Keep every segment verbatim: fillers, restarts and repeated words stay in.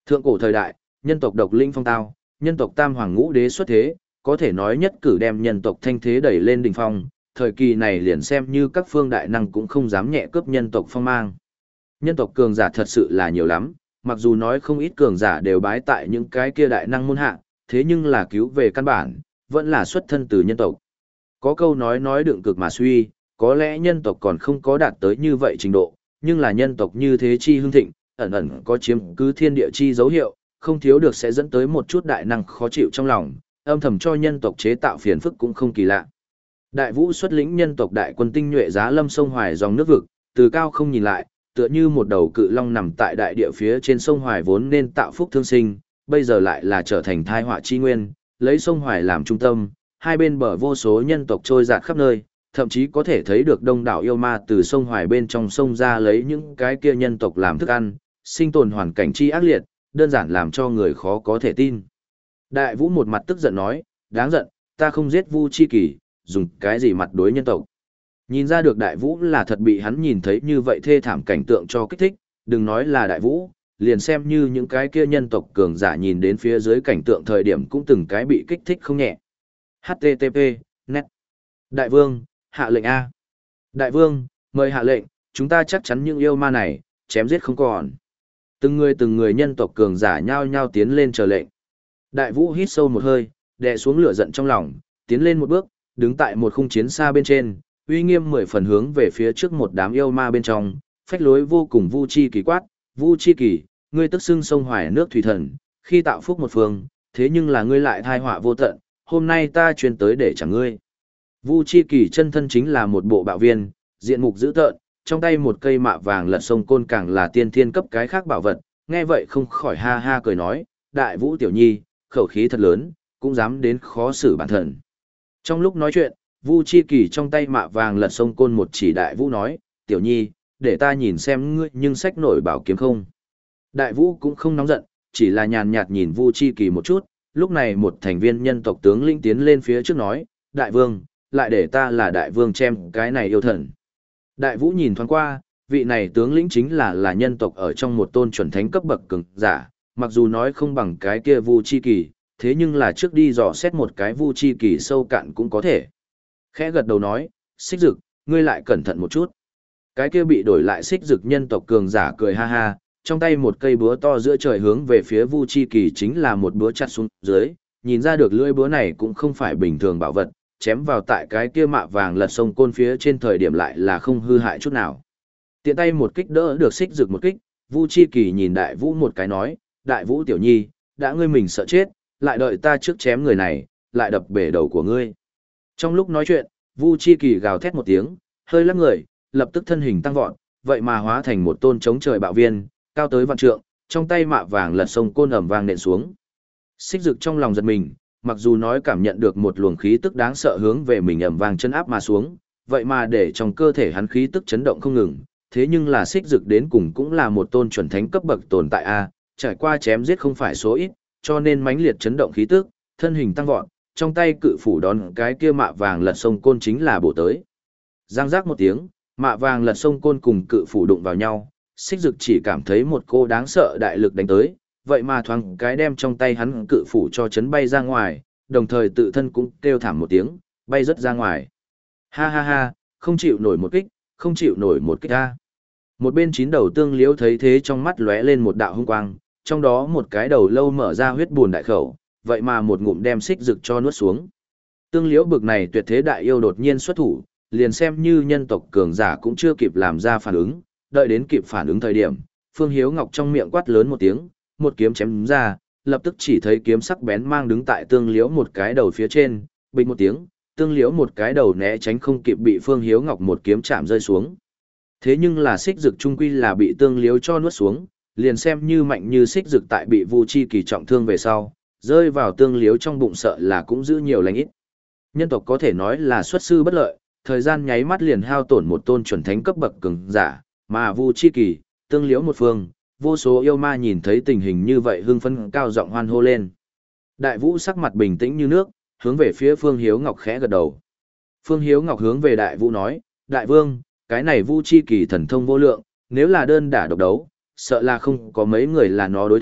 Thượng cổ thời đại, nhân tộc độc linh phong tao, nhân tộc tam hoàng ngũ đế xuất thế, có thể nói nhất cử đem nhân tộc thanh thế đẩy lên đỉnh phong, thời kỳ này liền xem như các phương đại năng cũng không dám nhẹ cướp nhân tộc phong mang. Nhân tộc cường giả thật sự là nhiều lắm, mặc dù nói không ít cường giả đều bái tại những cái kia đại năng môn hạ, thế nhưng là cứu về căn bản, vẫn là xuất thân từ nhân tộc. Có câu nói nói đựng cực mà suy, có lẽ nhân tộc còn không có đạt tới như vậy trình độ, nhưng là nhân tộc như thế chi hưng thịnh, ẩn ẩn có chiếm cứ thiên địa chi dấu hiệu, không thiếu được sẽ dẫn tới một chút đại năng khó chịu trong lòng, âm thầm cho nhân tộc chế tạo phiền phức cũng không kỳ lạ. Đại Vũ xuất lĩnh nhân tộc đại quân tinh nhuệ giá lâm sông Hoài dòng nước vực, từ cao không nhìn lại, tựa như một đầu cự long nằm tại đại địa phía trên sông Hoài vốn nên tạo phúc thương sinh, bây giờ lại là trở thành thai họa chi nguyên, lấy sông Hoài làm trung tâm, hai bên bờ vô số nhân tộc trôi dạt khắp nơi, thậm chí có thể thấy được đông đảo yêu ma từ sông Hoài bên trong sông ra lấy những cái kia nhân tộc làm thức ăn, sinh tồn hoàn cảnh chi ác liệt, đơn giản làm cho người khó có thể tin. Đại Vũ một mặt tức giận nói, đáng giận, ta không giết Vu Chi Kỳ, dùng cái gì mặt đối nhân tộc. Nhìn ra được Đại Vũ là thật bị hắn nhìn thấy như vậy thê thảm cảnh tượng cho kích thích, đừng nói là Đại Vũ, liền xem như những cái kia nhân tộc cường giả nhìn đến phía dưới cảnh tượng thời điểm cũng từng cái bị kích thích không nhẹ. hát tê tê pê, net. Đại Vương, hạ lệnh A. Đại Vương, mời hạ lệnh, chúng ta chắc chắn những yêu ma này, chém giết không còn. Từng người từng người nhân tộc cường giả nhao nhao tiến lên chờ lệnh. Đại Vũ hít sâu một hơi, đè xuống lửa giận trong lòng, tiến lên một bước, đứng tại một khung chiến xa bên trên, uy nghiêm mười phần hướng về phía trước một đám yêu ma bên trong, phách lối vô cùng Vu Chi Kỳ quát, Vu Chi Kỳ, ngươi tức xưng sông Hoài nước thủy thần, khi tạo phúc một phương, thế nhưng là ngươi lại thai họa vô tận, hôm nay ta truyền tới để trả ngươi. Vu Chi Kỳ chân thân chính là một bộ bạo viên, diện mục dữ tợn, trong tay một cây mạ vàng lật sông côn càng là tiên thiên cấp cái khác bảo vật, nghe vậy không khỏi ha ha cười nói, Đại Vũ tiểu nhi, khẩu khí thật lớn, cũng dám đến khó xử bản thân. Trong lúc nói chuyện, Vu Chi Kỳ trong tay mạ vàng lật sông côn một chỉ Đại Vũ nói, tiểu nhi, để ta nhìn xem ngươi nhưng sách nổi bảo kiếm không. Đại Vũ cũng không nóng giận, chỉ là nhàn nhạt nhìn Vu Chi Kỳ một chút, lúc này một thành viên nhân tộc tướng linh tiến lên phía trước nói, Đại Vương, lại để ta là Đại Vương chem cái này yêu thần. Đại Vũ nhìn thoáng qua, vị này tướng lĩnh chính là là nhân tộc ở trong một tôn chuẩn thánh cấp bậc cường giả, mặc dù nói không bằng cái kia Vu Chi Kỳ, thế nhưng là trước đi dò xét một cái Vu Chi Kỳ sâu cạn cũng có thể. Khẽ gật đầu nói, Xích Dực, ngươi lại cẩn thận một chút. Cái kia bị đổi lại Xích Dực nhân tộc cường giả cười ha ha, trong tay một cây búa to giữa trời hướng về phía Vu Chi Kỳ chính là một búa chặt xuống dưới, nhìn ra được lưỡi búa này cũng không phải bình thường bảo vật, chém vào tại cái kia mạ vàng lật sông côn phía trên thời điểm lại là không hư hại chút nào. Tiện tay một kích đỡ được Xích Dực một kích, Vu Chi Kỳ nhìn Đại Vũ một cái nói, Đại Vũ tiểu nhi, đã ngươi mình sợ chết, lại đợi ta trước chém người này, lại đập bể đầu của ngươi. Trong lúc nói chuyện, Vu Chi Kỳ gào thét một tiếng, hơi lắc người, lập tức thân hình tăng vọt, vậy mà hóa thành một tôn chống trời bạo viên, cao tới vạn trượng, trong tay mạ vàng lật sông côn ầm vang nện xuống. Xích Dực trong lòng giật mình, mặc dù nói cảm nhận được một luồng khí tức đáng sợ hướng về mình ầm vang chân áp mà xuống, vậy mà để trong cơ thể hắn khí tức chấn động không ngừng, thế nhưng là Xích Dực đến cùng cũng là một tôn chuẩn thánh cấp bậc tồn tại a, trải qua chém giết không phải số ít, cho nên mãnh liệt chấn động khí tức, thân hình tăng vọt, trong tay cự phủ đón cái kia mạ vàng lật sông côn chính là bổ tới. Giang giác một tiếng, mạ vàng lật sông côn cùng cự phủ đụng vào nhau, Xích Dực chỉ cảm thấy một cô đáng sợ đại lực đánh tới, vậy mà thoáng cái đem trong tay hắn cự phủ cho chấn bay ra ngoài, đồng thời tự thân cũng kêu thảm một tiếng, bay rất ra ngoài. Ha ha ha, không chịu nổi một kích, không chịu nổi một kích ha. Một bên chín đầu tương liễu thấy thế trong mắt lóe lên một đạo hung quang, trong đó một cái đầu lâu mở ra huyết buồn đại khẩu, vậy mà một ngụm đem Xích Dực cho nuốt xuống. Tương liễu bực này tuyệt thế đại yêu đột nhiên xuất thủ, liền xem như nhân tộc cường giả cũng chưa kịp làm ra phản ứng, đợi đến kịp phản ứng thời điểm, Phương Hiếu Ngọc trong miệng quát lớn một tiếng, một kiếm chém ra, lập tức chỉ thấy kiếm sắc bén mang đứng tại tương liễu một cái đầu phía trên, bình một tiếng, tương liễu một cái đầu né tránh không kịp bị Phương Hiếu Ngọc một kiếm chạm rơi xuống. Thế nhưng là Xích Dực trung quy là bị tương liễu cho nuốt xuống, liền xem như mạnh như Xích Dực tại bị Vu Chi Kỳ trọng thương về sau, rơi vào tương liễu trong bụng sợ là cũng giữ nhiều lành ít. Nhân tộc có thể nói là xuất sư bất lợi, thời gian nháy mắt liền hao tổn một tôn chuẩn thánh cấp bậc cường giả, mà Vu Chi Kỳ, tương liễu một phương, vô số yêu ma nhìn thấy tình hình như vậy hưng phấn cao giọng hoan hô lên. Đại Vũ sắc mặt bình tĩnh như nước, hướng về phía Phương Hiếu Ngọc khẽ gật đầu. Phương Hiếu Ngọc hướng về Đại Vũ nói, Đại Vương, cái này Vu Chi Kỳ thần thông vô lượng, nếu là đơn đả độc đấu, sợ là không có mấy người là nó đối thủ,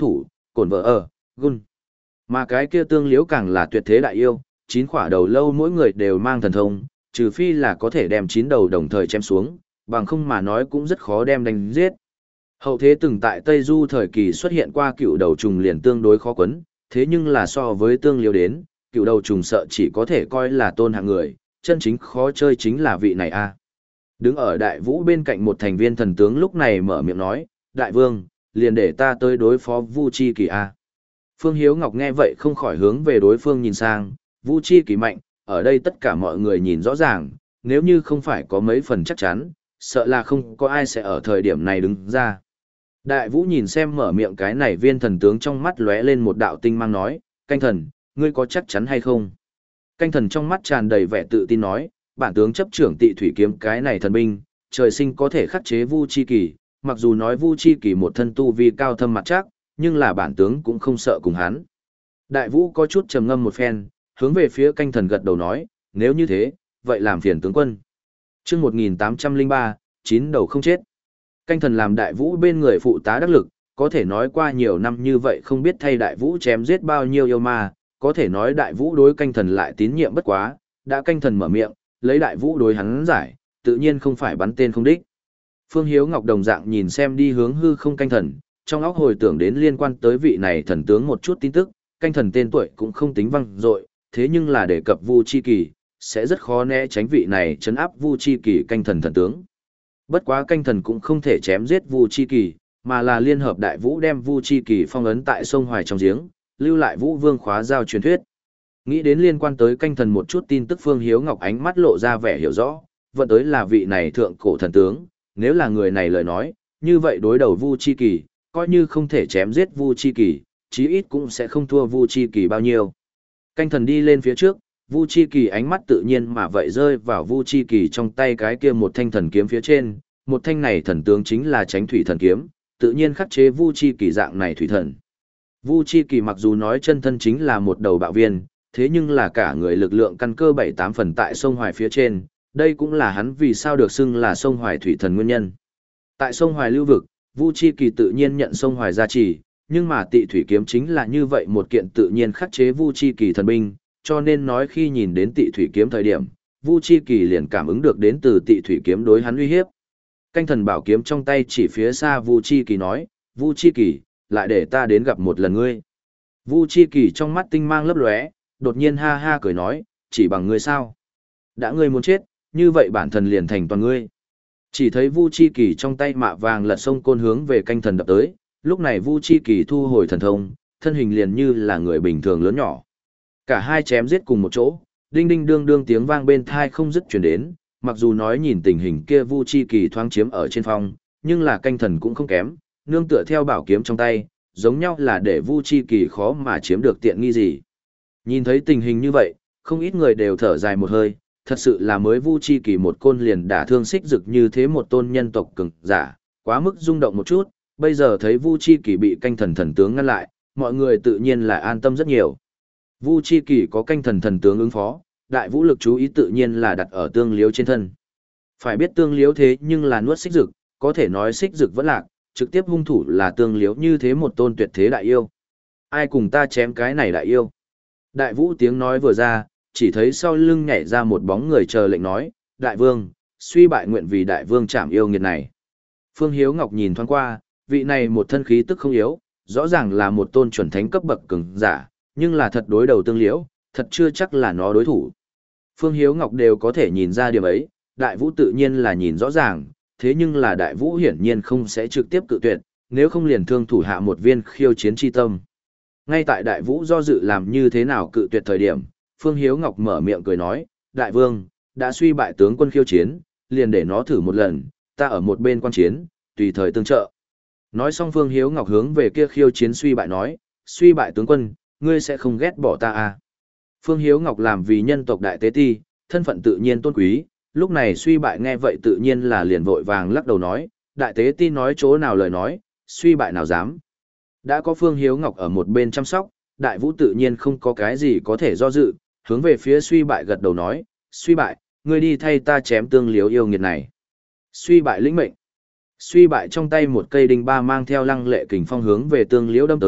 cổn vợ ở, gun. Mà cái kia tương liễu càng là tuyệt thế đại yêu, chín khỏa đầu lâu mỗi người đều mang thần thông, trừ phi là có thể đem chín đầu đồng thời chém xuống, bằng không mà nói cũng rất khó đem đánh giết. Hậu thế từng tại Tây Du thời kỳ xuất hiện qua cựu đầu trùng liền tương đối khó quấn, thế nhưng là so với tương liễu đến, cựu đầu trùng sợ chỉ có thể coi là tôn hạng người, chân chính khó chơi chính là vị này a. Đứng ở đại vũ bên cạnh một thành viên thần tướng lúc này mở miệng nói, đại vương, liền để ta tới đối phó Vu Chi Kỳ a. Phương Hiếu Ngọc nghe vậy không khỏi hướng về đối phương nhìn sang, Vu Chi Kỳ mạnh, ở đây tất cả mọi người nhìn rõ ràng, nếu như không phải có mấy phần chắc chắn, sợ là không có ai sẽ ở thời điểm này đứng ra. Đại vũ nhìn xem mở miệng cái này viên thần tướng trong mắt lóe lên một đạo tinh mang nói, canh thần, ngươi có chắc chắn hay không? Canh thần trong mắt tràn đầy vẻ tự tin nói, bản tướng chấp trưởng Tị Thủy kiếm cái này thần binh, trời sinh có thể khắc chế Vu Chi Kỳ, mặc dù nói Vu Chi Kỳ một thân tu vi cao thâm mặt chắc, nhưng là bản tướng cũng không sợ cùng hắn. Đại vũ có chút trầm ngâm một phen, hướng về phía canh thần gật đầu nói, nếu như thế, vậy làm phiền tướng quân. Chương một nghìn tám trăm lẻ ba, chín đầu không chết. Canh thần làm đại vũ bên người phụ tá đắc lực, có thể nói qua nhiều năm như vậy không biết thay đại vũ chém giết bao nhiêu yêu ma, có thể nói đại vũ đối canh thần lại tín nhiệm bất quá, đã canh thần mở miệng, lấy đại vũ đối hắn giải, tự nhiên không phải bắn tên không đích. Phương Hiếu Ngọc đồng dạng nhìn xem đi hướng hư không canh thần, trong óc hồi tưởng đến liên quan tới vị này thần tướng một chút tin tức, canh thần tên tuổi cũng không tính vang dội, thế nhưng là đề cập Vu Chi Kỳ, sẽ rất khó né tránh vị này trấn áp Vu Chi Kỳ canh thần thần tướng. Bất quá canh thần cũng không thể chém giết Vu Chi Kỳ, mà là liên hợp đại vũ đem Vu Chi Kỳ phong ấn tại sông Hoài trong giếng, lưu lại Vũ Vương khóa giao truyền thuyết. Nghĩ đến liên quan tới canh thần một chút tin tức Phương Hiếu Ngọc ánh mắt lộ ra vẻ hiểu rõ, vận tới là vị này thượng cổ thần tướng, nếu là người này lời nói, như vậy đối đầu Vu Chi Kỳ, coi như không thể chém giết Vu Chi Kỳ, chí ít cũng sẽ không thua Vu Chi Kỳ bao nhiêu. Canh thần đi lên phía trước, Vu Chi Kỳ ánh mắt tự nhiên mà vậy rơi vào Vu Chi Kỳ trong tay cái kia một thanh thần kiếm phía trên, một thanh này thần tướng chính là Chánh Thủy thần kiếm, tự nhiên khắc chế Vu Chi Kỳ dạng này thủy thần. Vu Chi Kỳ mặc dù nói chân thân chính là một đầu bạo viên, thế nhưng là cả người lực lượng căn cơ bảy tám phần tại sông Hoài phía trên, đây cũng là hắn vì sao được xưng là sông Hoài thủy thần nguyên nhân. Tại sông Hoài lưu vực, Vu Chi Kỳ tự nhiên nhận sông Hoài gia trì, nhưng mà Tị Thủy kiếm chính là như vậy một kiện tự nhiên khắc chế Vu Chi Kỳ thần binh, cho nên nói khi nhìn đến Tị Thủy kiếm thời điểm, Vu Chi Kỳ liền cảm ứng được đến từ Tị Thủy kiếm đối hắn uy hiếp. Canh thần bảo kiếm trong tay chỉ phía xa Vu Chi Kỳ nói, Vu Chi Kỳ, lại để ta đến gặp một lần ngươi. Vu Chi Kỳ trong mắt tinh mang lấp lóe, đột nhiên ha ha cười nói, chỉ bằng ngươi sao? Đã ngươi muốn chết, như vậy bản thần liền thành toàn ngươi. Chỉ thấy Vu Chi Kỳ trong tay mạ vàng lật sông côn hướng về canh thần đập tới, lúc này Vu Chi Kỳ thu hồi thần thông, thân hình liền như là người bình thường lớn nhỏ. Cả hai chém giết cùng một chỗ, đinh đinh đương đương tiếng vang bên thai không dứt truyền đến, mặc dù nói nhìn tình hình kia Vu Chi Kỳ thoáng chiếm ở trên phong, nhưng là canh thần cũng không kém, nương tựa theo bảo kiếm trong tay, giống nhau là để Vu Chi Kỳ khó mà chiếm được tiện nghi gì. Nhìn thấy tình hình như vậy, không ít người đều thở dài một hơi, thật sự là mới Vu Chi Kỳ một côn liền đả thương xích dực như thế một tôn nhân tộc cường giả, quá mức rung động một chút, bây giờ thấy Vu Chi Kỳ bị canh thần thần tướng ngăn lại, mọi người tự nhiên là an tâm rất nhiều. Vu Chi Kỳ có canh thần thần tướng ứng phó, đại vũ lực chú ý tự nhiên là đặt ở tương liếu trên thân. Phải biết tương liếu thế nhưng là nuốt xích dực, có thể nói xích dực vẫn lạc, trực tiếp hung thủ là tương liếu như thế một tôn tuyệt thế đại yêu. Ai cùng ta chém cái này đại yêu? Đại vũ tiếng nói vừa ra, chỉ thấy sau lưng nhảy ra một bóng người chờ lệnh nói, đại vương, suy bại nguyện vì đại vương chạm yêu nghiệt này. Phương Hiếu Ngọc nhìn thoáng qua, vị này một thân khí tức không yếu, rõ ràng là một tôn chuẩn thánh cấp bậc cường giả, nhưng là thật đối đầu tương liễu, thật chưa chắc là nó đối thủ. Phương Hiếu Ngọc đều có thể nhìn ra điểm ấy, đại vũ tự nhiên là nhìn rõ ràng, thế nhưng là đại vũ hiển nhiên không sẽ trực tiếp cự tuyệt, nếu không liền thương thủ hạ một viên khiêu chiến chi tâm. Ngay tại đại vũ do dự làm như thế nào cự tuyệt thời điểm, Phương Hiếu Ngọc mở miệng cười nói, đại vương, đã suy bại tướng quân khiêu chiến, liền để nó thử một lần, ta ở một bên quan chiến, tùy thời tương trợ. Nói xong Phương Hiếu Ngọc hướng về kia khiêu chiến suy bại nói, suy bại tướng quân, ngươi sẽ không ghét bỏ ta à. Phương Hiếu Ngọc làm vì nhân tộc đại tế ti, thân phận tự nhiên tôn quý, lúc này suy bại nghe vậy tự nhiên là liền vội vàng lắc đầu nói, đại tế ti nói chỗ nào lời nói, suy bại nào dám. Đã có Phương Hiếu Ngọc ở một bên chăm sóc, đại vũ tự nhiên không có cái gì có thể do dự, hướng về phía suy bại gật đầu nói, suy bại, ngươi đi thay ta chém tương liếu yêu nghiệt này. Suy bại lĩnh mệnh. Suy bại trong tay một cây đinh ba mang theo lăng lệ kình phong hướng về tương liếu đâm tới,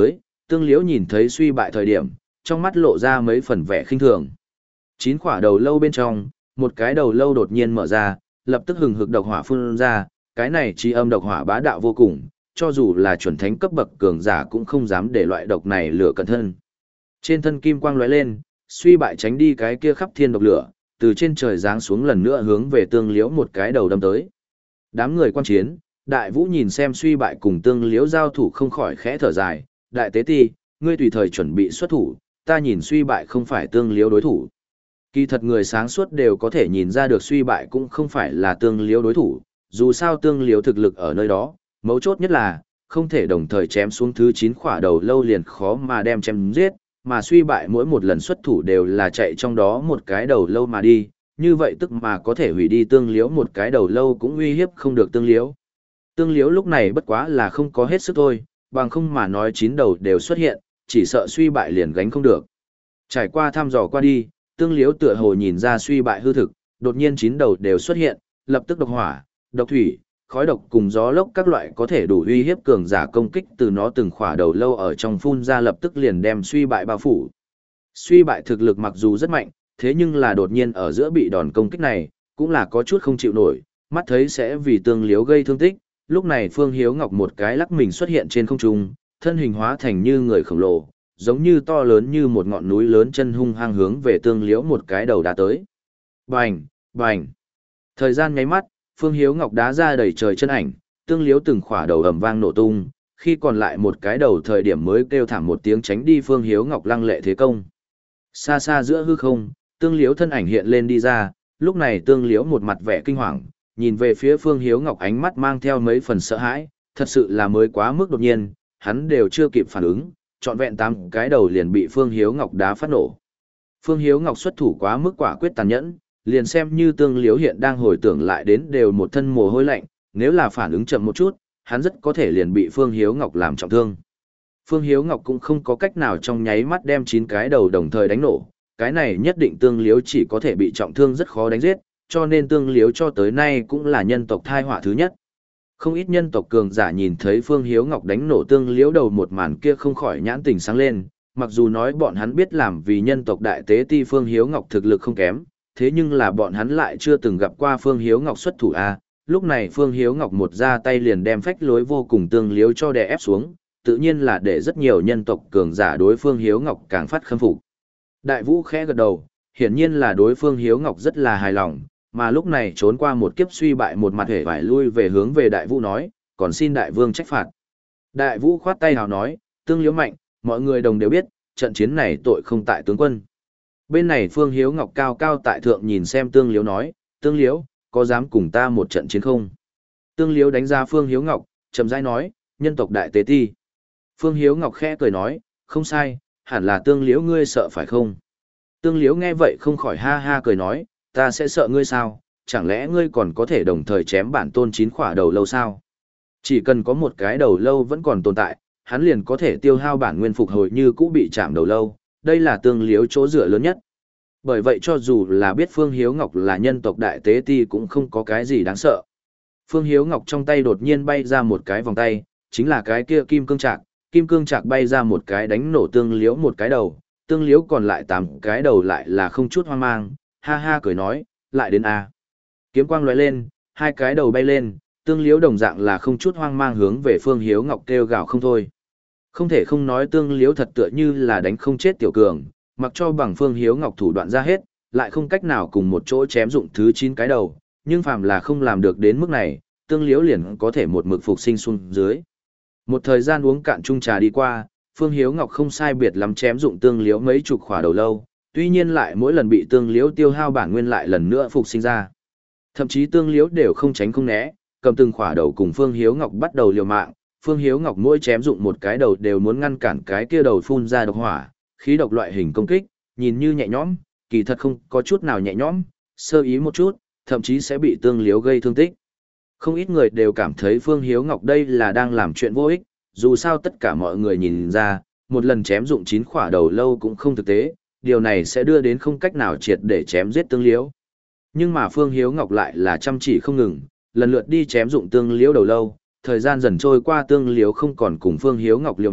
Tương Liễu nhìn thấy suy bại thời điểm, trong mắt lộ ra mấy phần vẻ khinh thường. Chín quả đầu lâu bên trong, một cái đầu lâu đột nhiên mở ra, lập tức hừng hực độc hỏa phun ra, cái này chi âm độc hỏa bá đạo vô cùng, cho dù là chuẩn thánh cấp bậc cường giả cũng không dám để loại độc này lửa cẩn thân. Trên thân kim quang lóe lên, suy bại tránh đi cái kia khắp thiên độc lửa, từ trên trời giáng xuống lần nữa hướng về Tương Liễu một cái đầu đâm tới. Đám người quan chiến, Đại Vũ nhìn xem suy bại cùng Tương Liễu giao thủ không khỏi khẽ thở dài, đại tế ti, ngươi tùy thời chuẩn bị xuất thủ, ta nhìn suy bại không phải Tương Liễu đối thủ. Kỳ thật người sáng suốt đều có thể nhìn ra được suy bại cũng không phải là Tương Liễu đối thủ, dù sao Tương Liễu thực lực ở nơi đó, mấu chốt nhất là, không thể đồng thời chém xuống thứ chín khỏa đầu lâu liền khó mà đem chém giết, mà suy bại mỗi một lần xuất thủ đều là chạy trong đó một cái đầu lâu mà đi, như vậy tức mà có thể hủy đi Tương Liễu một cái đầu lâu cũng uy hiếp không được Tương Liễu. Tương Liễu lúc này bất quá là không có hết sức thôi, bằng không mà nói chín đầu đều xuất hiện, chỉ sợ suy bại liền gánh không được. Trải qua thăm dò qua đi, Tương Liễu tựa hồ nhìn ra suy bại hư thực, đột nhiên chín đầu đều xuất hiện, lập tức độc hỏa, độc thủy, khói độc cùng gió lốc các loại có thể đủ uy hiếp cường giả công kích từ nó từng khỏa đầu lâu ở trong phun ra lập tức liền đem suy bại bao phủ. Suy bại thực lực mặc dù rất mạnh, thế nhưng là đột nhiên ở giữa bị đòn công kích này, cũng là có chút không chịu nổi, mắt thấy sẽ vì Tương Liễu gây thương tích, lúc này Phương Hiếu Ngọc một cái lắc mình xuất hiện trên không trung, thân hình hóa thành như người khổng lồ, giống như to lớn như một ngọn núi lớn chân hung hăng hướng về Tương Liễu một cái đầu đá tới. Bành, bành. Thời gian nháy mắt, Phương Hiếu Ngọc đá ra đầy trời chân ảnh, Tương Liễu từng khỏa đầu ầm vang nổ tung, khi còn lại một cái đầu thời điểm mới kêu thảm một tiếng tránh đi Phương Hiếu Ngọc lăng lệ thế công. Xa xa giữa hư không, Tương Liễu thân ảnh hiện lên đi ra, lúc này Tương Liễu một mặt vẻ kinh hoàng, nhìn về phía Phương Hiếu Ngọc ánh mắt mang theo mấy phần sợ hãi, thật sự là mới quá mức đột nhiên, hắn đều chưa kịp phản ứng, trọn vẹn tám cái đầu liền bị Phương Hiếu Ngọc đá phát nổ. Phương Hiếu Ngọc xuất thủ quá mức quả quyết tàn nhẫn, liền xem như Tương Liễu hiện đang hồi tưởng lại đến đều một thân mồ hôi lạnh, nếu là phản ứng chậm một chút, hắn rất có thể liền bị Phương Hiếu Ngọc làm trọng thương. Phương Hiếu Ngọc cũng không có cách nào trong nháy mắt đem chín cái đầu đồng thời đánh nổ, cái này nhất định Tương Liễu chỉ có thể bị trọng thương rất khó đánh giết, cho nên Tương Liễu cho tới nay cũng là nhân tộc thai họa thứ nhất. Không ít nhân tộc cường giả nhìn thấy Phương Hiếu Ngọc đánh nổ Tương Liễu đầu một màn kia không khỏi nhãn tình sáng lên, mặc dù nói bọn hắn biết làm vì nhân tộc đại tế ti Phương Hiếu Ngọc thực lực không kém, thế nhưng là bọn hắn lại chưa từng gặp qua Phương Hiếu Ngọc xuất thủ a. Lúc này Phương Hiếu Ngọc một ra tay liền đem phách lối vô cùng Tương Liễu cho đè ép xuống, tự nhiên là để rất nhiều nhân tộc cường giả đối Phương Hiếu Ngọc càng phát khâm phục. Đại Vũ khẽ gật đầu, hiển nhiên là đối Phương Hiếu Ngọc rất là hài lòng, mà lúc này trốn qua một kiếp suy bại một mặt hề phải lui về hướng về Đại Vũ nói, còn xin Đại Vương trách phạt. Đại Vũ khoát tay hào nói, Tương Liễu mạnh, mọi người đồng đều biết, trận chiến này tội không tại tướng quân. Bên này Phương Hiếu Ngọc cao cao tại thượng nhìn xem Tương Liễu nói, Tương Liễu, có dám cùng ta một trận chiến không? Tương Liễu đánh ra Phương Hiếu Ngọc, chậm rãi nói, nhân tộc đại tế ti. Phương Hiếu Ngọc khẽ cười nói, không sai, hẳn là Tương Liễu ngươi sợ phải không? Tương Liễu nghe vậy không khỏi ha ha cười nói, ta sẽ sợ ngươi sao, chẳng lẽ ngươi còn có thể đồng thời chém bản tôn chín khỏa đầu lâu sao? Chỉ cần có một cái đầu lâu vẫn còn tồn tại, hắn liền có thể tiêu hao bản nguyên phục hồi như cũ bị chạm đầu lâu, đây là Tương Liễu chỗ dựa lớn nhất. Bởi vậy cho dù là biết Phương Hiếu Ngọc là nhân tộc đại tế ti cũng không có cái gì đáng sợ. Phương Hiếu Ngọc trong tay đột nhiên bay ra một cái vòng tay, chính là cái kia kim cương trạc, kim cương trạc bay ra một cái đánh nổ Tương Liễu một cái đầu, Tương Liễu còn lại tám cái đầu lại là không chút hoang mang, ha ha cười nói, lại đến a. Kiếm quang lóe lên, hai cái đầu bay lên, Tương Liễu đồng dạng là không chút hoang mang hướng về Phương Hiếu Ngọc kêu gào không thôi. Không thể không nói Tương Liễu thật tựa như là đánh không chết tiểu cường, mặc cho bằng Phương Hiếu Ngọc thủ đoạn ra hết, lại không cách nào cùng một chỗ chém dụng thứ chín cái đầu, nhưng phàm là không làm được đến mức này, Tương Liễu liền có thể một mực phục sinh xuống dưới. Một thời gian uống cạn chung trà đi qua, Phương Hiếu Ngọc không sai biệt lắm chém dụng Tương Liễu mấy chục khỏa đầu lâu, tuy nhiên lại mỗi lần bị Tương Liễu tiêu hao bản nguyên lại lần nữa phục sinh ra. Thậm chí Tương Liễu đều không tránh không né, cầm từng khỏa đầu cùng Phương Hiếu Ngọc bắt đầu liều mạng, Phương Hiếu Ngọc mỗi chém dụng một cái đầu đều muốn ngăn cản cái kia đầu phun ra độc hỏa, khí độc loại hình công kích, nhìn như nhẹ nhõm, kỳ thật không có chút nào nhẹ nhõm, sơ ý một chút, thậm chí sẽ bị Tương Liễu gây thương tích. Không ít người đều cảm thấy Phương Hiếu Ngọc đây là đang làm chuyện vô ích, dù sao tất cả mọi người nhìn ra, một lần chém dụng chín khỏa đầu lâu cũng không thực tế, điều này sẽ đưa đến không cách nào triệt để chém giết Tương Liễu. Nhưng mà Phương Hiếu Ngọc lại là chăm chỉ không ngừng, lần lượt đi chém dụng Tương Liễu đầu lâu, thời gian dần trôi qua Tương Liễu không còn cùng Phương Hiếu Ngọc liều mạng,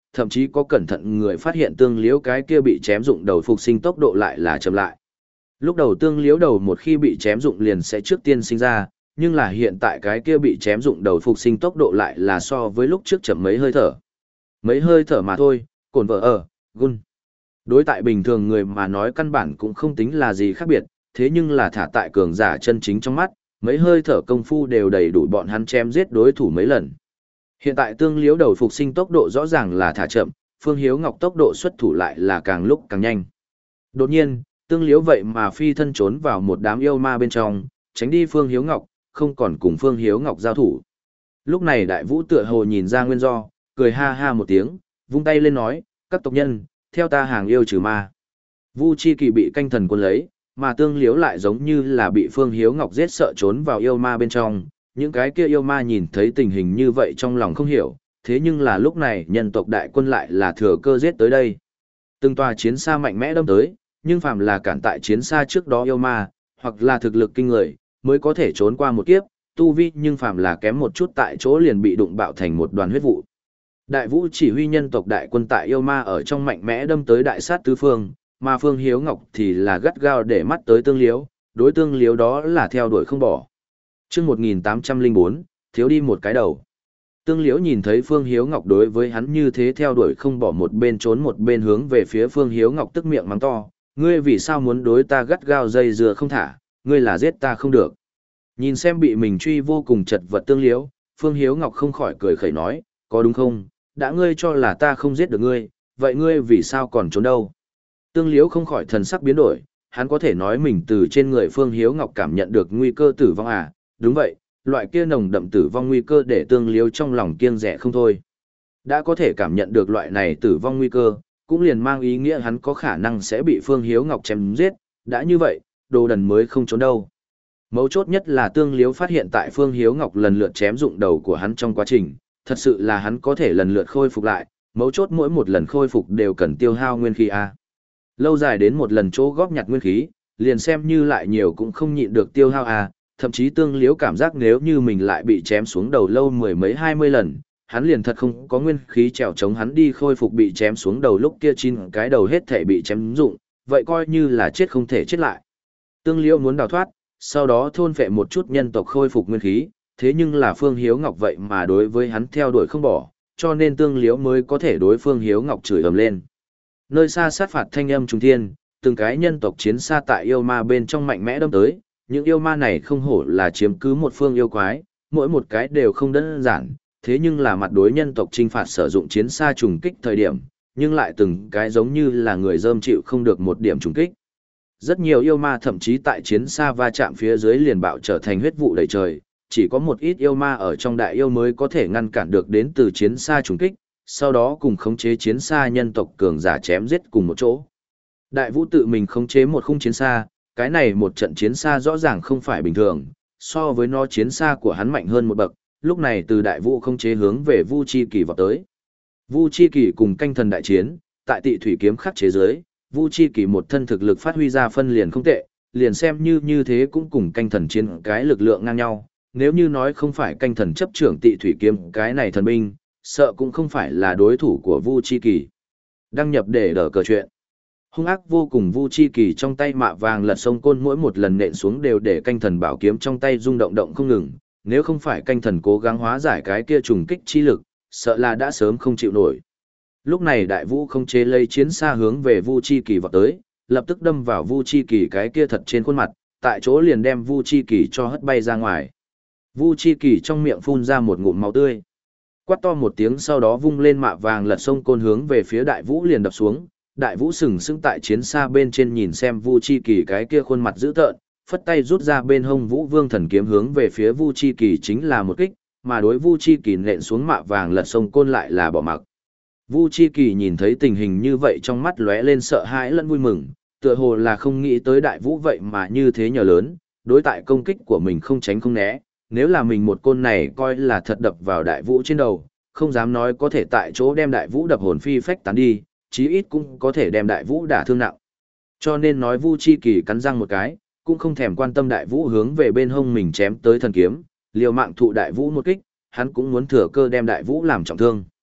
thậm chí có cẩn thận người phát hiện tương liếu cái kia bị chém dụng đầu phục sinh tốc độ lại là chậm lại. Lúc đầu tương liếu đầu một khi bị chém dụng liền sẽ trước tiên sinh ra, nhưng là hiện tại cái kia bị chém dụng đầu phục sinh tốc độ lại là so với lúc trước chậm mấy hơi thở. Mấy hơi thở mà thôi, cồn vợ ở, gun. Đối tại bình thường người mà nói căn bản cũng không tính là gì khác biệt, thế nhưng là thả tại cường giả chân chính trong mắt, mấy hơi thở công phu đều đầy đủ bọn hắn chém giết đối thủ mấy lần. Hiện tại tương liếu đầu phục sinh tốc độ rõ ràng là thả chậm, Phương Hiếu Ngọc tốc độ xuất thủ lại là càng lúc càng nhanh. Đột nhiên, tương liếu vậy mà phi thân trốn vào một đám yêu ma bên trong, tránh đi Phương Hiếu Ngọc, không còn cùng Phương Hiếu Ngọc giao thủ. Lúc này đại vũ tựa hồ nhìn ra nguyên do, cười ha ha một tiếng, vung tay lên nói, các tộc nhân, theo ta hàng yêu trừ ma. Vu Chi Kỳ bị canh thần quân lấy, mà tương liếu lại giống như là bị Phương Hiếu Ngọc giết sợ trốn vào yêu ma bên trong. Những cái kia yêu ma nhìn thấy tình hình như vậy trong lòng không hiểu, thế nhưng là lúc này nhân tộc đại quân lại là thừa cơ giết tới đây. Từng tòa chiến xa mạnh mẽ đâm tới, nhưng phàm là cản tại chiến xa trước đó yêu ma, hoặc là thực lực kinh người, mới có thể trốn qua một kiếp, tu vi nhưng phàm là kém một chút tại chỗ liền bị đụng bạo thành một đoàn huyết vụ. Đại vũ chỉ huy nhân tộc đại quân tại yêu ma ở trong mạnh mẽ đâm tới đại sát tứ phương, mà Phương Hiếu Ngọc thì là gắt gao để mắt tới tương liếu, đối tương liếu đó là theo đuổi không bỏ. Trước một nghìn tám trăm lẻ bốn, thiếu đi một cái đầu. Tương liếu nhìn thấy Phương Hiếu Ngọc đối với hắn như thế theo đuổi không bỏ, một bên trốn một bên hướng về phía Phương Hiếu Ngọc tức miệng mắng to, ngươi vì sao muốn đối ta gắt gao dây dưa không thả, ngươi là giết ta không được. Nhìn xem bị mình truy vô cùng chật vật tương liếu, Phương Hiếu Ngọc không khỏi cười khẩy nói, có đúng không, đã ngươi cho là ta không giết được ngươi, vậy ngươi vì sao còn trốn đâu. Tương liếu không khỏi thần sắc biến đổi, hắn có thể nói mình từ trên người Phương Hiếu Ngọc cảm nhận được nguy cơ tử vong à, đúng vậy, loại kia nồng đậm tử vong nguy cơ để tương liếu trong lòng kiêng dè không thôi. Đã có thể cảm nhận được loại này tử vong nguy cơ, cũng liền mang ý nghĩa hắn có khả năng sẽ bị Phương Hiếu Ngọc chém giết, đã như vậy, đồ đần mới không trốn đâu. Mấu chốt nhất là tương liếu phát hiện tại Phương Hiếu Ngọc lần lượt chém dụng đầu của hắn trong quá trình, thật sự là hắn có thể lần lượt khôi phục lại, mấu chốt mỗi một lần khôi phục đều cần tiêu hao nguyên khí a. Lâu dài đến một lần chỗ góp nhặt nguyên khí, liền xem như lại nhiều cũng không nhịn được tiêu hao a, thậm chí tương liếu cảm giác nếu như mình lại bị chém xuống đầu lâu mười mấy hai mươi lần, hắn liền thật không có nguyên khí trèo chống hắn đi khôi phục bị chém xuống đầu lúc kia chín cái đầu hết thể bị chém dụng, vậy coi như là chết không thể chết lại. Tương liếu muốn đào thoát, sau đó thôn phệ một chút nhân tộc khôi phục nguyên khí, thế nhưng là Phương Hiếu Ngọc vậy mà đối với hắn theo đuổi không bỏ, cho nên tương liếu mới có thể đối Phương Hiếu Ngọc chửi ầm lên. Nơi xa sát phạt thanh âm trung thiên, từng cái nhân tộc chiến xa tại yêu ma bên trong mạnh mẽ đâm tới, những yêu ma này không hổ là chiếm cứ một phương yêu quái, mỗi một cái đều không đơn giản, thế nhưng là mặt đối nhân tộc trinh phạt sử dụng chiến xa trùng kích thời điểm, nhưng lại từng cái giống như là người dơm chịu không được một điểm trùng kích. Rất nhiều yêu ma thậm chí tại chiến xa va chạm phía dưới liền bạo trở thành huyết vụ đầy trời, chỉ có một ít yêu ma ở trong đại yêu mới có thể ngăn cản được đến từ chiến xa trùng kích, sau đó cùng khống chế chiến xa nhân tộc cường giả chém giết cùng một chỗ. Đại vũ tự mình khống chế một khung chiến xa, cái này một trận chiến xa rõ ràng không phải bình thường, so với nó chiến xa của hắn mạnh hơn một bậc, lúc này từ đại vũ khống chế hướng về Vu Chi Kỳ vọt tới. Vu Chi Kỳ cùng canh thần đại chiến, tại Tị thủy kiếm khắc chế giới, Vu Chi Kỳ một thân thực lực phát huy ra phân liền không tệ, liền xem như như thế cũng cùng canh thần chiến cái lực lượng ngang nhau, nếu như nói không phải canh thần chấp trưởng Tị thủy kiếm cái này thần binh, sợ cũng không phải là đối thủ của Vu Chi Kỳ. Đăng nhập để đỡ cờ chuyện. Hung ác vô cùng Vu Chi Kỳ trong tay mạ vàng lật sông côn mỗi một lần nện xuống đều để canh thần bảo kiếm trong tay rung động động không ngừng, nếu không phải canh thần cố gắng hóa giải cái kia trùng kích chi lực, sợ là đã sớm không chịu nổi. Lúc này đại vũ không chế lấy chiến xa hướng về Vu Chi Kỳ vọt tới, lập tức đâm vào Vu Chi Kỳ cái kia thật trên khuôn mặt, tại chỗ liền đem Vu Chi Kỳ cho hất bay ra ngoài. Vu Chi Kỳ trong miệng phun ra một ngụm máu tươi. Quát to một tiếng sau đó vung lên mạ vàng lật sông côn hướng về phía đại vũ liền đập xuống. Đại vũ sừng sững tại chiến xa bên trên nhìn xem Vu Chi Kỳ cái kia khuôn mặt dữ tợn, phất tay rút ra bên hông Vũ Vương thần kiếm hướng về phía Vu Chi Kỳ chính là một kích, mà đối Vu Chi Kỳ nện xuống mạ vàng lật sông côn lại là bỏ mặc. Vu Chi Kỳ nhìn thấy tình hình như vậy trong mắt lóe lên sợ hãi lẫn vui mừng, tựa hồ là không nghĩ tới đại vũ vậy mà như thế nhờ lớn, đối tại công kích của mình không tránh không né, nếu là mình một côn này coi là thật đập vào đại vũ trên đầu, không dám nói có thể tại chỗ đem đại vũ đập hồn phi phách tán đi, chí ít cũng có thể đem đại vũ đả thương nặng. Cho nên nói Vu Chi Kỳ cắn răng một cái, cũng không thèm quan tâm đại vũ hướng về bên hông mình chém tới thần kiếm, liều mạng thụ đại vũ một kích, hắn cũng muốn thừa cơ đem đại vũ làm trọng thương.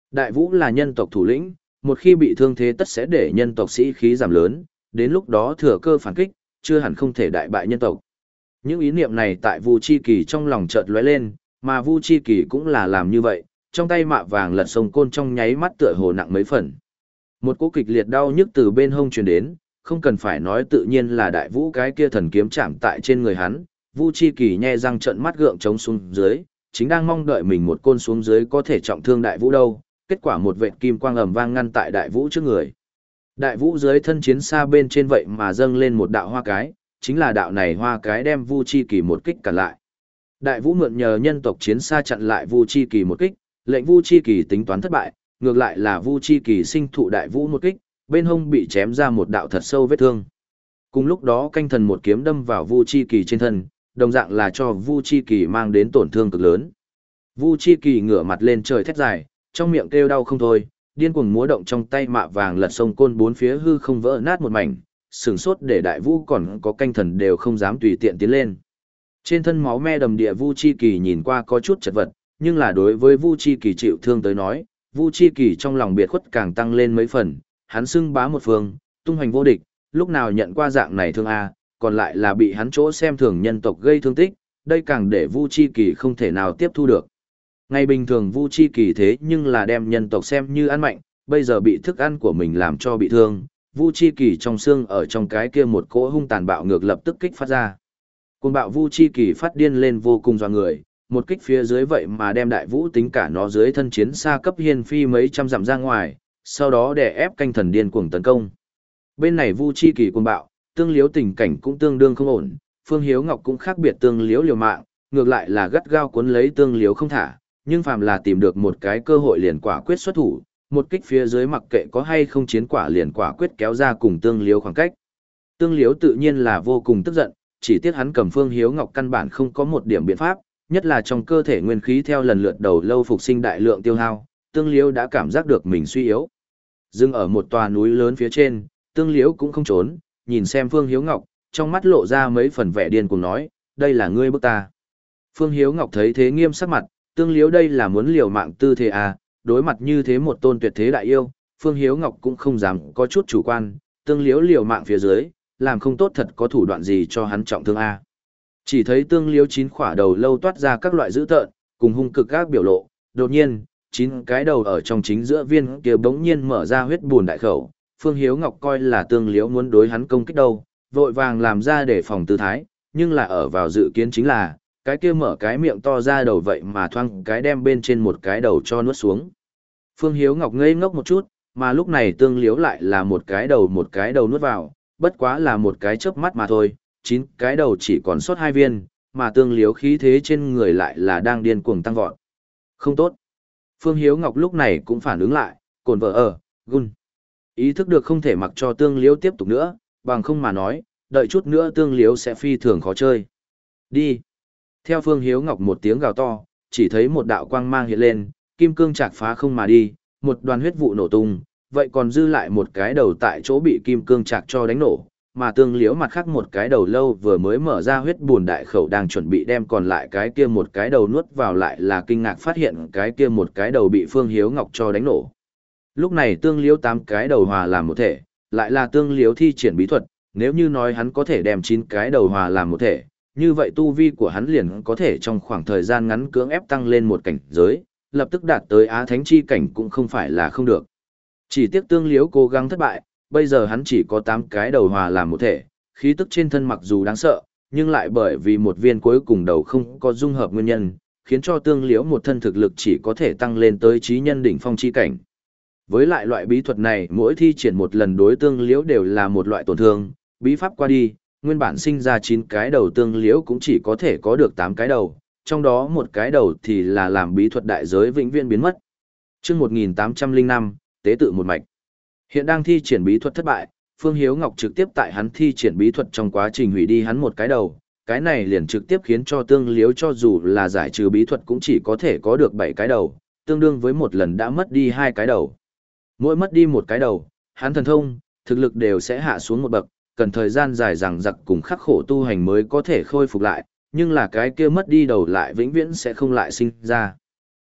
Đại Vũ là nhân tộc thủ lĩnh, một khi bị thương thế tất sẽ để nhân tộc sĩ khí giảm lớn, đến lúc đó thừa cơ phản kích, chưa hẳn không thể đại bại nhân tộc. Những ý niệm này tại Vu Chi Kỳ trong lòng chợt lóe lên, mà Vu Chi Kỳ cũng là làm như vậy, trong tay mạ vàng lật sông côn trong nháy mắt tựa hồ nặng mấy phần. Một cú kịch liệt đau nhức từ bên hông truyền đến, không cần phải nói tự nhiên là Đại Vũ cái kia thần kiếm chạm tại trên người hắn, Vu Chi Kỳ nhe răng trợn mắt gượng chống xuống dưới, chính đang mong đợi mình một côn xuống dưới có thể trọng thương Đại Vũ đâu, kết quả một vệt kim quang ầm vang ngăn tại Đại Vũ trước người. Đại Vũ dưới thân chiến xa bên trên vậy mà dâng lên một đạo hoa cái, chính là đạo này hoa cái đem Vu Chi Kỳ một kích cản lại. Đại Vũ mượn nhờ nhân tộc chiến xa chặn lại Vu Chi Kỳ một kích, lệnh Vu Chi Kỳ tính toán thất bại, ngược lại là Vu Chi Kỳ sinh thụ Đại Vũ một kích, bên hông bị chém ra một đạo thật sâu vết thương. Cùng lúc đó canh thần một kiếm đâm vào Vu Chi Kỳ trên thân, đồng dạng là cho Vu Chi Kỳ mang đến tổn thương cực lớn. Vu Chi Kỳ ngửa mặt lên trời thét dài, trong miệng kêu đau không thôi, điên cuồng múa động trong tay mạ vàng lật sông côn bốn phía hư không vỡ nát một mảnh, sừng sốt để Đại Vũ còn có canh thần đều không dám tùy tiện tiến lên. Trên thân máu me đầm địa Vu Chi Kỳ nhìn qua có chút chật vật, nhưng là đối với Vu Chi Kỳ chịu thương tới nói, Vu Chi Kỳ trong lòng biệt khuất càng tăng lên mấy phần, hắn xưng bá một phương, tung hoành vô địch, lúc nào nhận qua dạng này thương a, còn lại là bị hắn chỗ xem thường nhân tộc gây thương tích, đây càng để Vu Chi Kỳ không thể nào tiếp thu được. Ngày bình thường Vu Chi Kỳ thế nhưng là đem nhân tộc xem như ăn mạnh, bây giờ bị thức ăn của mình làm cho bị thương, Vu Chi Kỳ trong xương ở trong cái kia một cỗ hung tàn bạo ngược lập tức kích phát ra. Cuồng bạo Vu Chi Kỳ phát điên lên vô cùng dọa người, một kích phía dưới vậy mà đem Đại Vũ tính cả nó dưới thân chiến xa cấp hiên phi mấy trăm dặm ra ngoài, sau đó đè ép canh thần điên cuồng tấn công. Bên này Vu Chi Kỳ cuồng bạo, tương liếu tình cảnh cũng tương đương không ổn, Phương Hiếu Ngọc cũng khác biệt tương liếu liều mạng, ngược lại là gắt gao cuốn lấy tương liếu không thả, nhưng phàm là tìm được một cái cơ hội liền quả quyết xuất thủ, một kích phía dưới mặc kệ có hay không chiến quả liền quả quyết kéo ra cùng tương liếu khoảng cách. Tương liếu tự nhiên là vô cùng tức giận, chỉ tiếc hắn cầm Phương Hiếu Ngọc căn bản không có một điểm biện pháp, nhất là trong cơ thể nguyên khí theo lần lượt đầu lâu phục sinh đại lượng tiêu hao, tương liếu đã cảm giác được mình suy yếu. Dừng ở một tòa núi lớn phía trên, tương liếu cũng không trốn, nhìn xem Phương Hiếu Ngọc, trong mắt lộ ra mấy phần vẻ điên cùng nói, đây là ngươi bức ta. Phương Hiếu Ngọc thấy thế nghiêm sắc mặt, tương liếu đây là muốn liều mạng tư thế à, đối mặt như thế một tôn tuyệt thế đại yêu, Phương Hiếu Ngọc cũng không dám có chút chủ quan, tương liếu liều mạng phía dưới, làm không tốt thật có thủ đoạn gì cho hắn trọng thương a. Chỉ thấy tương liếu chín khỏa đầu lâu toát ra các loại dữ tợn, cùng hung cực các biểu lộ, đột nhiên, chín cái đầu ở trong chính giữa viên kia bỗng nhiên mở ra huyết buồn đại khẩu, Phương Hiếu Ngọc coi là tương liếu muốn đối hắn công kích đâu, vội vàng làm ra để phòng tư thái, nhưng là ở vào dự kiến chính là, cái kia mở cái miệng to ra đầu vậy mà thoang cái đem bên trên một cái đầu cho nuốt xuống. Phương Hiếu Ngọc ngây ngốc một chút, mà lúc này tương liếu lại là một cái đầu một cái đầu nuốt vào, bất quá là một cái chớp mắt mà thôi, chín cái đầu chỉ còn sót hai viên, mà tương liếu khí thế trên người lại là đang điên cuồng tăng vọt. Không tốt. Phương Hiếu Ngọc lúc này cũng phản ứng lại, cồn vợ ở, gun. Ý thức được không thể mặc cho tương liếu tiếp tục nữa, bằng không mà nói, đợi chút nữa tương liếu sẽ phi thường khó chơi. Đi. Theo Phương Hiếu Ngọc một tiếng gào to, chỉ thấy một đạo quang mang hiện lên, kim cương chạc phá không mà đi, một đoàn huyết vụ nổ tung, vậy còn dư lại một cái đầu tại chỗ bị kim cương chạc cho đánh nổ, mà tương liếu mặt khác một cái đầu lâu vừa mới mở ra huyết buồn đại khẩu đang chuẩn bị đem còn lại cái kia một cái đầu nuốt vào lại là kinh ngạc phát hiện cái kia một cái đầu bị Phương Hiếu Ngọc cho đánh nổ. Lúc này tương liếu tám cái đầu hòa làm một thể, lại là tương liếu thi triển bí thuật, nếu như nói hắn có thể đem chín cái đầu hòa làm một thể, như vậy tu vi của hắn liền có thể trong khoảng thời gian ngắn cưỡng ép tăng lên một cảnh giới, lập tức đạt tới Á Thánh chi cảnh cũng không phải là không được. Chỉ tiếc tương liếu cố gắng thất bại, bây giờ hắn chỉ có tám cái đầu hòa làm một thể, khí tức trên thân mặc dù đáng sợ, nhưng lại bởi vì một viên cuối cùng đầu không có dung hợp nguyên nhân, khiến cho tương liếu một thân thực lực chỉ có thể tăng lên tới trí nhân đỉnh phong chi cảnh. Với lại loại bí thuật này mỗi thi triển một lần đối tương liếu đều là một loại tổn thương, bí pháp qua đi, nguyên bản sinh ra chín cái đầu tương liễu cũng chỉ có thể có được tám cái đầu, trong đó một cái đầu thì là làm bí thuật đại giới vĩnh viễn biến mất. Chương một nghìn tám trăm lẻ năm, tế tự một mạch. Hiện đang thi triển bí thuật thất bại, Phương Hiếu Ngọc trực tiếp tại hắn thi triển bí thuật trong quá trình hủy đi hắn một cái đầu, cái này liền trực tiếp khiến cho tương liễu cho dù là giải trừ bí thuật cũng chỉ có thể có được bảy cái đầu, tương đương với một lần đã mất đi hai cái đầu. Mỗi mất đi một cái đầu, hắn thần thông, thực lực đều sẽ hạ xuống một bậc, cần thời gian dài dằng dặc cùng khắc khổ tu hành mới có thể khôi phục lại, nhưng là cái kia mất đi đầu lại vĩnh viễn sẽ không lại sinh ra.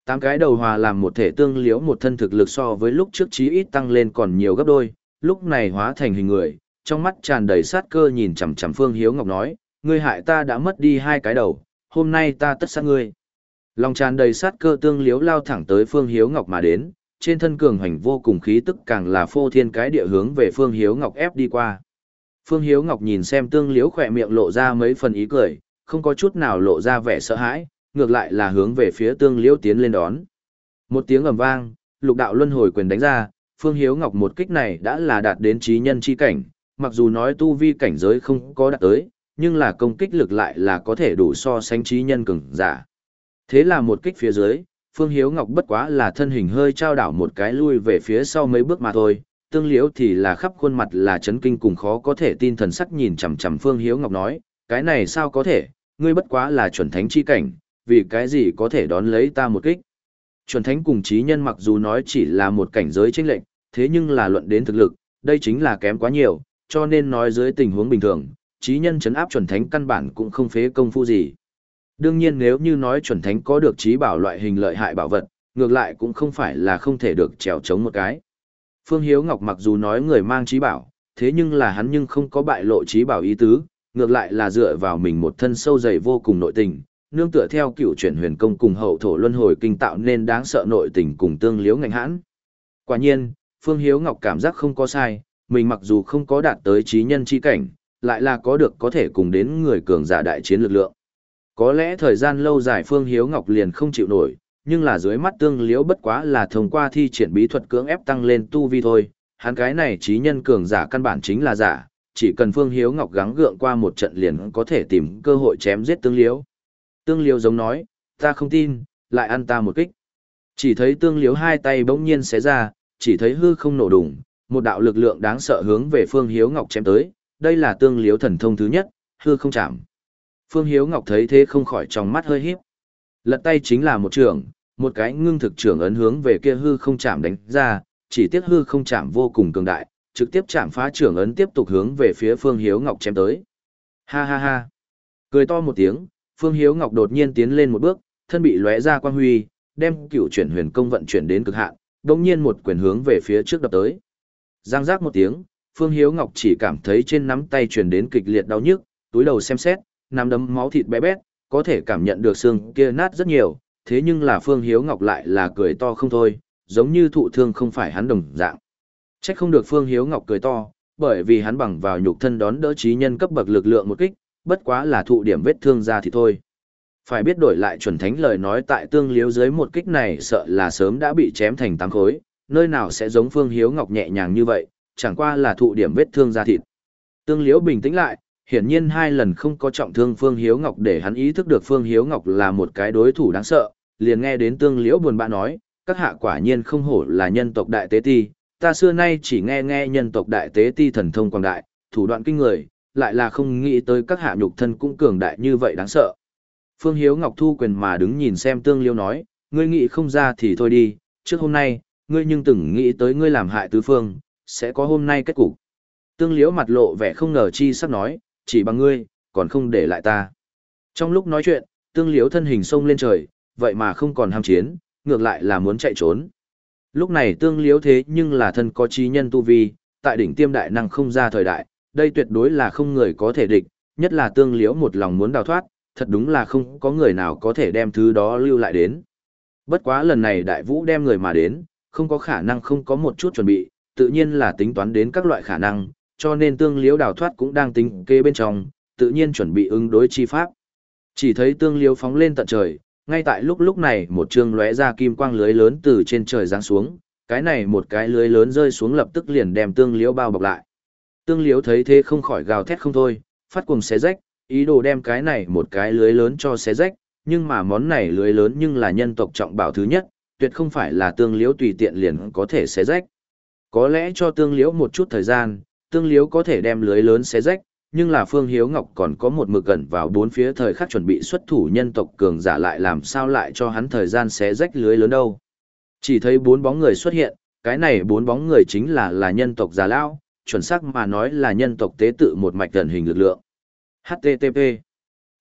Tám cái đầu hòa làm một thể tương liếu một thân thực lực so với lúc trước chí ít tăng lên còn nhiều gấp đôi, lúc này hóa thành hình người, trong mắt tràn đầy sát cơ nhìn chằm chằm Phương Hiếu Ngọc nói, ngươi hại ta đã mất đi hai cái đầu, hôm nay ta tất sát ngươi. Lòng tràn đầy sát cơ tương liếu lao thẳng tới Phương Hiếu Ngọc mà đến, trên thân cường hành vô cùng khí tức càng là phô thiên cái địa hướng về Phương Hiếu Ngọc ép đi qua. Phương Hiếu Ngọc nhìn xem tương liếu khỏe miệng lộ ra mấy phần ý cười, không có chút nào lộ ra vẻ sợ hãi, ngược lại là hướng về phía tương liễu tiến lên đón. Một tiếng ầm vang, lục đạo luân hồi quyền đánh ra, Phương Hiếu Ngọc một kích này đã là đạt đến trí nhân chi cảnh, mặc dù nói tu vi cảnh giới không có đạt tới, nhưng là công kích lực lại là có thể đủ so sánh trí nhân cường giả. Thế là một kích phía dưới, Phương Hiếu Ngọc bất quá là thân hình hơi trao đảo một cái lui về phía sau mấy bước mà thôi, tương liễu thì là khắp khuôn mặt là chấn kinh cùng khó có thể tin thần sắc nhìn chằm chằm Phương Hiếu Ngọc nói, cái này sao có thể, ngươi bất quá là chuẩn thánh chi cảnh, vì cái gì có thể đón lấy ta một kích. Chuẩn thánh cùng trí nhân mặc dù nói chỉ là một cảnh giới chênh lệch, thế nhưng là luận đến thực lực, đây chính là kém quá nhiều, cho nên nói dưới tình huống bình thường, trí nhân chấn áp chuẩn thánh căn bản cũng không phế công phu gì. Đương nhiên nếu như nói chuẩn thánh có được trí bảo loại hình lợi hại bảo vật, ngược lại cũng không phải là không thể được trèo chống một cái. Phương Hiếu Ngọc mặc dù nói người mang trí bảo, thế nhưng là hắn nhưng không có bại lộ trí bảo ý tứ, ngược lại là dựa vào mình một thân sâu dày vô cùng nội tình, nương tựa theo cựu chuyển huyền công cùng hậu thổ luân hồi kinh tạo nên đáng sợ nội tình cùng tương liếu ngạnh hãn. Quả nhiên, Phương Hiếu Ngọc cảm giác không có sai, mình mặc dù không có đạt tới trí nhân chi cảnh, lại là có được có thể cùng đến người cường giả đại chiến lực lượng. Có lẽ thời gian lâu dài Phương Hiếu Ngọc liền không chịu nổi, nhưng là dưới mắt tương liếu bất quá là thông qua thi triển bí thuật cưỡng ép tăng lên tu vi thôi, hắn cái này trí nhân cường giả căn bản chính là giả, chỉ cần Phương Hiếu Ngọc gắng gượng qua một trận liền có thể tìm cơ hội chém giết tương liếu. Tương liếu giống nói, ta không tin, lại ăn ta một kích. Chỉ thấy tương liếu hai tay bỗng nhiên xé ra, chỉ thấy hư không nổ đùng, một đạo lực lượng đáng sợ hướng về Phương Hiếu Ngọc chém tới, đây là tương liếu thần thông thứ nhất, hư không chạm. Phương Hiếu Ngọc thấy thế không khỏi trong mắt hơi híp. Lật tay chính là một trường, một cái ngưng thực trường ấn hướng về kia hư không chạm đánh ra, chỉ tiếc hư không chạm vô cùng cường đại, trực tiếp chạm phá trường ấn tiếp tục hướng về phía Phương Hiếu Ngọc chém tới. Ha ha ha. Cười to một tiếng, Phương Hiếu Ngọc đột nhiên tiến lên một bước, thân bị lóe ra quang huy, đem cựu chuyển huyền công vận chuyển đến cực hạn, đột nhiên một quyền hướng về phía trước đập tới. Giang giác một tiếng, Phương Hiếu Ngọc chỉ cảm thấy trên nắm tay truyền đến kịch liệt đau nhức, túi đầu xem xét, nắm đấm máu thịt bé bét, có thể cảm nhận được xương kia nát rất nhiều, thế nhưng là Phương Hiếu Ngọc lại là cười to không thôi, giống như thụ thương không phải hắn đồng dạng. Trách không được Phương Hiếu Ngọc cười to, bởi vì hắn bằng vào nhục thân đón đỡ trí nhân cấp bậc lực lượng một kích, bất quá là thụ điểm vết thương ra thì thôi. Phải biết đổi lại chuẩn thánh lời nói tại tương liếu dưới một kích này sợ là sớm đã bị chém thành tám khối, nơi nào sẽ giống Phương Hiếu Ngọc nhẹ nhàng như vậy, chẳng qua là thụ điểm vết thương ra thịt. Tương liếu bình tĩnh lại, hiển nhiên hai lần không có trọng thương Phương Hiếu Ngọc để hắn ý thức được Phương Hiếu Ngọc là một cái đối thủ đáng sợ, liền nghe đến tương liễu buồn bã nói, các hạ quả nhiên không hổ là nhân tộc đại tế ti, ta xưa nay chỉ nghe nghe nhân tộc đại tế ti thần thông quảng đại, thủ đoạn kinh người, lại là không nghĩ tới các hạ nhục thân cũng cường đại như vậy đáng sợ. Phương Hiếu Ngọc thu quyền mà đứng nhìn xem tương liễu nói, ngươi nghĩ không ra thì thôi đi, trước hôm nay, ngươi nhưng từng nghĩ tới ngươi làm hại tứ phương, sẽ có hôm nay kết cục. Tương liễu mặt lộ vẻ không ngờ chi sắp nói, chỉ bằng ngươi, còn không để lại ta. Trong lúc nói chuyện, tương liễu thân hình xông lên trời, vậy mà không còn ham chiến, ngược lại là muốn chạy trốn. Lúc này tương liễu thế nhưng là thân có trí nhân tu vi, tại đỉnh tiêm đại năng không ra thời đại, đây tuyệt đối là không người có thể địch, nhất là tương liễu một lòng muốn đào thoát, thật đúng là không có người nào có thể đem thứ đó lưu lại đến. Bất quá lần này đại vũ đem người mà đến, không có khả năng không có một chút chuẩn bị, tự nhiên là tính toán đến các loại khả năng, cho nên tương liễu đào thoát cũng đang tính kế bên trong, tự nhiên chuẩn bị ứng đối chi pháp. Chỉ thấy tương liễu phóng lên tận trời, ngay tại lúc lúc này một chương lóe ra kim quang lưới lớn từ trên trời giáng xuống, cái này một cái lưới lớn rơi xuống lập tức liền đem tương liễu bao bọc lại. Tương liễu thấy thế không khỏi gào thét không thôi, phát cuồng xé rách, ý đồ đem cái này một cái lưới lớn cho xé rách, nhưng mà món này lưới lớn nhưng là nhân tộc trọng bảo thứ nhất, tuyệt không phải là tương liễu tùy tiện liền có thể xé rách. Có lẽ cho tương liễu một chút thời gian, tương liễu có thể đem lưới lớn xé rách, nhưng là Phương Hiếu Ngọc còn có một mực gần vào bốn phía thời khắc chuẩn bị xuất thủ nhân tộc cường giả lại làm sao lại cho hắn thời gian xé rách lưới lớn đâu. Chỉ thấy bốn bóng người xuất hiện, cái này bốn bóng người chính là là nhân tộc già lão, chuẩn xác mà nói là nhân tộc tế tự một mạch thần hình lực lượng. H T T P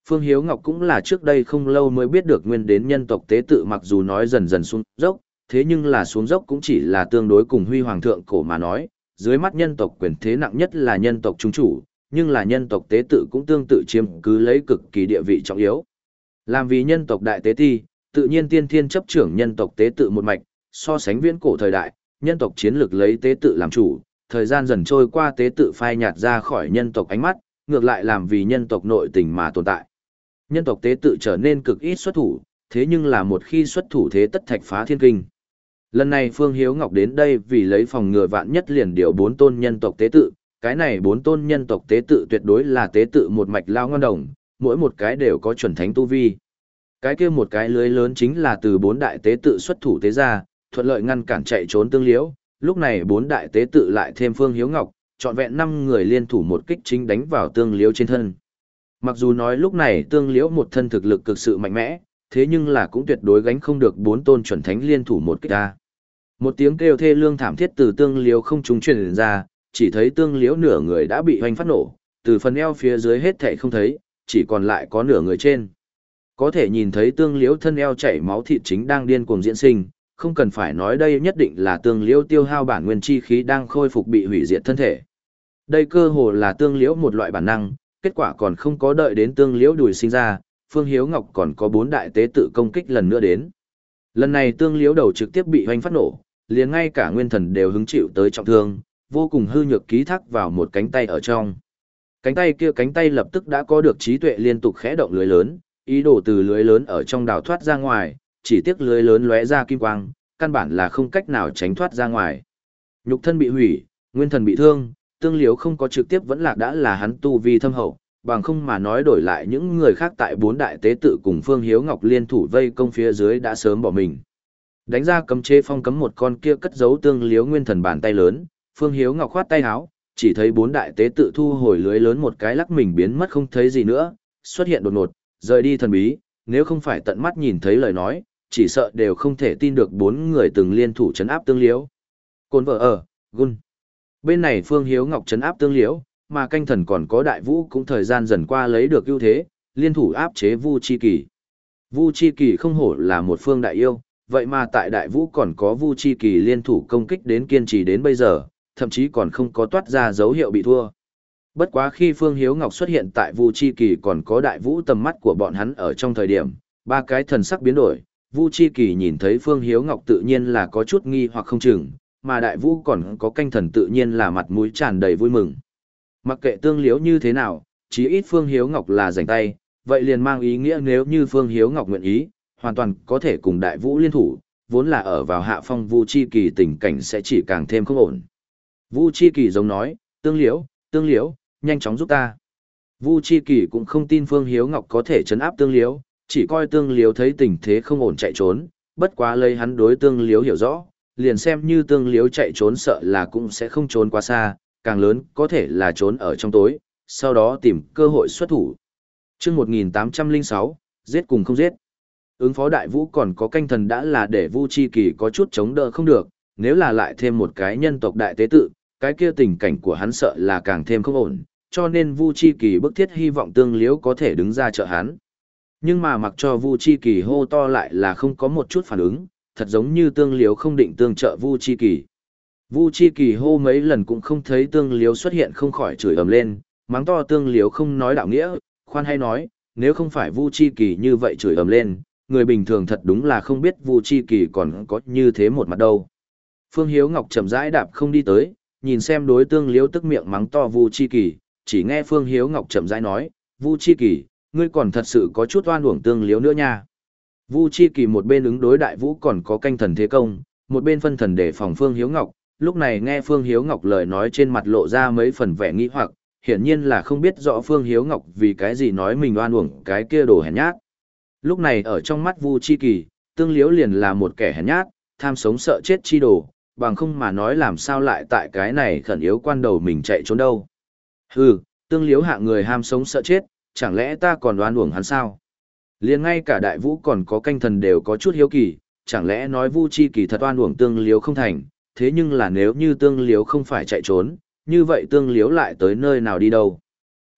Phương Hiếu Ngọc cũng là trước đây không lâu mới biết được nguyên đến nhân tộc tế tự, mặc dù nói dần dần xuống dốc, thế nhưng là xuống dốc cũng chỉ là tương đối cùng huy hoàng thượng cổ mà nói, dưới mắt nhân tộc quyền thế nặng nhất là nhân tộc trung chủ, nhưng là nhân tộc tế tự cũng tương tự chiếm cứ lấy cực kỳ địa vị trọng yếu. Làm vì nhân tộc đại tế ti, tự nhiên tiên thiên chấp trưởng nhân tộc tế tự một mạch, so sánh viễn cổ thời đại, nhân tộc chiến lược lấy tế tự làm chủ, thời gian dần trôi qua tế tự phai nhạt ra khỏi nhân tộc ánh mắt, ngược lại làm vì nhân tộc nội tình mà tồn tại. Nhân tộc tế tự trở nên cực ít xuất thủ, thế nhưng là một khi xuất thủ thế tất thạch phá thiên kinh. Lần này Phương Hiếu Ngọc đến đây vì lấy phòng ngừa vạn nhất liền điều bốn tôn nhân tộc tế tự, cái này bốn tôn nhân tộc tế tự tuyệt đối là tế tự một mạch lao ngon đồng, mỗi một cái đều có chuẩn thánh tu vi. Cái kia một cái lưới lớn chính là từ bốn đại tế tự xuất thủ tế ra, thuận lợi ngăn cản chạy trốn Tương Liễu, lúc này bốn đại tế tự lại thêm Phương Hiếu Ngọc, trọn vẹn năm người liên thủ một kích chính đánh vào Tương Liễu trên thân. Mặc dù nói lúc này Tương Liễu một thân thực lực cực sự mạnh mẽ, thế nhưng là cũng tuyệt đối gánh không được bốn tôn chuẩn thánh liên thủ một kích ra. Một tiếng kêu thê lương thảm thiết từ Tương Liễu không trung truyền ra, chỉ thấy Tương Liễu nửa người đã bị hoành phát nổ, từ phần eo phía dưới hết thảy không thấy, chỉ còn lại có nửa người trên. Có thể nhìn thấy Tương Liễu thân eo chảy máu thịt chính đang điên cuồng diễn sinh, không cần phải nói đây nhất định là Tương Liễu tiêu hao bản nguyên chi khí đang khôi phục bị hủy diệt thân thể. Đây cơ hồ là Tương Liễu một loại bản năng, kết quả còn không có đợi đến Tương Liễu đùi sinh ra, Phương Hiếu Ngọc còn có bốn đại tế tự công kích lần nữa đến. Lần này Tương Liễu đầu trực tiếp bị hoành phát nổ, liền ngay cả nguyên thần đều hứng chịu tới trọng thương, vô cùng hư nhược ký thác vào một cánh tay ở trong. Cánh tay kia cánh tay lập tức đã có được trí tuệ liên tục khẽ động lưới lớn, ý đồ từ lưới lớn ở trong đào thoát ra ngoài, chỉ tiếc lưới lớn lóe ra kim quang, căn bản là không cách nào tránh thoát ra ngoài. Nhục thân bị hủy, nguyên thần bị thương, Tương Liễu không có trực tiếp vẫn lạc đã là hắn tu vi thâm hậu, bằng không mà nói đổi lại những người khác tại bốn đại tế tự cùng Phương Hiếu Ngọc liên thủ vây công phía dưới đã sớm bỏ mình. Đánh ra cấm chế phong cấm một con kia cất giấu Tương Liễu nguyên thần bàn tay lớn, Phương Hiếu Ngọc khoát tay áo, chỉ thấy bốn đại tế tự thu hồi lưới lớn một cái lắc mình biến mất không thấy gì nữa, xuất hiện đột ngột, rời đi thần bí, nếu không phải tận mắt nhìn thấy lời nói, chỉ sợ đều không thể tin được bốn người từng liên thủ trấn áp Tương Liễu. Côn vợ ở, gun. Bên này Phương Hiếu Ngọc trấn áp Tương Liễu, mà canh thần còn có Đại Vũ cũng thời gian dần qua lấy được ưu thế, liên thủ áp chế Vu Chi Kỳ. Vu Chi Kỳ không hổ là một phương đại yêu, vậy mà tại Đại Vũ còn có Vu Chi Kỳ liên thủ công kích đến kiên trì đến bây giờ, thậm chí còn không có toát ra dấu hiệu bị thua. Bất quá khi Phương Hiếu Ngọc xuất hiện tại Vu Chi Kỳ còn có Đại Vũ tầm mắt của bọn hắn ở trong thời điểm, ba cái thần sắc biến đổi, Vu Chi Kỳ nhìn thấy Phương Hiếu Ngọc tự nhiên là có chút nghi hoặc không chừng, mà Đại Vũ còn có canh thần tự nhiên là mặt mũi tràn đầy vui mừng. Mặc kệ Tương Liễu như thế nào, chí ít Phương Hiếu Ngọc là rảnh tay, vậy liền mang ý nghĩa nếu như Phương Hiếu Ngọc nguyện ý, hoàn toàn có thể cùng Đại Vũ liên thủ, vốn là ở vào hạ phong Vu Chi Kỳ tình cảnh sẽ chỉ càng thêm không ổn. Vu Chi Kỳ giống nói, Tương Liễu, Tương Liễu, nhanh chóng giúp ta. Vu Chi Kỳ cũng không tin Phương Hiếu Ngọc có thể trấn áp Tương Liễu, chỉ coi Tương Liễu thấy tình thế không ổn chạy trốn, bất quá lấy hắn đối Tương Liễu hiểu rõ, liền xem như Tương Liễu chạy trốn sợ là cũng sẽ không trốn quá xa, càng lớn có thể là trốn ở trong tối, sau đó tìm cơ hội xuất thủ. Chương một nghìn tám trăm lẻ sáu, giết cùng không giết. Ứng phó Đại Vũ còn có canh thần đã là để Vu Chi Kỳ có chút chống đỡ không được, nếu là lại thêm một cái nhân tộc đại tế tự, cái kia tình cảnh của hắn sợ là càng thêm không ổn, cho nên Vu Chi Kỳ bức thiết hy vọng Tương Liễu có thể đứng ra trợ hắn. Nhưng mà mặc cho Vu Chi Kỳ hô to lại là không có một chút phản ứng, thật giống như Tương Liễu không định tương trợ Vu Chi Kỳ. Vu Chi Kỳ hô mấy lần cũng không thấy Tương Liễu xuất hiện, không khỏi chửi ầm lên, mắng to Tương Liễu không nói đạo nghĩa, khoan hay nói, nếu không phải Vu Chi Kỳ như vậy chửi ầm lên, người bình thường thật đúng là không biết Vu Chi Kỳ còn có như thế một mặt đâu. Phương Hiếu Ngọc chậm rãi đạp không đi tới, nhìn xem đối Tương Liễu tức miệng mắng to Vu Chi Kỳ, chỉ nghe Phương Hiếu Ngọc chậm rãi nói, Vu Chi Kỳ, ngươi còn thật sự có chút oan uổng Tương Liễu nữa nha. Vu Chi Kỳ một bên ứng đối Đại Vũ còn có canh thần thế công, một bên phân thần để phòng Phương Hiếu Ngọc, lúc này nghe Phương Hiếu Ngọc lời nói trên mặt lộ ra mấy phần vẻ nghi hoặc, hiển nhiên là không biết rõ Phương Hiếu Ngọc vì cái gì nói mình oan uổng cái kia đồ hèn nhát. Lúc này ở trong mắt Vu Chi Kỳ, Tương Liễu liền là một kẻ hèn nhát, tham sống sợ chết chi đồ, bằng không mà nói làm sao lại tại cái này khẩn yếu quan đầu mình chạy trốn đâu. Hừ, Tương Liễu hạ người ham sống sợ chết, chẳng lẽ ta còn oan uổng hắn sao? Liền ngay cả Đại Vũ còn có canh thần đều có chút hiếu kỳ, chẳng lẽ nói Vu Chi Kỳ thật oan uổng Tương Liễu không thành, thế nhưng là nếu như Tương Liễu không phải chạy trốn, như vậy Tương Liễu lại tới nơi nào đi đâu?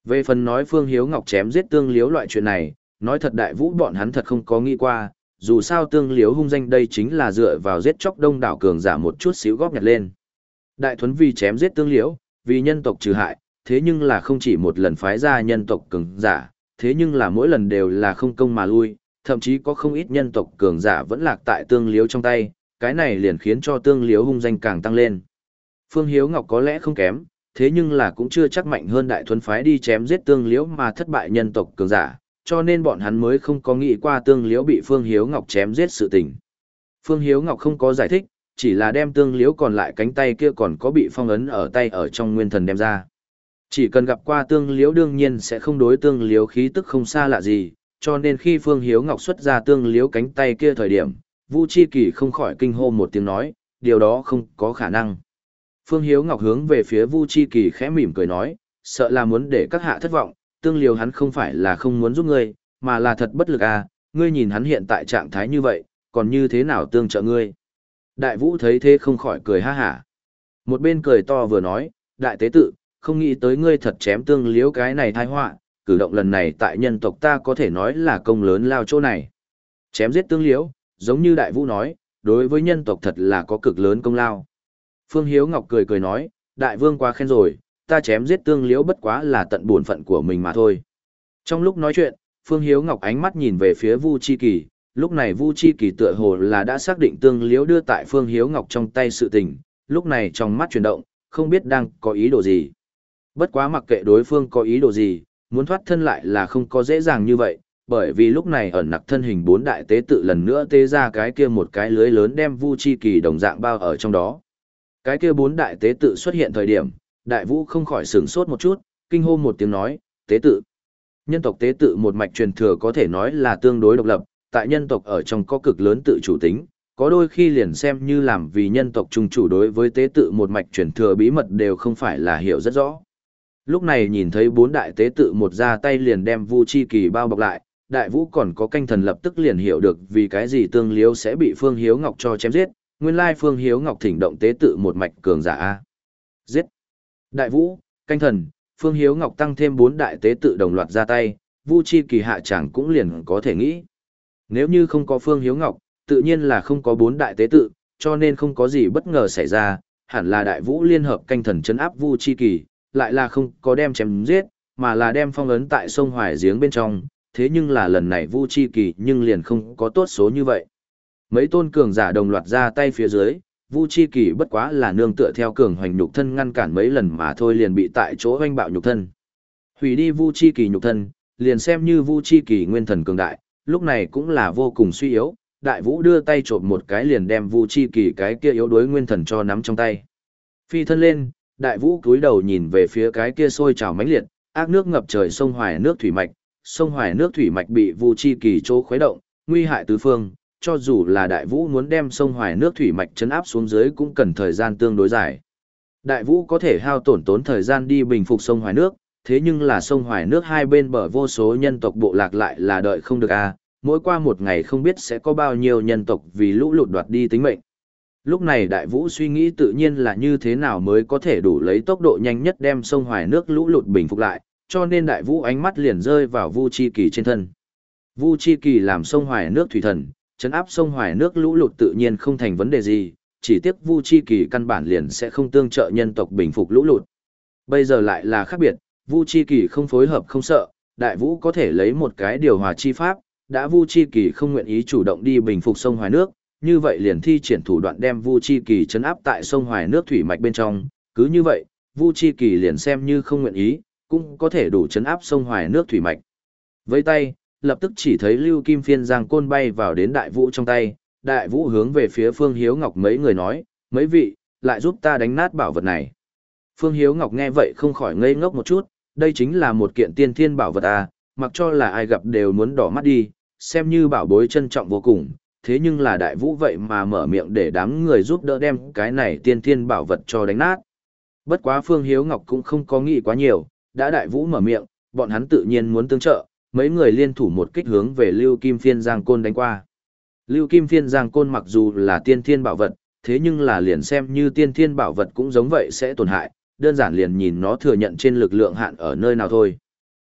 Về phần nói Phương Hiếu Ngọc chém giết Tương Liếu loại chuyện này, nói thật Đại Vũ bọn hắn thật không có nghĩ qua, dù sao Tương Liếu hung danh đây chính là dựa vào giết chóc đông đảo cường giả một chút xíu góp nhặt lên. Đại Thuấn vì chém giết Tương Liếu, vì nhân tộc trừ hại, thế nhưng là không chỉ một lần phái ra nhân tộc cường giả, thế nhưng là mỗi lần đều là không công mà lui, thậm chí có không ít nhân tộc cường giả vẫn lạc tại Tương Liếu trong tay, cái này liền khiến cho Tương Liếu hung danh càng tăng lên. Phương Hiếu Ngọc có lẽ không kém, thế nhưng là cũng chưa chắc mạnh hơn Đại Thuấn phái đi chém giết Tương Liếu mà thất bại nhân tộc cường giả, cho nên bọn hắn mới không có nghĩ qua Tương Liếu bị Phương Hiếu Ngọc chém giết sự tình. Phương Hiếu Ngọc không có giải thích, chỉ là đem Tương Liếu còn lại cánh tay kia còn có bị phong ấn ở tay ở trong nguyên thần đem ra. Chỉ cần gặp qua Tương Liếu đương nhiên sẽ không đối Tương Liếu khí tức không xa lạ gì, cho nên khi Phương Hiếu Ngọc xuất ra Tương Liếu cánh tay kia thời điểm, Vu Chi Kỳ không khỏi kinh hô một tiếng nói, điều đó không có khả năng. Phương Hiếu Ngọc hướng về phía Vu Chi Kỳ khẽ mỉm cười nói, sợ là muốn để các hạ thất vọng, Tương Liếu hắn không phải là không muốn giúp ngươi, mà là thật bất lực à, ngươi nhìn hắn hiện tại trạng thái như vậy, còn như thế nào tương trợ ngươi. Đại Vũ thấy thế không khỏi cười ha hả. Một bên cười to vừa nói, đại tế tự, không nghĩ tới ngươi thật chém Tương Liếu cái này tai họa, cử động lần này tại nhân tộc ta có thể nói là công lớn lao chỗ này. Chém giết Tương Liếu, giống như Đại Vũ nói, đối với nhân tộc thật là có cực lớn công lao. Phương Hiếu Ngọc cười cười nói, đại vương quá khen rồi, ta chém giết Tương Liếu bất quá là tận bổn phận của mình mà thôi. Trong lúc nói chuyện, Phương Hiếu Ngọc ánh mắt nhìn về phía Vu Chi Kỳ, lúc này Vu Chi Kỳ tựa hồ là đã xác định Tương Liếu đưa tại Phương Hiếu Ngọc trong tay sự tình, lúc này trong mắt chuyển động, không biết đang có ý đồ gì. Bất quá mặc kệ đối phương có ý đồ gì, muốn thoát thân lại là không có dễ dàng như vậy, bởi vì lúc này ẩn nặc thân hình bốn đại tế tự lần nữa tế ra cái kia một cái lưới lớn đem Vu Chi Kỳ đồng dạng bao ở trong đó. Cái kia bốn đại tế tự xuất hiện thời điểm, Đại Vũ không khỏi sửng sốt một chút, kinh hô một tiếng nói, tế tự. Nhân tộc tế tự một mạch truyền thừa có thể nói là tương đối độc lập, tại nhân tộc ở trong có cực lớn tự chủ tính, có đôi khi liền xem như làm vì nhân tộc trung chủ đối với tế tự một mạch truyền thừa bí mật đều không phải là hiểu rất rõ. Lúc này nhìn thấy bốn đại tế tự một ra tay liền đem Vu Chi Kỳ bao bọc lại, Đại Vũ còn có canh thần lập tức liền hiểu được vì cái gì Tương Liếu sẽ bị Phương Hiếu Ngọc cho chém giết, nguyên lai Phương Hiếu Ngọc thỉnh động tế tự một mạch cường giả a. Giết. Đại Vũ, canh thần, Phương Hiếu Ngọc tăng thêm bốn đại tế tự đồng loạt ra tay, Vu Chi Kỳ hạ chẳng cũng liền có thể nghĩ. Nếu như không có Phương Hiếu Ngọc, tự nhiên là không có bốn đại tế tự, cho nên không có gì bất ngờ xảy ra, hẳn là Đại Vũ liên hợp canh thần trấn áp Vu Chi Kỳ, lại là không có đem chém giết, mà là đem phong ấn tại sông Hoài giếng bên trong, thế nhưng là lần này Vu Chi Kỳ nhưng liền không có tốt số như vậy. Mấy tôn cường giả đồng loạt ra tay phía dưới, Vu Chi Kỳ bất quá là nương tựa theo cường hoành nhục thân ngăn cản mấy lần mà thôi liền bị tại chỗ hoanh bạo nhục thân. Hủy đi Vu Chi Kỳ nhục thân, liền xem như Vu Chi Kỳ nguyên thần cường đại, lúc này cũng là vô cùng suy yếu, Đại Vũ đưa tay chộp một cái liền đem Vu Chi Kỳ cái kia yếu đuối nguyên thần cho nắm trong tay. Phi thân lên, Đại Vũ cúi đầu nhìn về phía cái kia sôi trào mãnh liệt, ác nước ngập trời sông Hoài nước thủy mạch, sông Hoài nước thủy mạch bị Vu Chi Kỳ chỗ khuấy động, nguy hại tứ phương, cho dù là Đại Vũ muốn đem sông Hoài nước thủy mạch chấn áp xuống dưới cũng cần thời gian tương đối dài. Đại Vũ có thể hao tổn tốn thời gian đi bình phục sông Hoài nước, thế nhưng là sông Hoài nước hai bên bờ vô số nhân tộc bộ lạc lại là đợi không được a, mỗi qua một ngày không biết sẽ có bao nhiêu nhân tộc vì lũ lụt đoạt đi tính mệnh. Lúc này Đại Vũ suy nghĩ tự nhiên là như thế nào mới có thể đủ lấy tốc độ nhanh nhất đem sông Hoài nước lũ lụt bình phục lại, cho nên Đại Vũ ánh mắt liền rơi vào Vu Chi Kỳ trên thân. Vu Chi Kỳ làm sông Hoài nước thủy thần, trấn áp sông Hoài nước lũ lụt tự nhiên không thành vấn đề gì, chỉ tiếc Vu Chi Kỳ căn bản liền sẽ không tương trợ nhân tộc bình phục lũ lụt. Bây giờ lại là khác biệt, Vu Chi Kỳ không phối hợp không sợ, Đại Vũ có thể lấy một cái điều hòa chi pháp, đã Vu Chi Kỳ không nguyện ý chủ động đi bình phục sông Hoài nước, như vậy liền thi triển thủ đoạn đem Vu Chi Kỳ trấn áp tại sông Hoài nước thủy mạch bên trong, cứ như vậy, Vu Chi Kỳ liền xem như không nguyện ý, cũng có thể đủ trấn áp sông Hoài nước thủy mạch. Với tay, lập tức chỉ thấy Lưu Kim Phiên giang côn bay vào đến Đại Vũ trong tay, Đại Vũ hướng về phía Phương Hiếu Ngọc mấy người nói, mấy vị, lại giúp ta đánh nát bảo vật này. Phương Hiếu Ngọc nghe vậy không khỏi ngây ngốc một chút, đây chính là một kiện tiên thiên bảo vật à, mặc cho là ai gặp đều muốn đỏ mắt đi, xem như bảo bối trân trọng vô cùng, thế nhưng là Đại Vũ vậy mà mở miệng để đám người giúp đỡ đem cái này tiên thiên bảo vật cho đánh nát. Bất quá Phương Hiếu Ngọc cũng không có nghĩ quá nhiều, đã Đại Vũ mở miệng, bọn hắn tự nhiên muốn tương trợ, mấy người liên thủ một kích hướng về Lưu Kim Phiên Giang Côn đánh qua. Lưu Kim Phiên Giang Côn mặc dù là tiên thiên bảo vật, thế nhưng là liền xem như tiên thiên bảo vật cũng giống vậy sẽ tổn hại, đơn giản liền nhìn nó thừa nhận trên lực lượng hạn ở nơi nào thôi.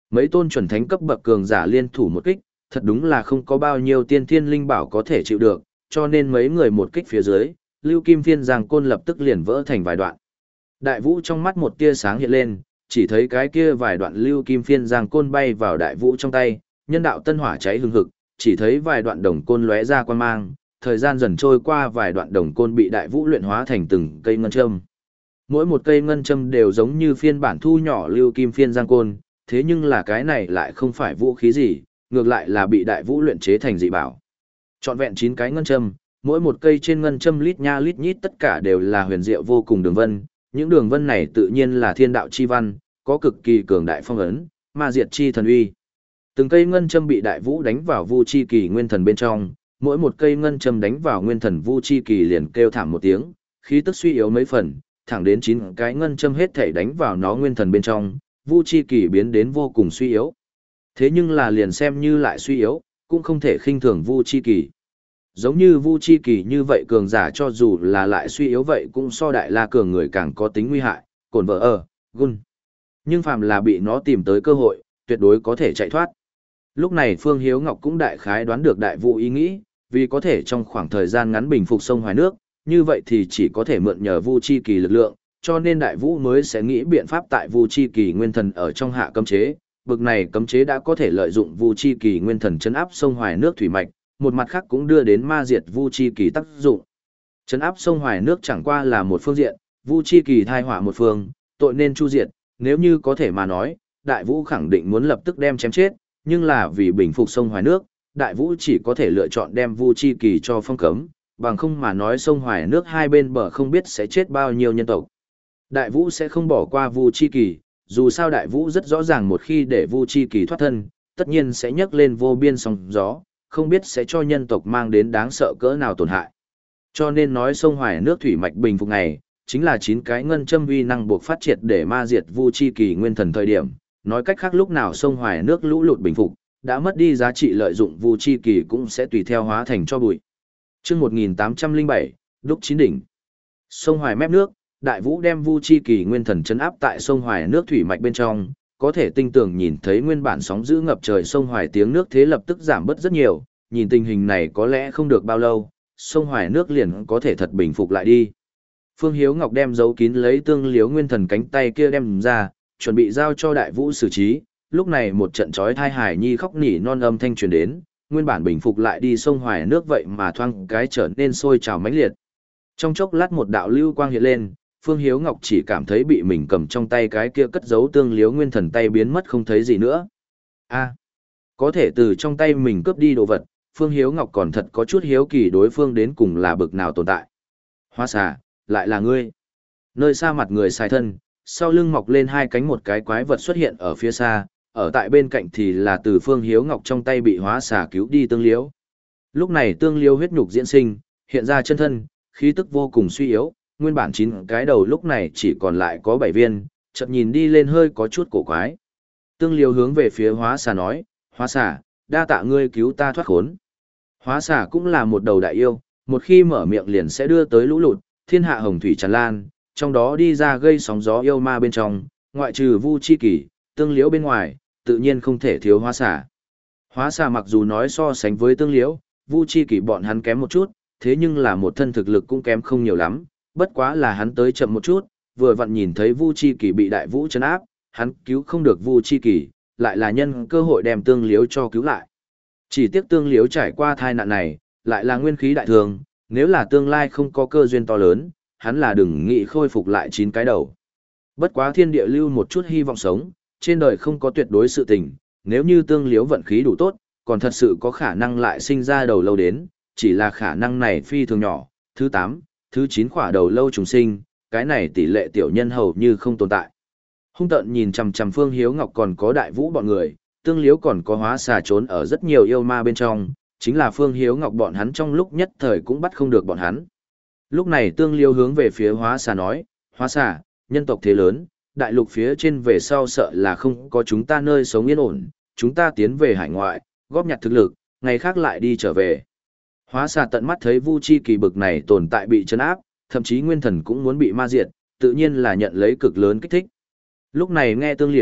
Mấy tôn chuẩn thánh cấp bậc cường giả liên thủ một kích, thật đúng là không có bao nhiêu tiên thiên linh bảo có thể chịu được, cho nên mấy người một kích phía dưới, Lưu Kim Phiên Giang Côn lập tức liền vỡ thành vài đoạn. Đại Vũ trong mắt một tia sáng hiện lên, chỉ thấy cái kia vài đoạn Lưu Kim Phiên Giang Côn bay vào Đại Vũ trong tay, nhân đạo tân hỏa cháy hừng hực, chỉ thấy vài đoạn đồng côn lóe ra quang mang, thời gian dần trôi qua vài đoạn đồng côn bị Đại Vũ luyện hóa thành từng cây ngân châm. Mỗi một cây ngân châm đều giống như phiên bản thu nhỏ Lưu Kim Phiên Giang Côn, thế nhưng là cái này lại không phải vũ khí gì, ngược lại là bị Đại Vũ luyện chế thành dị bảo. Trọn vẹn chín cái ngân châm, mỗi một cây trên ngân châm lít nha lít nhít tất cả đều là huyền diệu vô cùng đường vân, những đường vân này tự nhiên là thiên đạo chi văn, có cực kỳ cường đại phong ấn, ma diệt chi thần uy. Từng cây ngân châm bị Đại Vũ đánh vào Vu Chi Kỳ nguyên thần bên trong, mỗi một cây ngân châm đánh vào nguyên thần Vu Chi Kỳ liền kêu thảm một tiếng, khí tức suy yếu mấy phần, thẳng đến chín cái ngân châm hết thảy đánh vào nó nguyên thần bên trong, Vu Chi Kỳ biến đến vô cùng suy yếu. Thế nhưng là liền xem như lại suy yếu, cũng không thể khinh thường Vu Chi Kỳ. Giống như Vu Chi Kỳ như vậy cường giả cho dù là lại suy yếu vậy cũng so Đại La cường người càng có tính nguy hại, cồn vợ ở, gun. Nhưng phàm là bị nó tìm tới cơ hội, tuyệt đối có thể chạy thoát. Lúc này Phương Hiếu Ngọc cũng đại khái đoán được Đại Vũ ý nghĩ, vì có thể trong khoảng thời gian ngắn bình phục sông Hoài nước, như vậy thì chỉ có thể mượn nhờ Vu Chi Kỳ lực lượng, cho nên Đại Vũ mới sẽ nghĩ biện pháp tại Vu Chi Kỳ nguyên thần ở trong hạ cấm chế. Bực này cấm chế đã có thể lợi dụng Vu Chi Kỳ nguyên thần chấn áp sông Hoài nước thủy mạch, một mặt khác cũng đưa đến ma diệt Vu Chi Kỳ tác dụng. Chấn áp sông Hoài nước chẳng qua là một phương diện, Vu Chi Kỳ thai họa một phương, tội nên chu diệt, nếu như có thể mà nói, Đại Vũ khẳng định muốn lập tức đem chém chết, nhưng là vì bình phục sông Hoài nước, Đại Vũ chỉ có thể lựa chọn đem Vu Chi Kỳ cho phong cấm, bằng không mà nói sông Hoài nước hai bên bờ không biết sẽ chết bao nhiêu nhân tộc. Đại Vũ sẽ không bỏ qua Vu Chi Kỳ, dù sao Đại Vũ rất rõ ràng một khi để Vu Chi Kỳ thoát thân, tất nhiên sẽ nhấc lên vô biên sóng gió, không biết sẽ cho nhân tộc mang đến đáng sợ cỡ nào tổn hại. Cho nên nói sông Hoài nước thủy mạch bình phục này, chính là chín cái ngân châm uy năng buộc phát triệt để ma diệt Vu Chi Kỳ nguyên thần thời điểm, nói cách khác lúc nào sông Hoài nước lũ lụt bình phục, đã mất đi giá trị lợi dụng Vu Chi Kỳ cũng sẽ tùy theo hóa thành cho bụi. Chương một nghìn tám trăm lẻ bảy, đúc chín đỉnh. Sông Hoài mép nước, Đại Vũ đem Vu Chi Kỳ nguyên thần trấn áp tại sông Hoài nước thủy mạch bên trong, có thể tinh tường nhìn thấy nguyên bản sóng dữ ngập trời sông Hoài tiếng nước thế lập tức giảm bớt rất nhiều, nhìn tình hình này có lẽ không được bao lâu, sông Hoài nước liền có thể thật bình phục lại đi. Phương Hiếu Ngọc đem giấu kín lấy tương liếu nguyên thần cánh tay kia đem ra, chuẩn bị giao cho Đại Vũ xử trí, lúc này một trận chói thai hải nhi khóc nỉ non âm thanh truyền đến, nguyên bản bình phục lại đi sông Hoài nước vậy mà thoang cái trở nên sôi trào mãnh liệt. Trong chốc lát một đạo lưu quang hiện lên, Phương Hiếu Ngọc chỉ cảm thấy bị mình cầm trong tay cái kia cất giấu tương liếu nguyên thần tay biến mất không thấy gì nữa. A, có thể từ trong tay mình cướp đi đồ vật, Phương Hiếu Ngọc còn thật có chút hiếu kỳ đối phương đến cùng là bực nào tồn tại. Hoa xà, lại là ngươi. Nơi xa mặt người xài thân, sau lưng mọc lên hai cánh một cái quái vật xuất hiện ở phía xa, ở tại bên cạnh thì là từ Phương Hiếu Ngọc trong tay bị hóa xà cứu đi tương liếu. Lúc này tương liếu huyết nhục diễn sinh, hiện ra chân thân, khí tức vô cùng suy yếu, nguyên bản chín cái đầu lúc này chỉ còn lại có bảy viên, chợt nhìn đi lên hơi có chút cổ quái. Tương liếu hướng về phía hóa xà nói, hóa xà, đa tạ ngươi cứu ta thoát khốn. Hóa xà cũng là một đầu đại yêu, một khi mở miệng liền sẽ đưa tới lũ lụt, thiên hạ hồng thủy tràn lan, trong đó đi ra gây sóng gió yêu ma bên trong, ngoại trừ Vu Chi Kỳ, tương liễu bên ngoài, tự nhiên không thể thiếu hóa xà. Hóa xà mặc dù nói so sánh với tương liễu, Vu Chi Kỳ bọn hắn kém một chút, thế nhưng là một thân thực lực cũng kém không nhiều lắm, bất quá là hắn tới chậm một chút, vừa vặn nhìn thấy Vu Chi Kỳ bị Đại Vũ trấn áp, hắn cứu không được Vu Chi Kỳ, lại là nhân cơ hội đem tương liễu cho cứu lại. Chỉ tiếc tương liễu trải qua tai nạn này, lại là nguyên khí đại thường, nếu là tương lai không có cơ duyên to lớn, hắn là đừng nghĩ khôi phục lại chín cái đầu. Bất quá thiên địa lưu một chút hy vọng sống, trên đời không có tuyệt đối sự tình, nếu như tương liễu vận khí đủ tốt, còn thật sự có khả năng lại sinh ra đầu lâu đến, chỉ là khả năng này phi thường nhỏ, thứ tám, thứ chín khỏa đầu lâu trùng sinh, cái này tỷ lệ tiểu nhân hầu như không tồn tại. Hung tợn nhìn chằm chằm Phương Hiếu Ngọc còn có Đại Vũ bọn người, tương liễu còn có hóa xà trốn ở rất nhiều yêu ma bên trong, chính là Phương Hiếu Ngọc bọn hắn trong lúc nhất thời cũng bắt không được bọn hắn. Lúc này tương liễu hướng về phía hóa xà nói, hóa xà, nhân tộc thế lớn, đại lục phía trên về sau sợ là không có chúng ta nơi sống yên ổn, chúng ta tiến về hải ngoại, góp nhặt thực lực, ngày khác lại đi trở về. Hóa xà tận mắt thấy Vu Chi Kỳ bực này tồn tại bị trấn áp, thậm chí nguyên thần cũng muốn bị ma diệt, tự nhiên là nhận lấy cực lớn kích thích. Lúc này nghe tương liễu,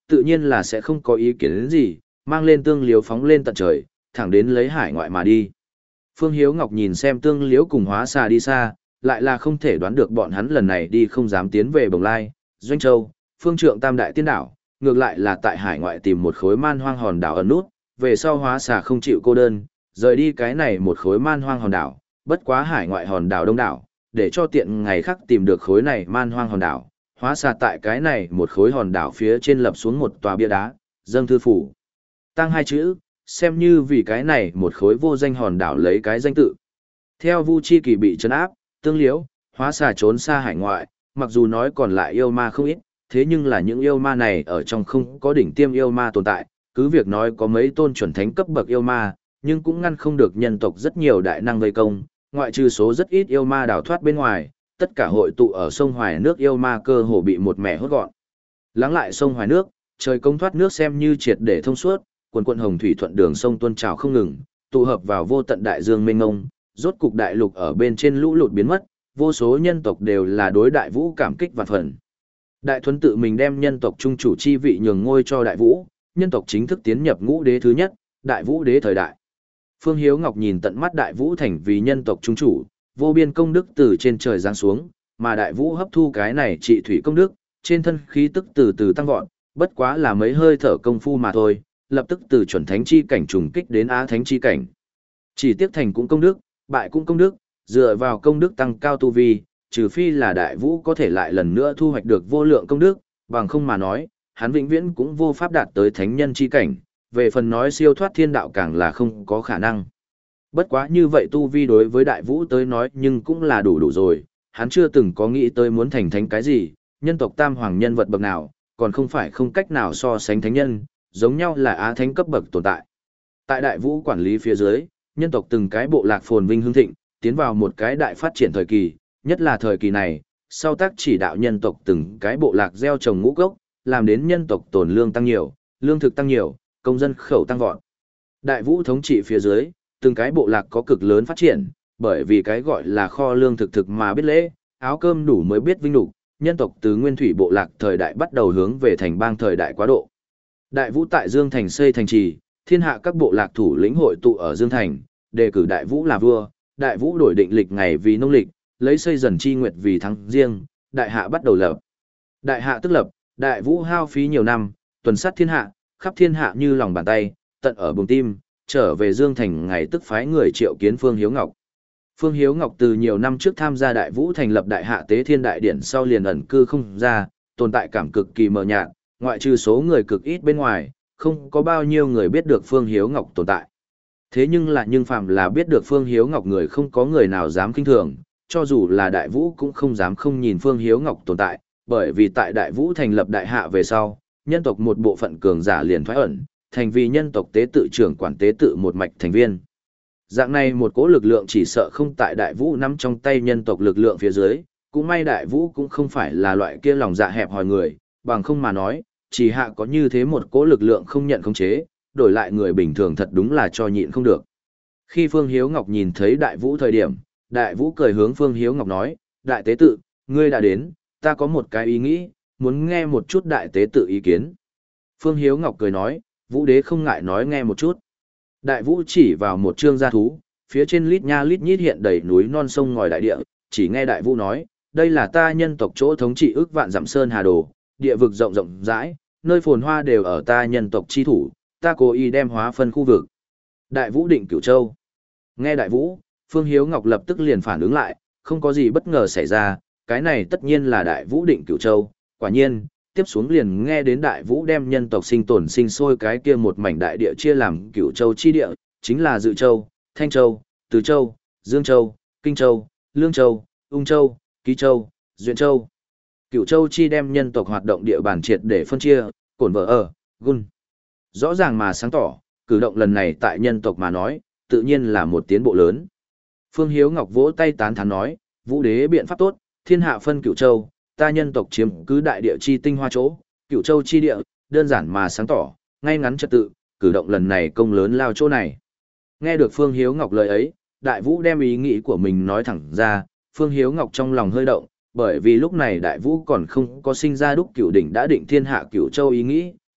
tự nhiên là sẽ không có ý kiến đến gì, mang lên tương liếu phóng lên tận trời, thẳng đến lấy hải ngoại mà đi. Phương Hiếu Ngọc nhìn xem tương liếu cùng hóa xà đi xa, lại là không thể đoán được bọn hắn lần này đi không dám tiến về Bồng Lai, Doanh Châu, Phương Trượng Tam Đại Tiên Đảo, ngược lại là tại hải ngoại tìm một khối man hoang hòn đảo ẩn nút, về sau hóa xà không chịu cô đơn, rời đi cái này một khối man hoang hòn đảo, bất quá hải ngoại hòn đảo đông đảo, để cho tiện ngày khác tìm được khối này man hoang hòn đảo, hóa xà tại cái này một khối hòn đảo phía trên lập xuống một tòa bia đá, dâng thư phủ. Tăng hai chữ, xem như vì cái này một khối vô danh hòn đảo lấy cái danh tự. Theo Vu Chi Kỳ bị trấn áp, tương liễu, hóa xà trốn xa hải ngoại, mặc dù nói còn lại yêu ma không ít, thế nhưng là những yêu ma này ở trong không có đỉnh tiêm yêu ma tồn tại, cứ việc nói có mấy tôn chuẩn thánh cấp bậc yêu ma, nhưng cũng ngăn không được nhân tộc rất nhiều đại năng vây công, ngoại trừ số rất ít yêu ma đào thoát bên ngoài, tất cả hội tụ ở sông Hoài nước yêu ma cơ hồ bị một mẻ hốt gọn. Lắng lại sông Hoài nước, trời công thoát nước xem như triệt để thông suốt, quần quận hồng thủy thuận đường sông tuôn trào không ngừng, tụ hợp vào vô tận đại dương mênh mông, rốt cục đại lục ở bên trên lũ lụt biến mất, vô số nhân tộc đều là đối đại vũ cảm kích vạn phần. Đại Thuấn tự mình đem nhân tộc trung chủ chi vị nhường ngôi cho đại vũ, nhân tộc chính thức tiến nhập ngũ đế thứ nhất, đại vũ đế thời đại. Phương Hiếu Ngọc nhìn tận mắt đại vũ thành vì nhân tộc trung chủ, vô biên công đức từ trên trời giáng xuống, mà đại vũ hấp thu cái này trị thủy công đức, trên thân khí tức từ từ tăng vọt, bất quá là mấy hơi thở công phu mà thôi, lập tức từ chuẩn thánh chi cảnh trùng kích đến á thánh chi cảnh. Chỉ tiếc thành cũng công đức, bại cũng công đức, dựa vào công đức tăng cao tu vi, trừ phi là đại vũ có thể lại lần nữa thu hoạch được vô lượng công đức, bằng không mà nói, hắn vĩnh viễn cũng vô pháp đạt tới thánh nhân chi cảnh, về phần nói siêu thoát thiên đạo càng là không có khả năng. Bất quá như vậy tu vi đối với đại vũ tới nói nhưng cũng là đủ đủ rồi, hắn chưa từng có nghĩ tới muốn thành thánh cái gì, nhân tộc tam hoàng nhân vật bậc nào, còn không phải không cách nào so sánh thánh nhân, giống nhau là á thánh cấp bậc tồn tại. Tại đại vũ quản lý phía dưới, nhân tộc từng cái bộ lạc phồn vinh hưng thịnh, tiến vào một cái đại phát triển thời kỳ, nhất là thời kỳ này, sau tác chỉ đạo nhân tộc từng cái bộ lạc gieo trồng ngũ cốc, làm đến nhân tộc tồn lương tăng nhiều, lương thực tăng nhiều, công dân khẩu tăng vọt. Đại vũ thống trị phía dưới, từng cái bộ lạc có cực lớn phát triển, bởi vì cái gọi là kho lương thực thực mà biết lễ, áo cơm đủ mới biết vinh đủ, nhân tộc từ nguyên thủy bộ lạc thời đại bắt đầu hướng về thành bang thời đại quá độ. Đại vũ tại Dương Thành xây thành trì, thiên hạ các bộ lạc thủ lĩnh hội tụ ở Dương Thành, đề cử đại vũ là vua, đại vũ đổi định lịch ngày vì nông lịch, lấy xây dần chi nguyệt vì tháng riêng, đại hạ bắt đầu lập. Đại hạ tức lập, đại vũ hao phí nhiều năm, tuần sát thiên hạ, khắp thiên hạ như lòng bàn tay, tận ở bùng tim, trở về Dương Thành ngày tức phái người triệu kiến Phương Hiếu Ngọc. Phương Hiếu Ngọc từ nhiều năm trước tham gia đại vũ thành lập đại hạ tế thiên đại điển sau liền ẩn cư không ra, tồn tại cảm cực kỳ mờ nhạt, ngoại trừ số người cực ít bên ngoài, không có bao nhiêu người biết được Phương Hiếu Ngọc tồn tại. Thế nhưng là nhưng phàm là biết được Phương Hiếu Ngọc người không có người nào dám kinh thường, cho dù là đại vũ cũng không dám không nhìn Phương Hiếu Ngọc tồn tại, bởi vì tại đại vũ thành lập đại hạ về sau, nhân tộc một bộ phận cường giả liền thoái ẩn, thành vì nhân tộc tế tự trưởng quản tế tự một mạch thành viên. Dạng này một cỗ lực lượng chỉ sợ không tại đại vũ nắm trong tay nhân tộc lực lượng phía dưới, cũng may đại vũ cũng không phải là loại kia lòng dạ hẹp hòi người, bằng không mà nói, chỉ hạ có như thế một cỗ lực lượng không nhận khống chế, đổi lại người bình thường thật đúng là cho nhịn không được. Khi Phương Hiếu Ngọc nhìn thấy đại vũ thời điểm, đại vũ cười hướng Phương Hiếu Ngọc nói, đại tế tự, ngươi đã đến, ta có một cái ý nghĩ, muốn nghe một chút đại tế tự ý kiến. Phương Hiếu Ngọc cười nói, vũ đế không ngại nói nghe một chút. Đại vũ chỉ vào một trương gia thú, phía trên lít nha lít nhít hiện đầy núi non sông ngòi đại địa, chỉ nghe đại vũ nói, đây là ta nhân tộc chỗ thống trị ước vạn dặm sơn hà đồ, địa vực rộng rộng rãi, nơi phồn hoa đều ở ta nhân tộc chi thủ, ta cố ý đem hóa phân khu vực. Đại vũ định Cửu Châu. Nghe đại vũ, Phương Hiếu Ngọc lập tức liền phản ứng lại, không có gì bất ngờ xảy ra, cái này tất nhiên là đại vũ định Cửu Châu, quả nhiên, tiếp xuống liền nghe đến đại vũ đem nhân tộc sinh tồn sinh sôi cái kia một mảnh đại địa chia làm Cửu Châu chi địa, chính là Dự Châu, Thanh Châu, Từ Châu, Dương Châu, Kinh Châu, Lương Châu, Ung Châu, Ký Châu, Duyện Châu. Cửu Châu chi đem nhân tộc hoạt động địa bàn triệt để phân chia, cổn vợ ở, gun. Rõ ràng mà sáng tỏ, cử động lần này tại nhân tộc mà nói, tự nhiên là một tiến bộ lớn. Phương Hiếu Ngọc vỗ tay tán thán nói, vũ đế biện pháp tốt, thiên hạ phân Cửu Châu, ta nhân tộc chiếm cứ đại địa chi tinh hoa chỗ, Cửu Châu chi địa, đơn giản mà sáng tỏ, ngay ngắn trật tự, cử động lần này công lớn lao chỗ này. Nghe được Phương Hiếu Ngọc lời ấy, đại vũ đem ý nghĩ của mình nói thẳng ra, Phương Hiếu Ngọc trong lòng hơi động, bởi vì lúc này đại vũ còn không có sinh ra đúc cửu đỉnh đã định thiên hạ Cửu Châu ý nghĩ,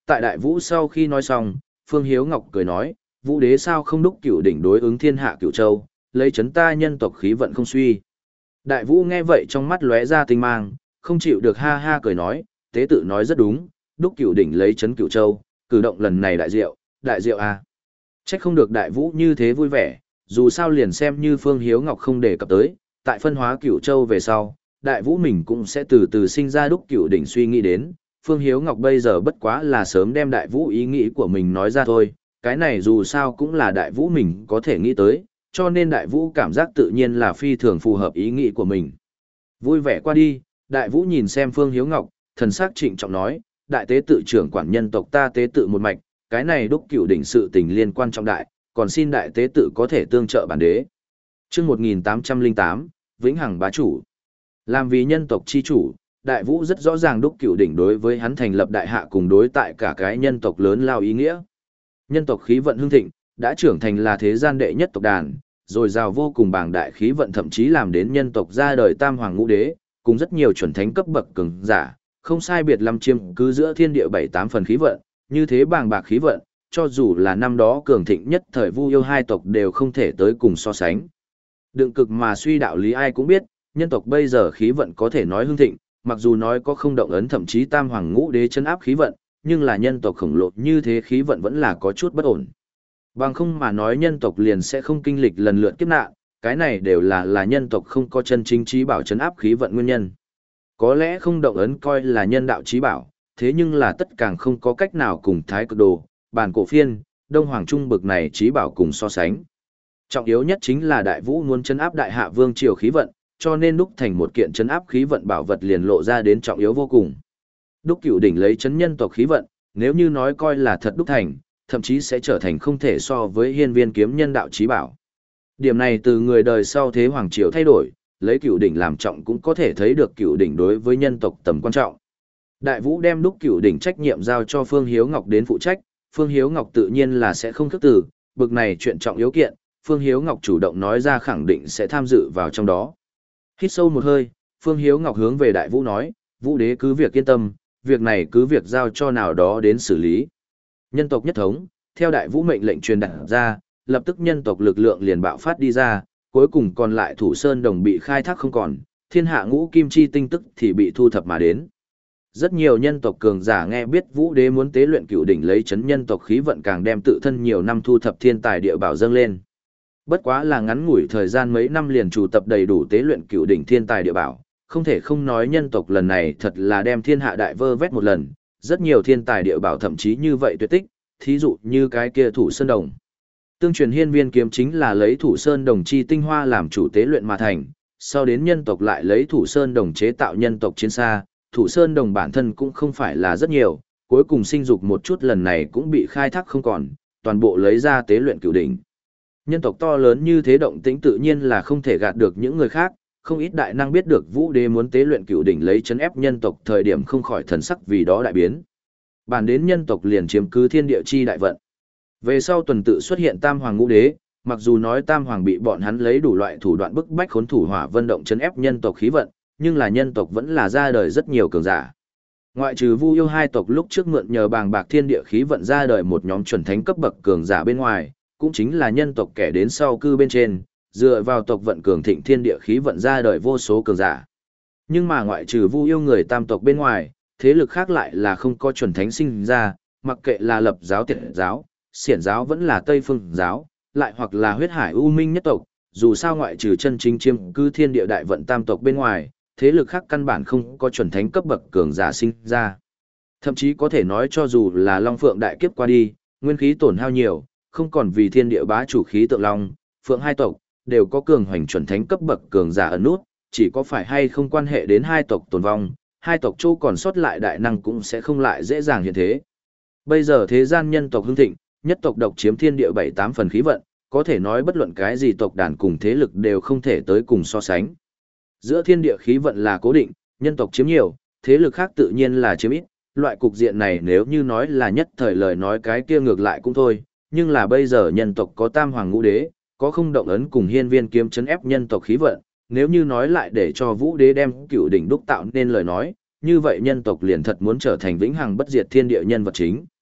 tại Đại Vũ sau khi nói xong, Phương Hiếu Ngọc cười nói, Vũ đế sao không đúc cửu đỉnh đối ứng thiên hạ cửu châu, lấy chấn ta nhân tộc khí vận không suy. Đại Vũ nghe vậy trong mắt lóe ra tinh mang, không chịu được ha ha cười nói, tế tự nói rất đúng, đúc cửu đỉnh lấy chấn cửu châu, cử động lần này đại diệu, đại diệu à. Trách không được Đại Vũ như thế vui vẻ, dù sao liền xem như Phương Hiếu Ngọc không đề cập tới, tại phân hóa cửu châu về sau, Đại Vũ mình cũng sẽ từ từ sinh ra đúc cửu đỉnh suy nghĩ đến, Phương Hiếu Ngọc bây giờ bất quá là sớm đem Đại Vũ ý nghĩ của mình nói ra thôi, cái này dù sao cũng là Đại Vũ mình có thể nghĩ tới, cho nên Đại Vũ cảm giác tự nhiên là phi thường phù hợp ý nghĩ của mình. Vui vẻ qua đi, Đại Vũ nhìn xem Phương Hiếu Ngọc, thần sắc trịnh trọng nói, đại tế tự trưởng quản nhân tộc ta tế tự một mạch, cái này đúc cửu đỉnh sự tình liên quan trọng đại, còn xin đại tế tự có thể tương trợ bản đế. Chương một nghìn tám trăm lẻ tám, Vĩnh Hằng bá chủ. Làm vì nhân tộc chi chủ, Đại Vũ rất rõ ràng đúc cửu đỉnh đối với hắn thành lập đại hạ cùng đối tại cả cái nhân tộc lớn lao ý nghĩa. Nhân tộc khí vận hưng thịnh, đã trưởng thành là thế gian đệ nhất tộc đàn, rồi rào vô cùng bảng đại khí vận thậm chí làm đến nhân tộc ra đời tam hoàng ngũ đế, cùng rất nhiều chuẩn thánh cấp bậc cường giả, không sai biệt lắm chiêm cứ giữa thiên địa bảy tám phần khí vận, như thế bàng bạc khí vận, cho dù là năm đó cường thịnh nhất thời Vu Yêu hai tộc đều không thể tới cùng so sánh. Đựng cực mà suy đạo lý ai cũng biết, nhân tộc bây giờ khí vận có thể nói hưng thịnh, mặc dù nói có không động ấn thậm chí tam hoàng ngũ đế chân áp khí vận, nhưng là nhân tộc khổng lồ như thế khí vận vẫn là có chút bất ổn. Bằng không mà nói nhân tộc liền sẽ không kinh lịch lần lượt kiếp nạn, cái này đều là là nhân tộc không có chân chính trí bảo chấn áp khí vận nguyên nhân. Có lẽ không động ấn coi là nhân đạo trí bảo, thế nhưng là tất càng không có cách nào cùng Thái Cực Đồ, Bàn Cổ Phiên, Đông Hoàng Trung bực này trí bảo cùng so sánh. Trọng yếu nhất chính là Đại Vũ muốn chấn áp đại hạ vương triều khí vận, cho nên đúc thành một kiện chấn áp khí vận bảo vật liền lộ ra đến trọng yếu vô cùng. Đúc cửu đỉnh lấy chấn nhân tộc khí vận, nếu như nói coi là thật đúc thành, thậm chí sẽ trở thành không thể so với hiên viên kiếm nhân đạo trí bảo. Điểm này từ người đời sau thế hoàng triều thay đổi, lấy cửu đỉnh làm trọng cũng có thể thấy được cửu đỉnh đối với nhân tộc tầm quan trọng. Đại Vũ đem đúc cửu đỉnh trách nhiệm giao cho Phương Hiếu Ngọc đến phụ trách, Phương Hiếu Ngọc tự nhiên là sẽ không khước từ, bực này chuyện trọng yếu kiện, Phương Hiếu Ngọc chủ động nói ra khẳng định sẽ tham dự vào trong đó. Hít sâu một hơi, Phương Hiếu Ngọc hướng về Đại Vũ nói, Vũ đế cứ việc yên tâm, việc này cứ việc giao cho nào đó đến xử lý. Nhân tộc nhất thống, theo Đại Vũ mệnh lệnh truyền đạt ra, lập tức nhân tộc lực lượng liền bạo phát đi ra, cuối cùng còn lại Thủ Sơn Đồng bị khai thác không còn, thiên hạ ngũ kim chi tinh tức thì bị thu thập mà đến. Rất nhiều nhân tộc cường giả nghe biết Vũ đế muốn tế luyện cửu đỉnh lấy chấn nhân tộc khí vận càng đem tự thân nhiều năm thu thập thiên tài địa bảo dâng lên. Bất quá là ngắn ngủi thời gian mấy năm liền chủ tập đầy đủ tế luyện cửu đỉnh thiên tài địa bảo, không thể không nói nhân tộc lần này thật là đem thiên hạ đại vơ vét một lần, rất nhiều thiên tài địa bảo thậm chí như vậy tuyệt tích, thí dụ như cái kia Thủ Sơn Đồng. Tương truyền hiên viên kiếm chính là lấy Thủ Sơn Đồng chi tinh hoa làm chủ tế luyện mà thành, sau đến nhân tộc lại lấy Thủ Sơn Đồng chế tạo nhân tộc chiến xa, Thủ Sơn Đồng bản thân cũng không phải là rất nhiều, cuối cùng sinh dục một chút lần này cũng bị khai thác không còn, toàn bộ lấy ra tế luyện cửu đỉnh. Nhân tộc to lớn như thế động tĩnh tự nhiên là không thể gạt được những người khác, không ít đại năng biết được Vũ đế muốn tế luyện cửu đỉnh lấy chấn ép nhân tộc thời điểm không khỏi thần sắc vì đó đại biến. Bản đến nhân tộc liền chiếm cứ thiên địa chi đại vận. Về sau tuần tự xuất hiện tam hoàng ngũ đế, mặc dù nói tam hoàng bị bọn hắn lấy đủ loại thủ đoạn bức bách khốn thủ hỏa vân động chấn ép nhân tộc khí vận, nhưng là nhân tộc vẫn là ra đời rất nhiều cường giả. Ngoại trừ Vu Yêu hai tộc lúc trước mượn nhờ bàng bạc thiên địa khí vận ra đời một nhóm chuẩn thánh cấp bậc cường giả bên ngoài, cũng chính là nhân tộc kẻ đến sau cư bên trên, dựa vào tộc vận cường thịnh thiên địa khí vận ra đời vô số cường giả. Nhưng mà ngoại trừ Vu Yêu người tam tộc bên ngoài, thế lực khác lại là không có chuẩn thánh sinh ra, mặc kệ là lập giáo tiệt giáo, xiển giáo vẫn là Tây Phương giáo, lại hoặc là huyết hải u minh nhất tộc, dù sao ngoại trừ chân chính chiêm cư thiên địa đại vận tam tộc bên ngoài, thế lực khác căn bản không có chuẩn thánh cấp bậc cường giả sinh ra. Thậm chí có thể nói cho dù là Long Phượng đại kiếp qua đi, nguyên khí tổn hao nhiều, không còn vì thiên địa bá chủ khí tượng Long, Phượng hai tộc, đều có cường hoành chuẩn thánh cấp bậc cường giả ẩn nút, chỉ có phải hay không quan hệ đến hai tộc tồn vong, hai tộc châu còn sót lại đại năng cũng sẽ không lại dễ dàng hiện thế. Bây giờ thế gian nhân tộc hưng thịnh, nhất tộc độc chiếm thiên địa bảy tám phần khí vận, có thể nói bất luận cái gì tộc đàn cùng thế lực đều không thể tới cùng so sánh. Giữa thiên địa khí vận là cố định, nhân tộc chiếm nhiều, thế lực khác tự nhiên là chiếm ít, loại cục diện này nếu như nói là nhất thời lời nói cái kia ngược lại cũng thôi, nhưng là bây giờ nhân tộc có tam hoàng ngũ đế, có không động ấn cùng hiên viên kiếm chấn ép nhân tộc khí vận, nếu như nói lại để cho Vũ đế đem cửu đỉnh đúc tạo nên lời nói, như vậy nhân tộc liền thật muốn trở thành vĩnh hằng bất diệt thiên địa nhân vật chính.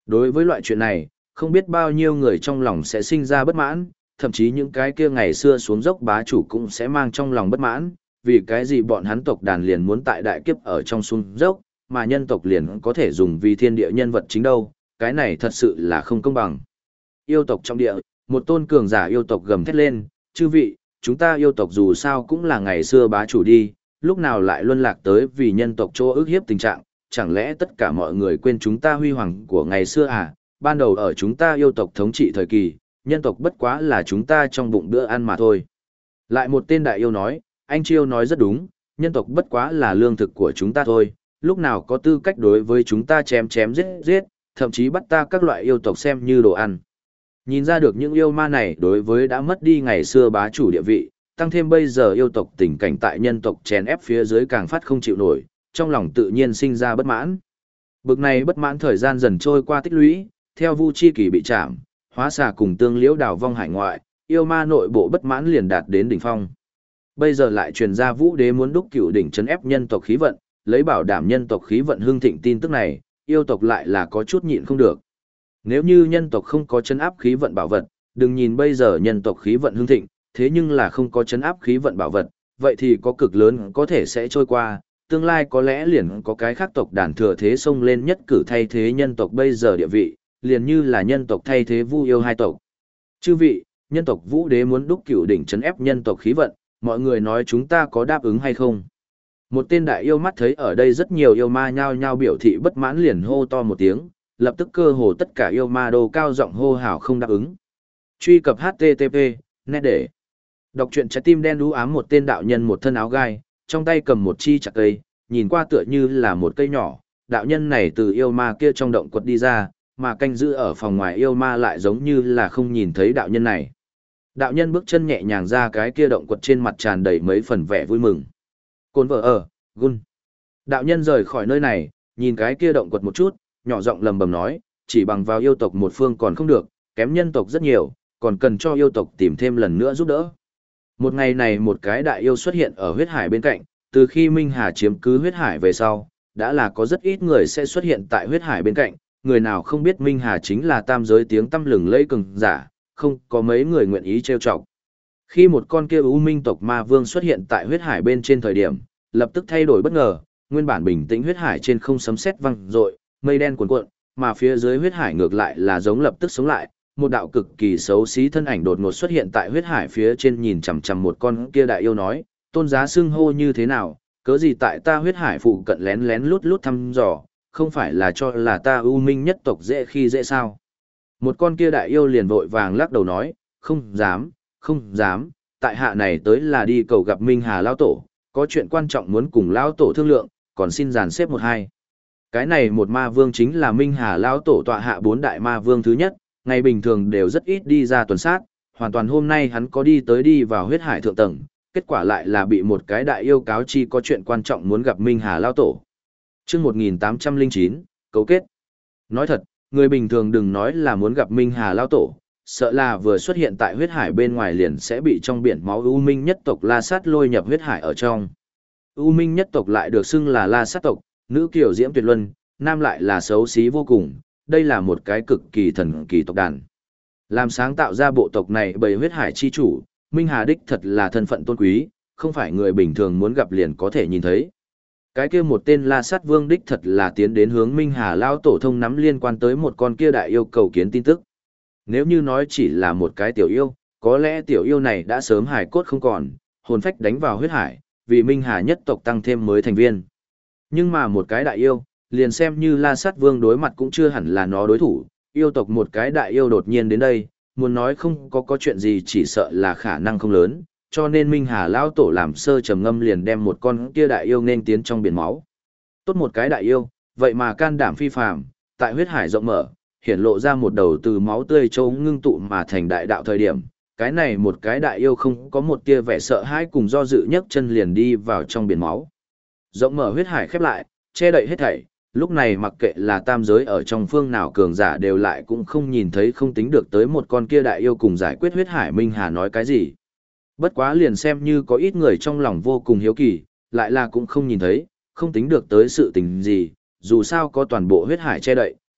Đối với loại chuyện này, không biết bao nhiêu người trong lòng sẽ sinh ra bất mãn, thậm chí những cái kia ngày xưa xuống dốc bá chủ cũng sẽ mang trong lòng bất mãn, vì cái gì bọn hắn tộc đàn liền muốn tại đại kiếp ở trong xuống dốc, mà nhân tộc liền có thể dùng vì thiên địa nhân vật chính đâu, cái này thật sự là không công bằng. Yêu tộc trong địa, một tôn cường giả yêu tộc gầm thét lên, chư vị, chúng ta yêu tộc dù sao cũng là ngày xưa bá chủ đi, lúc nào lại luân lạc tới vì nhân tộc chỗ ức hiếp tình trạng, chẳng lẽ tất cả mọi người quên chúng ta huy hoàng của ngày xưa à, ban đầu ở chúng ta yêu tộc thống trị thời kỳ, nhân tộc bất quá là chúng ta trong bụng bữa ăn mà thôi. Lại một tên đại yêu nói, anh Chiêu nói rất đúng, nhân tộc bất quá là lương thực của chúng ta thôi, lúc nào có tư cách đối với chúng ta chém chém giết giết, thậm chí bắt ta các loại yêu tộc xem như đồ ăn. Nhìn ra được những yêu ma này đối với đã mất đi ngày xưa bá chủ địa vị, tăng thêm bây giờ yêu tộc tình cảnh tại nhân tộc chèn ép phía dưới càng phát không chịu nổi, trong lòng tự nhiên sinh ra bất mãn. Bực này bất mãn thời gian dần trôi qua tích lũy, theo Vu Chi Kỳ bị chạm, hóa xà cùng tương liễu đào vong hải ngoại, yêu ma nội bộ bất mãn liền đạt đến đỉnh phong. Bây giờ lại truyền ra Vũ Đế muốn đúc cửu đỉnh trấn ép nhân tộc khí vận, lấy bảo đảm nhân tộc khí vận hưng thịnh tin tức này, yêu tộc lại là có chút nhịn không được. Nếu như nhân tộc không có trấn áp khí vận bảo vật, đừng nhìn bây giờ nhân tộc khí vận hưng thịnh, thế nhưng là không có trấn áp khí vận bảo vật, vậy thì có cực lớn có thể sẽ trôi qua, tương lai có lẽ liền có cái khác tộc đàn thừa thế xông lên nhất cử thay thế nhân tộc bây giờ địa vị, liền như là nhân tộc thay thế Vu yêu hai tộc. Chư vị, nhân tộc Vũ Đế muốn đúc cửu đỉnh trấn ép nhân tộc khí vận, mọi người nói chúng ta có đáp ứng hay không? Một tên đại yêu mắt thấy ở đây rất nhiều yêu ma nhao nhao biểu thị bất mãn liền hô to một tiếng, lập tức cơ hồ tất cả yêu ma đồ cao giọng hô hào không đáp ứng. Truy cập H T T P, net để đọc truyện trái tim đen đú ám. Một tên đạo nhân một thân áo gai, trong tay cầm một chi chặt cây, nhìn qua tựa như là một cây nhỏ. Đạo nhân này từ yêu ma kia trong động quật đi ra, mà canh giữ ở phòng ngoài yêu ma lại giống như là không nhìn thấy đạo nhân này. Đạo nhân bước chân nhẹ nhàng ra cái kia động quật, trên mặt tràn đầy mấy phần vẻ vui mừng. Côn vợ ở, gun. Đạo nhân rời khỏi nơi này, nhìn cái kia động quật một chút, nhỏ giọng lầm bầm nói, chỉ bằng vào yêu tộc một phương còn không được, kém nhân tộc rất nhiều, còn cần cho yêu tộc tìm thêm lần nữa giúp đỡ. Một ngày này một cái đại yêu xuất hiện ở huyết hải bên cạnh, từ khi Minh Hà chiếm cứ huyết hải về sau, đã là có rất ít người sẽ xuất hiện tại huyết hải bên cạnh, người nào không biết Minh Hà chính là tam giới tiếng tăm lừng lẫy cường giả, không có mấy người nguyện ý trêu chọc. Khi một con kia U Minh tộc ma vương xuất hiện tại huyết hải bên trên thời điểm, lập tức thay đổi bất ngờ, nguyên bản bình tĩnh huyết hải trên không sấm sét vang dội, mây đen cuồn cuộn, mà phía dưới huyết hải ngược lại là giống lập tức sống lại, một đạo cực kỳ xấu xí thân ảnh đột ngột xuất hiện tại huyết hải phía trên, nhìn chằm chằm một con kia đại yêu nói, tôn giá xưng hô như thế nào, cớ gì tại ta huyết hải phụ cận lén lén lút lút thăm dò, không phải là cho là ta U Minh nhất tộc dễ khi dễ sao? Một con kia đại yêu liền vội vàng lắc đầu nói, không dám, không dám, tại hạ này tới là đi cầu gặp Minh Hà Lao Tổ, có chuyện quan trọng muốn cùng Lao Tổ thương lượng, còn xin dàn xếp một hai. Cái này một ma vương chính là Minh Hà Lao Tổ tọa hạ bốn đại ma vương thứ nhất, ngày bình thường đều rất ít đi ra tuần sát, hoàn toàn hôm nay hắn có đi tới đi vào huyết hải thượng tầng, kết quả lại là bị một cái đại yêu cáo chi có chuyện quan trọng muốn gặp Minh Hà Lao Tổ. Trước một nghìn tám trăm lẻ chín, cấu kết. Nói thật, người bình thường đừng nói là muốn gặp Minh Hà Lao Tổ, sợ là vừa xuất hiện tại huyết hải bên ngoài liền sẽ bị trong biển máu U Minh nhất tộc La Sát lôi nhập huyết hải ở trong. U Minh nhất tộc lại được xưng là La Sát tộc, nữ kiều diễm tuyệt luân, nam lại là xấu xí vô cùng, đây là một cái cực kỳ thần kỳ tộc đàn. Làm sáng tạo ra bộ tộc này bầy huyết hải chi chủ, Minh Hà đích thật là thân phận tôn quý, không phải người bình thường muốn gặp liền có thể nhìn thấy. Cái kia một tên La Sát Vương đích thật là tiến đến hướng Minh Hà Lao Tổ thông nắm liên quan tới một con kia đại yêu cầu kiến tin tức. Nếu như nói chỉ là một cái tiểu yêu, có lẽ tiểu yêu này đã sớm hải cốt không còn, hồn phách đánh vào huyết hải, vì Minh Hà nhất tộc tăng thêm mới thành viên. Nhưng mà một cái đại yêu, liền xem như La Sát Vương đối mặt cũng chưa hẳn là nó đối thủ, yêu tộc một cái đại yêu đột nhiên đến đây, muốn nói không có có chuyện gì chỉ sợ là khả năng không lớn, cho nên Minh Hà Lao Tổ làm sơ trầm ngâm liền đem một con kia đại yêu nên tiến trong biển máu. Tốt một cái đại yêu, vậy mà can đảm phi phàm, tại huyết hải rộng mở, hiển lộ ra một đầu từ máu tươi châu ngưng tụ mà thành đại đạo thời điểm, cái này một cái đại yêu không có một tia vẻ sợ hãi cùng do dự nhấc chân liền đi vào trong biển máu. Rộng mở huyết hải khép lại, che đậy hết thảy, lúc này mặc kệ là tam giới ở trong phương nào cường giả đều lại cũng không nhìn thấy không tính được tới một con kia đại yêu cùng giải quyết huyết hải Minh Hà nói cái gì. Bất quá liền xem như có ít người trong lòng vô cùng hiếu kỳ, lại là cũng không nhìn thấy, không tính được tới sự tình gì, dù sao có toàn bộ huyết hải che đậy,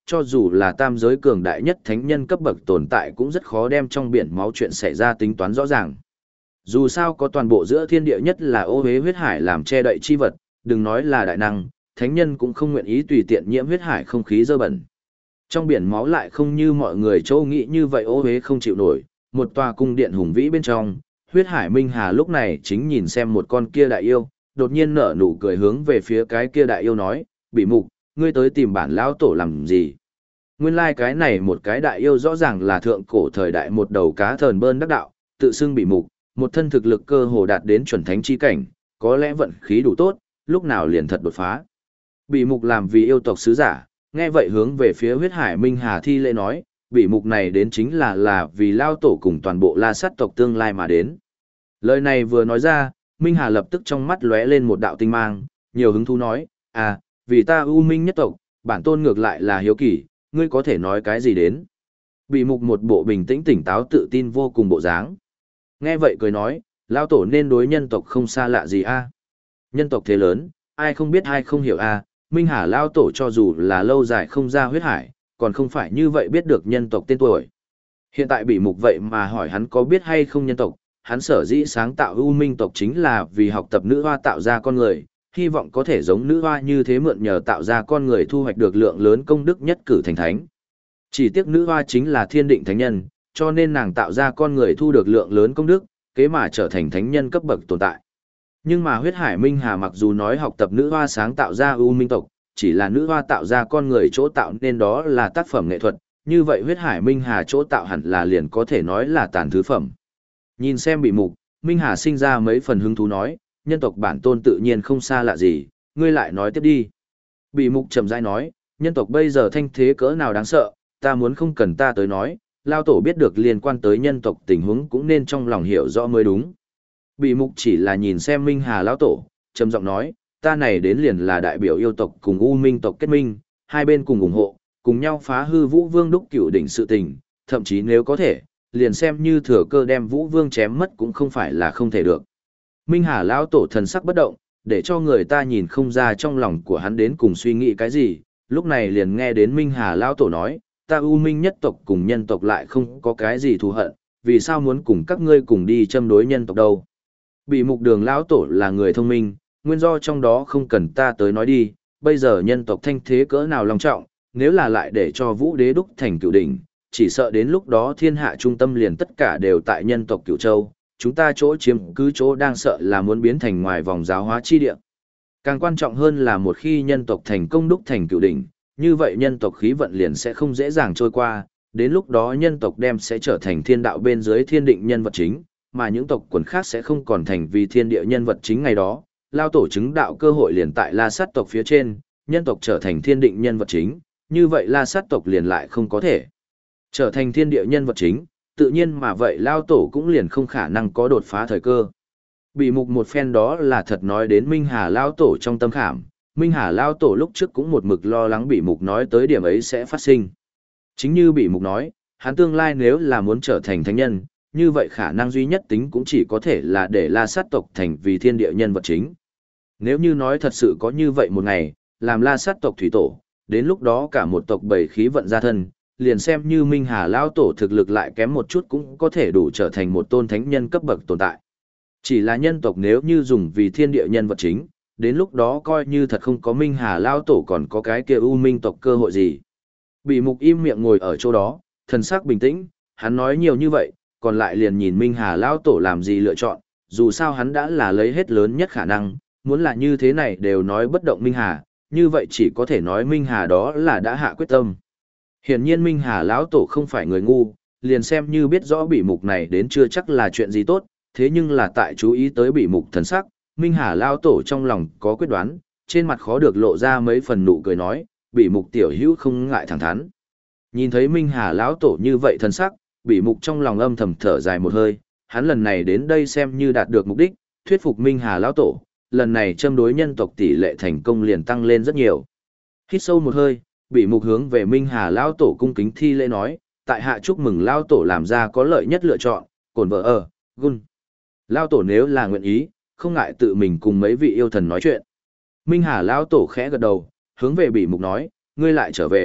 cho dù là tam giới cường đại nhất thánh nhân cấp bậc tồn tại cũng rất khó đem trong biển máu chuyện xảy ra tính toán rõ ràng. Dù sao có toàn bộ giữa thiên địa nhất là ô hế huyết hải làm che đậy chi vật, đừng nói là đại năng, thánh nhân cũng không nguyện ý tùy tiện nhiễm huyết hải không khí dơ bẩn. Trong biển máu lại không như mọi người châu nghĩ như vậy ô hế không chịu nổi, một tòa cung điện hùng vĩ bên trong, huyết hải Minh Hà lúc này chính nhìn xem một con kia đại yêu, đột nhiên nở nụ cười hướng về phía cái kia đại yêu nói, bị mục, ngươi tới tìm bản lão tổ làm gì? Nguyên lai like cái này một cái đại yêu rõ ràng là thượng cổ thời đại một đầu cá thờn bơn đắc đạo, tự xưng bị mục, một thân thực lực cơ hồ đạt đến chuẩn thánh chi cảnh, có lẽ vận khí đủ tốt, lúc nào liền thật đột phá. Bị mục làm vì yêu tộc sứ giả, nghe vậy hướng về phía huyết hải Minh Hà thi lễ nói, bị mục này đến chính là là vì lao tổ cùng toàn bộ la sát tộc tương lai mà đến. Lời này vừa nói ra, Minh Hà lập tức trong mắt lóe lên một đạo tinh mang, nhiều hứng thú nói, à, vì ta ưu minh nhất tộc, bản tôn ngược lại là hiếu kỳ, ngươi có thể nói cái gì đến. Bị mục một bộ bình tĩnh tỉnh táo tự tin vô cùng bộ dáng. Nghe vậy cười nói, lao tổ nên đối nhân tộc không xa lạ gì a? Nhân tộc thế lớn, ai không biết ai không hiểu a? Minh Hà lao tổ cho dù là lâu dài không ra huyết hải, còn không phải như vậy biết được nhân tộc tên tuổi. Hiện tại bị mục vậy mà hỏi hắn có biết hay không nhân tộc, hắn sở dĩ sáng tạo ưu minh tộc chính là vì học tập nữ hoa tạo ra con người, hy vọng có thể giống nữ hoa như thế mượn nhờ tạo ra con người thu hoạch được lượng lớn công đức nhất cử thành thánh. Chỉ tiếc nữ hoa chính là thiên định thánh nhân, cho nên nàng tạo ra con người thu được lượng lớn công đức, kế mà trở thành thánh nhân cấp bậc tồn tại. Nhưng mà huyết hải Minh Hà mặc dù nói học tập nữ hoa sáng tạo ra ưu minh tộc, chỉ là nữ hoa tạo ra con người chỗ tạo nên đó là tác phẩm nghệ thuật, như vậy huyết hải Minh Hà chỗ tạo hẳn là liền có thể nói là tàn thứ phẩm. Nhìn xem bị mục, Minh Hà sinh ra mấy phần hứng thú nói, nhân tộc bản tôn tự nhiên không xa lạ gì, ngươi lại nói tiếp đi. Bị mục trầm rãi nói, nhân tộc bây giờ thanh thế cỡ nào đáng sợ, ta muốn không cần ta tới nói, lao tổ biết được liên quan tới nhân tộc tình huống cũng nên trong lòng hiểu rõ mới đúng. Bị mục chỉ là nhìn xem Minh Hà lão tổ, trầm giọng nói, ta này đến liền là đại biểu yêu tộc cùng U Minh tộc kết minh, hai bên cùng ủng hộ, cùng nhau phá hư Vũ Vương đúc cửu đỉnh sự tình, thậm chí nếu có thể, liền xem như thừa cơ đem Vũ Vương chém mất cũng không phải là không thể được. Minh Hà lão tổ thần sắc bất động, để cho người ta nhìn không ra trong lòng của hắn đến cùng suy nghĩ cái gì, lúc này liền nghe đến Minh Hà lão tổ nói, ta U Minh nhất tộc cùng nhân tộc lại không có cái gì thù hận, vì sao muốn cùng các ngươi cùng đi châm đối nhân tộc đâu. Bị mục đường lão tổ là người thông minh, nguyên do trong đó không cần ta tới nói đi, bây giờ nhân tộc thanh thế cỡ nào long trọng, nếu là lại để cho Vũ Đế đúc thành cửu đỉnh, chỉ sợ đến lúc đó thiên hạ trung tâm liền tất cả đều tại nhân tộc Cửu Châu, chúng ta chỗ chiếm cứ chỗ đang sợ là muốn biến thành ngoài vòng giáo hóa chi địa. Càng quan trọng hơn là một khi nhân tộc thành công đúc thành cửu đỉnh, như vậy nhân tộc khí vận liền sẽ không dễ dàng trôi qua, đến lúc đó nhân tộc đem sẽ trở thành thiên đạo bên dưới thiên định nhân vật chính, mà những tộc quần khác sẽ không còn thành vì thiên địa nhân vật chính ngày đó, lao tổ chứng đạo cơ hội liền tại La Sát tộc phía trên, nhân tộc trở thành thiên định nhân vật chính, như vậy La Sát tộc liền lại không có thể trở thành thiên địa nhân vật chính, tự nhiên mà vậy lao tổ cũng liền không khả năng có đột phá thời cơ. Bị mục một phen đó là thật nói đến Minh Hà lao tổ trong tâm khảm, Minh Hà lao tổ lúc trước cũng một mực lo lắng bị mục nói tới điểm ấy sẽ phát sinh. Chính như bị mục nói, hắn tương lai nếu là muốn trở thành thánh nhân, như vậy khả năng duy nhất tính cũng chỉ có thể là để La Sát tộc thành vì thiên địa nhân vật chính. Nếu như nói thật sự có như vậy một ngày, làm La Sát tộc thủy tổ, đến lúc đó cả một tộc bảy khí vận ra thân, liền xem như Minh Hà lão tổ thực lực lại kém một chút cũng có thể đủ trở thành một tôn thánh nhân cấp bậc tồn tại. Chỉ là nhân tộc nếu như dùng vì thiên địa nhân vật chính, đến lúc đó coi như thật không có Minh Hà lão tổ còn có cái kia U Minh tộc cơ hội gì. Bị mục im miệng ngồi ở chỗ đó, thần sắc bình tĩnh, hắn nói nhiều như vậy, còn lại liền nhìn Minh Hà lão tổ làm gì lựa chọn, dù sao hắn đã là lấy hết lớn nhất khả năng, muốn là như thế này đều nói bất động Minh Hà, như vậy chỉ có thể nói Minh Hà đó là đã hạ quyết tâm. Hiển nhiên Minh Hà lão tổ không phải người ngu, liền xem như biết rõ bị mục này đến chưa chắc là chuyện gì tốt, thế nhưng là tại chú ý tới bị mục thần sắc, Minh Hà lão tổ trong lòng có quyết đoán, trên mặt khó được lộ ra mấy phần nụ cười nói, bị mục tiểu hữu không ngại thẳng thắn. Nhìn thấy Minh Hà lão tổ như vậy thần sắc, bị mục trong lòng âm thầm thở dài một hơi, hắn lần này đến đây xem như đạt được mục đích, thuyết phục Minh Hà lão tổ, lần này châm đối nhân tộc tỷ lệ thành công liền tăng lên rất nhiều. Hít sâu một hơi, bị mục hướng về Minh Hà lão tổ cung kính thi lễ nói, tại hạ chúc mừng lão tổ làm ra có lợi nhất lựa chọn, cồn vợ ở, gun. Lão tổ nếu là nguyện ý, không ngại tự mình cùng mấy vị yêu thần nói chuyện. Minh Hà lão tổ khẽ gật đầu, hướng về bị mục nói, ngươi lại trở về,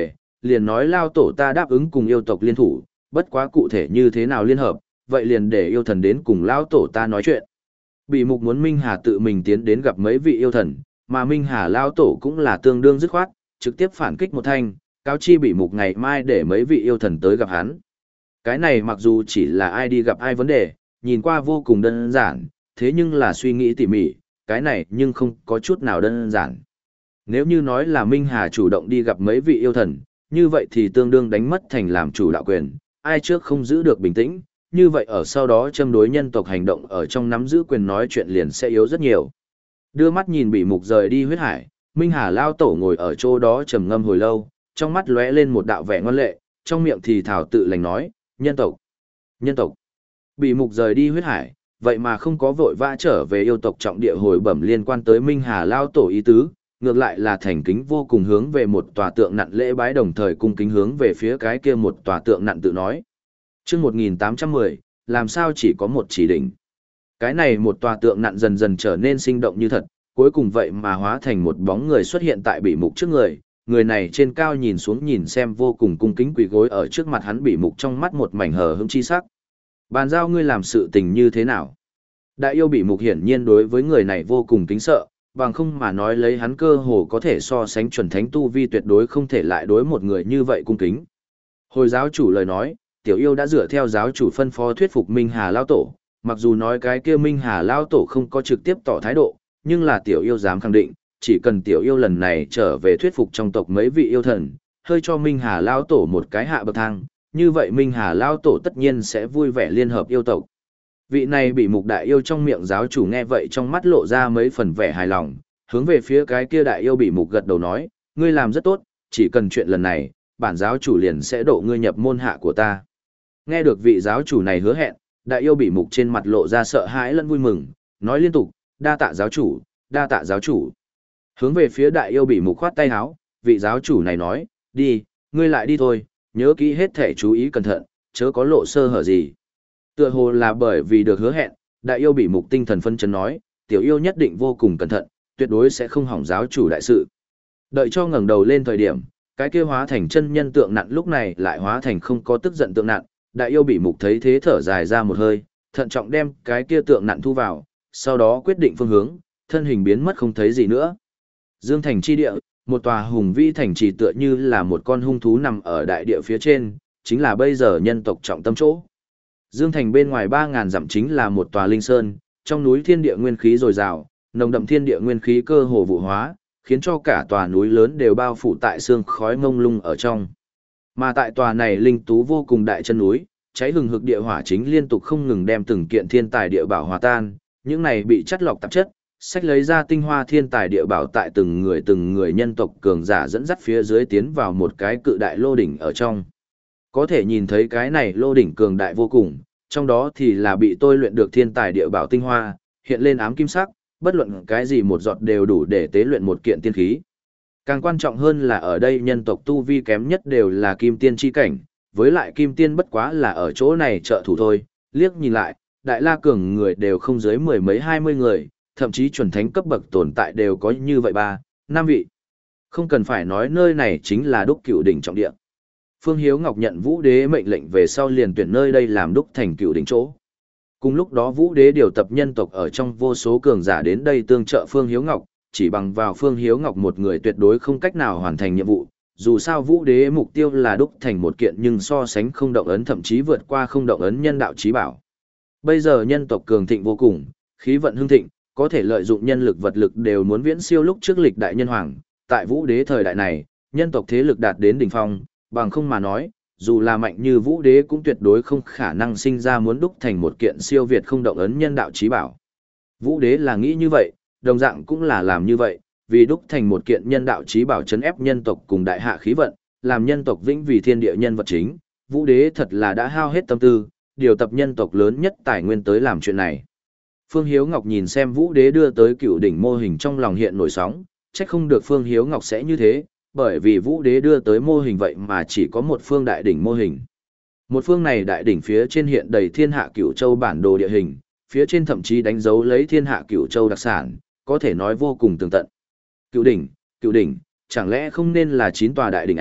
liền nói lao tổ ta đáp ứng cùng yêu tộc liên thủ, bất quá cụ thể như thế nào liên hợp, vậy liền để yêu thần đến cùng lao tổ ta nói chuyện. Bị mục muốn Minh Hà tự mình tiến đến gặp mấy vị yêu thần, mà Minh Hà lao tổ cũng là tương đương dứt khoát, trực tiếp phản kích một thanh, cáo chi bị mục ngày mai để mấy vị yêu thần tới gặp hắn. Cái này mặc dù chỉ là ai đi gặp ai vấn đề, nhìn qua vô cùng đơn giản, thế nhưng là suy nghĩ tỉ mỉ, cái này nhưng không có chút nào đơn giản. Nếu như nói là Minh Hà chủ động đi gặp mấy vị yêu thần, như vậy thì tương đương đánh mất thành làm chủ đạo quyền, ai trước không giữ được bình tĩnh, như vậy ở sau đó châm đối nhân tộc hành động ở trong nắm giữ quyền nói chuyện liền sẽ yếu rất nhiều. Đưa mắt nhìn bị mục rời đi huyết hải, Minh Hà lao tổ ngồi ở chỗ đó trầm ngâm hồi lâu, trong mắt lóe lên một đạo vẻ ngoan lệ, trong miệng thì thảo tự lành nói, nhân tộc, nhân tộc. Bị mục rời đi huyết hải, vậy mà không có vội vã trở về yêu tộc trọng địa hồi bẩm liên quan tới Minh Hà lao tổ ý tứ, ngược lại là thành kính vô cùng hướng về một tòa tượng nặn lễ bái đồng thời cung kính hướng về phía cái kia một tòa tượng nặn tự nói. Chương một nghìn tám trăm mười, làm sao chỉ có một chỉ đỉnh. Cái này một tòa tượng nặn dần dần trở nên sinh động như thật, cuối cùng vậy mà hóa thành một bóng người xuất hiện tại bị mục trước người, người này trên cao nhìn xuống nhìn xem vô cùng cung kính quỳ gối ở trước mặt hắn bị mục trong mắt một mảnh hờ hững chi sắc. Bàn giao ngươi làm sự tình như thế nào? Đại yêu bị mục hiển nhiên đối với người này vô cùng kính sợ, bằng không mà nói lấy hắn cơ hồ có thể so sánh chuẩn thánh tu vi tuyệt đối không thể lại đối một người như vậy cung kính. Hồi giáo chủ lời nói, tiểu yêu đã dựa theo giáo chủ phân phó thuyết phục Minh Hà Lao Tổ, mặc dù nói cái kia Minh Hà Lao Tổ không có trực tiếp tỏ thái độ, nhưng là tiểu yêu dám khẳng định, chỉ cần tiểu yêu lần này trở về thuyết phục trong tộc mấy vị yêu thần, hơi cho Minh Hà Lao Tổ một cái hạ bậc thang, như vậy Minh Hà Lao Tổ tất nhiên sẽ vui vẻ liên hợp yêu tộc. Vị này bị mục đại yêu trong miệng giáo chủ nghe vậy trong mắt lộ ra mấy phần vẻ hài lòng, hướng về phía cái kia đại yêu bị mục gật đầu nói, ngươi làm rất tốt, chỉ cần chuyện lần này, bản giáo chủ liền sẽ độ ngươi nhập môn hạ của ta. Nghe được vị giáo chủ này hứa hẹn, đại yêu bị mục trên mặt lộ ra sợ hãi lẫn vui mừng, nói liên tục, đa tạ giáo chủ, đa tạ giáo chủ. Hướng về phía đại yêu bị mục khoát tay áo, vị giáo chủ này nói, đi, ngươi lại đi thôi, nhớ kỹ hết thể chú ý cẩn thận, chớ có lộ sơ hở gì. Tựa hồ là bởi vì được hứa hẹn, đại yêu bị mục tinh thần phân chấn nói, tiểu yêu nhất định vô cùng cẩn thận, tuyệt đối sẽ không hỏng giáo chủ đại sự. Đợi cho ngẩng đầu lên thời điểm, cái kia hóa thành chân nhân tượng nặn lúc này lại hóa thành không có tức giận tượng nặn, đại yêu bị mục thấy thế thở dài ra một hơi, thận trọng đem cái kia tượng nặn thu vào, sau đó quyết định phương hướng, thân hình biến mất không thấy gì nữa. Dương thành chi địa, một tòa hùng vĩ thành trì tựa như là một con hung thú nằm ở đại địa phía trên, chính là bây giờ nhân tộc trọng tâm chỗ. Dương thành bên ngoài ba ngàn dặm chính là một tòa linh sơn, trong núi thiên địa nguyên khí dồi dào, nồng đậm thiên địa nguyên khí cơ hồ vụ hóa, khiến cho cả tòa núi lớn đều bao phủ tại sương khói ngông lung ở trong. Mà tại tòa này linh tú vô cùng đại chân núi, cháy hừng hực địa hỏa chính liên tục không ngừng đem từng kiện thiên tài địa bảo hòa tan, những này bị chất lọc tạp chất, sách lấy ra tinh hoa thiên tài địa bảo tại từng người từng người nhân tộc cường giả dẫn dắt phía dưới tiến vào một cái cự đại lô đỉnh ở trong. Có thể nhìn thấy cái này lô đỉnh cường đại vô cùng, trong đó thì là bị tôi luyện được thiên tài địa bảo tinh hoa, hiện lên ám kim sắc, bất luận cái gì một giọt đều đủ để tế luyện một kiện tiên khí. Càng quan trọng hơn là ở đây nhân tộc tu vi kém nhất đều là kim tiên chi cảnh, với lại kim tiên bất quá là ở chỗ này trợ thủ thôi, liếc nhìn lại, đại la cường người đều không dưới mười mấy hai mươi người, thậm chí chuẩn thánh cấp bậc tồn tại đều có như vậy ba, năm vị. Không cần phải nói nơi này chính là đúc cửu đỉnh trọng địa. Phương Hiếu Ngọc nhận Vũ Đế mệnh lệnh về sau liền tuyển nơi đây làm đúc thành cửu đỉnh chỗ. Cùng lúc đó Vũ Đế điều tập nhân tộc ở trong vô số cường giả đến đây tương trợ Phương Hiếu Ngọc, chỉ bằng vào Phương Hiếu Ngọc một người tuyệt đối không cách nào hoàn thành nhiệm vụ. Dù sao Vũ Đế mục tiêu là đúc thành một kiện nhưng so sánh không động ấn thậm chí vượt qua không động ấn nhân đạo chí bảo. Bây giờ nhân tộc cường thịnh vô cùng, khí vận hưng thịnh, có thể lợi dụng nhân lực vật lực đều muốn viễn siêu lúc trước lịch đại nhân hoàng. Tại Vũ Đế thời đại này, nhân tộc thế lực đạt đến đỉnh phong, bằng không mà nói, dù là mạnh như Vũ Đế cũng tuyệt đối không khả năng sinh ra muốn đúc thành một kiện siêu việt không động ấn nhân đạo chí bảo. Vũ Đế là nghĩ như vậy, đồng dạng cũng là làm như vậy, vì đúc thành một kiện nhân đạo chí bảo trấn ép nhân tộc cùng đại hạ khí vận, làm nhân tộc vĩnh vì thiên địa nhân vật chính, Vũ Đế thật là đã hao hết tâm tư, điều tập nhân tộc lớn nhất tài nguyên tới làm chuyện này. Phương Hiếu Ngọc nhìn xem Vũ Đế đưa tới cựu đỉnh mô hình trong lòng hiện nổi sóng, trách không được Phương Hiếu Ngọc sẽ như thế, bởi vì Vũ Đế đưa tới mô hình vậy mà chỉ có một phương đại đỉnh mô hình. Một phương này đại đỉnh phía trên hiện đầy thiên hạ cửu châu bản đồ địa hình, phía trên thậm chí đánh dấu lấy thiên hạ cửu châu đặc sản, có thể nói vô cùng tường tận. Cửu đỉnh, cửu đỉnh, chẳng lẽ không nên là chín tòa đại đỉnh à,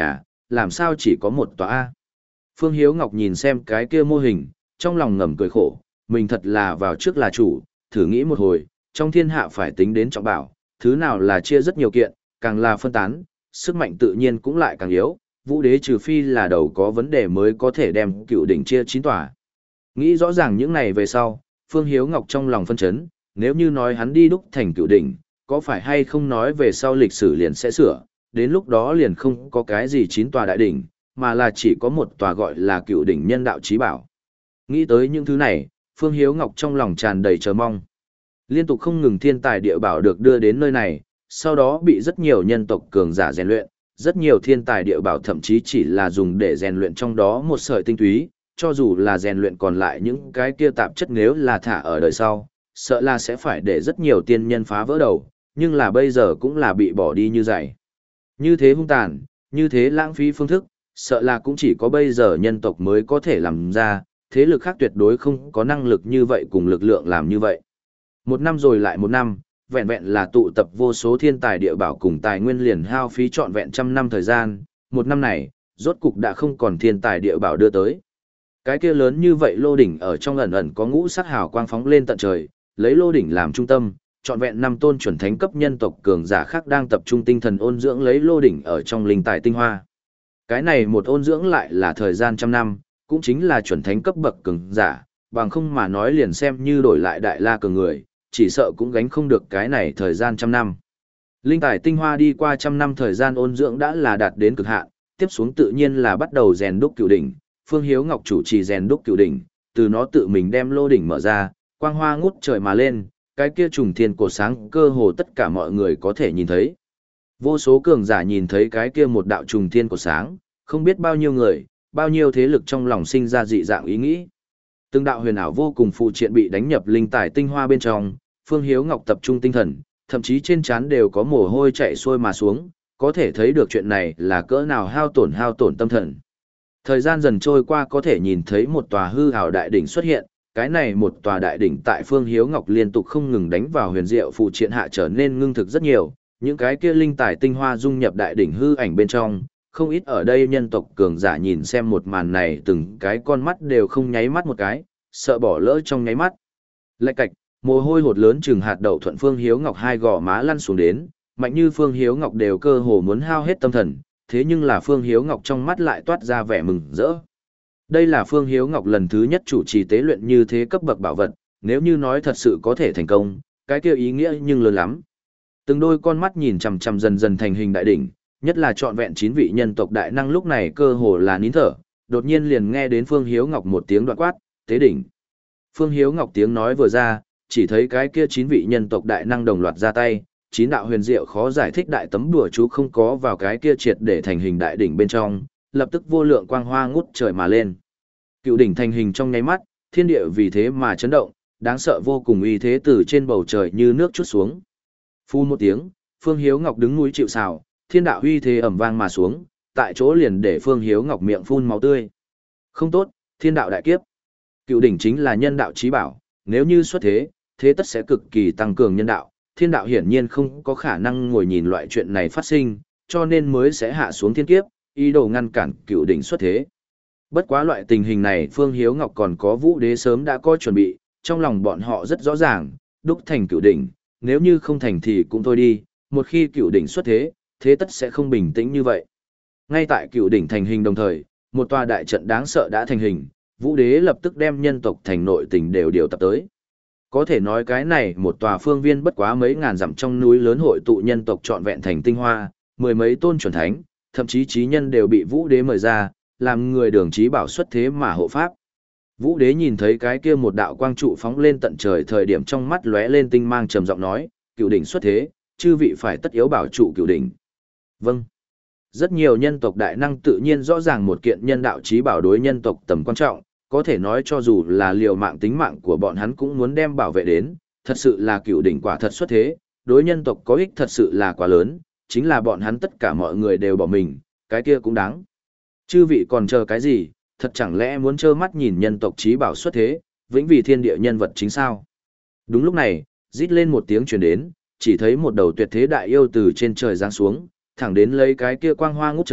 làm sao chỉ có một tòa A. Phương Hiếu Ngọc nhìn xem cái kia mô hình, trong lòng ngầm cười khổ, mình thật là vào trước là chủ, thử nghĩ một hồi, trong thiên hạ phải tính đến trọng bảo, thứ nào là chia rất nhiều kiện, càng là phân tán, sức mạnh tự nhiên cũng lại càng yếu, vũ đế trừ phi là đầu có vấn đề mới có thể đem cựu đỉnh chia chín tòa. Nghĩ rõ ràng những này về sau, Phương Hiếu Ngọc trong lòng phân chấn, nếu như nói hắn đi đúc thành cựu đỉnh, có phải hay không nói về sau lịch sử liền sẽ sửa, đến lúc đó liền không có cái gì chín tòa đại đỉnh, mà là chỉ có một tòa gọi là cựu đỉnh nhân đạo chí bảo. Nghĩ tới những thứ này, Phương Hiếu Ngọc trong lòng tràn đầy chờ mong. Liên tục không ngừng thiên tài địa bảo được đưa đến nơi này, sau đó bị rất nhiều nhân tộc cường giả rèn luyện, rất nhiều thiên tài địa bảo thậm chí chỉ là dùng để rèn luyện trong đó một sợi tinh túy, cho dù là rèn luyện còn lại những cái kia tạp chất nếu là thả ở đời sau, sợ là sẽ phải để rất nhiều tiên nhân phá vỡ đầu, nhưng là bây giờ cũng là bị bỏ đi như vậy. Như thế hung tàn, như thế lãng phí phương thức, sợ là cũng chỉ có bây giờ nhân tộc mới có thể làm ra, thế lực khác tuyệt đối không có năng lực như vậy cùng lực lượng làm như vậy. Một năm rồi lại một năm, vẹn vẹn là tụ tập vô số thiên tài địa bảo cùng tài nguyên liền hao phí trọn vẹn trăm năm thời gian, một năm này, rốt cục đã không còn thiên tài địa bảo đưa tới. Cái kia lớn như vậy lô đỉnh ở trong ẩn ẩn có ngũ sắc hào quang phóng lên tận trời, lấy lô đỉnh làm trung tâm, trọn vẹn năm tôn chuẩn thánh cấp nhân tộc cường giả khác đang tập trung tinh thần ôn dưỡng lấy lô đỉnh ở trong linh tài tinh hoa. Cái này một ôn dưỡng lại là thời gian trăm năm, cũng chính là chuẩn thánh cấp bậc cường giả, bằng không mà nói liền xem như đổi lại đại la cường người, chỉ sợ cũng gánh không được cái này thời gian trăm năm. Linh tài tinh hoa đi qua trăm năm thời gian ôn dưỡng đã là đạt đến cực hạn, tiếp xuống tự nhiên là bắt đầu rèn đúc cửu đỉnh, Phương Hiếu Ngọc chủ trì rèn đúc cửu đỉnh, từ nó tự mình đem lô đỉnh mở ra, quang hoa ngút trời mà lên, cái kia trùng thiên cổ sáng cơ hồ tất cả mọi người có thể nhìn thấy. Vô số cường giả nhìn thấy cái kia một đạo trùng thiên cổ sáng, không biết bao nhiêu người, bao nhiêu thế lực trong lòng sinh ra dị dạng ý nghĩ. Từng đạo huyền ảo vô cùng phụ triện bị đánh nhập linh tài tinh hoa bên trong, Phương Hiếu Ngọc tập trung tinh thần, thậm chí trên trán đều có mồ hôi chạy xuôi mà xuống, có thể thấy được chuyện này là cỡ nào hao tổn hao tổn tâm thần. Thời gian dần trôi qua có thể nhìn thấy một tòa hư ảo đại đỉnh xuất hiện, cái này một tòa đại đỉnh tại Phương Hiếu Ngọc liên tục không ngừng đánh vào huyền diệu phụ triện hạ trở nên ngưng thực rất nhiều, những cái kia linh tài tinh hoa dung nhập đại đỉnh hư ảnh bên trong, không ít ở đây nhân tộc cường giả nhìn xem một màn này từng cái con mắt đều không nháy mắt một cái, sợ bỏ lỡ trong nháy mắt. Lạch cạch, mồ hôi hột lớn chừng hạt đậu thuận Phương Hiếu Ngọc hai gò má lăn xuống đến, mạnh như Phương Hiếu Ngọc đều cơ hồ muốn hao hết tâm thần, thế nhưng là Phương Hiếu Ngọc trong mắt lại toát ra vẻ mừng rỡ. Đây là Phương Hiếu Ngọc lần thứ nhất chủ trì tế luyện như thế cấp bậc bảo vật, nếu như nói thật sự có thể thành công, cái kia ý nghĩa nhưng lớn lắm. Từng đôi con mắt nhìn chằm chằm dần dần thành hình đại đỉnh, nhất là trọn vẹn chín vị nhân tộc đại năng lúc này cơ hồ là nín thở, đột nhiên liền nghe đến Phương Hiếu Ngọc một tiếng đoạn quát, tế đỉnh. Phương Hiếu Ngọc tiếng nói vừa ra, chỉ thấy cái kia chín vị nhân tộc đại năng đồng loạt ra tay, chín đạo huyền diệu khó giải thích đại tấm đùa chú không có vào cái kia triệt để thành hình đại đỉnh bên trong, lập tức vô lượng quang hoa ngút trời mà lên. Cựu đỉnh thành hình trong nháy mắt, thiên địa vì thế mà chấn động, đáng sợ vô cùng uy thế từ trên bầu trời như nước trút xuống. Phu một tiếng, Phương Hiếu Ngọc đứng núi chịu sào, thiên đạo uy thế ầm vang mà xuống, tại chỗ liền để Phương Hiếu Ngọc miệng phun máu tươi. Không tốt, thiên đạo đại kiếp. Cựu đỉnh chính là nhân đạo chí bảo, nếu như xuất thế, thế tất sẽ cực kỳ tăng cường nhân đạo, thiên đạo hiển nhiên không có khả năng ngồi nhìn loại chuyện này phát sinh, cho nên mới sẽ hạ xuống thiên kiếp, ý đồ ngăn cản cựu đỉnh xuất thế. Bất quá loại tình hình này Phương Hiếu Ngọc còn có Vũ Đế sớm đã có chuẩn bị, trong lòng bọn họ rất rõ ràng, đúc thành cựu đỉnh, nếu như không thành thì cũng thôi đi, một khi cựu đỉnh xuất thế, thế tất sẽ không bình tĩnh như vậy. Ngay tại cựu đỉnh thành hình đồng thời, một tòa đại trận đáng sợ đã thành hình, Vũ Đế lập tức đem nhân tộc thành nội tình đều điều tập tới. Có thể nói cái này một tòa phương viên bất quá mấy ngàn dặm trong núi lớn hội tụ nhân tộc trọn vẹn thành tinh hoa, mười mấy tôn chuẩn thánh, thậm chí chí nhân đều bị Vũ Đế mời ra, làm người đường trí bảo xuất thế mà hộ pháp. Vũ Đế nhìn thấy cái kia một đạo quang trụ phóng lên tận trời thời điểm trong mắt lóe lên tinh mang trầm giọng nói, cựu đỉnh xuất thế, chư vị phải tất yếu bảo trụ cựu đỉnh. Vâng. Rất nhiều nhân tộc đại năng tự nhiên rõ ràng một kiện nhân đạo trí bảo đối nhân tộc tầm quan trọng, có thể nói cho dù là liều mạng tính mạng của bọn hắn cũng muốn đem bảo vệ đến, thật sự là cựu đỉnh quả thật xuất thế, đối nhân tộc có ích thật sự là quá lớn, chính là bọn hắn tất cả mọi người đều bỏ mình, cái kia cũng đáng. Chư vị còn chờ cái gì, thật chẳng lẽ muốn trơ mắt nhìn nhân tộc trí bảo xuất thế, vĩnh vì thiên địa nhân vật chính sao? Đúng lúc này, rít lên một tiếng truyền đến, chỉ thấy một đầu tuyệt thế đại yêu từ trên trời giáng xuống, thẳng đến lấy cái kia quang hoa ngút trời,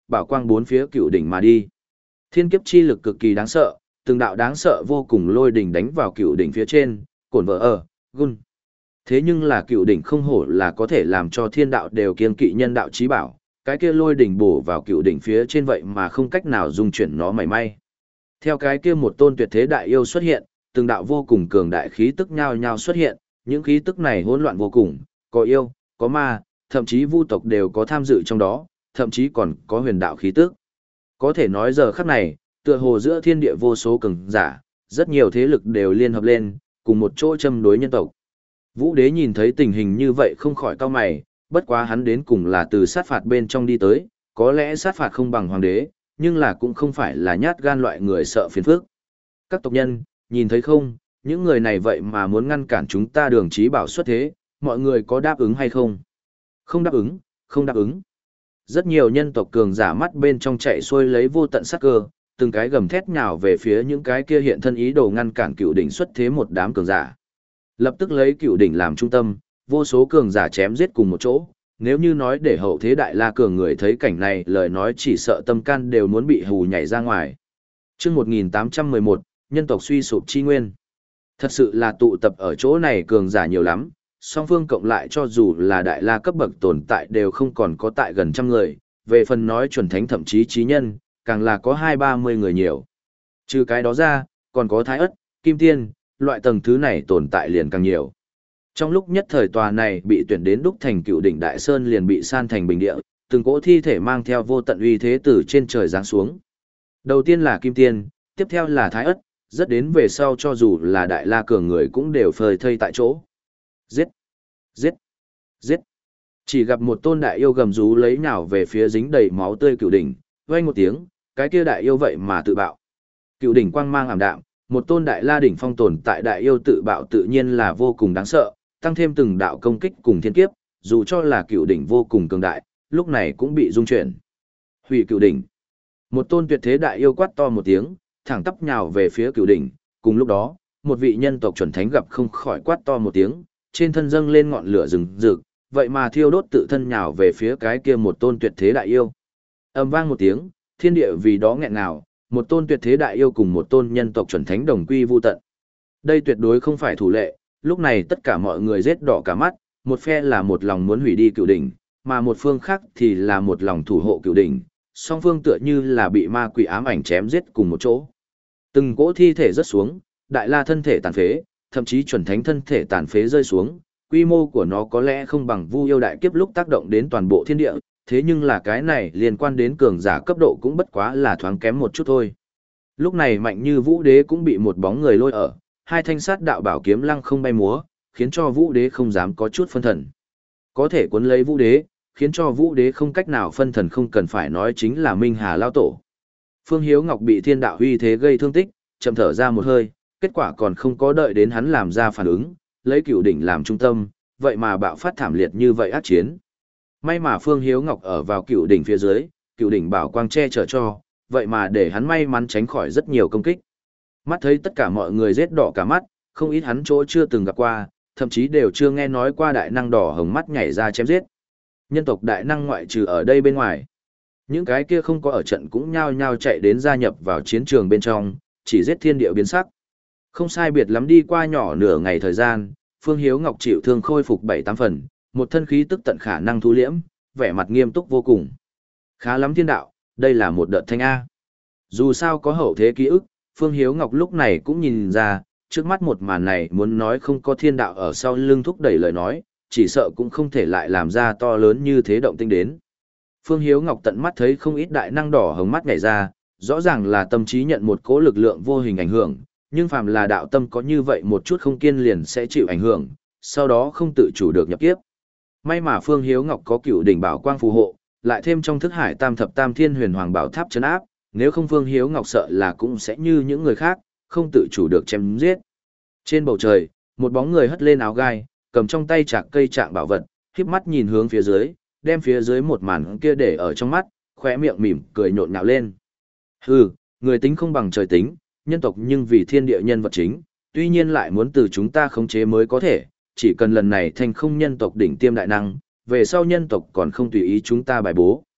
bảo quang bốn phía cựu đỉnh mà đi. Thiên kiếp chi lực cực kỳ đáng sợ, từng đạo đáng sợ vô cùng lôi đỉnh đánh vào cựu đỉnh phía trên, cổn vỡ ở, gun. Thế nhưng là cựu đỉnh không hổ là có thể làm cho thiên đạo đều kiên kỵ nhân đạo chí bảo, cái kia lôi đỉnh bổ vào cựu đỉnh phía trên vậy mà không cách nào dung chuyển nó mảy may. Theo cái kia một tôn tuyệt thế đại yêu xuất hiện, từng đạo vô cùng cường đại khí tức nhao nhao xuất hiện, những khí tức này hỗn loạn vô cùng, có yêu, có ma, thậm chí vu tộc đều có tham dự trong đó, thậm chí còn có huyền đạo khí tức. Có thể nói giờ khắc này, tựa hồ giữa thiên địa vô số cường giả, rất nhiều thế lực đều liên hợp lên, cùng một chỗ châm đối nhân tộc. Vũ đế nhìn thấy tình hình như vậy không khỏi cau mày, bất quá hắn đến cùng là từ sát phạt bên trong đi tới, có lẽ sát phạt không bằng hoàng đế, nhưng là cũng không phải là nhát gan loại người sợ phiền phức. Các tộc nhân, nhìn thấy không, những người này vậy mà muốn ngăn cản chúng ta đường chí bảo xuất thế, mọi người có đáp ứng hay không? Không đáp ứng, không đáp ứng. Rất nhiều nhân tộc cường giả mắt bên trong chạy xuôi lấy vô tận sát cơ, từng cái gầm thét nhào về phía những cái kia hiện thân ý đồ ngăn cản cựu đỉnh xuất thế một đám cường giả. Lập tức lấy cựu đỉnh làm trung tâm, vô số cường giả chém giết cùng một chỗ. Nếu như nói để hậu thế đại la cường người thấy cảnh này, lời nói chỉ sợ tâm can đều muốn bị hù nhảy ra ngoài. Chương một nghìn tám trăm mười một, nhân tộc suy sụp chi nguyên. Thật sự là tụ tập ở chỗ này cường giả nhiều lắm, song phương cộng lại cho dù là đại la cấp bậc tồn tại đều không còn có tại gần trăm người, về phần nói chuẩn thánh thậm chí trí nhân, càng là có hai ba mươi người nhiều. Trừ cái đó ra, còn có thái ất, kim tiên, loại tầng thứ này tồn tại liền càng nhiều. Trong lúc nhất thời tòa này bị tuyển đến đúc thành cựu đỉnh Đại Sơn liền bị san thành bình địa, từng cỗ thi thể mang theo vô tận uy thế từ trên trời giáng xuống. Đầu tiên là kim tiên, tiếp theo là thái ất, rất đến về sau cho dù là đại la cường người cũng đều phơi thây tại chỗ. Giết! Giết! Giết! Chỉ gặp một tôn đại yêu gầm rú lấy nhào về phía dính đầy máu tươi cựu đỉnh, vang một tiếng, cái kia đại yêu vậy mà tự bạo. Cựu đỉnh quang mang ảm đạm, một tôn đại la đỉnh phong tồn tại đại yêu tự bạo tự nhiên là vô cùng đáng sợ, tăng thêm từng đạo công kích cùng thiên kiếp, dù cho là cựu đỉnh vô cùng cường đại, lúc này cũng bị rung chuyển. Hủy cựu đỉnh. Một tôn tuyệt thế đại yêu quát to một tiếng, thẳng tắp nhào về phía cựu đỉnh, cùng lúc đó, một vị nhân tộc chuẩn thánh gặp không khỏi quát to một tiếng, trên thân dâng lên ngọn lửa rừng rực, vậy mà thiêu đốt tự thân nhào về phía cái kia một tôn tuyệt thế đại yêu. Âm vang một tiếng, thiên địa vì đó nghẹn ngào, một tôn tuyệt thế đại yêu cùng một tôn nhân tộc chuẩn thánh đồng quy vu tận. Đây tuyệt đối không phải thủ lệ, lúc này tất cả mọi người rết đỏ cả mắt, một phe là một lòng muốn hủy đi cựu đỉnh, mà một phương khác thì là một lòng thủ hộ cựu đỉnh, song phương tựa như là bị ma quỷ ám ảnh chém giết cùng một chỗ. Từng cỗ thi thể rớt xuống, đại la thân thể tàn phế, thậm chí chuẩn thánh thân thể tàn phế rơi xuống, quy mô của nó có lẽ không bằng Vu Yêu đại kiếp lúc tác động đến toàn bộ thiên địa, thế nhưng là cái này liên quan đến cường giả cấp độ cũng bất quá là thoáng kém một chút thôi. Lúc này mạnh như Vũ Đế cũng bị một bóng người lôi ở, hai thanh sát đạo bảo kiếm lăng không bay múa, khiến cho Vũ Đế không dám có chút phân thần. Có thể cuốn lấy Vũ Đế, khiến cho Vũ Đế không cách nào phân thần không cần phải nói chính là Minh Hà Lao Tổ. Phương Hiếu Ngọc bị thiên đạo uy thế gây thương tích, chậm thở ra một hơi, kết quả còn không có đợi đến hắn làm ra phản ứng, lấy cửu đỉnh làm trung tâm, vậy mà bạo phát thảm liệt như vậy ác chiến. May mà Phương Hiếu Ngọc ở vào cửu đỉnh phía dưới, cửu đỉnh bảo quang che chở cho, vậy mà để hắn may mắn tránh khỏi rất nhiều công kích. Mắt thấy tất cả mọi người rết đỏ cả mắt, không ít hắn chỗ chưa từng gặp qua, thậm chí đều chưa nghe nói qua đại năng đỏ hồng mắt nhảy ra chém giết. Nhân tộc đại năng ngoại trừ ở đây bên ngoài. Những cái kia không có ở trận cũng nhao nhao chạy đến gia nhập vào chiến trường bên trong, chỉ giết thiên địa biến sắc. Không sai biệt lắm đi qua nhỏ nửa ngày thời gian, Phương Hiếu Ngọc chịu thương khôi phục bảy tám phần, một thân khí tức tận khả năng thu liễm, vẻ mặt nghiêm túc vô cùng. Khá lắm thiên đạo, đây là một đợt thanh A. Dù sao có hậu thế ký ức, Phương Hiếu Ngọc lúc này cũng nhìn ra, trước mắt một màn này muốn nói không có thiên đạo ở sau lưng thúc đẩy lời nói, chỉ sợ cũng không thể lại làm ra to lớn như thế động tinh đến. Phương Hiếu Ngọc tận mắt thấy không ít đại năng đỏ hồng mắt nhảy ra, rõ ràng là tâm trí nhận một cỗ lực lượng vô hình ảnh hưởng, nhưng phàm là đạo tâm có như vậy một chút không kiên liền sẽ chịu ảnh hưởng, sau đó không tự chủ được nhập kiếp. May mà Phương Hiếu Ngọc có cựu đỉnh bảo quang phù hộ, lại thêm trong thức hải tam thập tam thiên huyền hoàng bảo tháp trấn áp, nếu không Phương Hiếu Ngọc sợ là cũng sẽ như những người khác, không tự chủ được chém giết. Trên bầu trời, một bóng người hất lên áo gai, cầm trong tay chạc cây trạng bảo vật, khép mắt nhìn hướng phía dưới, đem phía dưới một màn kia để ở trong mắt, khóe miệng mỉm cười nhộn nhạo lên. Hừ, người tính không bằng trời tính, nhân tộc nhưng vì thiên địa nhân vật chính, tuy nhiên lại muốn từ chúng ta khống chế mới có thể, chỉ cần lần này thành không nhân tộc đỉnh tiêm đại năng, về sau nhân tộc còn không tùy ý chúng ta bài bố.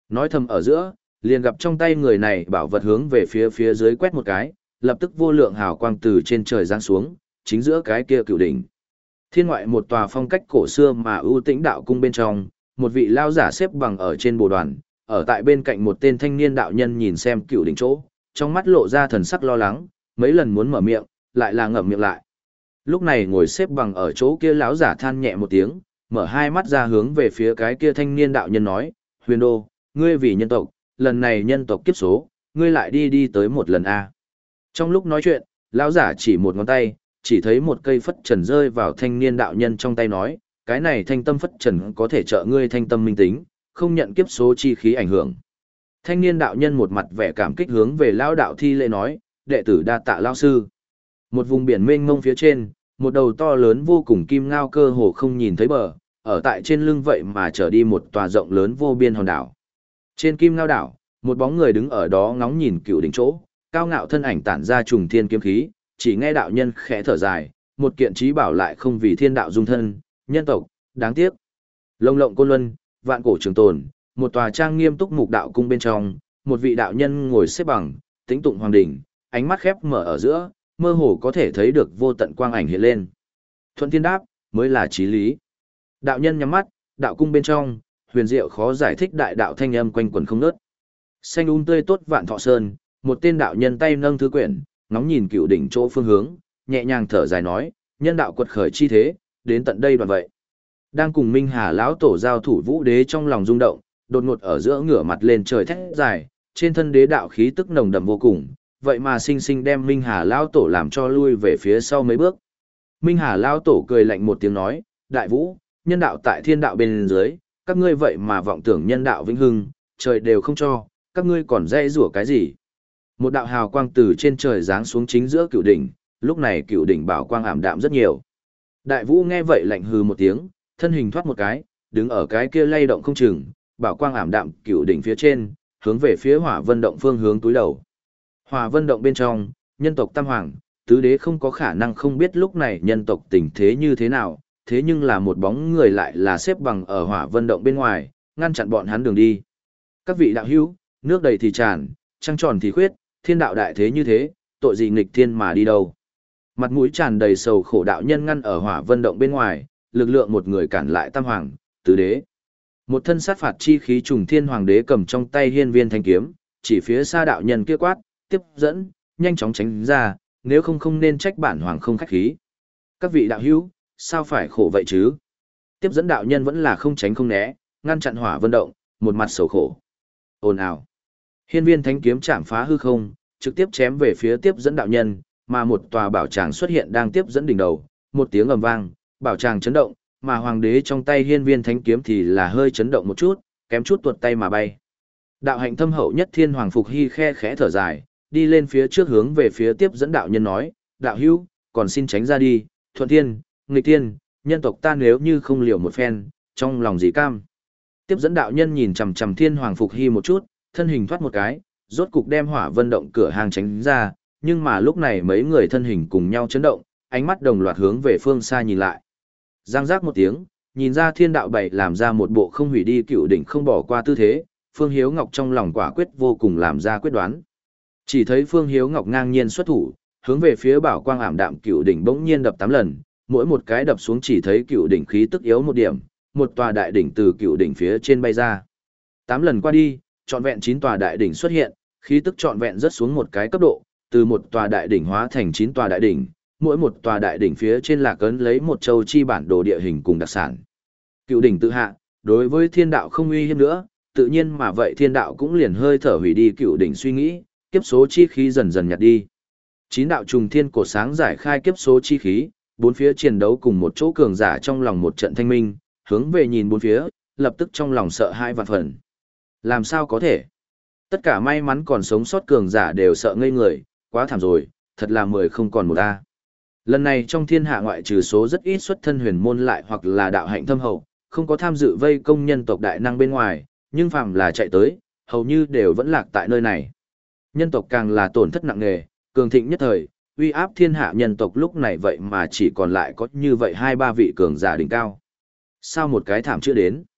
Nói thầm ở giữa, liền gặp trong tay người này bảo vật hướng về phía phía dưới quét một cái, lập tức vô lượng hào quang từ trên trời giáng xuống, chính giữa cái kia cựu đỉnh. Thiên ngoại một tòa phong cách cổ xưa mà ưu tĩnh đạo cung bên trong, một vị lao giả xếp bằng ở trên bồ đoàn, ở tại bên cạnh một tên thanh niên đạo nhân nhìn xem cựu đỉnh chỗ, trong mắt lộ ra thần sắc lo lắng, mấy lần muốn mở miệng, lại là ngậm miệng lại. Lúc này ngồi xếp bằng ở chỗ kia lão giả than nhẹ một tiếng, mở hai mắt ra hướng về phía cái kia thanh niên đạo nhân nói, Huyền Đô, ngươi vì nhân tộc, lần này nhân tộc kiếp số, ngươi lại đi đi tới một lần a. Trong lúc nói chuyện, lão giả chỉ một ngón tay, chỉ thấy một cây phất trần rơi vào thanh niên đạo nhân trong tay nói, cái này thanh tâm phất trần có thể trợ ngươi thanh tâm minh tính, không nhận kiếp số chi khí ảnh hưởng. Thanh niên đạo nhân một mặt vẻ cảm kích hướng về lão đạo thi lễ nói, đệ tử đa tạ lão sư. Một vùng biển mênh mông phía trên, một đầu to lớn vô cùng kim ngao cơ hồ không nhìn thấy bờ, ở tại trên lưng vậy mà trở đi một tòa rộng lớn vô biên hòn đảo. Trên kim ngao đảo, một bóng người đứng ở đó ngóng nhìn cựu đỉnh chỗ, cao ngạo thân ảnh tản ra trùng thiên kiếm khí, chỉ nghe đạo nhân khẽ thở dài, một kiện trí bảo lại không vì thiên đạo dung thân, nhân tộc, đáng tiếc. Lông lộng côn luân, vạn cổ trường tồn, một tòa trang nghiêm túc mục đạo cung bên trong, một vị đạo nhân ngồi xếp bằng, tĩnh tụng hoàng đỉnh, ánh mắt khép mở ở giữa, mơ hồ có thể thấy được vô tận quang ảnh hiện lên. Thuận thiên đáp, mới là chí lý. Đạo nhân nhắm mắt, đạo cung bên trong, huyền diệu khó giải thích đại đạo thanh âm quanh quẩn không ngớt. Xanh um tươi tốt vạn thọ sơn, một tên đạo nhân tay nâng thư quyển, ngóng nhìn cựu đỉnh chỗ phương hướng, nhẹ nhàng thở dài nói, nhân đạo quật khởi chi thế, đến tận đây đoạn vậy. Đang cùng Minh Hà lão tổ giao thủ Vũ Đế trong lòng rung động, đột ngột ở giữa ngửa mặt lên trời thét dài, trên thân đế đạo khí tức nồng đậm vô cùng, vậy mà sinh sinh đem Minh Hà lão tổ làm cho lui về phía sau mấy bước. Minh Hà lão tổ cười lạnh một tiếng nói, đại vũ, nhân đạo tại thiên đạo bên dưới, các ngươi vậy mà vọng tưởng nhân đạo vĩnh hưng, trời đều không cho, các ngươi còn dễ rủa cái gì? Một đạo hào quang từ trên trời giáng xuống chính giữa cựu đỉnh, lúc này cựu đỉnh bảo quang ảm đạm rất nhiều. Đại vũ nghe vậy lạnh hừ một tiếng, thân hình thoát một cái, đứng ở cái kia lay động không chừng, bảo quang ảm đạm cựu đỉnh phía trên, hướng về phía Hỏa Vân động phương hướng túi đầu. Hỏa Vân động bên trong, nhân tộc tam hoàng, tứ đế không có khả năng không biết lúc này nhân tộc tình thế như thế nào, thế nhưng là một bóng người lại là xếp bằng ở Hỏa Vân động bên ngoài, ngăn chặn bọn hắn đường đi. Các vị đạo hữu, nước đầy thì tràn, trăng tròn thì khuyết, thiên đạo đại thế như thế, tội gì nghịch thiên mà đi đâu. Mặt mũi tràn đầy sầu khổ đạo nhân ngăn ở Hỏa Vân động bên ngoài, lực lượng một người cản lại tam hoàng, tứ đế. Một thân sát phạt chi khí trùng thiên hoàng đế cầm trong tay hiên viên thanh kiếm, chỉ phía xa đạo nhân kia quát, tiếp dẫn, nhanh chóng tránh ra, nếu không không nên trách bản hoàng không khách khí. Các vị đạo hữu, sao phải khổ vậy chứ? Tiếp dẫn đạo nhân vẫn là không tránh không né, ngăn chặn Hỏa Vân động, một mặt sầu khổ. Ồn ào. Hiên viên thanh kiếm chạm phá hư không, trực tiếp chém về phía tiếp dẫn đạo nhân, mà một tòa bảo tràng xuất hiện đang tiếp dẫn đỉnh đầu, một tiếng ầm vang, bảo tràng chấn động, mà hoàng đế trong tay hiên viên thánh kiếm thì là hơi chấn động một chút, kém chút tuột tay mà bay. Đạo hạnh thâm hậu nhất thiên hoàng Phục Hy khe khẽ thở dài, đi lên phía trước hướng về phía tiếp dẫn đạo nhân nói, đạo hữu, còn xin tránh ra đi, thuận thiên, nghịch thiên, nhân tộc ta nếu như không liều một phen, trong lòng gì cam. Tiếp dẫn đạo nhân nhìn chằm chằm thiên hoàng Phục Hy một chút, thân hình thoát một cái, rốt cục đem Hỏa Vân động cửa hàng tránh ra, nhưng mà lúc này mấy người thân hình cùng nhau chấn động, ánh mắt đồng loạt hướng về phương xa nhìn lại. Giang giác một tiếng, nhìn ra thiên đạo bảy làm ra một bộ không hủy đi cựu đỉnh không bỏ qua tư thế, Phương Hiếu Ngọc trong lòng quả quyết vô cùng làm ra quyết đoán. Chỉ thấy Phương Hiếu Ngọc ngang nhiên xuất thủ, hướng về phía bảo quang ảm đạm cựu đỉnh bỗng nhiên đập tám lần, mỗi một cái đập xuống chỉ thấy cựu đỉnh khí tức yếu một điểm, một tòa đại đỉnh từ cựu đỉnh phía trên bay ra. Tám lần qua đi, trọn vẹn chín tòa đại đỉnh xuất hiện, khí tức trọn vẹn rất xuống một cái cấp độ, từ một tòa đại đỉnh hóa thành chín tòa đại đỉnh, mỗi một tòa đại đỉnh phía trên là cấn lấy một châu chi bản đồ địa hình cùng đặc sản. Cựu đỉnh tự hạ, đối với thiên đạo không uy hiếp nữa, tự nhiên mà vậy thiên đạo cũng liền hơi thở hủy đi cựu đỉnh suy nghĩ, kiếp số chi khí dần dần nhạt đi. Chín đạo trùng thiên cổ sáng giải khai kiếp số chi khí, bốn phía chiến đấu cùng một chỗ cường giả trong lòng một trận thanh minh, hướng về nhìn bốn phía, lập tức trong lòng sợ hãi vạn phần. Làm sao có thể? Tất cả may mắn còn sống sót cường giả đều sợ ngây người, quá thảm rồi, thật là mười không còn một a. Lần này trong thiên hạ ngoại trừ số rất ít xuất thân huyền môn lại hoặc là đạo hạnh thâm hậu, không có tham dự vây công nhân tộc đại năng bên ngoài, nhưng phàm là chạy tới, hầu như đều vẫn lạc tại nơi này. Nhân tộc càng là tổn thất nặng nề, cường thịnh nhất thời, uy áp thiên hạ nhân tộc lúc này vậy mà chỉ còn lại có như vậy hai ba vị cường giả đỉnh cao. Sao một cái thảm chưa đến?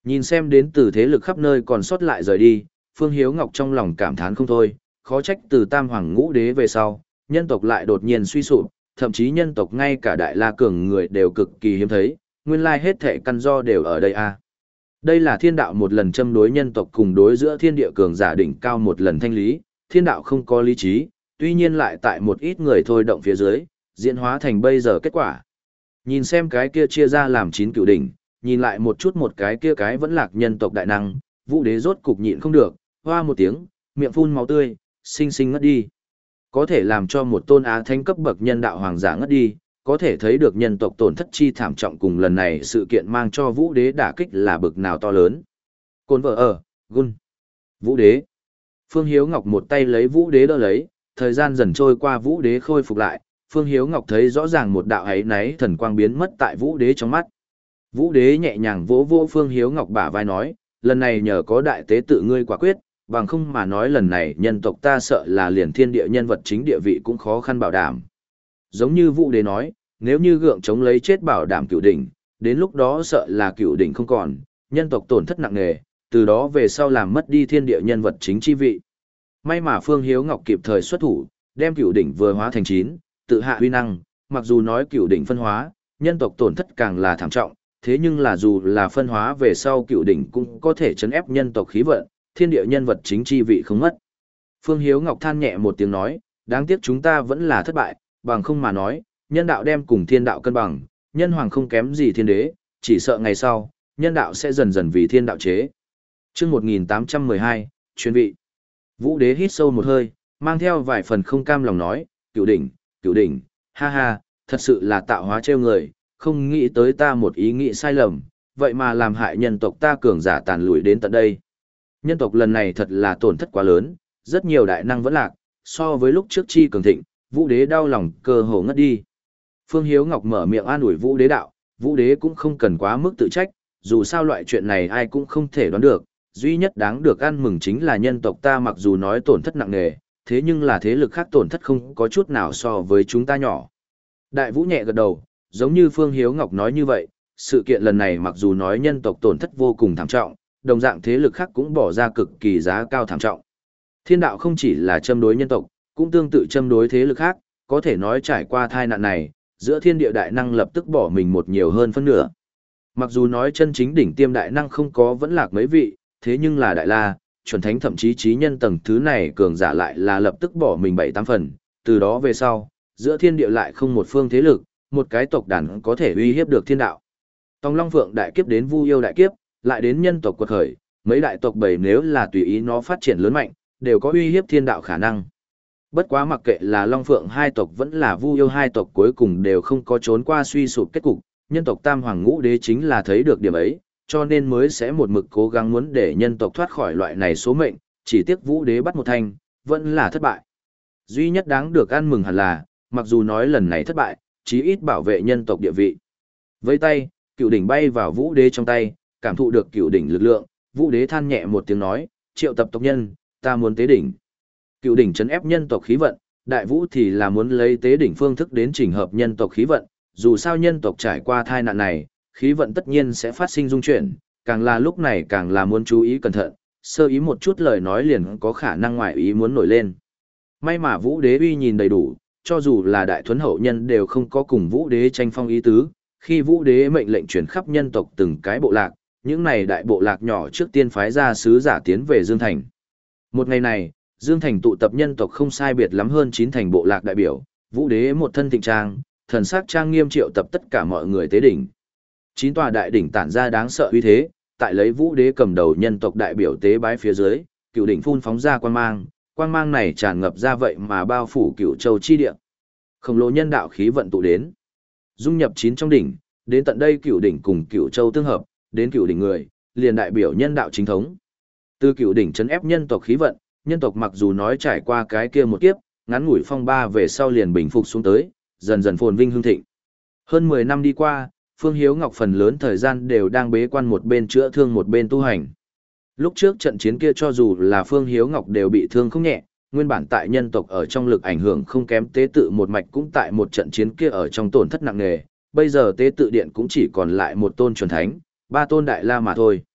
Nhìn xem đến từ thế lực khắp nơi còn sót lại rời đi, Phương Hiếu Ngọc trong lòng cảm thán không thôi, khó trách từ Tam Hoàng Ngũ Đế về sau, nhân tộc lại đột nhiên suy sụp, thậm chí nhân tộc ngay cả Đại La Cường người đều cực kỳ hiếm thấy, nguyên lai hết thể căn do đều ở đây a. À. Đây là thiên đạo một lần châm đối nhân tộc cùng đối giữa thiên địa cường giả đỉnh cao một lần thanh lý, thiên đạo không có lý trí, tuy nhiên lại tại một ít người thôi động phía dưới, diễn hóa thành bây giờ kết quả. Nhìn xem cái kia chia ra làm chín cựu đỉnh, nhìn lại một chút một cái kia cái vẫn lạc nhân tộc đại năng, Vũ Đế rốt cục nhịn không được, hoa một tiếng, miệng phun máu tươi, sinh sinh ngất đi. Có thể làm cho một tôn á thánh cấp bậc nhân đạo hoàng giả ngất đi, có thể thấy được nhân tộc tổn thất chi thảm trọng cùng lần này sự kiện mang cho Vũ Đế đả kích là bực nào to lớn. Côn vợ ở, gun. Vũ Đế. Phương Hiếu Ngọc một tay lấy Vũ Đế đỡ lấy, thời gian dần trôi qua Vũ Đế khôi phục lại, Phương Hiếu Ngọc thấy rõ ràng một đạo ấy náy thần quang biến mất tại Vũ Đế trong mắt. Vũ Đế nhẹ nhàng vỗ vỗ Phương Hiếu Ngọc bả vai nói, lần này nhờ có đại tế tự ngươi quả quyết, bằng không mà nói lần này nhân tộc ta sợ là liền thiên địa nhân vật chính địa vị cũng khó khăn bảo đảm. Giống như Vũ Đế nói, nếu như gượng chống lấy chết bảo đảm cửu đỉnh, đến lúc đó sợ là cửu đỉnh không còn, nhân tộc tổn thất nặng nề, từ đó về sau làm mất đi thiên địa nhân vật chính chi vị. May mà Phương Hiếu Ngọc kịp thời xuất thủ, đem cửu đỉnh vừa hóa thành chín, tự hạ huy năng, mặc dù nói cửu đỉnh phân hóa, nhân tộc tổn thất càng là thảm trọng, thế nhưng là dù là phân hóa về sau cửu đỉnh cũng có thể chấn ép nhân tộc khí vận, thiên địa nhân vật chính chi vị không mất. Phương Hiếu Ngọc than nhẹ một tiếng nói, đáng tiếc chúng ta vẫn là thất bại, bằng không mà nói, nhân đạo đem cùng thiên đạo cân bằng, nhân hoàng không kém gì thiên đế, chỉ sợ ngày sau, nhân đạo sẽ dần dần vì thiên đạo chế. Chương một nghìn tám trăm mười hai, chuyên vị. Vũ Đế hít sâu một hơi, mang theo vài phần không cam lòng nói, cửu đỉnh, cửu đỉnh, ha ha, thật sự là tạo hóa trêu người, không nghĩ tới ta một ý nghĩ sai lầm, vậy mà làm hại nhân tộc ta cường giả tàn lùi đến tận đây. Nhân tộc lần này thật là tổn thất quá lớn, rất nhiều đại năng vẫn lạc, so với lúc trước chi cường thịnh, Vũ Đế đau lòng cơ hồ ngất đi. Phương Hiếu Ngọc mở miệng an ủi Vũ Đế đạo, Vũ Đế cũng không cần quá mức tự trách, dù sao loại chuyện này ai cũng không thể đoán được, duy nhất đáng được ăn mừng chính là nhân tộc ta mặc dù nói tổn thất nặng nề, thế nhưng là thế lực khác tổn thất không có chút nào so với chúng ta nhỏ. Đại Vũ nhẹ gật đầu, giống như Phương Hiếu Ngọc nói như vậy, sự kiện lần này mặc dù nói nhân tộc tổn thất vô cùng thảm trọng, đồng dạng thế lực khác cũng bỏ ra cực kỳ giá cao thảm trọng. Thiên đạo không chỉ là châm đối nhân tộc, cũng tương tự châm đối thế lực khác, có thể nói trải qua tai nạn này, giữa thiên địa đại năng lập tức bỏ mình một nhiều hơn phân nửa. Mặc dù nói chân chính đỉnh tiêm đại năng không có vẫn lạc mấy vị, thế nhưng là đại la, chuẩn thánh thậm chí trí nhân tầng thứ này cường giả lại là lập tức bỏ mình bảy tám phần, từ đó về sau, giữa thiên địa lại không một phương thế lực, một cái tộc đàn có thể uy hiếp được thiên đạo. Tòng Long Phượng đại kiếp đến Vu Yêu đại kiếp, lại đến nhân tộc quật khởi, mấy đại tộc bầy nếu là tùy ý nó phát triển lớn mạnh, đều có uy hiếp thiên đạo khả năng. Bất quá mặc kệ là Long Phượng hai tộc vẫn là Vu Yêu hai tộc cuối cùng đều không có trốn qua suy sụp kết cục, nhân tộc Tam Hoàng Ngũ Đế chính là thấy được điểm ấy, cho nên mới sẽ một mực cố gắng muốn để nhân tộc thoát khỏi loại này số mệnh, chỉ tiếc Vũ Đế bắt một thanh, vẫn là thất bại. Duy nhất đáng được ăn mừng hẳn là, mặc dù nói lần này thất bại, chí ít bảo vệ nhân tộc địa vị. Với tay, cựu đỉnh bay vào Vũ Đế trong tay, cảm thụ được cựu đỉnh lực lượng, Vũ Đế than nhẹ một tiếng nói, triệu tập tộc nhân, ta muốn tế đỉnh. Cựu đỉnh chấn ép nhân tộc khí vận, Đại Vũ thì là muốn lấy tế đỉnh phương thức đến chỉnh hợp nhân tộc khí vận, dù sao nhân tộc trải qua tai nạn này, khí vận tất nhiên sẽ phát sinh dung chuyển, càng là lúc này càng là muốn chú ý cẩn thận, sơ ý một chút lời nói liền có khả năng ngoại ý muốn nổi lên. May mà Vũ Đế uy nhìn đầy đủ, cho dù là đại thuấn hậu nhân đều không có cùng Vũ Đế tranh phong ý tứ, khi Vũ Đế mệnh lệnh truyền khắp nhân tộc từng cái bộ lạc, những này đại bộ lạc nhỏ trước tiên phái ra sứ giả tiến về Dương Thành. Một ngày này, Dương Thành tụ tập nhân tộc không sai biệt lắm hơn chín thành bộ lạc đại biểu, Vũ Đế một thân thịnh trang, thần sắc trang nghiêm triệu tập tất cả mọi người tế đỉnh. Chín tòa đại đỉnh tản ra đáng sợ uy thế, tại lấy Vũ Đế cầm đầu nhân tộc đại biểu tế bái phía dưới, cựu đỉnh phun phóng ra quang mang, quang mang này tràn ngập ra vậy mà bao phủ cựu châu chi địa. Khổng lồ nhân đạo khí vận tụ đến, dung nhập chín trong đỉnh, đến tận đây cựu đỉnh cùng cựu châu tương hợp, đến cựu đỉnh người, liền đại biểu nhân đạo chính thống. Từ cựu đỉnh chấn ép nhân tộc khí vận, nhân tộc mặc dù nói trải qua cái kia một kiếp, ngắn ngủi phong ba về sau liền bình phục xuống tới, dần dần phồn vinh hưng thịnh. Hơn mười năm đi qua, Phương Hiếu Ngọc phần lớn thời gian đều đang bế quan một bên chữa thương một bên tu hành. Lúc trước trận chiến kia cho dù là Phương Hiếu Ngọc đều bị thương không nhẹ, nguyên bản tại nhân tộc ở trong lực ảnh hưởng không kém tế tự một mạch cũng tại một trận chiến kia ở trong tổn thất nặng nề, bây giờ tế tự điện cũng chỉ còn lại một tôn chuẩn thánh, ba tôn đại la mà thôi.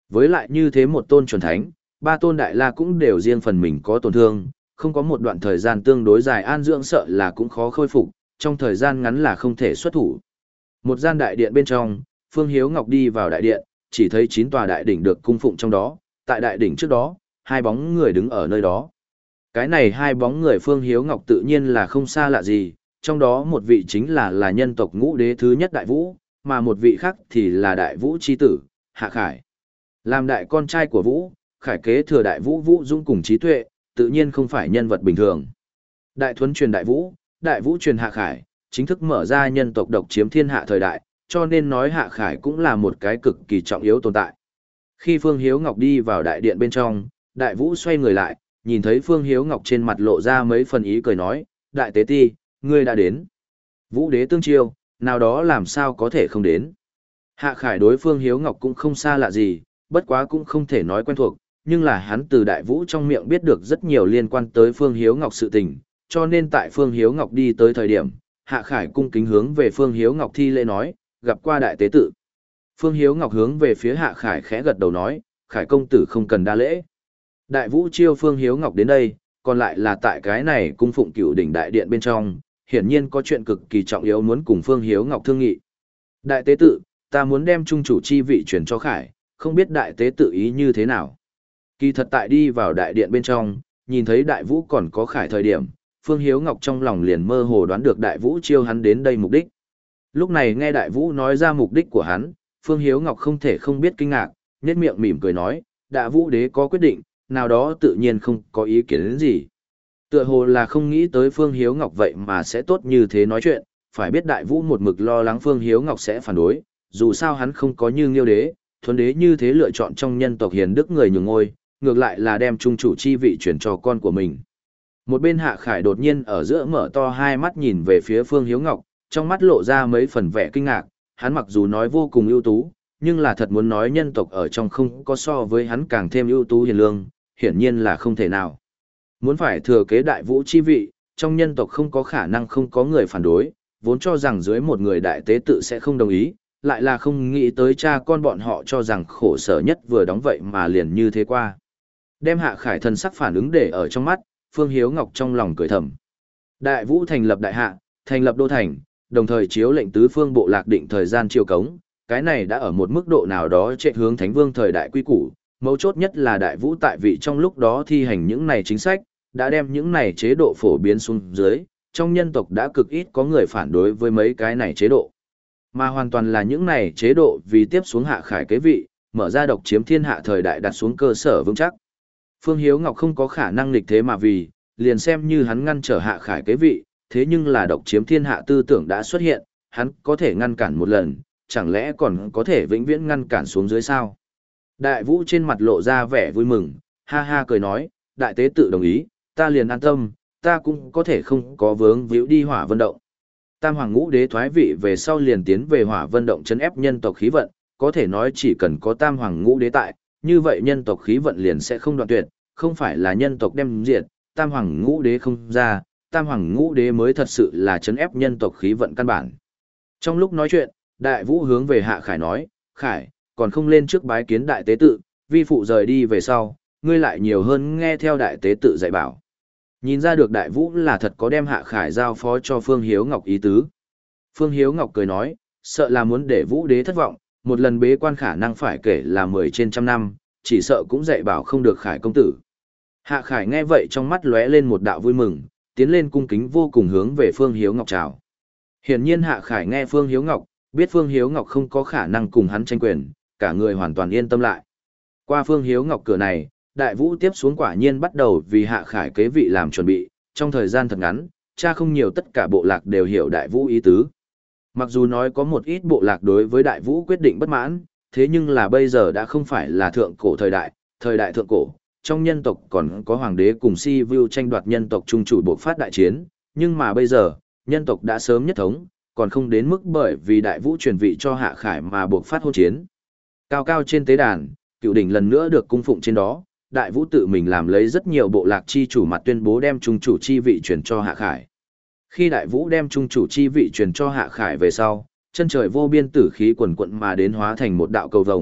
Với lại như thế một tôn chuẩn thánh, ba tôn đại la cũng đều riêng phần mình có tổn thương, không có một đoạn thời gian tương đối dài an dưỡng sợ là cũng khó khôi phục, trong thời gian ngắn là không thể xuất thủ. Một gian đại điện bên trong, Phương Hiếu Ngọc đi vào đại điện, chỉ thấy chín tòa đại đỉnh được cung phụng trong đó, tại đại đỉnh trước đó, hai bóng người đứng ở nơi đó. Cái này hai bóng người Phương Hiếu Ngọc tự nhiên là không xa lạ gì, trong đó một vị chính là là nhân tộc ngũ đế thứ nhất Đại Vũ, mà một vị khác thì là Đại Vũ chi tử, Hạ Khải. Làm đại con trai của Vũ, Khải kế thừa Đại Vũ Vũ Dung cùng trí tuệ, tự nhiên không phải nhân vật bình thường. Đại Thuấn truyền Đại Vũ, Đại Vũ truyền Hạ Khải, chính thức mở ra nhân tộc độc chiếm thiên hạ thời đại, cho nên nói Hạ Khải cũng là một cái cực kỳ trọng yếu tồn tại. Khi Phương Hiếu Ngọc đi vào đại điện bên trong, Đại Vũ xoay người lại, nhìn thấy Phương Hiếu Ngọc trên mặt lộ ra mấy phần ý cười nói, Đại Tế Ti, ngươi đã đến. Vũ đế tương chiêu, nào đó làm sao có thể không đến. Hạ Khải đối Phương Hiếu Ngọc cũng không xa lạ gì, bất quá cũng không thể nói quen thuộc, nhưng là hắn từ Đại Vũ trong miệng biết được rất nhiều liên quan tới Phương Hiếu Ngọc sự tình, cho nên tại Phương Hiếu Ngọc đi tới thời điểm, Hạ Khải cung kính hướng về Phương Hiếu Ngọc thi lễ nói, gặp qua Đại Tế Tự. Phương Hiếu Ngọc hướng về phía Hạ Khải khẽ gật đầu nói, Khải công tử không cần đa lễ. Đại Vũ chiêu Phương Hiếu Ngọc đến đây, còn lại là tại cái này cung phụng cửu đỉnh đại điện bên trong, hiển nhiên có chuyện cực kỳ trọng yếu muốn cùng Phương Hiếu Ngọc thương nghị. Đại Tế Tự, ta muốn đem trung chủ chi vị chuyển cho Khải, không biết Đại Tế Tự ý như thế nào. Kỳ thật tại đi vào đại điện bên trong, nhìn thấy Đại Vũ còn có Khải thời điểm, Phương Hiếu Ngọc trong lòng liền mơ hồ đoán được Đại Vũ chiêu hắn đến đây mục đích. Lúc này nghe Đại Vũ nói ra mục đích của hắn, Phương Hiếu Ngọc không thể không biết kinh ngạc, nhếch miệng mỉm cười nói, Đại Vũ đế có quyết định, nào đó tự nhiên không có ý kiến đến gì. Tựa hồ là không nghĩ tới Phương Hiếu Ngọc vậy mà sẽ tốt như thế nói chuyện, phải biết Đại Vũ một mực lo lắng Phương Hiếu Ngọc sẽ phản đối, dù sao hắn không có như Nghiêu đế, Thuấn đế như thế lựa chọn trong nhân tộc hiền đức người nhường ngôi, ngược lại là đem trung chủ chi vị chuyển cho con của mình. Một bên Hạ Khải đột nhiên ở giữa mở to hai mắt nhìn về phía Phương Hiếu Ngọc, trong mắt lộ ra mấy phần vẻ kinh ngạc, hắn mặc dù nói vô cùng ưu tú, nhưng là thật muốn nói nhân tộc ở trong không có so với hắn càng thêm ưu tú hiền lương, hiển nhiên là không thể nào. Muốn phải thừa kế Đại Vũ chi vị, trong nhân tộc không có khả năng không có người phản đối, vốn cho rằng dưới một người đại tế tự sẽ không đồng ý, lại là không nghĩ tới cha con bọn họ cho rằng khổ sở nhất vừa đóng vậy mà liền như thế qua. Đem Hạ Khải thần sắc phản ứng để ở trong mắt, Phương Hiếu Ngọc trong lòng cười thầm. Đại Vũ thành lập đại hạ, thành lập đô thành, đồng thời chiếu lệnh tứ phương bộ lạc định thời gian triều cống, cái này đã ở một mức độ nào đó chạy hướng Thánh Vương thời đại quy củ, mấu chốt nhất là Đại Vũ tại vị trong lúc đó thi hành những này chính sách, đã đem những này chế độ phổ biến xuống dưới, trong nhân tộc đã cực ít có người phản đối với mấy cái này chế độ. Mà hoàn toàn là những này chế độ vì tiếp xuống Hạ Khải kế vị, mở ra độc chiếm thiên hạ thời đại đặt xuống cơ sở vững chắc. Phương Hiếu Ngọc không có khả năng nghịch thế mà vì, liền xem như hắn ngăn trở Hạ Khải kế vị, thế nhưng là độc chiếm thiên hạ tư tưởng đã xuất hiện, hắn có thể ngăn cản một lần, chẳng lẽ còn có thể vĩnh viễn ngăn cản xuống dưới sao? Đại Vũ trên mặt lộ ra vẻ vui mừng, ha ha cười nói, đại tế tự đồng ý, ta liền an tâm, ta cũng có thể không có vướng víu đi Hỏa Vân Động. Tam Hoàng Ngũ Đế thoái vị về sau liền tiến về Hỏa Vân Động trấn ép nhân tộc khí vận, có thể nói chỉ cần có Tam Hoàng Ngũ Đế tại, như vậy nhân tộc khí vận liền sẽ không đoạn tuyệt, không phải là nhân tộc đem diệt, Tam Hoàng Ngũ Đế không ra, Tam Hoàng Ngũ Đế mới thật sự là trấn ép nhân tộc khí vận căn bản. Trong lúc nói chuyện, Đại Vũ hướng về Hạ Khải nói, Khải, còn không lên trước bái kiến đại tế tự, vi phụ rời đi về sau, ngươi lại nhiều hơn nghe theo đại tế tự dạy bảo. Nhìn ra được Đại Vũ là thật có đem Hạ Khải giao phó cho Phương Hiếu Ngọc ý tứ. Phương Hiếu Ngọc cười nói, sợ là muốn để Vũ đế thất vọng, một lần bế quan khả năng phải kể là mười trên trăm năm, chỉ sợ cũng dạy bảo không được Khải công tử. Hạ Khải nghe vậy trong mắt lóe lên một đạo vui mừng, tiến lên cung kính vô cùng hướng về Phương Hiếu Ngọc chào. Hiển nhiên Hạ Khải nghe Phương Hiếu Ngọc, biết Phương Hiếu Ngọc không có khả năng cùng hắn tranh quyền, cả người hoàn toàn yên tâm lại. Qua Phương Hiếu Ngọc cửa này, Đại Vũ tiếp xuống quả nhiên bắt đầu vì Hạ Khải kế vị làm chuẩn bị, trong thời gian thật ngắn, cha không nhiều tất cả bộ lạc đều hiểu Đại Vũ ý tứ. Mặc dù nói có một ít bộ lạc đối với Đại Vũ quyết định bất mãn, thế nhưng là bây giờ đã không phải là thượng cổ thời đại, thời đại thượng cổ, trong nhân tộc còn có hoàng đế cùng Si Vu tranh đoạt nhân tộc trung chủ buộc phát đại chiến, nhưng mà bây giờ, nhân tộc đã sớm nhất thống, còn không đến mức bởi vì Đại Vũ truyền vị cho Hạ Khải mà buộc phát hôn chiến. Cao cao trên tế đàn, cựu đỉnh lần nữa được cung phụng trên đó, Đại Vũ tự mình làm lấy rất nhiều bộ lạc chi chủ mặt tuyên bố đem trung chủ chi vị truyền cho Hạ Khải. Khi Đại Vũ đem trung chủ chi vị truyền cho Hạ Khải về sau, chân trời vô biên tử khí quần quận mà đến hóa thành một đạo cầu vồng,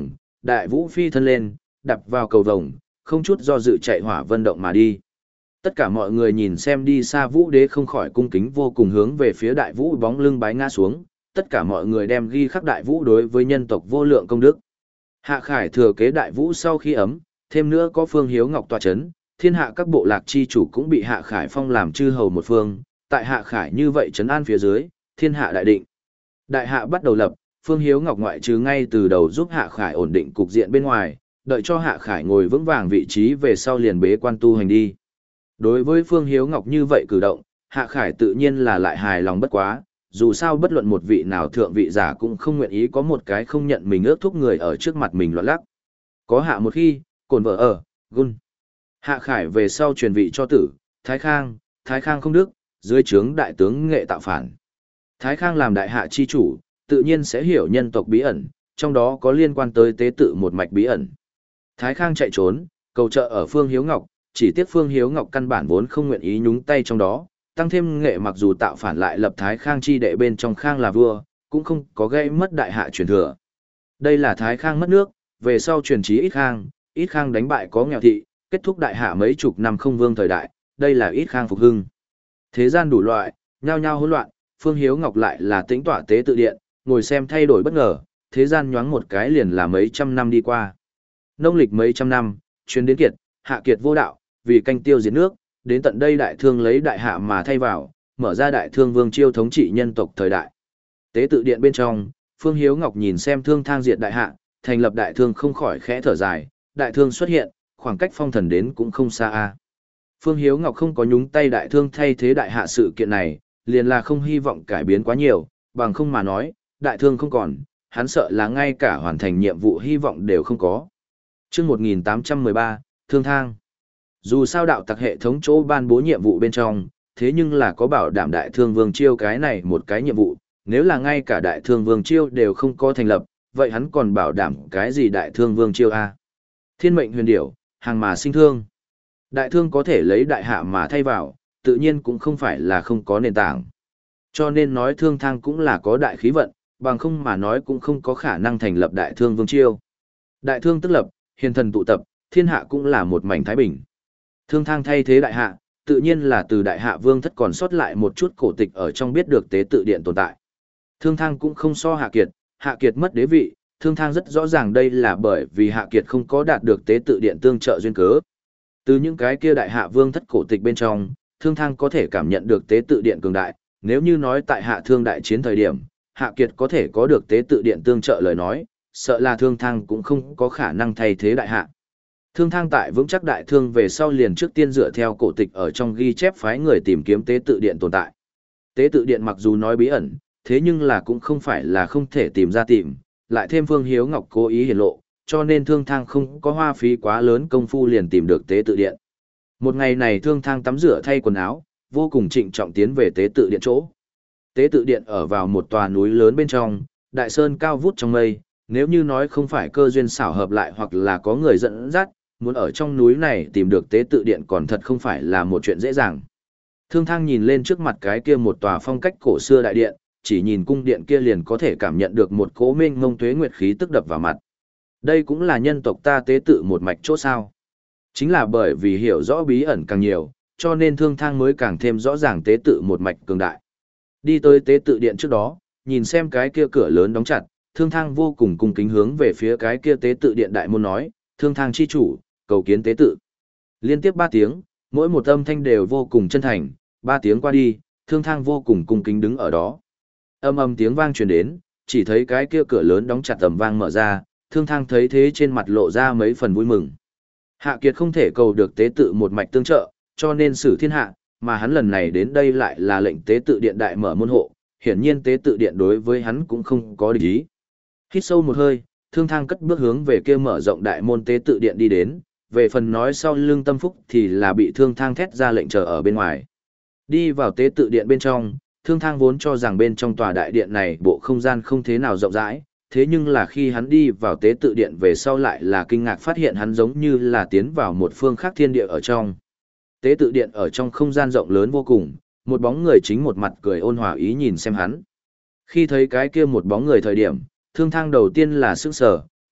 đại vũ phi thân lên, đập vào cầu vồng, không chút do dự chạy hỏa vân động mà đi. Tất cả mọi người nhìn xem đi xa vũ đế không khỏi cung kính vô cùng hướng về phía đại vũ bóng lưng bái ngã xuống, tất cả mọi người đem ghi khắc đại vũ đối với nhân tộc vô lượng công đức. Hạ Khải thừa kế đại vũ sau khi ấm, thêm nữa có Phương Hiếu Ngọc tọa chấn, thiên hạ các bộ lạc chi chủ cũng bị Hạ Khải phong làm chư hầu một phương, tại Hạ Khải như vậy trấn an phía dưới, thiên hạ đại định. Đại hạ bắt đầu lập, Phương Hiếu Ngọc ngoại trừ ngay từ đầu giúp Hạ Khải ổn định cục diện bên ngoài, đợi cho Hạ Khải ngồi vững vàng vị trí về sau liền bế quan tu hành đi. Đối với Phương Hiếu Ngọc như vậy cử động, Hạ Khải tự nhiên là lại hài lòng bất quá, dù sao bất luận một vị nào thượng vị giả cũng không nguyện ý có một cái không nhận mình ước thúc người ở trước mặt mình loạn lắc. Có hạ một khi, cồn vợ ở, gun. Hạ Khải về sau truyền vị cho tử, Thái Khang, Thái Khang không đức, dưới trướng đại tướng nghệ tạo phản. Thái Khang làm đại hạ chi chủ, tự nhiên sẽ hiểu nhân tộc bí ẩn, trong đó có liên quan tới tế tự một mạch bí ẩn. Thái Khang chạy trốn, cầu trợ ở Phương Hiếu Ngọc, chỉ tiếc Phương Hiếu Ngọc căn bản vốn không nguyện ý nhúng tay trong đó, tăng thêm nghệ mặc dù tạo phản lại lập Thái Khang chi đệ bên trong Khang là vua, cũng không có gây mất đại hạ truyền thừa. Đây là Thái Khang mất nước, về sau truyền trí Ít Khang, Ít Khang đánh bại có nghèo thị, kết thúc đại hạ mấy chục năm không vương thời đại, đây là Ít Khang phục hưng. Thế gian đủ loại, nhao nhao hỗn loạn, Phương Hiếu Ngọc lại là tĩnh tọa tế tự điện, ngồi xem thay đổi bất ngờ, thế gian nhoáng một cái liền là mấy trăm năm đi qua. Nông lịch mấy trăm năm, chuyến đến kiệt, hạ kiệt vô đạo, vì canh tiêu diệt nước, đến tận đây đại thương lấy đại hạ mà thay vào, mở ra đại thương vương chiêu thống trị nhân tộc thời đại. Tế tự điện bên trong, Phương Hiếu Ngọc nhìn xem thương thang diệt đại hạ, thành lập đại thương không khỏi khẽ thở dài, đại thương xuất hiện, khoảng cách phong thần đến cũng không xa a. Phương Hiếu Ngọc không có nhúng tay đại thương thay thế đại hạ sự kiện này, liền là không hy vọng cải biến quá nhiều, bằng không mà nói, đại thương không còn, hắn sợ là ngay cả hoàn thành nhiệm vụ hy vọng đều không có. Chương một nghìn tám trăm mười ba, Thương thang. Dù sao đạo tặc hệ thống chỗ ban bố nhiệm vụ bên trong, thế nhưng là có bảo đảm đại thương vương chiêu cái này một cái nhiệm vụ, nếu là ngay cả đại thương vương chiêu đều không có thành lập, vậy hắn còn bảo đảm cái gì đại thương vương chiêu a? Thiên mệnh huyền điểu, hàng mà sinh thương. Đại thương có thể lấy đại hạ mà thay vào, tự nhiên cũng không phải là không có nền tảng. Cho nên nói thương thang cũng là có đại khí vận, bằng không mà nói cũng không có khả năng thành lập đại thương vương chiêu. Đại thương tức lập, hiền thần tụ tập, thiên hạ cũng là một mảnh thái bình. Thương thang thay thế đại hạ, tự nhiên là từ đại hạ vương thất còn sót lại một chút cổ tịch ở trong biết được tế tự điện tồn tại. Thương thang cũng không so hạ kiệt, hạ kiệt mất đế vị, thương thang rất rõ ràng đây là bởi vì hạ kiệt không có đạt được tế tự điện tương trợ duyên cớ. Từ những cái kia đại hạ vương thất cổ tịch bên trong, thương thang có thể cảm nhận được tế tự điện cường đại, nếu như nói tại hạ thương đại chiến thời điểm, hạ kiệt có thể có được tế tự điện tương trợ lời nói, sợ là thương thang cũng không có khả năng thay thế đại hạ. Thương thang tại vững chắc đại thương về sau liền trước tiên dựa theo cổ tịch ở trong ghi chép phái người tìm kiếm tế tự điện tồn tại. Tế tự điện mặc dù nói bí ẩn, thế nhưng là cũng không phải là không thể tìm ra tìm, lại thêm Phương Hiếu Ngọc cố ý hiển lộ, cho nên thương thang không có hoa phí quá lớn công phu liền tìm được tế tự điện. Một ngày này thương thang tắm rửa thay quần áo, vô cùng trịnh trọng tiến về tế tự điện chỗ. Tế tự điện ở vào một tòa núi lớn bên trong, đại sơn cao vút trong mây, nếu như nói không phải cơ duyên xảo hợp lại hoặc là có người dẫn dắt, muốn ở trong núi này tìm được tế tự điện còn thật không phải là một chuyện dễ dàng. Thương thang nhìn lên trước mặt cái kia một tòa phong cách cổ xưa đại điện, chỉ nhìn cung điện kia liền có thể cảm nhận được một cỗ mênh mông tuế nguyệt khí tức đập vào mặt. Đây cũng là nhân tộc ta tế tự một mạch chỗ sao. Chính là bởi vì hiểu rõ bí ẩn càng nhiều, cho nên thương thang mới càng thêm rõ ràng tế tự một mạch cường đại. Đi tới tế tự điện trước đó, nhìn xem cái kia cửa lớn đóng chặt, thương thang vô cùng cung kính hướng về phía cái kia tế tự điện đại môn nói, thương thang chi chủ, cầu kiến tế tự. Liên tiếp ba tiếng, mỗi một âm thanh đều vô cùng chân thành, ba tiếng qua đi, thương thang vô cùng cung kính đứng ở đó. Âm âm tiếng vang truyền đến, chỉ thấy cái kia cửa lớn đóng chặt tầm vang mở ra, thương thang thấy thế trên mặt lộ ra mấy phần vui mừng. Hạ kiệt không thể cầu được tế tự một mạch tương trợ, cho nên xử thiên hạ, mà hắn lần này đến đây lại là lệnh tế tự điện đại mở môn hộ, hiển nhiên tế tự điện đối với hắn cũng không có địch ý. Hít sâu một hơi, thương thang cất bước hướng về kia mở rộng đại môn tế tự điện đi đến, về phần nói sau lưng tâm phúc thì là bị thương thang thét ra lệnh chờ ở bên ngoài. Đi vào tế tự điện bên trong, thương thang vốn cho rằng bên trong tòa đại điện này bộ không gian không thế nào rộng rãi, thế nhưng là khi hắn đi vào tế tự điện về sau lại là kinh ngạc phát hiện hắn giống như là tiến vào một phương khác thiên địa ở trong. Tế tự điện ở trong không gian rộng lớn vô cùng, một bóng người chính một mặt cười ôn hòa ý nhìn xem hắn. Khi thấy cái kia một bóng người thời điểm, thương thang đầu tiên là sững sờ,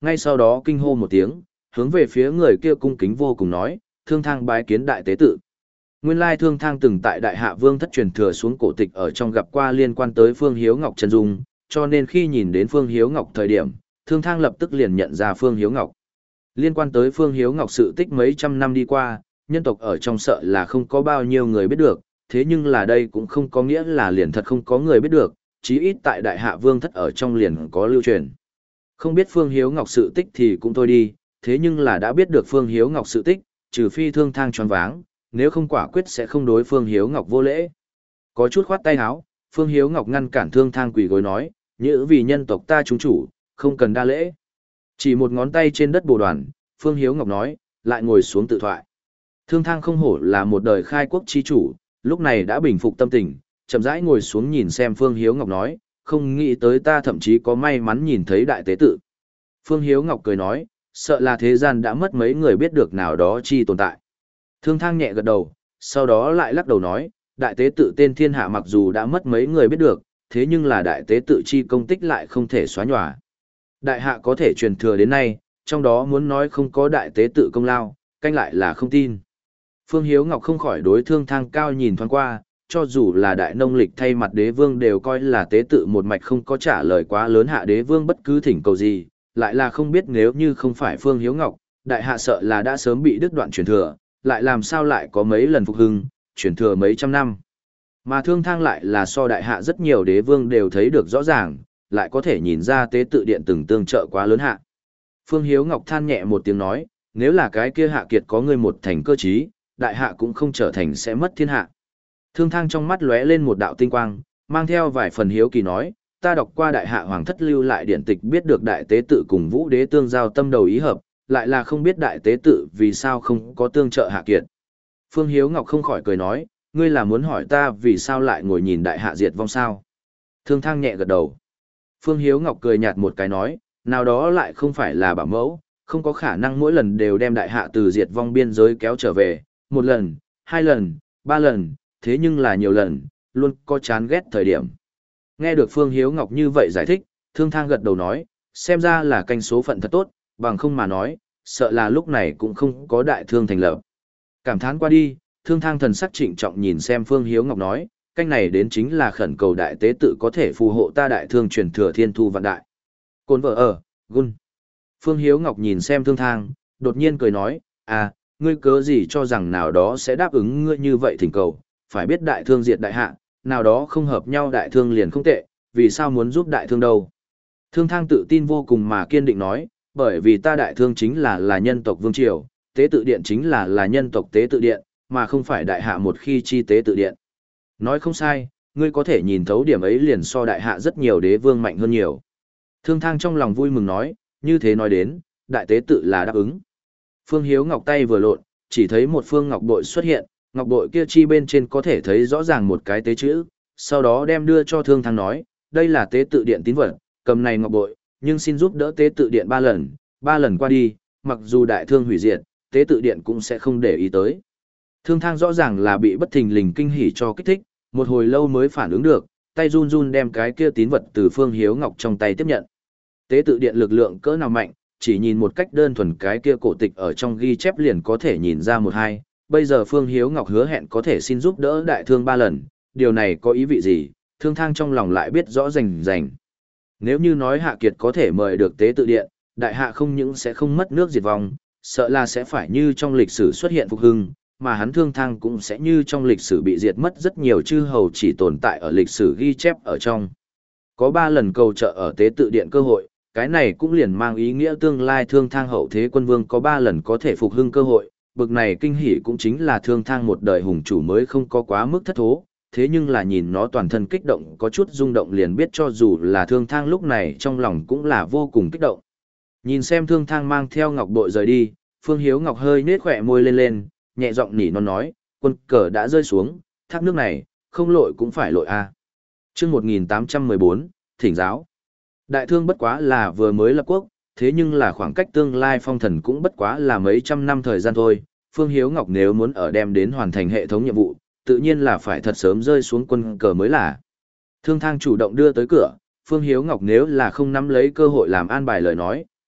Ngay sau đó kinh hô một tiếng, hướng về phía người kia cung kính vô cùng nói, Thương Thang bái kiến đại tế tự. Nguyên lai Thương Thang từng tại Đại Hạ Vương thất truyền thừa xuống cổ tịch ở trong gặp qua liên quan tới Phương Hiếu Ngọc chân dung, cho nên khi nhìn đến Phương Hiếu Ngọc thời điểm, Thương Thang lập tức liền nhận ra Phương Hiếu Ngọc. Liên quan tới Phương Hiếu Ngọc sự tích mấy trăm năm đi qua, nhân tộc ở trong sợ là không có bao nhiêu người biết được, thế nhưng là đây cũng không có nghĩa là liền thật không có người biết được, chí ít tại Đại Hạ Vương thất ở trong liền có lưu truyền. Không biết Phương Hiếu Ngọc sự tích thì cũng thôi đi, thế nhưng là đã biết được Phương Hiếu Ngọc sự tích, trừ phi Thương Thang choáng váng, nếu không quả quyết sẽ không đối Phương Hiếu Ngọc vô lễ. Có chút khoát tay áo, Phương Hiếu Ngọc ngăn cản Thương Thang quỳ gối nói, nhữ vì nhân tộc ta chúng chủ, không cần đa lễ. Chỉ một ngón tay trên đất bồ đoàn, Phương Hiếu Ngọc nói, lại ngồi xuống tự thoại. Thương Thang không hổ là một đời khai quốc chi chủ, lúc này đã bình phục tâm tình, chậm rãi ngồi xuống nhìn xem Phương Hiếu Ngọc nói, không nghĩ tới ta thậm chí có may mắn nhìn thấy đại tế tự. Phương Hiếu Ngọc cười nói, sợ là thế gian đã mất mấy người biết được nào đó chi tồn tại. Thương Thang nhẹ gật đầu, sau đó lại lắc đầu nói, đại tế tự tên thiên hạ mặc dù đã mất mấy người biết được, thế nhưng là đại tế tự chi công tích lại không thể xóa nhòa. Đại hạ có thể truyền thừa đến nay, trong đó muốn nói không có đại tế tự công lao, canh lại là không tin. Phương Hiếu Ngọc không khỏi đối Thương Thang cao nhìn thoáng qua, cho dù là đại nông lịch thay mặt đế vương đều coi là tế tự một mạch không có trả lời quá lớn hạ đế vương bất cứ thỉnh cầu gì, lại là không biết nếu như không phải Phương Hiếu Ngọc, đại hạ sợ là đã sớm bị đứt đoạn truyền thừa, lại làm sao lại có mấy lần phục hưng, truyền thừa mấy trăm năm. Mà Thương Thang lại là so đại hạ rất nhiều đế vương đều thấy được rõ ràng, lại có thể nhìn ra tế tự điện từng tương trợ quá lớn hạ. Phương Hiếu Ngọc than nhẹ một tiếng nói, nếu là cái kia hạ kiệt có người một thành cơ trí, đại hạ cũng không trở thành sẽ mất thiên hạ. Thương Thang trong mắt lóe lên một đạo tinh quang, mang theo vài phần hiếu kỳ nói, ta đọc qua đại hạ hoàng thất lưu lại điển tịch biết được đại tế tự cùng vũ đế tương giao tâm đầu ý hợp, lại là không biết đại tế tự vì sao không có tương trợ hạ kiệt. Phương Hiếu Ngọc không khỏi cười nói, ngươi là muốn hỏi ta vì sao lại ngồi nhìn đại hạ diệt vong sao? Thương Thang nhẹ gật đầu. Phương Hiếu Ngọc cười nhạt một cái nói, nào đó lại không phải là bảo mẫu, không có khả năng mỗi lần đều đem đại hạ từ diệt vong biên giới kéo trở về, một lần, hai lần, ba lần, thế nhưng là nhiều lần, luôn có chán ghét thời điểm. Nghe được Phương Hiếu Ngọc như vậy giải thích, Thương Thang gật đầu nói, xem ra là canh số phận thật tốt, bằng không mà nói, sợ là lúc này cũng không có đại thương thành lập. Cảm thán qua đi, Thương Thang thần sắc trịnh trọng nhìn xem Phương Hiếu Ngọc nói, canh này đến chính là khẩn cầu đại tế tự có thể phù hộ ta đại thương truyền thừa thiên thu vạn đại. Côn vợ ở, gun. Phương Hiếu Ngọc nhìn xem Thương Thang, đột nhiên cười nói, à, ngươi cớ gì cho rằng nào đó sẽ đáp ứng ngươi như vậy thỉnh cầu, phải biết đại thương diệt đại hạ, nào đó không hợp nhau đại thương liền không tệ, vì sao muốn giúp đại thương đâu. Thương Thang tự tin vô cùng mà kiên định nói, bởi vì ta đại thương chính là là nhân tộc vương triều, tế tự điện chính là là nhân tộc tế tự điện, mà không phải đại hạ một khi chi tế tự điện. Nói không sai, ngươi có thể nhìn thấu điểm ấy liền so đại hạ rất nhiều đế vương mạnh hơn nhiều. Thương Thang trong lòng vui mừng nói, như thế nói đến, đại tế tự là đáp ứng. Phương Hiếu Ngọc tay vừa lộn, chỉ thấy một phương ngọc bội xuất hiện, ngọc bội kia chi bên trên có thể thấy rõ ràng một cái tế chữ, sau đó đem đưa cho Thương Thang nói, đây là tế tự điện tín vật, cầm này ngọc bội, nhưng xin giúp đỡ tế tự điện ba lần, ba lần qua đi, mặc dù đại thương hủy diệt, tế tự điện cũng sẽ không để ý tới. Thương Thang rõ ràng là bị bất thình lình kinh hỉ cho kích thích, một hồi lâu mới phản ứng được, tay run run đem cái kia tín vật từ Phương Hiếu Ngọc trong tay tiếp nhận. Tế tự điện lực lượng cỡ nào mạnh, chỉ nhìn một cách đơn thuần cái kia cổ tịch ở trong ghi chép liền có thể nhìn ra một hai, bây giờ Phương Hiếu Ngọc hứa hẹn có thể xin giúp đỡ đại thương ba lần, điều này có ý vị gì, Thương Thang trong lòng lại biết rõ rành rành. Nếu như nói Hạ Kiệt có thể mời được tế tự điện, đại hạ không những sẽ không mất nước diệt vong, sợ là sẽ phải như trong lịch sử xuất hiện phục hưng, mà hắn Thương Thang cũng sẽ như trong lịch sử bị diệt mất rất nhiều chư hầu chỉ tồn tại ở lịch sử ghi chép ở trong. Có ba lần cầu trợ ở tế tự điện cơ hội, cái này cũng liền mang ý nghĩa tương lai Thương Thang hậu thế quân vương có ba lần có thể phục hưng cơ hội, bực này kinh hỉ cũng chính là Thương Thang một đời hùng chủ mới không có quá mức thất thố, thế nhưng là nhìn nó toàn thân kích động có chút rung động liền biết cho dù là Thương Thang lúc này trong lòng cũng là vô cùng kích động. Nhìn xem Thương Thang mang theo ngọc bội rời đi, Phương Hiếu Ngọc hơi nết khỏe môi lên lên, nhẹ giọng nỉ non nói, quân cờ đã rơi xuống, thác nước này, không lội cũng phải lội a. Chương một nghìn tám trăm mười bốn, Thỉnh giáo. Đại thương bất quá là vừa mới lập quốc, thế nhưng là khoảng cách tương lai phong thần cũng bất quá là mấy trăm năm thời gian thôi. Phương Hiếu Ngọc nếu muốn ở đem đến hoàn thành hệ thống nhiệm vụ, tự nhiên là phải thật sớm rơi xuống quân cờ mới là. Thương Thang chủ động đưa tới cửa, Phương Hiếu Ngọc nếu là không nắm lấy cơ hội làm an bài lời nói,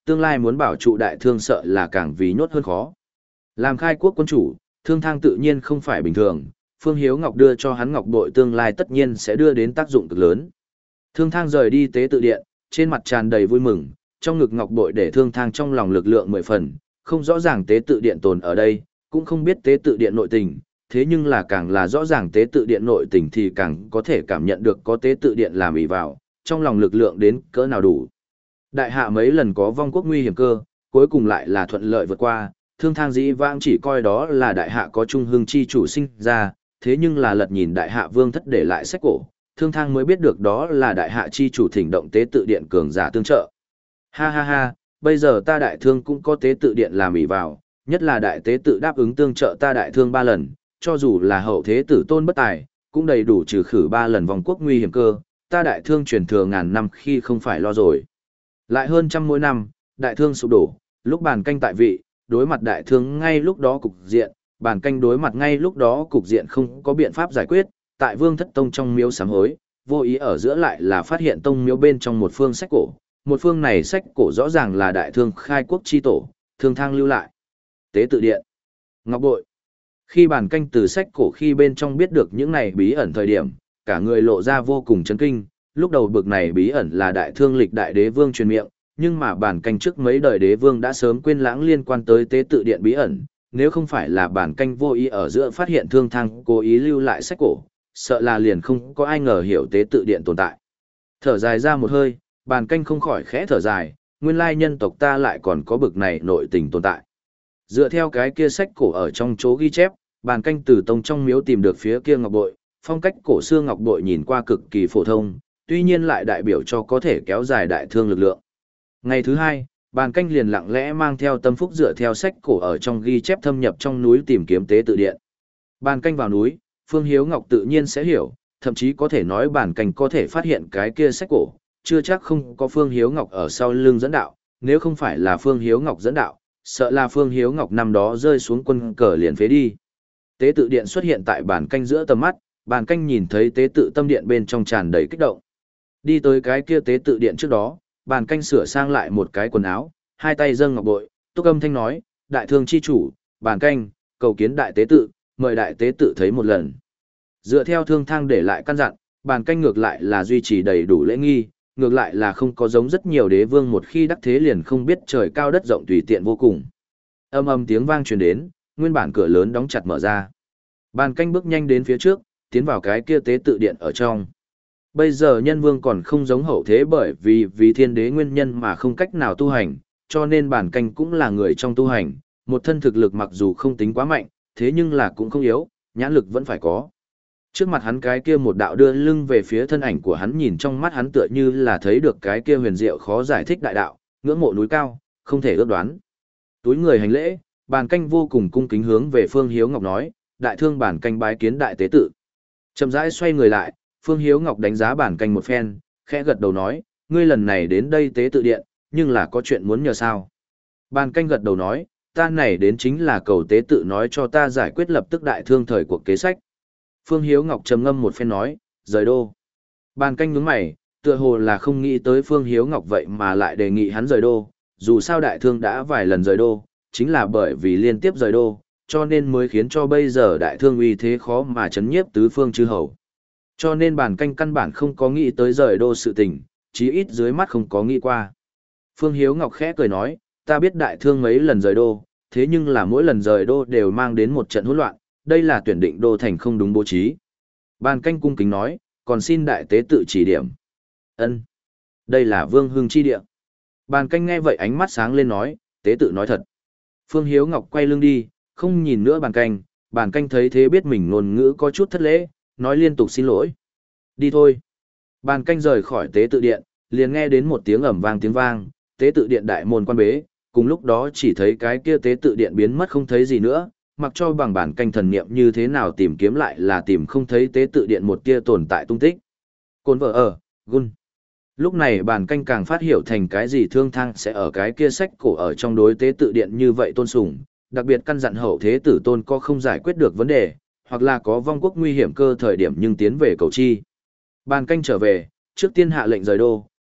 tương lai muốn bảo trụ đại thương sợ là càng vì nhốt hơn khó. Làm khai quốc quân chủ, Thương Thang tự nhiên không phải bình thường, Phương Hiếu Ngọc đưa cho hắn ngọc bội tương lai tất nhiên sẽ đưa đến tác dụng cực lớn. Thương Thang rời đi tế tự điện, trên mặt tràn đầy vui mừng, trong ngực ngọc bội để Thương Thang trong lòng lực lượng mười phần, không rõ ràng tế tự điện tồn ở đây, cũng không biết tế tự điện nội tình, thế nhưng là càng là rõ ràng tế tự điện nội tình thì càng có thể cảm nhận được có tế tự điện làm ỷ vào, trong lòng lực lượng đến cỡ nào đủ. Đại hạ mấy lần có vong quốc nguy hiểm cơ, cuối cùng lại là thuận lợi vượt qua, Thương Thang dĩ vãng chỉ coi đó là đại hạ có trung hưng chi chủ sinh ra, thế nhưng là lật nhìn đại hạ vương thất để lại sách cổ, Thương Thang mới biết được đó là đại hạ chi chủ thỉnh động tế tự điện cường giả tương trợ. Ha ha ha, bây giờ ta đại thương cũng có tế tự điện làm ỷ vào, nhất là đại tế tự đáp ứng tương trợ ta đại thương ba lần, cho dù là hậu thế tử tôn bất tài, cũng đầy đủ trừ khử ba lần vòng quốc nguy hiểm cơ, ta đại thương truyền thừa ngàn năm khi không phải lo rồi. Lại hơn trăm mỗi năm, đại thương sụp đổ, lúc bàn canh tại vị, đối mặt đại thương ngay lúc đó cục diện, bàn canh đối mặt ngay lúc đó cục diện không có biện pháp giải quyết, tại Vương Thất Tông trong miếu sám hối, vô ý ở giữa lại là phát hiện tông miếu bên trong một phương sách cổ, một phương này sách cổ rõ ràng là đại thương khai quốc chi tổ, Thương Thang lưu lại. Tế tự điện, ngọc bội. Khi bàn canh từ sách cổ khi bên trong biết được những này bí ẩn thời điểm, cả người lộ ra vô cùng chấn kinh, lúc đầu bực này bí ẩn là đại thương lịch đại đế vương truyền miệng, nhưng mà bản canh trước mấy đời đế vương đã sớm quên lãng liên quan tới tế tự điện bí ẩn, nếu không phải là bản canh vô ý ở giữa phát hiện Thương Thang cố ý lưu lại sách cổ, sợ là liền không có ai ngờ hiểu tế tự điện tồn tại. Thở dài ra một hơi, bản canh không khỏi khẽ thở dài, nguyên lai nhân tộc ta lại còn có bực này nội tình tồn tại. Dựa theo cái kia sách cổ ở trong chỗ ghi chép, bản canh từ tông trong miếu tìm được phía kia ngọc bội, phong cách cổ xưa ngọc bội nhìn qua cực kỳ phổ thông, tuy nhiên lại đại biểu cho có thể kéo dài đại thương lực lượng. Ngày thứ hai, bàn canh liền lặng lẽ mang theo tâm phúc dựa theo sách cổ ở trong ghi chép thâm nhập trong núi tìm kiếm tế tự điện. Bàn canh vào núi, Phương Hiếu Ngọc tự nhiên sẽ hiểu, thậm chí có thể nói bàn canh có thể phát hiện cái kia sách cổ, chưa chắc không có Phương Hiếu Ngọc ở sau lưng dẫn đạo, nếu không phải là Phương Hiếu Ngọc dẫn đạo, sợ là Phương Hiếu Ngọc năm đó rơi xuống quân cờ liền phế đi. Tế tự điện xuất hiện tại bàn canh giữa tầm mắt, bàn canh nhìn thấy tế tự tâm điện bên trong tràn đầy kích động. Đi tới cái kia tế tự điện trước đó, bàn canh sửa sang lại một cái quần áo, hai tay dâng ngọc bội, túc âm thanh nói, đại thương chi chủ, bàn canh, cầu kiến đại tế tự, mời đại tế tự thấy một lần. Dựa theo Thương Thang để lại căn dặn, bàn canh ngược lại là duy trì đầy đủ lễ nghi, ngược lại là không có giống rất nhiều đế vương một khi đắc thế liền không biết trời cao đất rộng tùy tiện vô cùng. Âm âm tiếng vang truyền đến, nguyên bản cửa lớn đóng chặt mở ra. Bàn canh bước nhanh đến phía trước, tiến vào cái kia tế tự điện ở trong. Bây giờ nhân vương còn không giống hậu thế bởi vì vì thiên đế nguyên nhân mà không cách nào tu hành, cho nên bản canh cũng là người trong tu hành, một thân thực lực mặc dù không tính quá mạnh, thế nhưng là cũng không yếu, nhãn lực vẫn phải có. Trước mặt hắn cái kia một đạo đưa lưng về phía thân ảnh của hắn nhìn trong mắt hắn tựa như là thấy được cái kia huyền diệu khó giải thích đại đạo, ngưỡng mộ núi cao, không thể ước đoán. Túi người hành lễ, bản canh vô cùng cung kính hướng về Phương Hiếu Ngọc nói, đại thương bản canh bái kiến đại tế tự. Chậm rãi xoay người lại, Phương Hiếu Ngọc đánh giá bản canh một phen, khẽ gật đầu nói, ngươi lần này đến đây tế tự điện, nhưng là có chuyện muốn nhờ sao. Bản canh gật đầu nói, ta này đến chính là cầu tế tự nói cho ta giải quyết lập tức đại thương thời cuộc kế sách. Phương Hiếu Ngọc trầm ngâm một phen nói, rời đô. Bản canh nhướng mày, tựa hồ là không nghĩ tới Phương Hiếu Ngọc vậy mà lại đề nghị hắn rời đô, dù sao đại thương đã vài lần rời đô, chính là bởi vì liên tiếp rời đô, cho nên mới khiến cho bây giờ đại thương uy thế khó mà chấn nhiếp tứ phương chư hầu. Cho nên bản canh căn bản không có nghĩ tới rời đô sự tình, chí ít dưới mắt không có nghĩ qua. Phương Hiếu Ngọc khẽ cười nói, ta biết đại thương mấy lần rời đô, thế nhưng là mỗi lần rời đô đều mang đến một trận hỗn loạn, đây là tuyển định đô thành không đúng bố trí. Bản canh cung kính nói, còn xin đại tế tự chỉ điểm. Ân, đây là vương hưng chi địa. Bản canh nghe vậy ánh mắt sáng lên nói, tế tự nói thật. Phương Hiếu Ngọc quay lưng đi, không nhìn nữa bản canh, bản canh thấy thế biết mình ngôn ngữ có chút thất lễ, nói liên tục xin lỗi. Đi thôi. Bản canh rời khỏi tế tự điện, liền nghe đến một tiếng ầm vang tiếng vang, tế tự điện đại môn quan bế, cùng lúc đó chỉ thấy cái kia tế tự điện biến mất không thấy gì nữa, mặc cho bằng bản canh thần niệm như thế nào tìm kiếm lại là tìm không thấy tế tự điện một tia tồn tại tung tích. Côn vợ ở, gun. Lúc này bản canh càng phát hiểu thành cái gì Thương Thang sẽ ở cái kia sách cổ ở trong đối tế tự điện như vậy tôn sùng, đặc biệt căn dặn hậu thế tử tôn có không giải quyết được vấn đề, hoặc là có vong quốc nguy hiểm cơ thời điểm nhưng tiến về cầu chi. Bản canh trở về, trước tiên hạ lệnh rời đô,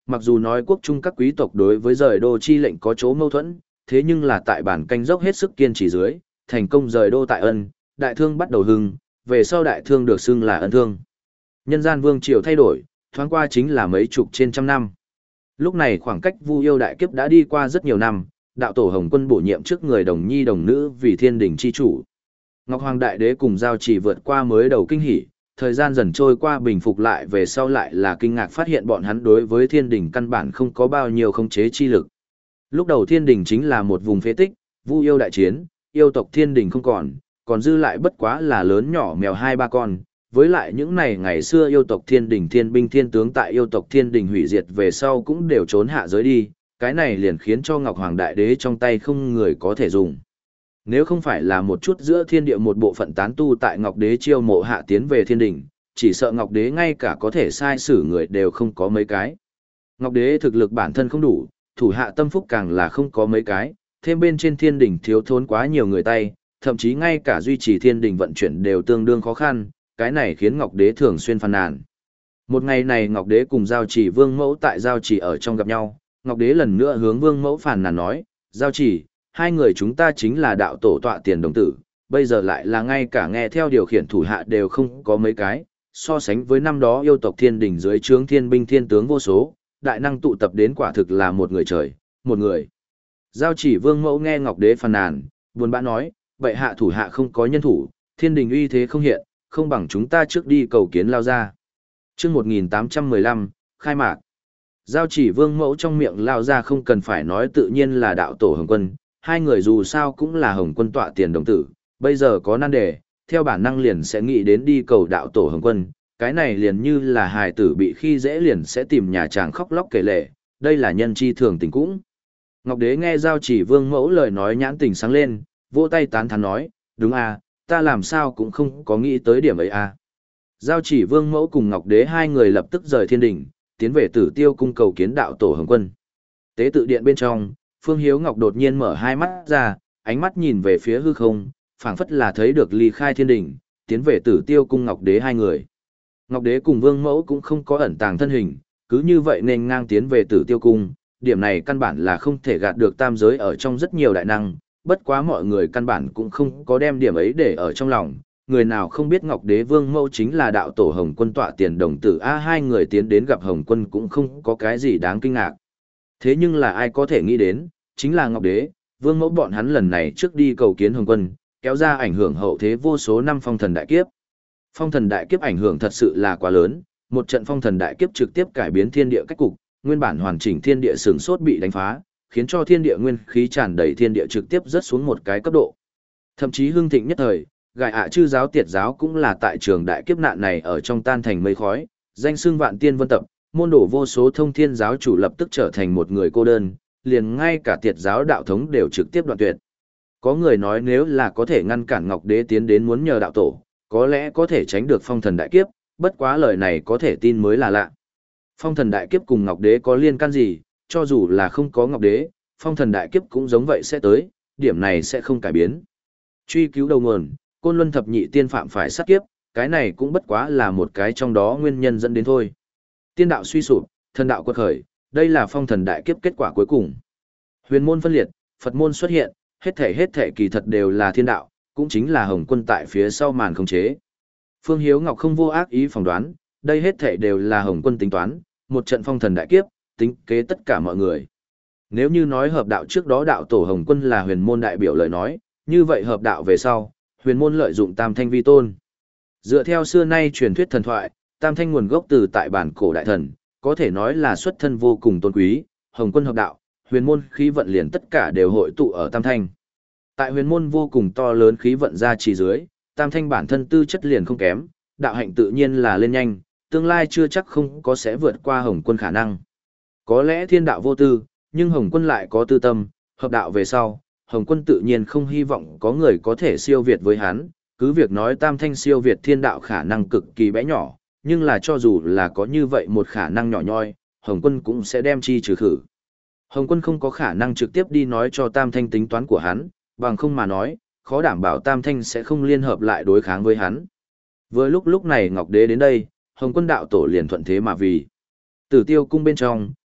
Mặc dù nói quốc trung các quý tộc đối với rời đô chi lệnh có chỗ mâu thuẫn, thế nhưng là tại bản canh dốc hết sức kiên trì dưới, thành công rời đô tại Ân, đại thương bắt đầu hưng, về sau đại thương được xưng là Ân thương. Nhân gian vương triều thay đổi, thoáng qua chính là mấy chục trên trăm năm. Lúc này khoảng cách Vu Yêu đại kiếp đã đi qua rất nhiều năm, đạo tổ Hồng Quân bổ nhiệm trước người đồng nhi đồng nữ vì thiên đình chi chủ. Ngọc Hoàng đại đế cùng giao chỉ vượt qua mới đầu kinh hỉ, thời gian dần trôi qua bình phục lại về sau lại là kinh ngạc phát hiện bọn hắn đối với thiên đình căn bản không có bao nhiêu khống chế chi lực. Lúc đầu thiên đình chính là một vùng phế tích, Vu Yêu đại chiến, yêu tộc thiên đình không còn, còn dư lại bất quá là lớn nhỏ mèo hai ba con. Với lại những này ngày xưa yêu tộc thiên đình thiên binh thiên tướng tại yêu tộc thiên đình hủy diệt về sau cũng đều trốn hạ giới đi, cái này liền khiến cho Ngọc Hoàng đại đế trong tay không người có thể dùng. Nếu không phải là một chút giữa thiên địa một bộ phận tán tu tại Ngọc đế chiêu mộ hạ tiến về thiên đình, chỉ sợ Ngọc đế ngay cả có thể sai xử người đều không có mấy cái. Ngọc đế thực lực bản thân không đủ, thủ hạ tâm phúc càng là không có mấy cái, thêm bên trên thiên đình thiếu thốn quá nhiều người tay, thậm chí ngay cả duy trì thiên đình vận chuyển đều tương đương khó khăn, cái này khiến Ngọc đế thường xuyên phàn nàn. Một ngày này Ngọc đế cùng Giao Chỉ Vương Mẫu tại Giao Chỉ ở trong gặp nhau, Ngọc đế lần nữa hướng Vương Mẫu phàn nàn nói, Giao Chỉ, hai người chúng ta chính là đạo tổ tọa tiền đồng tử, bây giờ lại là ngay cả nghe theo điều khiển thủ hạ đều không có mấy cái, so sánh với năm đó yêu tộc thiên đình dưới trướng thiên binh thiên tướng vô số, đại năng tụ tập đến quả thực là một người trời, một người. Giao Chỉ Vương Mẫu nghe Ngọc đế phàn nàn, buồn bã nói, vậy hạ thủ hạ không có nhân thủ, thiên đình uy thế không hiện, không bằng chúng ta trước đi cầu kiến lao ra. Trước một nghìn tám trăm mười lăm, khai mạc. Giao Chỉ Vương Mẫu trong miệng lao ra không cần phải nói tự nhiên là đạo tổ Hồng Quân, hai người dù sao cũng là Hồng Quân tọa tiền đồng tử, bây giờ có nan đề, theo bản năng liền sẽ nghĩ đến đi cầu đạo tổ Hồng Quân, cái này liền như là hài tử bị khi dễ liền sẽ tìm nhà chàng khóc lóc kể lể, đây là nhân chi thường tình cũng. Ngọc đế nghe Giao Chỉ Vương Mẫu lời nói nhãn tình sáng lên, vỗ tay tán thán nói, đúng à, ta làm sao cũng không có nghĩ tới điểm ấy à. Giao Chỉ Vương Mẫu cùng Ngọc đế hai người lập tức rời thiên đình, tiến về Tử Tiêu cung cầu kiến đạo tổ Hồng Quân. Tế tự điện bên trong, Phương Hiếu Ngọc đột nhiên mở hai mắt ra, ánh mắt nhìn về phía hư không, phảng phất là thấy được ly khai thiên đình, tiến về Tử Tiêu cung Ngọc đế hai người. Ngọc đế cùng Vương Mẫu cũng không có ẩn tàng thân hình, cứ như vậy nên ngang tiến về Tử Tiêu cung, điểm này căn bản là không thể gạt được tam giới ở trong rất nhiều đại năng, bất quá mọi người căn bản cũng không có đem điểm ấy để ở trong lòng, người nào không biết Ngọc đế Vương Mẫu chính là đạo tổ Hồng Quân tọa tiền đồng tử a, hai người tiến đến gặp Hồng Quân cũng không có cái gì đáng kinh ngạc. Thế nhưng là ai có thể nghĩ đến, chính là Ngọc đế, Vương Mẫu bọn hắn lần này trước đi cầu kiến Hồng Quân, kéo ra ảnh hưởng hậu thế vô số năm phong thần đại kiếp. Phong thần đại kiếp ảnh hưởng thật sự là quá lớn, một trận phong thần đại kiếp trực tiếp cải biến thiên địa cách cục, nguyên bản hoàn chỉnh thiên địa sửng sốt bị đánh phá, khiến cho thiên địa nguyên khí tràn đầy thiên địa trực tiếp rớt xuống một cái cấp độ. Thậm chí hưng thịnh nhất thời, Gài ạ chư giáo tiệt giáo cũng là tại trường đại kiếp nạn này ở trong tan thành mây khói, danh xưng vạn tiên vân tập, môn đồ vô số thông thiên giáo chủ lập tức trở thành một người cô đơn, liền ngay cả tiệt giáo đạo thống đều trực tiếp đoạn tuyệt. Có người nói nếu là có thể ngăn cản Ngọc đế tiến đến muốn nhờ đạo tổ, có lẽ có thể tránh được phong thần đại kiếp, bất quá lời này có thể tin mới là lạ. Phong thần đại kiếp cùng Ngọc đế có liên can gì, cho dù là không có Ngọc đế, phong thần đại kiếp cũng giống vậy sẽ tới, điểm này sẽ không cải biến. Truy cứu đầu nguồn, Côn Luân thập nhị tiên phạm phải sát kiếp, cái này cũng bất quá là một cái trong đó nguyên nhân dẫn đến thôi. Tiên đạo suy sụp, thần đạo quật khởi, đây là phong thần đại kiếp kết quả cuối cùng. Huyền môn phân liệt, Phật môn xuất hiện, hết thể hết thể kỳ thật đều là thiên đạo, cũng chính là Hồng Quân tại phía sau màn khống chế. Phương Hiếu Ngọc không vô ác ý phỏng đoán, đây hết thể đều là Hồng Quân tính toán, một trận phong thần đại kiếp, tính kế tất cả mọi người. Nếu như nói hợp đạo trước đó đạo tổ Hồng Quân là huyền môn đại biểu lời nói, như vậy hợp đạo về sau, huyền môn lợi dụng tam thanh vi tôn. Dựa theo xưa nay truyền thuyết thần thoại, tam thanh nguồn gốc từ tại bản cổ đại thần, có thể nói là xuất thân vô cùng tôn quý, Hồng Quân hợp đạo, huyền môn khí vận liền tất cả đều hội tụ ở tam thanh. Tại huyền môn vô cùng to lớn khí vận ra chỉ dưới, tam thanh bản thân tư chất liền không kém, đạo hạnh tự nhiên là lên nhanh, tương lai chưa chắc không có sẽ vượt qua Hồng Quân khả năng. Có lẽ thiên đạo vô tư, nhưng Hồng Quân lại có tư tâm, hợp đạo về sau, Hồng Quân tự nhiên không hy vọng có người có thể siêu việt với hắn, cứ việc nói tam thanh siêu việt thiên đạo khả năng cực kỳ bé nhỏ, nhưng là cho dù là có như vậy một khả năng nhỏ nhoi, Hồng Quân cũng sẽ đem chi trừ khử. Hồng Quân không có khả năng trực tiếp đi nói cho tam thanh tính toán của hắn, bằng không mà nói, khó đảm bảo tam thanh sẽ không liên hợp lại đối kháng với hắn. Vừa lúc lúc này Ngọc Đế đến đây, Hồng Quân đạo tổ liền thuận thế mà vì. Tử Tiêu cung bên trong,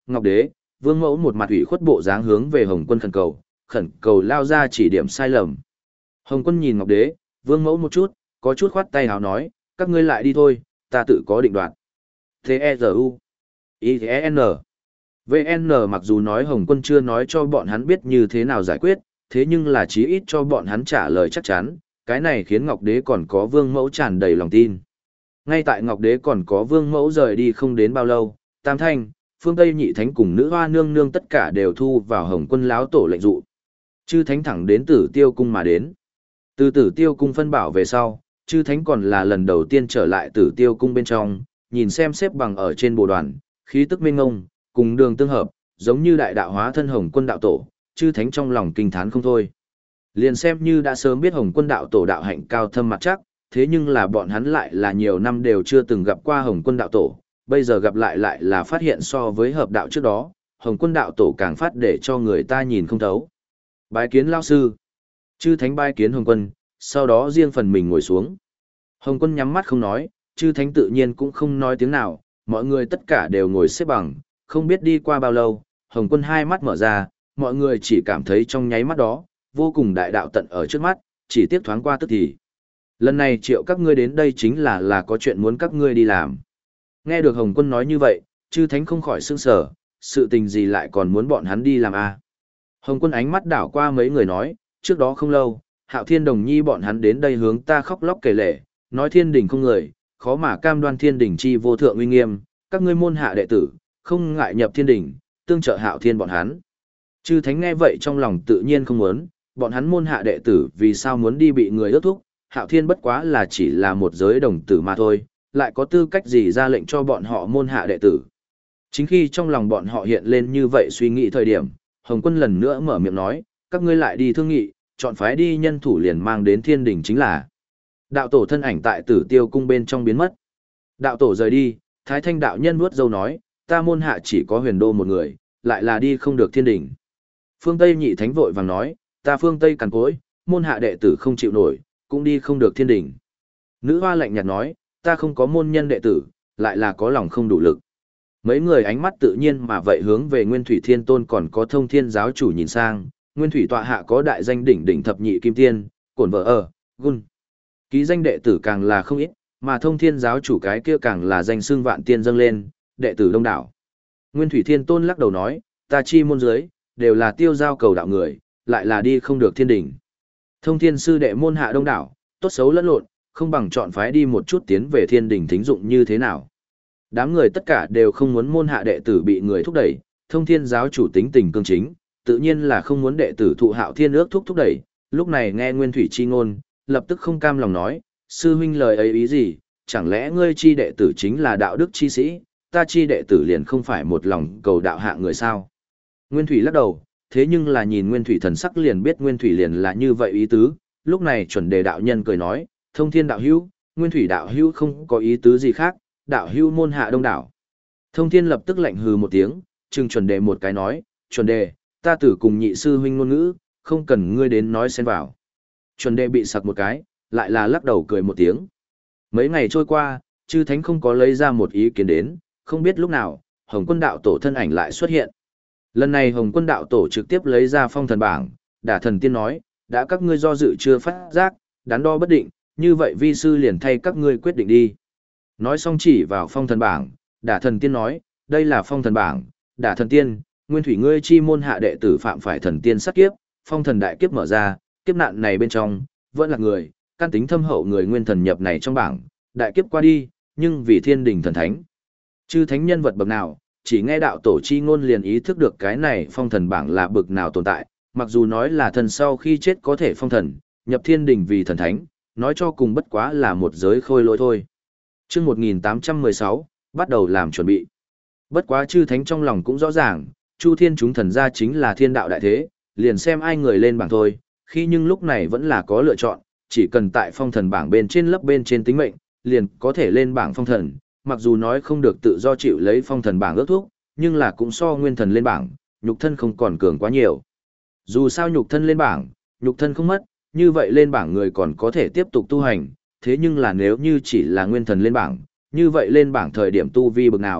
Ngọc Đế, Vương Mẫu một mặt ủy khuất bộ dáng hướng về Hồng Quân khẩn cầu, khẩn cầu lao ra chỉ điểm sai lầm. Hồng Quân nhìn Ngọc Đế, Vương Mẫu một chút, có chút khoát tay hào nói, các ngươi lại đi thôi, ta tự có định đoạt. T-E-Z-U I-N vê en mặc dù nói Hồng Quân chưa nói cho bọn hắn biết như thế nào giải quyết, thế nhưng là chí ít cho bọn hắn trả lời chắc chắn, cái này khiến Ngọc Đế còn có Vương Mẫu tràn đầy lòng tin. Ngay tại Ngọc Đế còn có Vương Mẫu rời đi không đến bao lâu, Tam Thanh, Phương Tây Nhị Thánh cùng Nữ Hoa Nương Nương tất cả đều thu vào Hồng Quân láo tổ lệnh dụ. Chư Thánh thẳng đến Tử Tiêu Cung mà đến. Từ Tử Tiêu Cung phân bảo về sau, Chư Thánh còn là lần đầu tiên trở lại Tử Tiêu Cung bên trong, nhìn xem xếp bằng ở trên bồ đoàn, khí tức mênh ngông, cùng đường tương hợp, giống như đại đạo hóa thân Hồng Quân đạo tổ, Chư Thánh trong lòng kinh thán không thôi. Liền xem như đã sớm biết Hồng Quân đạo tổ đạo hạnh cao thâm mặt chắc, thế nhưng là bọn hắn lại là nhiều năm đều chưa từng gặp qua Hồng Quân đạo tổ, bây giờ gặp lại lại là phát hiện so với hợp đạo trước đó, Hồng Quân đạo tổ càng phát để cho người ta nhìn không thấu. Bái kiến lão sư. Chư Thánh bái kiến Hồng Quân, sau đó riêng phần mình ngồi xuống. Hồng Quân nhắm mắt không nói, Chư Thánh tự nhiên cũng không nói tiếng nào, mọi người tất cả đều ngồi xếp bằng, không biết đi qua bao lâu, Hồng Quân hai mắt mở ra, mọi người chỉ cảm thấy trong nháy mắt đó, vô cùng đại đạo tận ở trước mắt, chỉ tiếc thoáng qua tức thì. Lần này triệu các ngươi đến đây chính là là có chuyện muốn các ngươi đi làm. Nghe được Hồng Quân nói như vậy, Chư Thánh không khỏi sững sờ, sự tình gì lại còn muốn bọn hắn đi làm à? Hồng Quân ánh mắt đảo qua mấy người nói, trước đó không lâu, Hạo Thiên Đồng Nhi bọn hắn đến đây hướng ta khóc lóc kể lể, nói thiên đình không người, khó mà cam đoan thiên đình chi vô thượng uy nghiêm, các ngươi môn hạ đệ tử, không ngại nhập thiên đình, tương trợ Hạo Thiên bọn hắn. Chư Thánh nghe vậy trong lòng tự nhiên không muốn, bọn hắn môn hạ đệ tử vì sao muốn đi bị người ước thúc, Hạo Thiên bất quá là chỉ là một giới đồng tử mà thôi, lại có tư cách gì ra lệnh cho bọn họ môn hạ đệ tử. Chính khi trong lòng bọn họ hiện lên như vậy suy nghĩ thời điểm, Hồng Quân lần nữa mở miệng nói, các ngươi lại đi thương nghị, chọn phái đi nhân thủ liền mang đến thiên đình chính là. Đạo tổ thân ảnh tại Tử Tiêu Cung bên trong biến mất. Đạo tổ rời đi, Thái Thanh đạo nhân vuốt râu nói, ta môn hạ chỉ có Huyền Đô một người, lại là đi không được thiên đình. Phương Tây Nhị Thánh vội vàng nói, ta Phương Tây cằn cỗi, môn hạ đệ tử không chịu nổi, cũng đi không được thiên đình. Nữ Hoa lạnh nhạt nói, ta không có môn nhân đệ tử, lại là có lòng không đủ lực. Mấy người ánh mắt tự nhiên mà vậy hướng về Nguyên Thủy Thiên Tôn còn có Thông Thiên giáo chủ nhìn sang, Nguyên Thủy tọa hạ có đại danh đỉnh đỉnh thập nhị kim tiên, cổn vợ ở, gun. Ký danh đệ tử càng là không ít, mà Thông Thiên giáo chủ cái kia càng là danh xưng vạn tiên dâng lên, đệ tử đông đảo. Nguyên Thủy Thiên Tôn lắc đầu nói, ta chi môn dưới, đều là tiêu giao cầu đạo người, lại là đi không được thiên đỉnh. Thông Thiên sư đệ môn hạ đông đảo, tốt xấu lẫn lộn, không bằng chọn phái đi một chút tiến về thiên đỉnh thính dụng như thế nào. Đám người tất cả đều không muốn môn hạ đệ tử bị người thúc đẩy, Thông Thiên giáo chủ tính tình cương chính, tự nhiên là không muốn đệ tử thụ Hạo Thiên ước thúc thúc đẩy. Lúc này nghe Nguyên Thủy chi ngôn, lập tức không cam lòng nói, sư huynh lời ấy ý gì, chẳng lẽ ngươi chi đệ tử chính là đạo đức chi sĩ, ta chi đệ tử liền không phải một lòng cầu đạo hạ người sao? Nguyên Thủy lắc đầu, thế nhưng là nhìn Nguyên Thủy thần sắc liền biết Nguyên Thủy liền là như vậy ý tứ, lúc này chuẩn đề đạo nhân cười nói, Thông Thiên đạo hữu, Nguyên Thủy đạo hữu không có ý tứ gì khác, đạo hữu môn hạ đông đảo. Thông Thiên lập tức lạnh hừ một tiếng, trừng chuẩn đề một cái nói, chuẩn đề, ta tử cùng nhị sư huynh ngôn ngữ, không cần ngươi đến nói xen vào. Chuẩn đề bị sặc một cái, lại là lắc đầu cười một tiếng. Mấy ngày trôi qua, chư thánh không có lấy ra một ý kiến đến, không biết lúc nào, Hồng Quân đạo tổ thân ảnh lại xuất hiện. Lần này Hồng Quân đạo tổ trực tiếp lấy ra phong thần bảng, đả thần tiên nói, đã các ngươi do dự chưa phát giác, đắn đo bất định, như vậy vi sư liền thay các ngươi quyết định đi. Nói xong chỉ vào phong thần bảng, đả thần tiên nói, đây là phong thần bảng, đả thần tiên, nguyên thủy ngươi chi môn hạ đệ tử phạm phải thần tiên sát kiếp, phong thần đại kiếp mở ra, kiếp nạn này bên trong, vẫn là người, căn tính thâm hậu người nguyên thần nhập này trong bảng, đại kiếp qua đi, nhưng vì thiên đình thần thánh. Chư thánh nhân vật bậc nào, chỉ nghe đạo tổ chi ngôn liền ý thức được cái này phong thần bảng là bậc nào tồn tại, mặc dù nói là thần sau khi chết có thể phong thần, nhập thiên đình vì thần thánh, nói cho cùng bất quá là một giới khôi lỗi thôi. Chương một nghìn tám trăm mười sáu, bắt đầu làm chuẩn bị. Bất quá chư thánh trong lòng cũng rõ ràng, Chu Thiên chúng thần gia chính là thiên đạo đại thế, liền xem ai người lên bảng thôi, khi nhưng lúc này vẫn là có lựa chọn, chỉ cần tại phong thần bảng bên trên lớp bên trên tính mệnh, liền có thể lên bảng phong thần, mặc dù nói không được tự do chịu lấy phong thần bảng ước thúc, nhưng là cũng so nguyên thần lên bảng, nhục thân không còn cường quá nhiều. Dù sao nhục thân lên bảng, nhục thân không mất, như vậy lên bảng người còn có thể tiếp tục tu hành, thế nhưng là nếu như chỉ là nguyên thần lên bảng, như vậy lên bảng thời điểm tu vi bậc nào,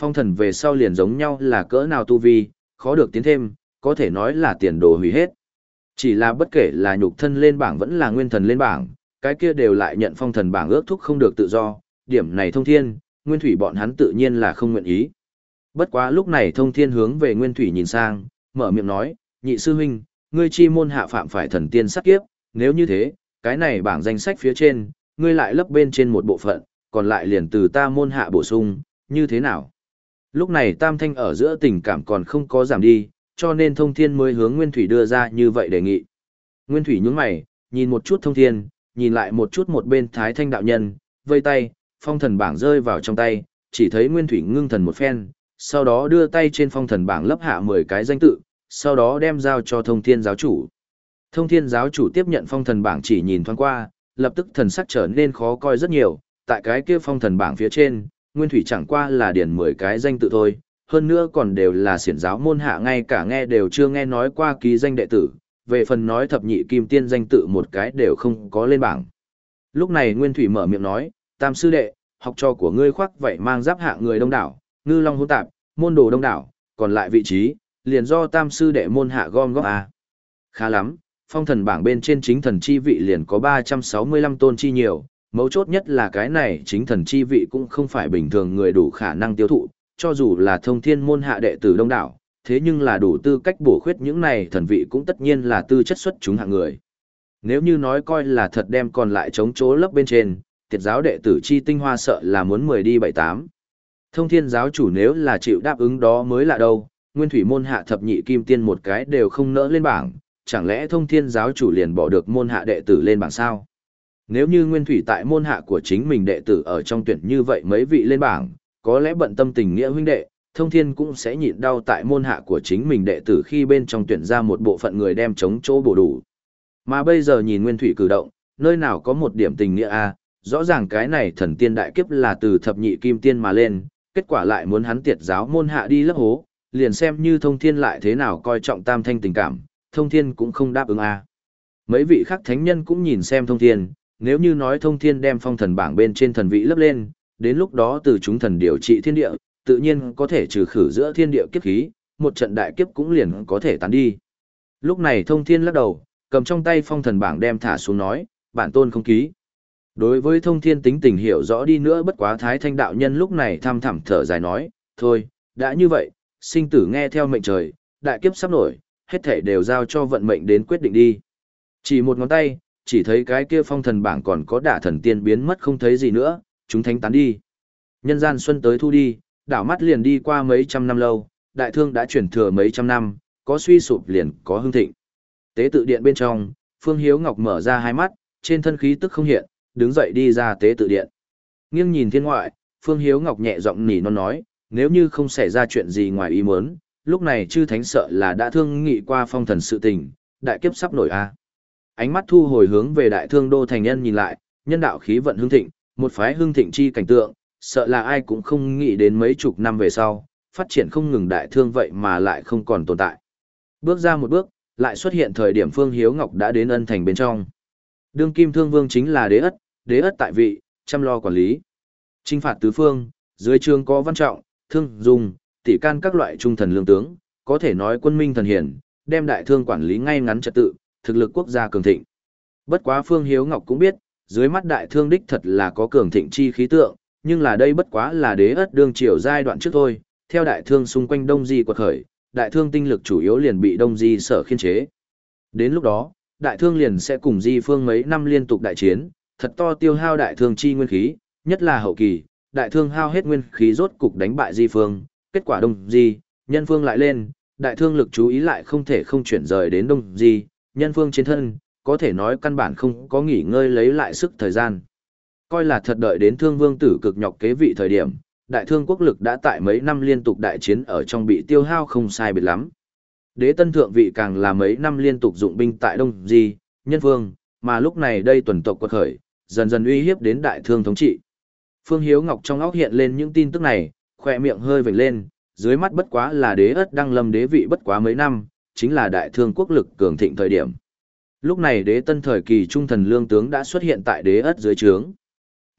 phong thần về sau liền giống nhau là cỡ nào tu vi, khó được tiến thêm, có thể nói là tiền đồ hủy hết. Chỉ là bất kể là nhục thân lên bảng vẫn là nguyên thần lên bảng, cái kia đều lại nhận phong thần bảng ước thúc không được tự do, điểm này thông thiên, nguyên thủy bọn hắn tự nhiên là không nguyện ý. Bất quá lúc này thông thiên hướng về nguyên thủy nhìn sang, mở miệng nói, nhị sư huynh, ngươi chi môn hạ phạm phải thần tiên sát kiếp, nếu như thế, cái này bảng danh sách phía trên, ngươi lại lấp bên trên một bộ phận, còn lại liền từ ta môn hạ bổ sung, như thế nào? Lúc này tam thanh ở giữa tình cảm còn không có giảm đi, cho nên thông thiên mới hướng nguyên thủy đưa ra như vậy đề nghị. Nguyên thủy nhướng mày, nhìn một chút thông thiên, nhìn lại một chút một bên thái thanh đạo nhân, vây tay, phong thần bảng rơi vào trong tay, chỉ thấy nguyên thủy ngưng thần một phen, sau đó đưa tay trên phong thần bảng lấp hạ mười cái danh tự, sau đó đem giao cho thông thiên giáo chủ. Thông thiên giáo chủ tiếp nhận phong thần bảng chỉ nhìn thoáng qua, lập tức thần sắc trở nên khó coi rất nhiều, tại cái kia phong thần bảng phía trên, nguyên thủy chẳng qua là điển mười cái danh tự thôi, hơn nữa còn đều là xiển giáo môn hạ ngay cả nghe đều chưa nghe nói qua ký danh đệ tử, về phần nói thập nhị kim tiên danh tự một cái đều không có lên bảng. Lúc này nguyên thủy mở miệng nói, tam sư đệ, học trò của ngươi khoác vậy mang giáp hạ người đông đảo, ngư long hỗn tạp, môn đồ đông đảo, còn lại vị trí, liền do tam sư đệ môn hạ gom góp à. Khá lắm, phong thần bảng bên trên chính thần chi vị liền có ba trăm sáu mươi lăm tôn chi nhiều, mấu chốt nhất là cái này chính thần chi vị cũng không phải bình thường người đủ khả năng tiêu thụ, cho dù là thông thiên môn hạ đệ tử đông đảo, thế nhưng là đủ tư cách bổ khuyết những này thần vị cũng tất nhiên là tư chất xuất chúng hạng người. Nếu như nói coi là thật đem còn lại chống chỗ lấp bên trên, tiệt giáo đệ tử chi tinh hoa sợ là muốn mười đi bảy tám. Thông thiên giáo chủ nếu là chịu đáp ứng đó mới là đâu, nguyên thủy môn hạ thập nhị kim tiên một cái đều không nỡ lên bảng, chẳng lẽ thông thiên giáo chủ liền bỏ được môn hạ đệ tử lên bảng sao? Nếu như nguyên thủy tại môn hạ của chính mình đệ tử ở trong tuyển như vậy mấy vị lên bảng, có lẽ bận tâm tình nghĩa huynh đệ, thông thiên cũng sẽ nhịn đau tại môn hạ của chính mình đệ tử khi bên trong tuyển ra một bộ phận người đem chống chỗ bổ đủ. Mà bây giờ nhìn nguyên thủy cử động, nơi nào có một điểm tình nghĩa a, rõ ràng cái này thần tiên đại kiếp là từ thập nhị kim tiên mà lên, kết quả lại muốn hắn tiệt giáo môn hạ đi lấp hố, liền xem như thông thiên lại thế nào coi trọng tam thanh tình cảm, thông thiên cũng không đáp ứng a. Mấy vị khác thánh nhân cũng nhìn xem thông thiên, nếu như nói thông thiên đem phong thần bảng bên trên thần vị lấp lên, đến lúc đó từ chúng thần điều trị thiên địa, tự nhiên có thể trừ khử giữa thiên địa kiếp khí, một trận đại kiếp cũng liền có thể tán đi. Lúc này thông thiên lắc đầu, cầm trong tay phong thần bảng đem thả xuống nói, bản tôn không ký. Đối với thông thiên tính tình hiểu rõ đi nữa bất quá thái thanh đạo nhân lúc này thăm thẳm thở dài nói, thôi, đã như vậy, sinh tử nghe theo mệnh trời, đại kiếp sắp nổi, hết thảy đều giao cho vận mệnh đến quyết định đi. Chỉ một ngón tay, chỉ thấy cái kia phong thần bảng còn có đả thần tiên biến mất không thấy gì nữa, chúng thánh tán đi. Nhân gian xuân tới thu đi, đảo mắt liền đi qua mấy trăm năm lâu, đại thương đã chuyển thừa mấy trăm năm, có suy sụp liền có hưng thịnh. Tế tự điện bên trong, Phương Hiếu Ngọc mở ra hai mắt, trên thân khí tức không hiện, đứng dậy đi ra tế tự điện. Nghiêng nhìn thiên ngoại, Phương Hiếu Ngọc nhẹ giọng nỉ non nói, nếu như không xảy ra chuyện gì ngoài ý muốn, lúc này chư thánh sợ là đã thương nghị qua phong thần sự tình, đại kiếp sắp nổi a. Ánh mắt thu hồi hướng về đại thương đô thành nhân nhìn lại, nhân đạo khí vận hưng thịnh, một phái hưng thịnh chi cảnh tượng, sợ là ai cũng không nghĩ đến mấy chục năm về sau, phát triển không ngừng đại thương vậy mà lại không còn tồn tại. Bước ra một bước, lại xuất hiện thời điểm Phương Hiếu Ngọc đã đến ân thành bên trong. Đương kim thương vương chính là đế ất, đế ất tại vị, chăm lo quản lý. Chinh phạt tứ phương, dưới trường có văn trọng, thương dùng, tỷ can các loại trung thần lương tướng, có thể nói quân minh thần hiển, đem đại thương quản lý ngay ngắn trật tự, thực lực quốc gia cường thịnh. Bất quá Phương Hiếu Ngọc cũng biết, dưới mắt đại thương đích thật là có cường thịnh chi khí tượng, nhưng là đây bất quá là đế ất đương triều giai đoạn trước thôi, theo đại thương xung quanh Đông Di quật khởi, đại thương tinh lực chủ yếu liền bị Đông Di sở khiên chế. Đến lúc đó, đại thương liền sẽ cùng Di phương mấy năm liên tục đại chiến, thật to tiêu hao đại thương chi nguyên khí, nhất là hậu kỳ, đại thương hao hết nguyên khí rốt cục đánh bại Di phương, kết quả Đông Di, nhân phương lại lên, đại thương lực chú ý lại không thể không chuyển rời đến Đông Di, nhân phương trên thân, có thể nói căn bản không có nghỉ ngơi lấy lại sức thời gian. Coi là thật đợi đến thương vương tử cực nhọc kế vị thời điểm, đại thương quốc lực đã tại mấy năm liên tục đại chiến ở trong bị tiêu hao không sai biệt lắm. Đế tân thượng vị càng là mấy năm liên tục dụng binh tại Đông Di, nhân vương, mà lúc này đây tuần tộc quật khởi, dần dần uy hiếp đến đại thương thống trị. Phương Hiếu Ngọc trong óc hiện lên những tin tức này, khỏe miệng hơi vểnh lên, dưới mắt bất quá là đế ất đăng lâm đế vị bất quá mấy năm, chính là đại thương quốc lực cường thịnh thời điểm. Lúc này đế tân thời kỳ trung thần lương tướng đã xuất hiện tại đế ất dưới trướng.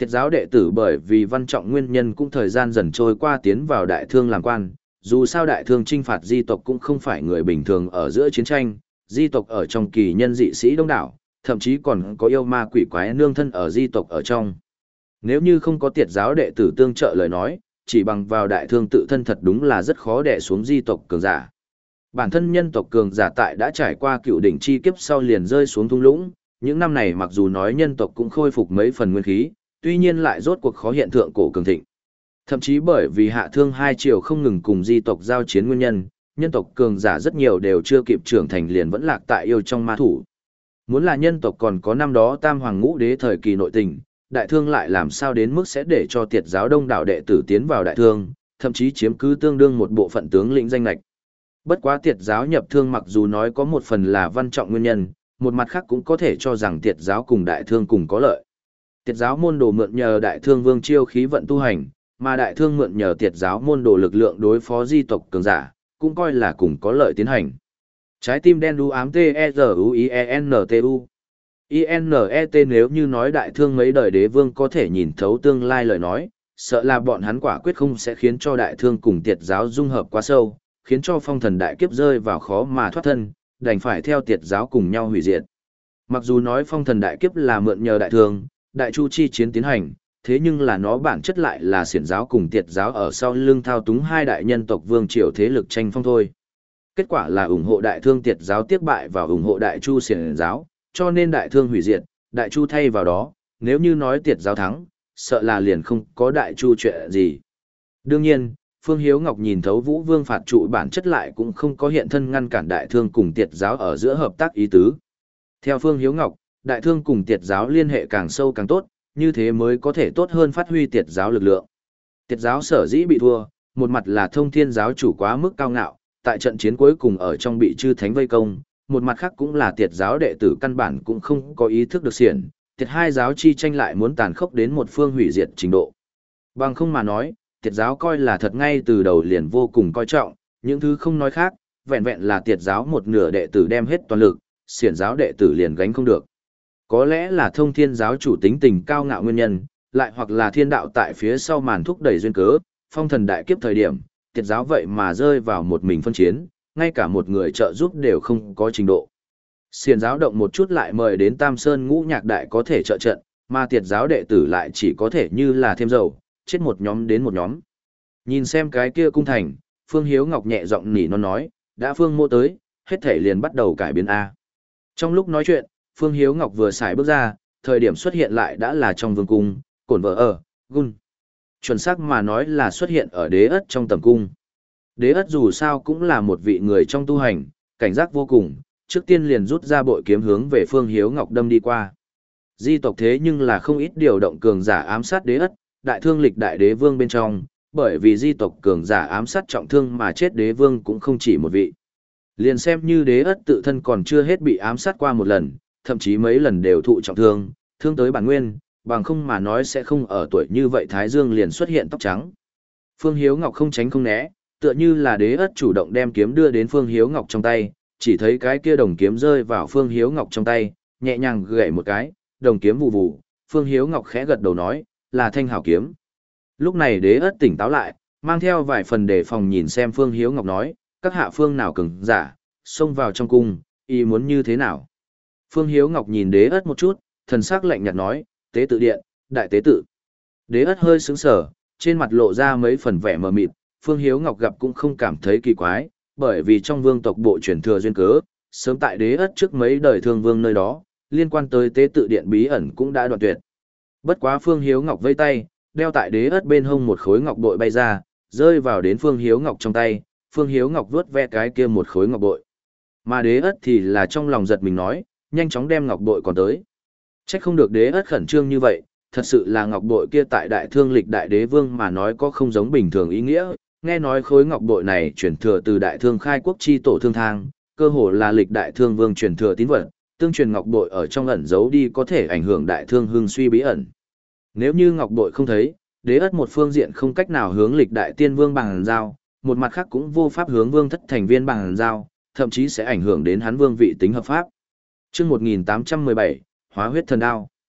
Tiệt giáo đệ tử bởi vì văn trọng nguyên nhân cũng thời gian dần trôi qua tiến vào đại thương làm quan, dù sao đại thương chinh phạt di tộc cũng không phải người bình thường ở giữa chiến tranh, di tộc ở trong kỳ nhân dị sĩ đông đảo, thậm chí còn có yêu ma quỷ quái nương thân ở di tộc ở trong. Nếu như không có tiệt giáo đệ tử tương trợ lời nói, chỉ bằng vào đại thương tự thân thật đúng là rất khó đè xuống di tộc cường giả. Bản thân nhân tộc cường giả tại đã trải qua cựu đỉnh chi kiếp sau liền rơi xuống thung lũng, những năm này mặc dù nói nhân tộc cũng khôi phục mấy phần nguyên khí, tuy nhiên lại rốt cuộc khó hiện thượng cổ cường thịnh. Thậm chí bởi vì hạ thương hai triều không ngừng cùng di tộc giao chiến nguyên nhân, nhân tộc cường giả rất nhiều đều chưa kịp trưởng thành liền vẫn lạc tại yêu trong ma thủ. Muốn là nhân tộc còn có năm đó tam hoàng ngũ đế thời kỳ nội tình, đại thương lại làm sao đến mức sẽ để cho tiệt giáo đông đảo đệ tử tiến vào đại thương, thậm chí chiếm cứ tương đương một bộ phận tướng lĩnh danh lệch. Bất quá tiệt giáo nhập thương mặc dù nói có một phần là văn trọng nguyên nhân, một mặt khác cũng có thể cho rằng tiệt giáo cùng đại thương cùng có lợi. Tiệt giáo môn đồ mượn nhờ đại thương vương chiêu khí vận tu hành, mà đại thương mượn nhờ tiệt giáo môn đồ lực lượng đối phó di tộc cường giả, cũng coi là cùng có lợi tiến hành. Trái tim đen đu ám T E R U I E N T U I N E T nếu như nói đại thương mấy đời đế vương có thể nhìn thấu tương lai lời nói, sợ là bọn hắn quả quyết không sẽ khiến cho đại thương cùng tiệt giáo dung hợp quá sâu, khiến cho phong thần đại kiếp rơi vào khó mà thoát thân, đành phải theo tiệt giáo cùng nhau hủy diệt. Mặc dù nói phong thần đại kiếp là mượn nhờ đại thương, đại chu chi chiến tiến hành, thế nhưng là nó bản chất lại là xiển giáo cùng tiệt giáo ở sau lưng thao túng hai đại nhân tộc vương triều thế lực tranh phong thôi. Kết quả là ủng hộ đại thương tiệt giáo tiếc bại và ủng hộ đại chu xiển giáo, cho nên đại thương hủy diệt, đại chu thay vào đó, nếu như nói tiệt giáo thắng, sợ là liền không có đại chu chuyện gì. Đương nhiên, Phương Hiếu Ngọc nhìn thấu Vũ Vương phạt trụ bản chất lại cũng không có hiện thân ngăn cản đại thương cùng tiệt giáo ở giữa hợp tác ý tứ. Theo Phương Hiếu Ngọc, đại thương cùng tiệt giáo liên hệ càng sâu càng tốt, như thế mới có thể tốt hơn phát huy tiệt giáo lực lượng. Tiệt giáo sở dĩ bị thua, một mặt là thông thiên giáo chủ quá mức cao ngạo, tại trận chiến cuối cùng ở trong bị chư thánh vây công, một mặt khác cũng là tiệt giáo đệ tử căn bản cũng không có ý thức được xiển, tiệt hai giáo chi tranh lại muốn tàn khốc đến một phương hủy diệt trình độ. Bằng không mà nói, tiệt giáo coi là thật ngay từ đầu liền vô cùng coi trọng, những thứ không nói khác, vẹn vẹn là tiệt giáo một nửa đệ tử đem hết toàn lực, xiển giáo đệ tử liền gánh không được. Có lẽ là thông thiên giáo chủ tính tình cao ngạo nguyên nhân, lại hoặc là thiên đạo tại phía sau màn thúc đẩy duyên cớ, phong thần đại kiếp thời điểm, tiệt giáo vậy mà rơi vào một mình phân chiến, ngay cả một người trợ giúp đều không có trình độ. Xiển giáo động một chút lại mời đến Tam Sơn Ngũ Nhạc Đại có thể trợ trận, mà tiệt giáo đệ tử lại chỉ có thể như là thêm dầu, chết một nhóm đến một nhóm. Nhìn xem cái kia cung thành, Phương Hiếu Ngọc nhẹ giọng nỉ non nói, đã Phương Mô tới, hết thể liền bắt đầu cải biến A. Trong lúc nói chuyện, Phương Hiếu Ngọc vừa xài bước ra, thời điểm xuất hiện lại đã là trong vương cung, cổn vợ ở, gun. Chuẩn xác mà nói là xuất hiện ở đế ất trong tầm cung. Đế ất dù sao cũng là một vị người trong tu hành, cảnh giác vô cùng, trước tiên liền rút ra bội kiếm hướng về Phương Hiếu Ngọc đâm đi qua. Di tộc thế nhưng là không ít điều động cường giả ám sát đế ất, đại thương lịch đại đế vương bên trong, bởi vì di tộc cường giả ám sát trọng thương mà chết đế vương cũng không chỉ một vị. Liền xem như đế ất tự thân còn chưa hết bị ám sát qua một lần, thậm chí mấy lần đều thụ trọng thương, thương tới bản nguyên, bằng không mà nói sẽ không ở tuổi như vậy Thái Dương liền xuất hiện tóc trắng. Phương Hiếu Ngọc không tránh không né, tựa như là đế ất chủ động đem kiếm đưa đến Phương Hiếu Ngọc trong tay, chỉ thấy cái kia đồng kiếm rơi vào Phương Hiếu Ngọc trong tay, nhẹ nhàng gảy một cái, đồng kiếm vù vù, Phương Hiếu Ngọc khẽ gật đầu nói, là thanh hảo kiếm. Lúc này đế ất tỉnh táo lại, mang theo vài phần đề phòng nhìn xem Phương Hiếu Ngọc nói, các hạ phương nào cường giả, xông vào trong cung, ý muốn như thế nào. Phương Hiếu Ngọc nhìn đế ất một chút, thần sắc lạnh nhạt nói, tế tự điện, đại tế tự. Đế ất hơi sững sờ, trên mặt lộ ra mấy phần vẻ mờ mịt, Phương Hiếu Ngọc gặp cũng không cảm thấy kỳ quái, bởi vì trong vương tộc bộ truyền thừa duyên cớ, sớm tại đế ất trước mấy đời thương vương nơi đó, liên quan tới tế tự điện bí ẩn cũng đã đoạn tuyệt. Bất quá Phương Hiếu Ngọc vây tay, đeo tại đế ất bên hông một khối ngọc bội bay ra, rơi vào đến Phương Hiếu Ngọc trong tay, Phương Hiếu Ngọc vuốt ve cái kia một khối ngọc bội. Mà đế ất thì là trong lòng giật mình nói, nhanh chóng đem ngọc bội còn tới. Trách không được đế ất khẩn trương như vậy, thật sự là ngọc bội kia tại đại thương lịch đại đế vương mà nói có không giống bình thường ý nghĩa, nghe nói khối ngọc bội này chuyển thừa từ đại thương khai quốc chi tổ thương thang, cơ hồ là lịch đại thương vương truyền thừa tín vật, tương truyền ngọc bội ở trong ẩn giấu đi có thể ảnh hưởng đại thương hưng suy bí ẩn. Nếu như ngọc bội không thấy, đế ất một phương diện không cách nào hướng lịch đại tiên vương bằng giao, một mặt khác cũng vô pháp hướng vương thất thành viên bằng giao, thậm chí sẽ ảnh hưởng đến hắn vương vị tính hợp pháp. Chương một nghìn tám trăm mười bảy, Hóa huyết thần đao.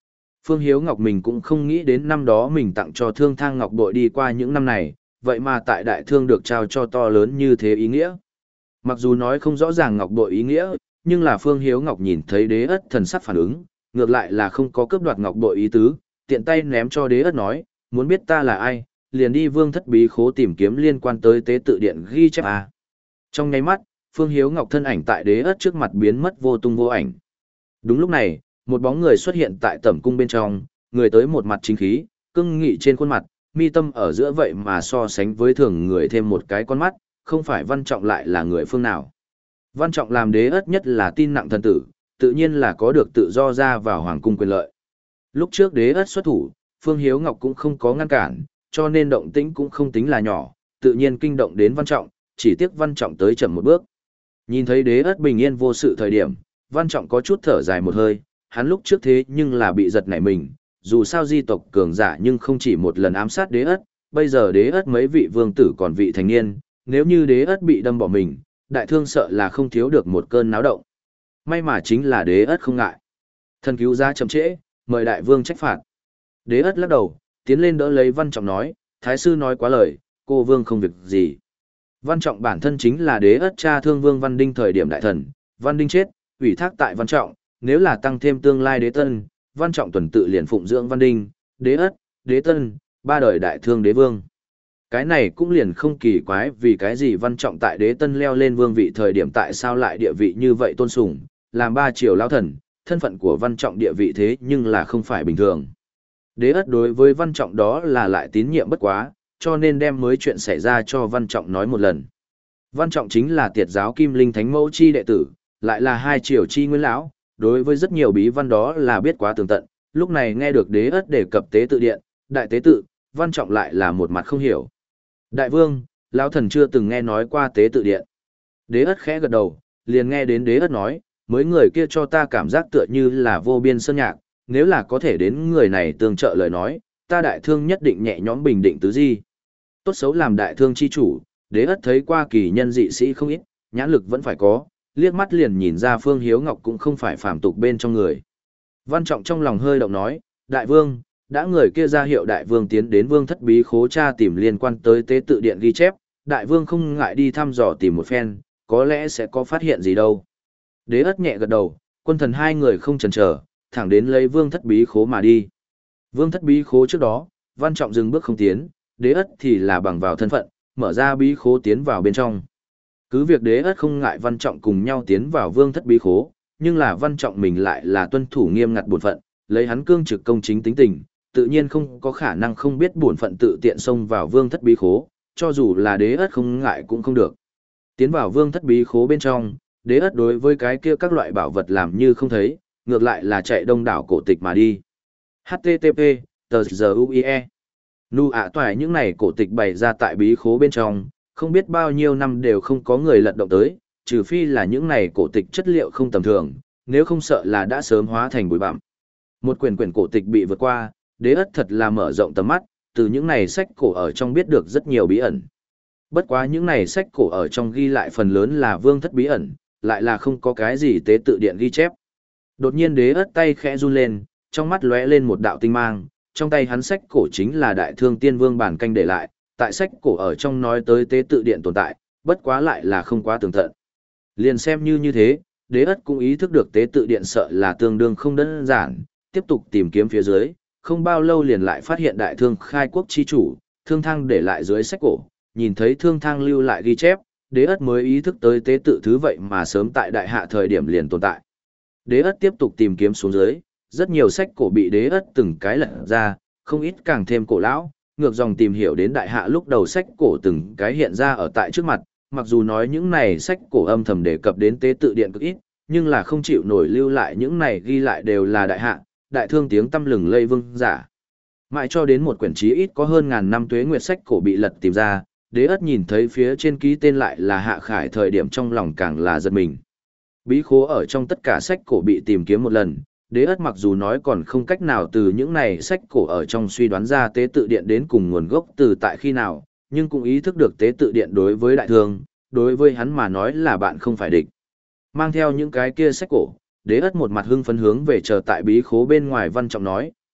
Phương Hiếu Ngọc mình cũng không nghĩ đến năm đó mình tặng cho Thương Thang Ngọc bội đi qua những năm này, vậy mà tại đại thương được trao cho to lớn như thế ý nghĩa. Mặc dù nói không rõ ràng ngọc bội ý nghĩa, nhưng là Phương Hiếu Ngọc nhìn thấy Đế Ất thần sắc phản ứng, ngược lại là không có cướp đoạt ngọc bội ý tứ, tiện tay ném cho Đế Ất nói, muốn biết ta là ai, liền đi Vương Thất Bí Khố tìm kiếm liên quan tới tế tự điện ghi chép à. Trong nháy mắt, Phương Hiếu Ngọc thân ảnh tại Đế Ất trước mặt biến mất vô tung vô ảnh. Đúng lúc này, một bóng người xuất hiện tại tẩm cung bên trong, người tới một mặt chính khí, cưng nghị trên khuôn mặt, mi tâm ở giữa vậy mà so sánh với thường người thêm một cái con mắt, không phải Văn Trọng lại là người phương nào. Văn Trọng làm Đế Ất nhất là tin nặng thần tử, tự nhiên là có được tự do ra vào hoàng cung quyền lợi. Lúc trước Đế Ất xuất thủ, Phương Hiếu Ngọc cũng không có ngăn cản, cho nên động tĩnh cũng không tính là nhỏ, tự nhiên kinh động đến Văn Trọng, chỉ tiếc Văn Trọng tới chậm một bước. Nhìn thấy Đế Ất bình yên vô sự thời điểm, Văn Trọng có chút thở dài một hơi, hắn lúc trước thế nhưng là bị giật nảy mình, dù sao di tộc cường giả nhưng không chỉ một lần ám sát Đế Ất, bây giờ Đế Ất mấy vị vương tử còn vị thành niên, nếu như Đế Ất bị đâm bỏ mình, đại thương sợ là không thiếu được một cơn náo động. May mà chính là Đế Ất không ngại. Thần cứu ra chậm trễ, mời đại vương trách phạt. Đế Ất lắc đầu, tiến lên đỡ lấy Văn Trọng nói, thái sư nói quá lời, cô vương không việc gì. Văn Trọng bản thân chính là Đế Ất cha thương vương Văn Đinh thời điểm đại thần, Văn Đinh chết, ủy thác tại Văn Trọng, nếu là tăng thêm tương lai Đế Tân, Văn Trọng tuần tự liền phụng dưỡng Văn Đinh, Đế Ất, Đế Tân, ba đời đại thương đế vương. Cái này cũng liền không kỳ quái vì cái gì Văn Trọng tại Đế Tân leo lên vương vị thời điểm tại sao lại địa vị như vậy tôn sùng, làm ba triều lao thần, thân phận của Văn Trọng địa vị thế nhưng là không phải bình thường. Đế Ất đối với Văn Trọng đó là lại tín nhiệm bất quá, cho nên đem mới chuyện xảy ra cho Văn Trọng nói một lần. Văn Trọng chính là tiệt giáo Kim Linh Thánh Mẫu chi đệ tử, lại là hai triều chi nguyên lão, đối với rất nhiều bí văn đó là biết quá tường tận, lúc này nghe được Đế Ất đề cập tế tự điện, đại tế tự, Văn Trọng lại là một mặt không hiểu. Đại vương, lão thần chưa từng nghe nói qua tế tự điện. Đế Ất khẽ gật đầu, liền nghe đến Đế Ất nói, mới người kia cho ta cảm giác tựa như là vô biên sơn nhạc, nếu là có thể đến người này tương trợ lời nói, ta đại thương nhất định nhẹ nhõm bình định tứ di. Tốt xấu làm đại thương chi chủ, Đế Ất thấy qua kỳ nhân dị sĩ không ít, nhãn lực vẫn phải có, liếc mắt liền nhìn ra Phương Hiếu Ngọc cũng không phải phàm tục bên trong người. Văn Trọng trong lòng hơi động nói, đại vương, đã người kia ra hiệu đại vương tiến đến Vương Thất Bí Khố tra tìm liên quan tới tế tự điện ghi chép, đại vương không ngại đi thăm dò tìm một phen, có lẽ sẽ có phát hiện gì đâu. Đế Ất nhẹ gật đầu, quân thần hai người không chần chờ, thẳng đến lấy Vương Thất Bí Khố mà đi. Vương Thất Bí Khố trước đó, Văn Trọng dừng bước không tiến, Đế Ất thì là bằng vào thân phận, mở ra bí khố tiến vào bên trong. Cứ việc Đế Ất không ngại Văn Trọng cùng nhau tiến vào Vương Thất Bí Khố, nhưng là Văn Trọng mình lại là tuân thủ nghiêm ngặt bổn phận, lấy hắn cương trực công chính tính tình, tự nhiên không có khả năng không biết bổn phận tự tiện xông vào Vương Thất Bí Khố, cho dù là Đế Ất không ngại cũng không được. Tiến vào Vương Thất Bí Khố bên trong, Đế Ất đối với cái kia các loại bảo vật làm như không thấy, ngược lại là chạy đông đảo cổ tịch mà đi. H T T P, tờ giờ u i e. Nu ạ toại những này cổ tịch bày ra tại bí khố bên trong, không biết bao nhiêu năm đều không có người lật động tới, trừ phi là những này cổ tịch chất liệu không tầm thường, nếu không sợ là đã sớm hóa thành bụi bặm. Một quyển quyển cổ tịch bị vượt qua, Đế Ất thật là mở rộng tầm mắt, từ những này sách cổ ở trong biết được rất nhiều bí ẩn. Bất quá những này sách cổ ở trong ghi lại phần lớn là Vương Thất bí ẩn, lại là không có cái gì tế tự điện ghi chép. Đột nhiên Đế Ất tay khẽ run lên, trong mắt lóe lên một đạo tinh mang, trong tay hắn sách cổ chính là Đại Thương Tiên Vương bản canh để lại, tại sách cổ ở trong nói tới tế tự điện tồn tại, bất quá lại là không quá tường tận. Liền xem như như thế, Đế Ất cũng ý thức được tế tự điện sợ là tương đương không đơn giản, tiếp tục tìm kiếm phía dưới, không bao lâu liền lại phát hiện Đại Thương khai quốc chi chủ, Thương Thang để lại dưới sách cổ, nhìn thấy Thương Thang lưu lại ghi chép, Đế Ất mới ý thức tới tế tự thứ vậy mà sớm tại đại hạ thời điểm liền tồn tại. Đế Ất tiếp tục tìm kiếm xuống dưới, rất nhiều sách cổ bị Đế Ất từng cái lật ra, không ít càng thêm cổ lão, ngược dòng tìm hiểu đến đại hạ lúc đầu sách cổ từng cái hiện ra ở tại trước mặt, mặc dù nói những này sách cổ âm thầm đề cập đến tế tự điện cực ít, nhưng là không chịu nổi lưu lại những này ghi lại đều là đại hạ, đại thương tiếng tăm lừng lây vương giả. Mãi cho đến một quyển chí ít có hơn ngàn năm tuế nguyệt sách cổ bị lật tìm ra, Đế Ất nhìn thấy phía trên ký tên lại là Hạ Khải thời điểm trong lòng càng là giật mình. Bí khố ở trong tất cả sách cổ bị tìm kiếm một lần, Đế Ất mặc dù nói còn không cách nào từ những này sách cổ ở trong suy đoán ra tế tự điện đến cùng nguồn gốc từ tại khi nào, nhưng cũng ý thức được tế tự điện đối với đại thương, đối với hắn mà nói là bạn không phải địch. Mang theo những cái kia sách cổ, Đế Ất một mặt hưng phấn hướng về chờ tại bí khố bên ngoài Văn Trọng nói,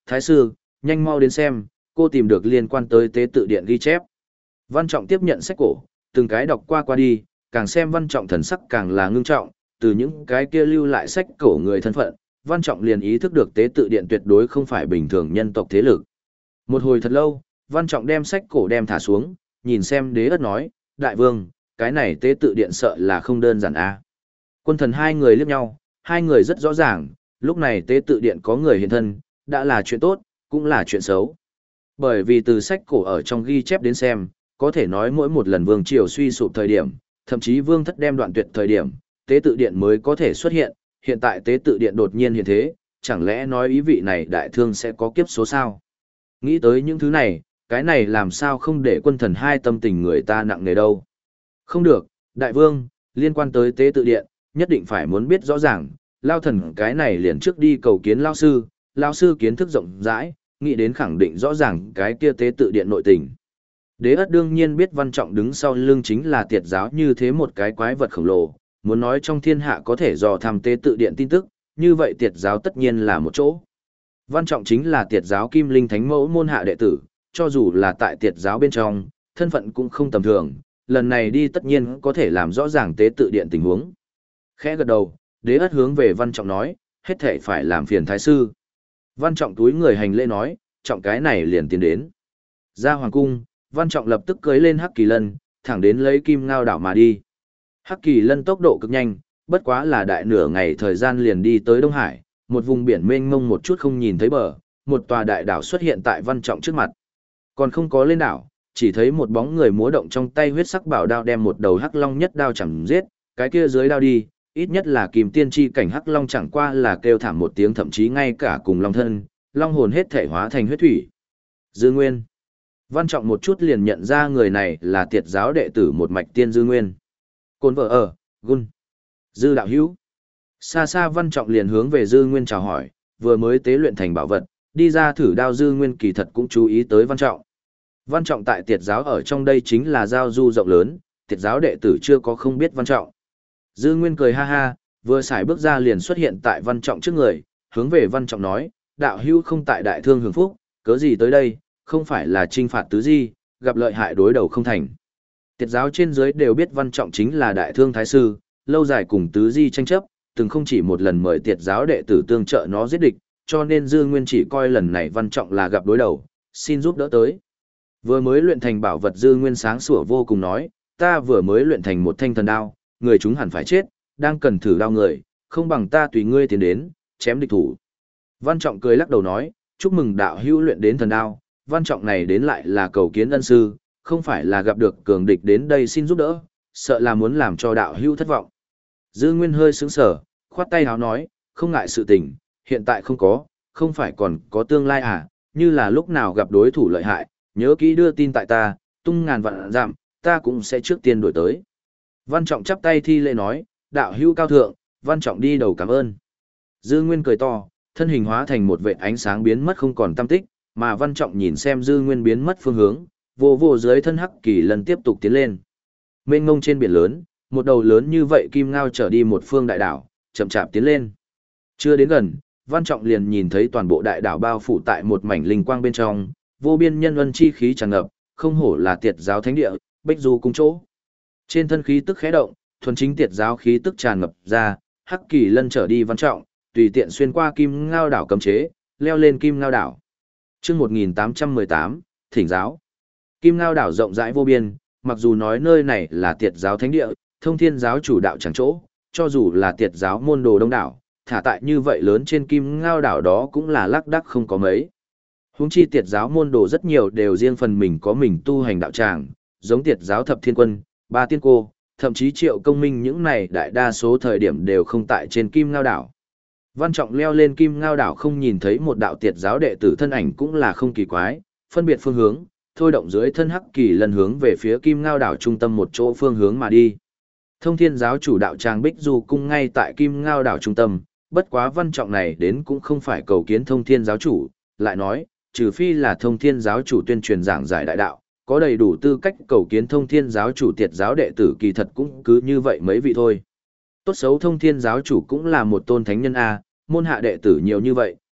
Thái sư, nhanh mau đến xem, cô tìm được liên quan tới tế tự điện ghi chép. Văn Trọng tiếp nhận sách cổ, từng cái đọc qua qua đi, càng xem Văn Trọng thần sắc càng là ngưng trọng, từ những cái kia lưu lại sách cổ người thân phận, Văn Trọng liền ý thức được tế tự điện tuyệt đối không phải bình thường nhân tộc thế lực. Một hồi thật lâu, Văn Trọng đem sách cổ đem thả xuống, nhìn xem Đế Ất nói, đại vương, cái này tế tự điện sợ là không đơn giản a. Quân thần hai người liếc nhau, hai người rất rõ ràng, lúc này tế tự điện có người hiện thân, đã là chuyện tốt, cũng là chuyện xấu. Bởi vì từ sách cổ ở trong ghi chép đến xem, có thể nói mỗi một lần vương triều suy sụp thời điểm, thậm chí vương thất đem đoạn tuyệt thời điểm, tế tự điện mới có thể xuất hiện, hiện tại tế tự điện đột nhiên hiện thế, chẳng lẽ nói ý vị này đại thương sẽ có kiếp số sao? Nghĩ tới những thứ này, cái này làm sao không để quân thần hai tâm tình người ta nặng nề đâu. Không được, đại vương, liên quan tới tế tự điện, nhất định phải muốn biết rõ ràng, lao thần cái này liền trước đi cầu kiến lao sư, lao sư kiến thức rộng rãi, nghĩ đến khẳng định rõ ràng cái kia tế tự điện nội tình. Đế Ất đương nhiên biết Văn Trọng đứng sau lưng chính là tiệt giáo như thế một cái quái vật khổng lồ, muốn nói trong thiên hạ có thể dò thăm tế tự điện tin tức, như vậy tiệt giáo tất nhiên là một chỗ. Văn Trọng chính là tiệt giáo Kim Linh Thánh Mẫu môn hạ đệ tử, cho dù là tại tiệt giáo bên trong, thân phận cũng không tầm thường, lần này đi tất nhiên có thể làm rõ ràng tế tự điện tình huống. Khẽ gật đầu, Đế Ất hướng về Văn Trọng nói, hết thể phải làm phiền thái sư. Văn Trọng túi người hành lễ nói, trọng cái này liền tiến đến. Ra hoàng cung, Văn Trọng lập tức cưới lên Hắc Kỳ Lân, thẳng đến lấy Kim Ngao đảo mà đi. Hắc Kỳ Lân tốc độ cực nhanh, bất quá là đại nửa ngày thời gian liền đi tới Đông Hải, một vùng biển mênh mông một chút không nhìn thấy bờ, một tòa đại đảo xuất hiện tại Văn Trọng trước mặt. Còn không có lên đảo, chỉ thấy một bóng người múa động trong tay huyết sắc bảo đao đem một đầu hắc long nhất đao chẳng giết, cái kia dưới đao đi, ít nhất là Kim Tiên chi cảnh hắc long chẳng qua là kêu thảm một tiếng, thậm chí ngay cả cùng long thân, long hồn hết thể hóa thành huyết thủy. Dư Nguyên. Văn Trọng một chút liền nhận ra người này là tiệt giáo đệ tử một mạch tiên Dư Nguyên. Côn vợ ở, Gun. Dư đạo hữu. Xa xa Văn Trọng liền hướng về Dư Nguyên chào hỏi, vừa mới tế luyện thành bảo vật, đi ra thử đao Dư Nguyên kỳ thật cũng chú ý tới Văn Trọng. Văn Trọng tại tiệt giáo ở trong đây chính là giao du rộng lớn, tiệt giáo đệ tử chưa có không biết Văn Trọng. Dư Nguyên cười ha ha, vừa xài bước ra liền xuất hiện tại Văn Trọng trước người, hướng về Văn Trọng nói, đạo hữu không tại đại thương hưởng phúc, cớ gì tới đây, không phải là trinh phạt tứ di, gặp lợi hại đối đầu không thành. Tiệt giáo trên dưới đều biết Văn Trọng chính là đại thương thái sư, lâu dài cùng tứ di tranh chấp, từng không chỉ một lần mời tiệt giáo đệ tử tương trợ nó giết địch, cho nên Dư Nguyên chỉ coi lần này Văn Trọng là gặp đối đầu, xin giúp đỡ tới. Vừa mới luyện thành bảo vật Dư Nguyên sáng sủa vô cùng nói, ta vừa mới luyện thành một thanh thần đao, người chúng hẳn phải chết, đang cần thử đao người, không bằng ta tùy ngươi tiến đến, chém địch thủ. Văn Trọng cười lắc đầu nói, chúc mừng đạo hữu luyện đến thần đao, Văn Trọng này đến lại là cầu kiến ân sư, không phải là gặp được cường địch đến đây xin giúp đỡ, sợ là muốn làm cho đạo hữu thất vọng. Dư Nguyên hơi sững sờ, khoát tay háo nói, không ngại sự tình, hiện tại không có, không phải còn có tương lai à, như là lúc nào gặp đối thủ lợi hại, nhớ kỹ đưa tin tại ta, tung ngàn vạn dặm, ta cũng sẽ trước tiên đuổi tới. Văn Trọng chắp tay thi lễ nói, đạo hữu cao thượng, Văn Trọng đi đầu cảm ơn. Dư Nguyên cười to, thân hình hóa thành một vệt ánh sáng biến mất không còn tăm tích, mà Văn Trọng nhìn xem Dư Nguyên biến mất phương hướng, vô vô dưới thân Hắc Kỳ Lân tiếp tục tiến lên. Mênh mông trên biển lớn, một đầu lớn như vậy kim ngao trở đi một phương đại đảo, chậm chạp tiến lên. Chưa đến gần, Văn Trọng liền nhìn thấy toàn bộ đại đảo bao phủ tại một mảnh linh quang bên trong, vô biên nhân ân chi khí tràn ngập, không hổ là tiệt giáo thánh địa, Bích Du cung chỗ. Trên thân khí tức khẽ động, thuần chính tiệt giáo khí tức tràn ngập ra, Hắc Kỳ Lân trở đi Văn Trọng, tùy tiện xuyên qua kim ngao đảo cấm chế, leo lên kim ngao đảo. Chương một nghìn tám trăm mười tám, Thỉnh giáo. Kim ngao đảo rộng rãi vô biên, mặc dù nói nơi này là tiệt giáo thánh địa, thông thiên giáo chủ đạo chẳng chỗ, cho dù là tiệt giáo môn đồ đông đảo, thả tại như vậy lớn trên kim ngao đảo đó cũng là lác đác không có mấy. Huống chi tiệt giáo môn đồ rất nhiều đều riêng phần mình có mình tu hành đạo tràng, giống tiệt giáo thập thiên quân, ba tiên cô, thậm chí triệu công minh những này đại đa số thời điểm đều không tại trên kim ngao đảo. Văn Trọng leo lên kim ngao đảo không nhìn thấy một đạo tiệt giáo đệ tử thân ảnh cũng là không kỳ quái, phân biệt phương hướng, thôi động dưới thân Hắc Kỳ Lân hướng về phía kim ngao đảo trung tâm một chỗ phương hướng mà đi. Thông thiên giáo chủ đạo tràng Bích Du cung ngay tại kim ngao đảo trung tâm, bất quá Văn Trọng này đến cũng không phải cầu kiến thông thiên giáo chủ, lại nói, trừ phi là thông thiên giáo chủ tuyên truyền giảng giải đại đạo, có đầy đủ tư cách cầu kiến thông thiên giáo chủ tiệt giáo đệ tử kỳ thật cũng cứ như vậy mấy vị thôi. Tốt xấu thông thiên giáo chủ cũng là một tôn thánh nhân A, môn hạ đệ tử nhiều như vậy,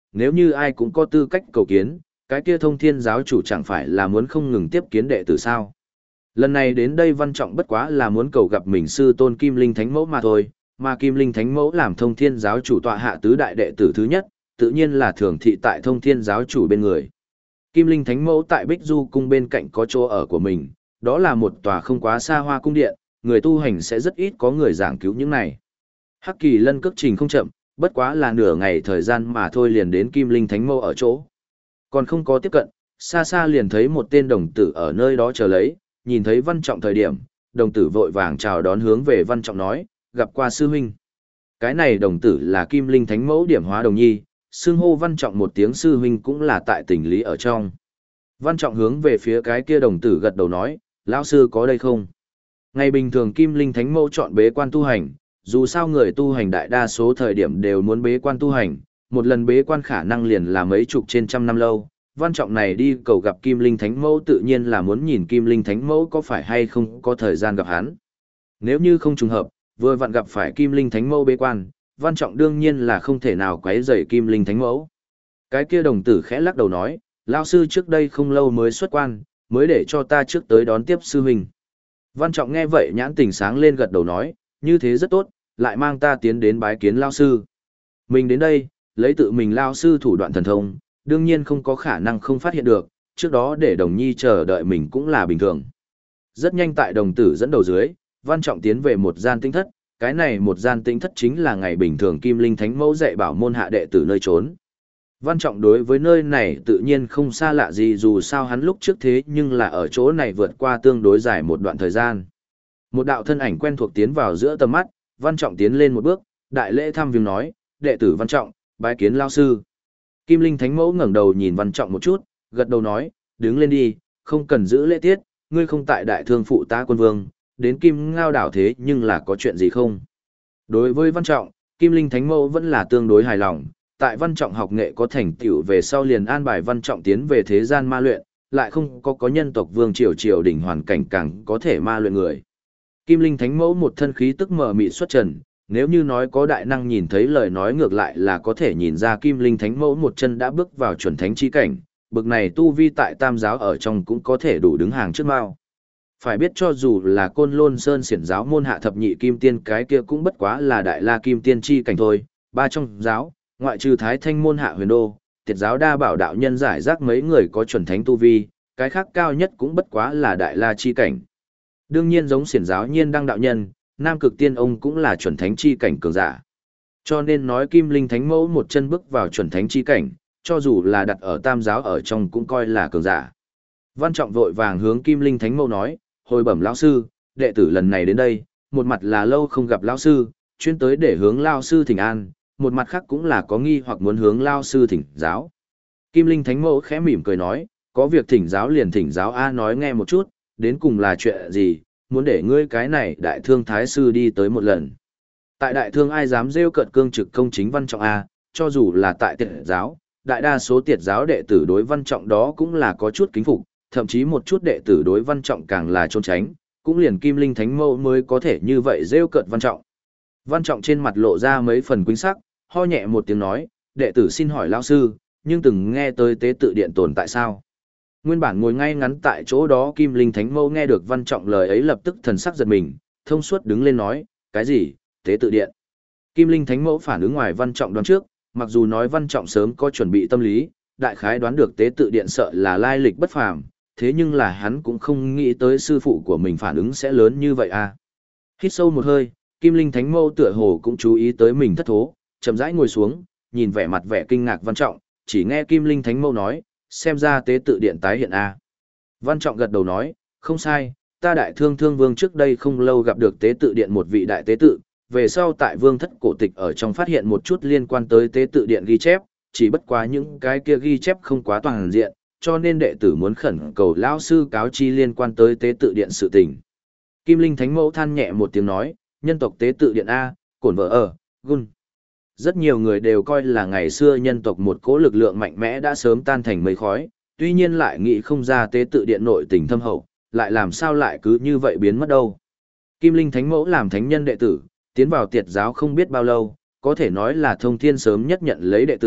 nếu như ai cũng có tư cách cầu kiến, cái kia thông thiên giáo chủ chẳng phải là muốn không ngừng tiếp kiến đệ tử sao. Lần này đến đây Văn Trọng bất quá là muốn cầu gặp mình sư tôn Kim Linh Thánh Mẫu mà thôi, mà Kim Linh Thánh Mẫu làm thông thiên giáo chủ tọa hạ tứ đại đệ tử thứ nhất, tự nhiên là thường thị tại thông thiên giáo chủ bên người. Kim Linh Thánh Mẫu tại Bích Du cung bên cạnh có chỗ ở của mình, đó là một tòa không quá xa hoa cung điện, người tu hành sẽ rất ít có người giảng cứu những này. Hắc Kỳ Lân cước trình không chậm, bất quá là nửa ngày thời gian mà thôi liền đến Kim Linh Thánh Mẫu ở chỗ. Còn không có tiếp cận, xa xa liền thấy một tên đồng tử ở nơi đó chờ lấy, nhìn thấy Văn Trọng thời điểm, đồng tử vội vàng chào đón hướng về Văn Trọng nói, gặp qua sư huynh. Cái này đồng tử là Kim Linh Thánh Mẫu điểm hóa đồng nhi, xưng hô Văn Trọng một tiếng sư huynh cũng là tại tình lý ở trong. Văn Trọng hướng về phía cái kia đồng tử gật đầu nói, lão sư có đây không? Ngày bình thường Kim Linh Thánh Mẫu chọn bế quan tu hành, dù sao người tu hành đại đa số thời điểm đều muốn bế quan tu hành, một lần bế quan khả năng liền là mấy chục trên trăm năm lâu. Văn Trọng này đi cầu gặp Kim Linh Thánh Mẫu tự nhiên là muốn nhìn Kim Linh Thánh Mẫu có phải hay không có thời gian gặp hắn. Nếu như không trùng hợp, vừa vặn gặp phải Kim Linh Thánh Mẫu bế quan, Văn Trọng đương nhiên là không thể nào quấy rầy Kim Linh Thánh Mẫu. Cái kia đồng tử khẽ lắc đầu nói, lão sư trước đây không lâu mới xuất quan, mới để cho ta trước tới đón tiếp sư huynh. Văn Trọng nghe vậy nhãn tình sáng lên gật đầu nói, như thế rất tốt, lại mang ta tiến đến bái kiến lão sư. Mình đến đây, lấy tự mình lão sư thủ đoạn thần thông, đương nhiên không có khả năng không phát hiện được, trước đó để đồng nhi chờ đợi mình cũng là bình thường. Rất nhanh tại đồng tử dẫn đầu dưới, Văn Trọng tiến về một gian tinh thất, cái này một gian tinh thất chính là ngày bình thường Kim Linh Thánh Mẫu dạy bảo môn hạ đệ tử nơi trốn. Văn Trọng đối với nơi này tự nhiên không xa lạ gì dù sao hắn lúc trước thế nhưng là ở chỗ này vượt qua tương đối dài một đoạn thời gian. Một đạo thân ảnh quen thuộc tiến vào giữa tầm mắt, Văn Trọng tiến lên một bước, đại lễ thăm viếng nói, đệ tử Văn Trọng, bái kiến lão sư. Kim Linh Thánh Mẫu ngẩng đầu nhìn Văn Trọng một chút, gật đầu nói, đứng lên đi, không cần giữ lễ tiết, ngươi không tại đại thương phụ tá quân vương, đến Kim Ngao đảo thế nhưng là có chuyện gì không? Đối với Văn Trọng, Kim Linh Thánh Mẫu vẫn là tương đối hài lòng, tại Văn Trọng học nghệ có thành tựu về sau liền an bài Văn Trọng tiến về thế gian ma luyện, lại không có có nhân tộc vương triều triều đỉnh hoàn cảnh càng có thể ma luyện người. Kim Linh Thánh Mẫu một thân khí tức mờ mịt xuất trần, nếu như nói có đại năng nhìn thấy lời nói ngược lại là có thể nhìn ra Kim Linh Thánh Mẫu một chân đã bước vào chuẩn thánh chi cảnh, bực này tu vi tại tam giáo ở trong cũng có thể đủ đứng hàng trước mao. Phải biết cho dù là Côn Lôn Sơn xiển giáo môn hạ thập nhị kim tiên cái kia cũng bất quá là đại la kim tiên chi cảnh thôi, ba trong giáo, ngoại trừ Thái Thanh môn hạ huyền đô, tiệt giáo đa bảo đạo nhân giải rác mấy người có chuẩn thánh tu vi, cái khác cao nhất cũng bất quá là đại la chi cảnh. Đương nhiên giống xiển giáo nhiên đăng đạo nhân, Nam Cực Tiên ông cũng là chuẩn thánh chi cảnh cường giả. Cho nên nói Kim Linh Thánh Mẫu một chân bước vào chuẩn thánh chi cảnh, cho dù là đặt ở tam giáo ở trong cũng coi là cường giả. Văn Trọng vội vàng hướng Kim Linh Thánh Mẫu nói, hồi bẩm lão sư, đệ tử lần này đến đây, một mặt là lâu không gặp lão sư, chuyên tới để hướng lão sư thỉnh an, một mặt khác cũng là có nghi hoặc muốn hướng lão sư thỉnh giáo. Kim Linh Thánh Mẫu khẽ mỉm cười nói, có việc thỉnh giáo liền thỉnh giáo a, nói nghe một chút, đến cùng là chuyện gì, muốn để ngươi cái này đại thương thái sư đi tới một lần. Tại đại thương ai dám rêu cợt cương trực công chính Văn Trọng a, cho dù là tại tiệt giáo, đại đa số tiệt giáo đệ tử đối Văn Trọng đó cũng là có chút kính phục, thậm chí một chút đệ tử đối Văn Trọng càng là trốn tránh, cũng liền Kim Linh Thánh Mẫu mới có thể như vậy rêu cợt Văn Trọng. Văn Trọng trên mặt lộ ra mấy phần quýnh sắc, ho nhẹ một tiếng nói, đệ tử xin hỏi lão sư, nhưng từng nghe tới tế tự điện tồn tại sao? Nguyên bản ngồi ngay ngắn tại chỗ đó Kim Linh Thánh Mẫu nghe được Văn Trọng lời ấy lập tức thần sắc giật mình, thông suốt đứng lên nói, cái gì, tế tự điện? Kim Linh Thánh Mẫu phản ứng ngoài Văn Trọng đoán trước, mặc dù nói Văn Trọng sớm có chuẩn bị tâm lý, đại khái đoán được tế tự điện sợ là lai lịch bất phàm, thế nhưng là hắn cũng không nghĩ tới sư phụ của mình phản ứng sẽ lớn như vậy à. Hít sâu một hơi, Kim Linh Thánh Mẫu tựa hồ cũng chú ý tới mình thất thố, chậm rãi ngồi xuống, nhìn vẻ mặt vẻ kinh ngạc Văn Trọng, chỉ nghe Kim Linh Thánh Mẫu nói, xem ra tế tự điện tái hiện a. Văn Trọng gật đầu nói, không sai, ta đại thương thương vương trước đây không lâu gặp được tế tự điện một vị đại tế tự, về sau tại vương thất cổ tịch ở trong phát hiện một chút liên quan tới tế tự điện ghi chép, chỉ bất quá những cái kia ghi chép không quá toàn diện, cho nên đệ tử muốn khẩn cầu lão sư cáo chi liên quan tới tế tự điện sự tình. Kim Linh Thánh Mẫu than nhẹ một tiếng nói, nhân tộc tế tự điện a, cổn vợ ở, gun. Rất nhiều người đều coi là ngày xưa nhân tộc một cỗ lực lượng mạnh mẽ đã sớm tan thành mây khói, tuy nhiên lại nghĩ không ra tế tự điện nội tình thâm hậu, lại làm sao lại cứ như vậy biến mất đâu. Kim Linh Thánh Mẫu làm thánh nhân đệ tử, tiến vào tiệt giáo không biết bao lâu, có thể nói là thông thiên sớm nhất nhận lấy đệ tử,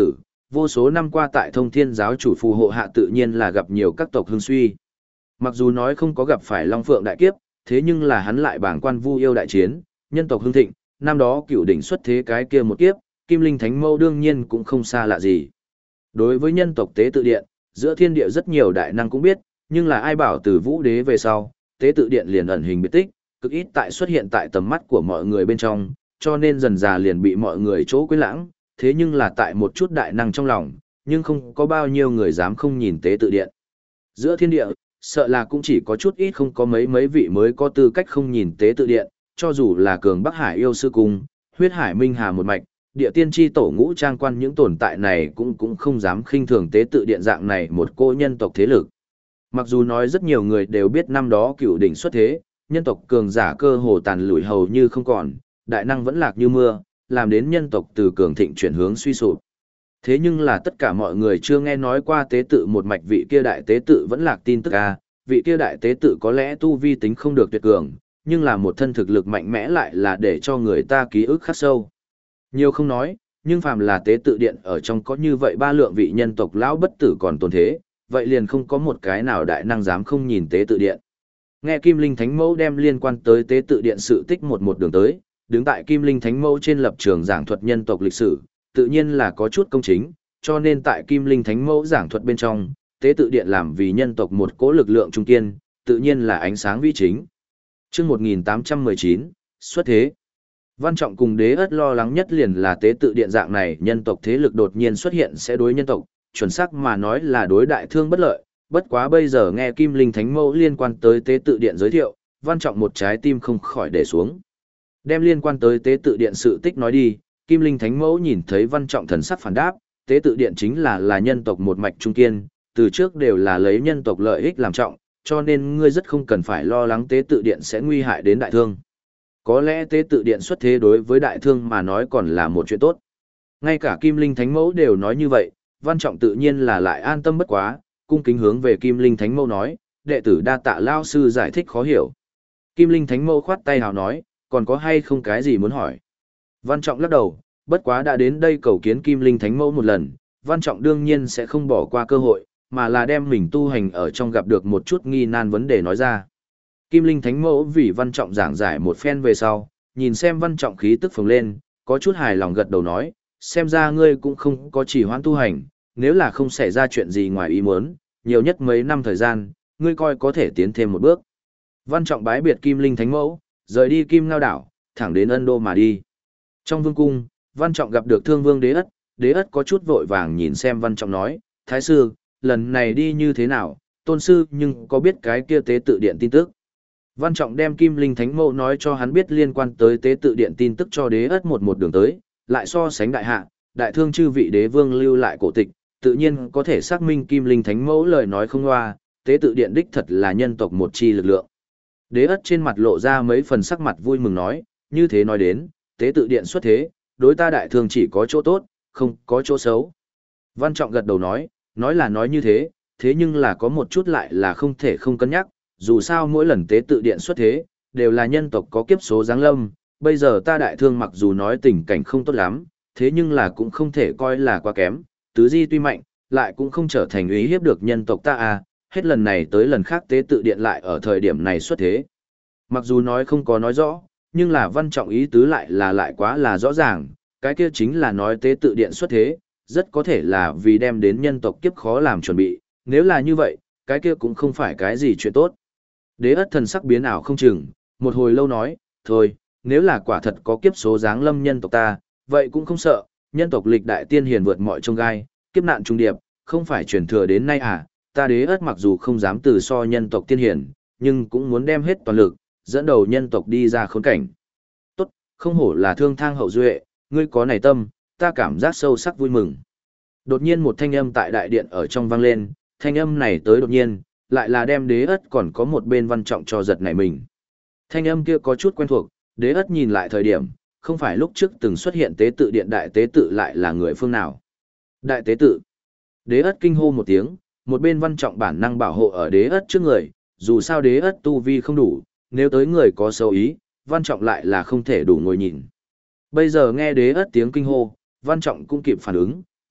Vô số năm qua tại Thông Thiên giáo chủ phù hộ hạ tự nhiên là gặp nhiều các tộc hưng suy. Mặc dù nói không có gặp phải Long Phượng đại kiếp, thế nhưng là hắn lại bảng quan vu yêu đại chiến, nhân tộc hưng thịnh, năm đó cựu đỉnh xuất thế cái kia một kiếp, Kim Linh Thánh Mâu đương nhiên cũng không xa lạ gì. Đối với nhân tộc tế tự điện, giữa thiên địa rất nhiều đại năng cũng biết, nhưng là ai bảo từ Vũ Đế về sau, tế tự điện liền ẩn hình biệt tích, cực ít tại xuất hiện tại tầm mắt của mọi người bên trong, cho nên dần dà liền bị mọi người chỗ quên lãng, thế nhưng là tại một chút đại năng trong lòng, nhưng không có bao nhiêu người dám không nhìn tế tự điện. Giữa thiên địa, sợ là cũng chỉ có chút ít không có mấy mấy vị mới có tư cách không nhìn tế tự điện, cho dù là cường Bắc Hải yêu sư cung, huyết hải minh hà một mạch, địa tiên tri tổ ngũ trang quan những tồn tại này cũng cũng không dám khinh thường tế tự điện dạng này một cô nhân tộc thế lực. Mặc dù nói rất nhiều người đều biết năm đó cựu đỉnh xuất thế, nhân tộc cường giả cơ hồ tàn lụi hầu như không còn, đại năng vẫn lạc như mưa, làm đến nhân tộc từ cường thịnh chuyển hướng suy sụp. Thế nhưng là tất cả mọi người chưa nghe nói qua tế tự một mạch vị kia đại tế tự vẫn lạc tin tức a, vị kia đại tế tự có lẽ tu vi tính không được tuyệt cường, nhưng là một thân thực lực mạnh mẽ lại là để cho người ta ký ức khắc sâu. Nhiều không nói, nhưng phàm là tế tự điện ở trong có như vậy ba lượng vị nhân tộc lão bất tử còn tồn thế, vậy liền không có một cái nào đại năng dám không nhìn tế tự điện. Nghe Kim Linh Thánh Mẫu đem liên quan tới tế tự điện sự tích một một đường tới, đứng tại Kim Linh Thánh Mẫu trên lập trường giảng thuật nhân tộc lịch sử, tự nhiên là có chút công chính, cho nên tại Kim Linh Thánh Mẫu giảng thuật bên trong, tế tự điện làm vì nhân tộc một cỗ lực lượng trung kiên, tự nhiên là ánh sáng vĩ chính. Chương một nghìn tám trăm mười chín, xuất thế. Văn Trọng cùng Đế Ất lo lắng nhất liền là tế tự điện dạng này nhân tộc thế lực đột nhiên xuất hiện sẽ đối nhân tộc, chuẩn xác mà nói là đối đại thương bất lợi, bất quá bây giờ nghe Kim Linh Thánh Mẫu liên quan tới tế tự điện giới thiệu, Văn Trọng một trái tim không khỏi để xuống. Đem liên quan tới tế tự điện sự tích nói đi, Kim Linh Thánh Mẫu nhìn thấy Văn Trọng thần sắc phản đáp, tế tự điện chính là là nhân tộc một mạch trung kiên, từ trước đều là lấy nhân tộc lợi ích làm trọng, cho nên ngươi rất không cần phải lo lắng tế tự điện sẽ nguy hại đến đại thương. Có lẽ tế tự điện xuất thế đối với đại thương mà nói còn là một chuyện tốt. Ngay cả Kim Linh Thánh Mẫu đều nói như vậy, Văn Trọng tự nhiên là lại an tâm bất quá, cung kính hướng về Kim Linh Thánh Mẫu nói, đệ tử đa tạ lao sư giải thích khó hiểu. Kim Linh Thánh Mẫu khoát tay hào nói, còn có hay không cái gì muốn hỏi. Văn Trọng lắc đầu, bất quá đã đến đây cầu kiến Kim Linh Thánh Mẫu một lần, Văn Trọng đương nhiên sẽ không bỏ qua cơ hội, mà là đem mình tu hành ở trong gặp được một chút nghi nan vấn đề nói ra. Kim Linh Thánh Mẫu vì Văn Trọng giảng giải một phen về sau, nhìn xem Văn Trọng khí tức phồng lên, có chút hài lòng gật đầu nói, xem ra ngươi cũng không có chỉ hoãn tu hành, nếu là không xảy ra chuyện gì ngoài ý muốn, nhiều nhất mấy năm thời gian, ngươi coi có thể tiến thêm một bước. Văn Trọng bái biệt Kim Linh Thánh Mẫu, rời đi Kim Ngao đảo, thẳng đến Ân Đô mà đi. Trong vương cung, Văn Trọng gặp được Thương Vương Đế Ất, Đế Ất có chút vội vàng nhìn xem Văn Trọng nói, Thái sư, lần này đi như thế nào, tôn sư nhưng có biết cái kia tế tự điện tin tức. Văn Trọng đem Kim Linh Thánh Mẫu nói cho hắn biết liên quan tới tế tự điện tin tức cho Đế Ất một một đường tới, lại so sánh đại hạ, đại thương chư vị đế vương lưu lại cổ tịch, tự nhiên có thể xác minh Kim Linh Thánh Mẫu lời nói không loa, tế tự điện đích thật là nhân tộc một chi lực lượng. Đế Ất trên mặt lộ ra mấy phần sắc mặt vui mừng nói, như thế nói đến, tế tự điện xuất thế, đối ta đại thương chỉ có chỗ tốt, không có chỗ xấu. Văn Trọng gật đầu nói, nói là nói như thế, thế nhưng là có một chút lại là không thể không cân nhắc, dù sao mỗi lần tế tự điện xuất thế, đều là nhân tộc có kiếp số giáng lâm, bây giờ ta đại thương mặc dù nói tình cảnh không tốt lắm, thế nhưng là cũng không thể coi là quá kém, tứ di tuy mạnh, lại cũng không trở thành uy hiếp được nhân tộc ta à, hết lần này tới lần khác tế tự điện lại ở thời điểm này xuất thế. Mặc dù nói không có nói rõ, nhưng là Văn Trọng ý tứ lại là lại quá là rõ ràng, cái kia chính là nói tế tự điện xuất thế, rất có thể là vì đem đến nhân tộc kiếp khó làm chuẩn bị, nếu là như vậy, cái kia cũng không phải cái gì chuyện tốt. Đế Ất thần sắc biến ảo không chừng, một hồi lâu nói, thôi, nếu là quả thật có kiếp số giáng lâm nhân tộc ta, vậy cũng không sợ, nhân tộc lịch đại tiên hiền vượt mọi trông gai, kiếp nạn trung điệp, không phải truyền thừa đến nay à, ta Đế Ất mặc dù không dám từ so nhân tộc tiên hiền, nhưng cũng muốn đem hết toàn lực, dẫn đầu nhân tộc đi ra khốn cảnh. Tốt, không hổ là thương thang hậu duệ, ngươi có này tâm, ta cảm giác sâu sắc vui mừng. Đột nhiên một thanh âm tại đại điện ở trong vang lên, thanh âm này tới đột nhiên, lại là đem Đế Ất còn có một bên Văn Trọng cho giật nảy mình. Thanh âm kia có chút quen thuộc, Đế Ất nhìn lại thời điểm, không phải lúc trước từng xuất hiện tế tự điện đại tế tự lại là người phương nào. Đại tế tự. Đế Ất kinh hô một tiếng, một bên Văn Trọng bản năng bảo hộ ở Đế Ất trước người, dù sao Đế Ất tu vi không đủ, nếu tới người có xấu ý, Văn Trọng lại là không thể đủ ngồi nhìn. Bây giờ nghe Đế Ất tiếng kinh hô, Văn Trọng cũng kịp phản ứng,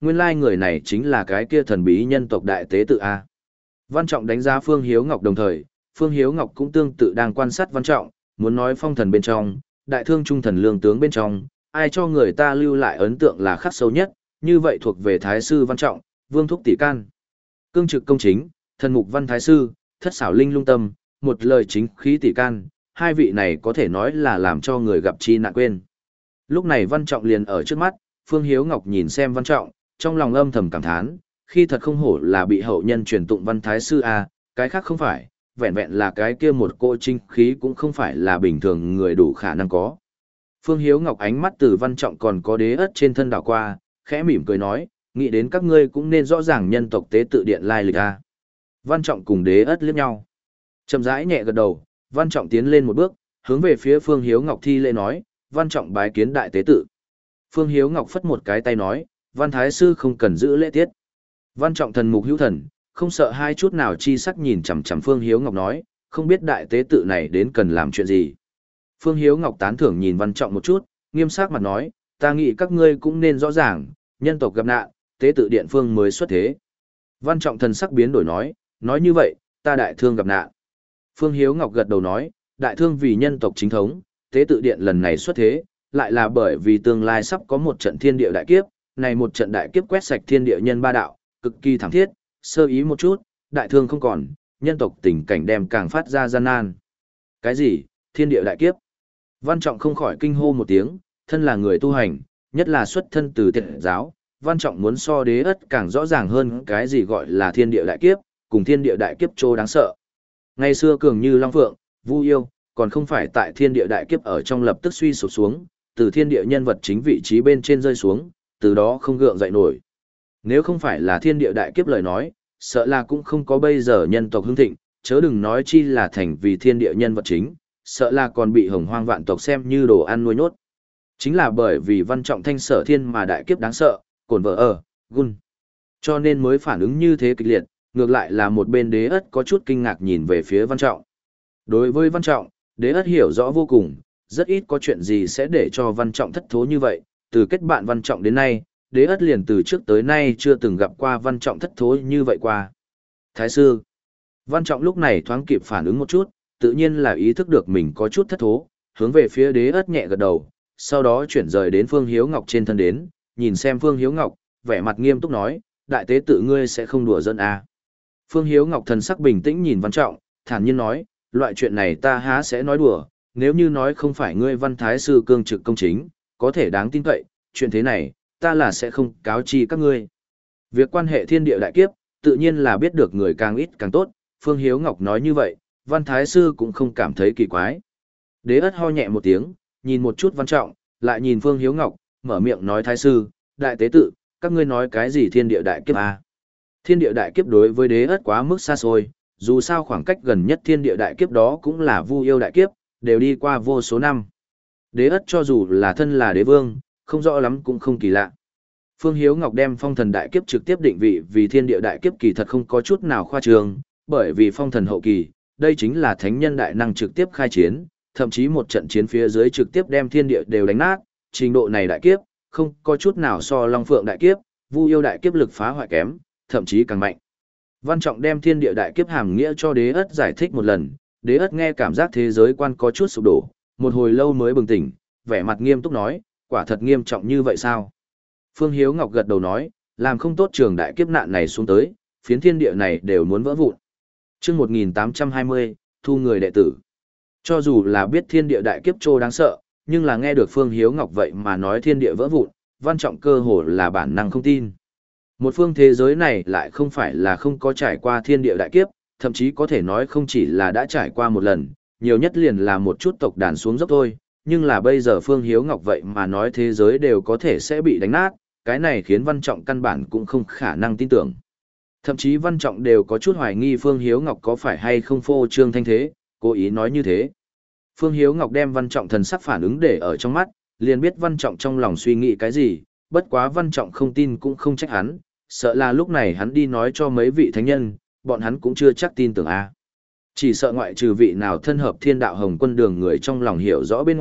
Nguyên lai người này chính là cái kia thần bí nhân tộc đại tế tự A. Văn Trọng đánh giá Phương Hiếu Ngọc đồng thời, Phương Hiếu Ngọc cũng tương tự đang quan sát Văn Trọng, muốn nói phong thần bên trong, đại thương trung thần lương tướng bên trong, ai cho người ta lưu lại ấn tượng là khắc sâu nhất, như vậy thuộc về Thái sư Văn Trọng, Vương Thúc Tỷ Can. Cương trực công chính, thần mục văn Thái sư, thất xảo linh lung tâm, một lời chính khí Tỷ Can, hai vị này có thể nói là làm cho người gặp chi nạn quên. Lúc này Văn Trọng liền ở trước mắt, Phương Hiếu Ngọc nhìn xem Văn Trọng, trong lòng âm thầm cảm thán, khi thật không hổ là bị hậu nhân truyền tụng văn Thái sư A, cái khác không phải, vẹn vẹn là cái kia một cô trinh khí cũng không phải là bình thường người đủ khả năng có. Phương Hiếu Ngọc ánh mắt từ Văn Trọng còn có đế ất trên thân đảo qua, khẽ mỉm cười nói, nghĩ đến các ngươi cũng nên rõ ràng nhân tộc tế tự điện lai lịch A. Văn Trọng cùng đế ất liếc nhau. Chậm rãi nhẹ gật đầu, Văn Trọng tiến lên một bước, hướng về phía Phương Hiếu Ngọc thi lễ nói, Văn Trọng bái kiến đại tế tự. Phương Hiếu Ngọc phất một cái tay nói, Văn Thái sư không cần giữ lễ tiết. Văn Trọng thần mục hữu thần, không sợ hai chút nào chi sắc nhìn chằm chằm Phương Hiếu Ngọc nói, không biết đại tế tự này đến cần làm chuyện gì. Phương Hiếu Ngọc tán thưởng nhìn Văn Trọng một chút, nghiêm sắc mặt nói, ta nghĩ các ngươi cũng nên rõ ràng, nhân tộc gặp nạn, tế tự điện phương mới xuất thế. Văn Trọng thần sắc biến đổi nói, nói như vậy, ta đại thương gặp nạn. Phương Hiếu Ngọc gật đầu nói, đại thương vì nhân tộc chính thống, tế tự điện lần này xuất thế, lại là bởi vì tương lai sắp có một trận thiên địa đại kiếp, này một trận đại kiếp quét sạch thiên địa nhân ba đạo, cực kỳ thảm thiết, sơ ý một chút, đại thương không còn, nhân tộc tình cảnh đem càng phát ra gian nan. Cái gì, thiên địa đại kiếp? Văn Trọng không khỏi kinh hô một tiếng, thân là người tu hành, nhất là xuất thân từ tiệt giáo, Văn Trọng muốn so đế ất càng rõ ràng hơn cái gì gọi là thiên địa đại kiếp, cùng thiên địa đại kiếp trô đáng sợ. Ngày xưa cường như Long Phượng, Vu Yêu, còn không phải tại thiên địa đại kiếp ở trong lập tức suy sụp xuống, từ thiên địa nhân vật chính vị trí bên trên rơi xuống, từ đó không gượng dậy nổi. Nếu không phải là thiên địa đại kiếp lời nói, sợ là cũng không có bây giờ nhân tộc hưng thịnh, chớ đừng nói chi là thành vì thiên địa nhân vật chính, sợ là còn bị hồng hoang vạn tộc xem như đồ ăn nuôi nhốt. Chính là bởi vì Văn Trọng thanh sở thiên mà đại kiếp đáng sợ, cồn vợ ở, gun. Cho nên mới phản ứng như thế kịch liệt, ngược lại là một bên đế ất có chút kinh ngạc nhìn về phía Văn Trọng. Đối với Văn Trọng, đế ất hiểu rõ vô cùng, rất ít có chuyện gì sẽ để cho Văn Trọng thất thố như vậy, từ kết bạn Văn Trọng đến nay, đế ất liền từ trước tới nay chưa từng gặp qua Văn Trọng thất thố như vậy qua. Thái sư, Văn Trọng lúc này thoáng kịp phản ứng một chút, tự nhiên là ý thức được mình có chút thất thố, hướng về phía đế ất nhẹ gật đầu, sau đó chuyển rời đến Phương Hiếu Ngọc trên thân đến, nhìn xem Phương Hiếu Ngọc, vẻ mặt nghiêm túc nói, đại tế tự ngươi sẽ không đùa giỡn à. Phương Hiếu Ngọc thần sắc bình tĩnh nhìn Văn Trọng, thản nhiên nói, loại chuyện này ta há sẽ nói đùa, nếu như nói không phải ngươi Văn Thái sư cương trực công chính, có thể đáng tin cậy, chuyện thế này, ta là sẽ không cáo chi các ngươi. Việc quan hệ thiên địa đại kiếp, tự nhiên là biết được người càng ít càng tốt, Phương Hiếu Ngọc nói như vậy, Văn Thái sư cũng không cảm thấy kỳ quái. Đế ất ho nhẹ một tiếng, nhìn một chút Văn Trọng, lại nhìn Phương Hiếu Ngọc, mở miệng nói Thái sư, đại tế tự, các ngươi nói cái gì thiên địa đại kiếp à? Thiên địa đại kiếp đối với đế ất quá mức xa xôi, dù sao khoảng cách gần nhất thiên địa đại kiếp đó cũng là Vu Yêu đại kiếp, đều đi qua vô số năm. Đế ất cho dù là thân là đế vương, không rõ lắm cũng không kỳ lạ. Phương Hiếu Ngọc đem phong thần đại kiếp trực tiếp định vị vì thiên địa đại kiếp kỳ thật không có chút nào khoa trương, bởi vì phong thần hậu kỳ, đây chính là thánh nhân đại năng trực tiếp khai chiến, thậm chí một trận chiến phía dưới trực tiếp đem thiên địa đều đánh nát, trình độ này đại kiếp, không có chút nào so Long Phượng đại kiếp, Vu Yêu đại kiếp lực phá hoại kém, thậm chí càng mạnh. Văn Trọng đem thiên địa đại kiếp hàm nghĩa cho đế ất giải thích một lần, đế ất nghe cảm giác thế giới quan có chút sụp đổ, một hồi lâu mới bừng tỉnh, vẻ mặt nghiêm túc nói, quả thật nghiêm trọng như vậy sao? Phương Hiếu Ngọc gật đầu nói, làm không tốt trường đại kiếp nạn này xuống tới, phiến thiên địa này đều muốn vỡ vụn. Chương một nghìn tám trăm hai mươi, thu người đệ tử. Cho dù là biết thiên địa đại kiếp trô đáng sợ, nhưng là nghe được Phương Hiếu Ngọc vậy mà nói thiên địa vỡ vụn, Văn Trọng cơ hồ là bản năng không tin. Một phương thế giới này lại không phải là không có trải qua thiên địa đại kiếp, thậm chí có thể nói không chỉ là đã trải qua một lần, nhiều nhất liền là một chút tộc đàn xuống dốc thôi, nhưng là bây giờ Phương Hiếu Ngọc vậy mà nói thế giới đều có thể sẽ bị đánh nát, cái này khiến Văn Trọng căn bản cũng không khả năng tin tưởng. Thậm chí Văn Trọng đều có chút hoài nghi Phương Hiếu Ngọc có phải hay không phô trương thanh thế, cố ý nói như thế. Phương Hiếu Ngọc đem Văn Trọng thần sắc phản ứng để ở trong mắt, liền biết Văn Trọng trong lòng suy nghĩ cái gì, bất quá Văn Trọng không tin cũng không trách hắn, sợ là lúc này hắn đi nói cho mấy vị thánh nhân, bọn hắn cũng chưa chắc tin tưởng a. Chỉ sợ ngoại trừ vị nào thân hợp thiên đạo hồng quân đường người trong lòng hiểu rõ bên ngoài,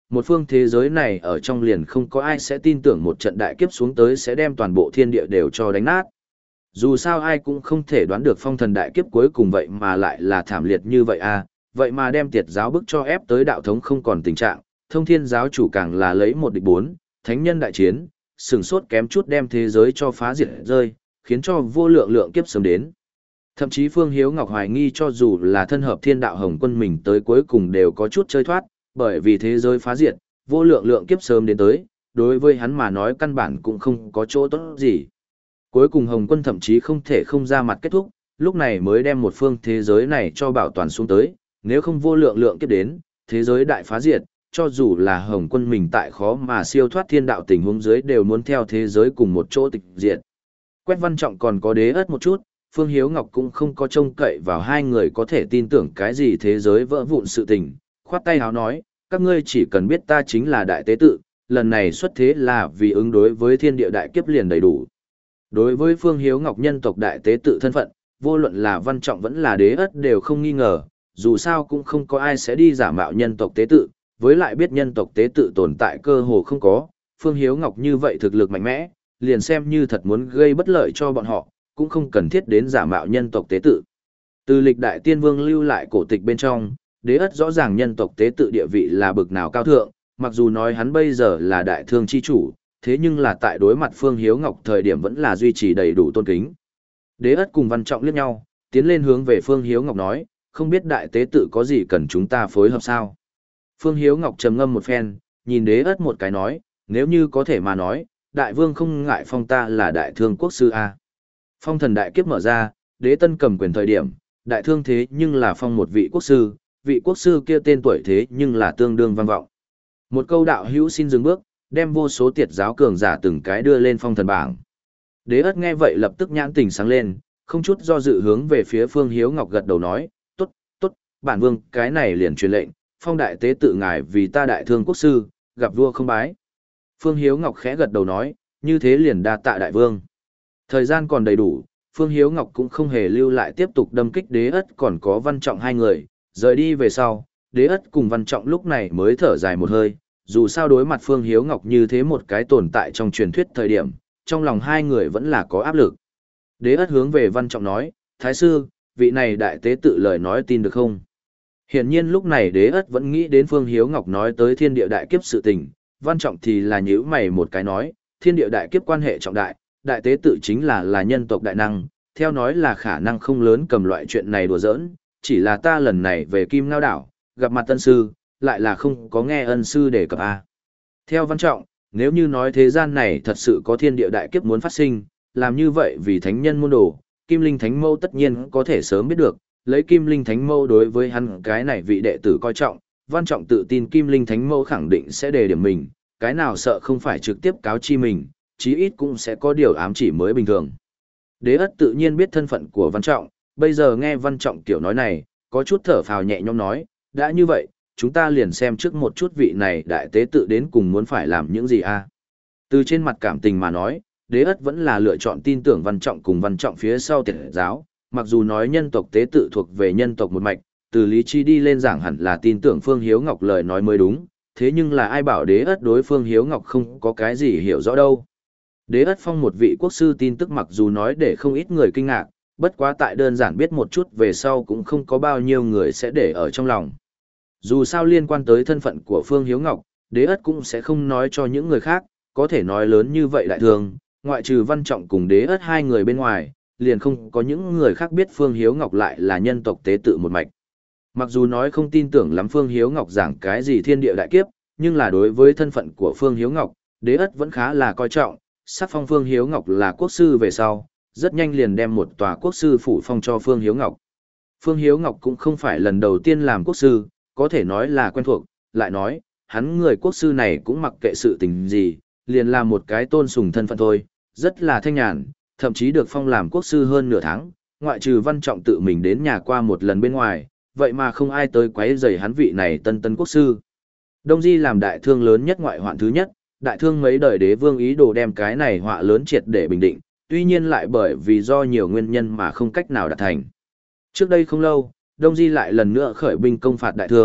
một phương thế giới này ở trong liền không có ai sẽ tin tưởng một trận đại kiếp xuống tới sẽ đem toàn bộ thiên địa đều cho đánh nát. Dù sao ai cũng không thể đoán được phong thần đại kiếp cuối cùng vậy mà lại là thảm liệt như vậy à, vậy mà đem tiệt giáo bức cho ép tới đạo thống không còn tình trạng, thông thiên giáo chủ càng là lấy một địch bốn, thánh nhân đại chiến, sừng sốt kém chút đem thế giới cho phá diệt rơi, khiến cho vô lượng lượng kiếp sớm đến. Thậm chí Phương Hiếu Ngọc hoài nghi cho dù là thân hợp thiên đạo hồng quân mình tới cuối cùng đều có chút chơi thoát, bởi vì thế giới phá diệt, vô lượng lượng kiếp sớm đến tới, đối với hắn mà nói căn bản cũng không có chỗ tốt gì. Cuối cùng hồng quân thậm chí không thể không ra mặt kết thúc, lúc này mới đem một phương thế giới này cho bảo toàn xuống tới, nếu không vô lượng lượng kiếp đến, thế giới đại phá diệt, cho dù là hồng quân mình tại khó mà siêu thoát thiên đạo tình huống dưới đều muốn theo thế giới cùng một chỗ tịch diệt. Quét Văn Trọng còn có đế ất một chút, Phương Hiếu Ngọc cũng không có trông cậy vào hai người có thể tin tưởng cái gì thế giới vỡ vụn sự tình, khoát tay háo nói, các ngươi chỉ cần biết ta chính là đại tế tự, lần này xuất thế là vì ứng đối với thiên địa đại kiếp liền đầy đủ. Đối với Phương Hiếu Ngọc nhân tộc đại tế tự thân phận, vô luận là Văn Trọng vẫn là đế ất đều không nghi ngờ, dù sao cũng không có ai sẽ đi giả mạo nhân tộc tế tự, với lại biết nhân tộc tế tự tồn tại cơ hồ không có, Phương Hiếu Ngọc như vậy thực lực mạnh mẽ, liền xem như thật muốn gây bất lợi cho bọn họ, cũng không cần thiết đến giả mạo nhân tộc tế tự. Từ lịch đại tiên vương lưu lại cổ tịch bên trong, đế ất rõ ràng nhân tộc tế tự địa vị là bực nào cao thượng, mặc dù nói hắn bây giờ là đại thương chi chủ, thế nhưng là tại đối mặt Phương Hiếu Ngọc thời điểm vẫn là duy trì đầy đủ tôn kính. Đế ất cùng Văn Trọng liếc nhau, tiến lên hướng về Phương Hiếu Ngọc nói, không biết đại tế tự có gì cần chúng ta phối hợp sao? Phương Hiếu Ngọc trầm ngâm một phen, nhìn đế ất một cái nói, nếu như có thể mà nói, đại vương không ngại phong ta là đại thương quốc sư a. Phong thần đại kiếp mở ra, đế tân cầm quyền thời điểm, đại thương thế nhưng là phong một vị quốc sư, vị quốc sư kia tên tuổi thế nhưng là tương đương vang vọng. Một câu đạo hữu xin dừng bước, đem vô số tiệt giáo cường giả từng cái đưa lên phong thần bảng. Đế ất nghe vậy lập tức nhãn tình sáng lên, không chút do dự hướng về phía Phương Hiếu Ngọc gật đầu nói, tốt, tốt, bản vương, cái này liền truyền lệnh, phong đại tế tự ngài vì ta đại thương quốc sư, gặp vua không bái. Phương Hiếu Ngọc khẽ gật đầu nói, như thế liền đa tạ đại vương. Thời gian còn đầy đủ, Phương Hiếu Ngọc cũng không hề lưu lại tiếp tục đâm kích đế ất còn có Văn Trọng hai người, rời đi về sau, đế ất cùng Văn Trọng lúc này mới thở dài một hơi, dù sao đối mặt Phương Hiếu Ngọc như thế một cái tồn tại trong truyền thuyết thời điểm, trong lòng hai người vẫn là có áp lực. Đế ất hướng về Văn Trọng nói, Thái sư, vị này đại tế tự lời nói tin được không? Hiển nhiên lúc này đế ất vẫn nghĩ đến Phương Hiếu Ngọc nói tới thiên địa đại kiếp sự tình, Văn Trọng thì là nhíu mày một cái nói, thiên địa đại kiếp quan hệ trọng đại, đại tế tự chính là là nhân tộc đại năng, theo nói là khả năng không lớn cầm loại chuyện này đùa giỡn, chỉ là ta lần này về Kim Ngao đảo, gặp mặt ân sư, lại là không có nghe ân sư đề cập a. Theo Văn Trọng, nếu như nói thế gian này thật sự có thiên địa đại kiếp muốn phát sinh, làm như vậy vì thánh nhân môn đồ, Kim Linh Thánh Mâu tất nhiên có thể sớm biết được, lấy Kim Linh Thánh Mâu đối với hắn cái này vị đệ tử coi trọng, Văn Trọng tự tin Kim Linh Thánh Mâu khẳng định sẽ đề điểm mình, cái nào sợ không phải trực tiếp cáo chi mình, chí ít cũng sẽ có điều ám chỉ mới bình thường. Đế ất tự nhiên biết thân phận của Văn Trọng, bây giờ nghe Văn Trọng kiểu nói này, có chút thở phào nhẹ nhõm nói, đã như vậy, chúng ta liền xem trước một chút vị này đại tế tự đến cùng muốn phải làm những gì a. Từ trên mặt cảm tình mà nói, đế ất vẫn là lựa chọn tin tưởng Văn Trọng cùng Văn Trọng phía sau tiệt giáo, mặc dù nói nhân tộc tế tự thuộc về nhân tộc một mạch, từ lý trí đi lên giảng hẳn là tin tưởng Phương Hiếu Ngọc lời nói mới đúng, thế nhưng là ai bảo đế ất đối Phương Hiếu Ngọc không có cái gì hiểu rõ đâu. Đế ất phong một vị quốc sư tin tức mặc dù nói để không ít người kinh ngạc, bất quá tại đơn giản biết một chút về sau cũng không có bao nhiêu người sẽ để ở trong lòng. Dù sao liên quan tới thân phận của Phương Hiếu Ngọc, đế ất cũng sẽ không nói cho những người khác, có thể nói lớn như vậy đại thường, ngoại trừ Văn Trọng cùng đế ất hai người bên ngoài, liền không có những người khác biết Phương Hiếu Ngọc lại là nhân tộc tế tự một mạch. Mặc dù nói không tin tưởng lắm Phương Hiếu Ngọc giảng cái gì thiên địa đại kiếp, nhưng là đối với thân phận của Phương Hiếu Ngọc, đế ất vẫn khá là coi trọng, sắc phong Phương Hiếu Ngọc là quốc sư về sau, rất nhanh liền đem một tòa quốc sư phủ phong cho Phương Hiếu Ngọc. Phương Hiếu Ngọc cũng không phải lần đầu tiên làm quốc sư, có thể nói là quen thuộc, lại nói, hắn người quốc sư này cũng mặc kệ sự tình gì, liền làm một cái tôn sùng thân phận thôi, rất là thanh nhàn, thậm chí được phong làm quốc sư hơn nửa tháng, ngoại trừ Văn Trọng tự mình đến nhà qua một lần bên ngoài, vậy mà không ai tới quấy rầy hắn vị này tân tân quốc sư. Đông Di làm đại thương lớn nhất ngoại hoạn thứ nhất, đại thương mấy đời đế vương ý đồ đem cái này họa lớn triệt để bình định, tuy nhiên lại bởi vì do nhiều nguyên nhân mà không cách nào đạt thành. Trước đây không lâu, Đông Di lại lần nữa khởi binh công phạt đại thương,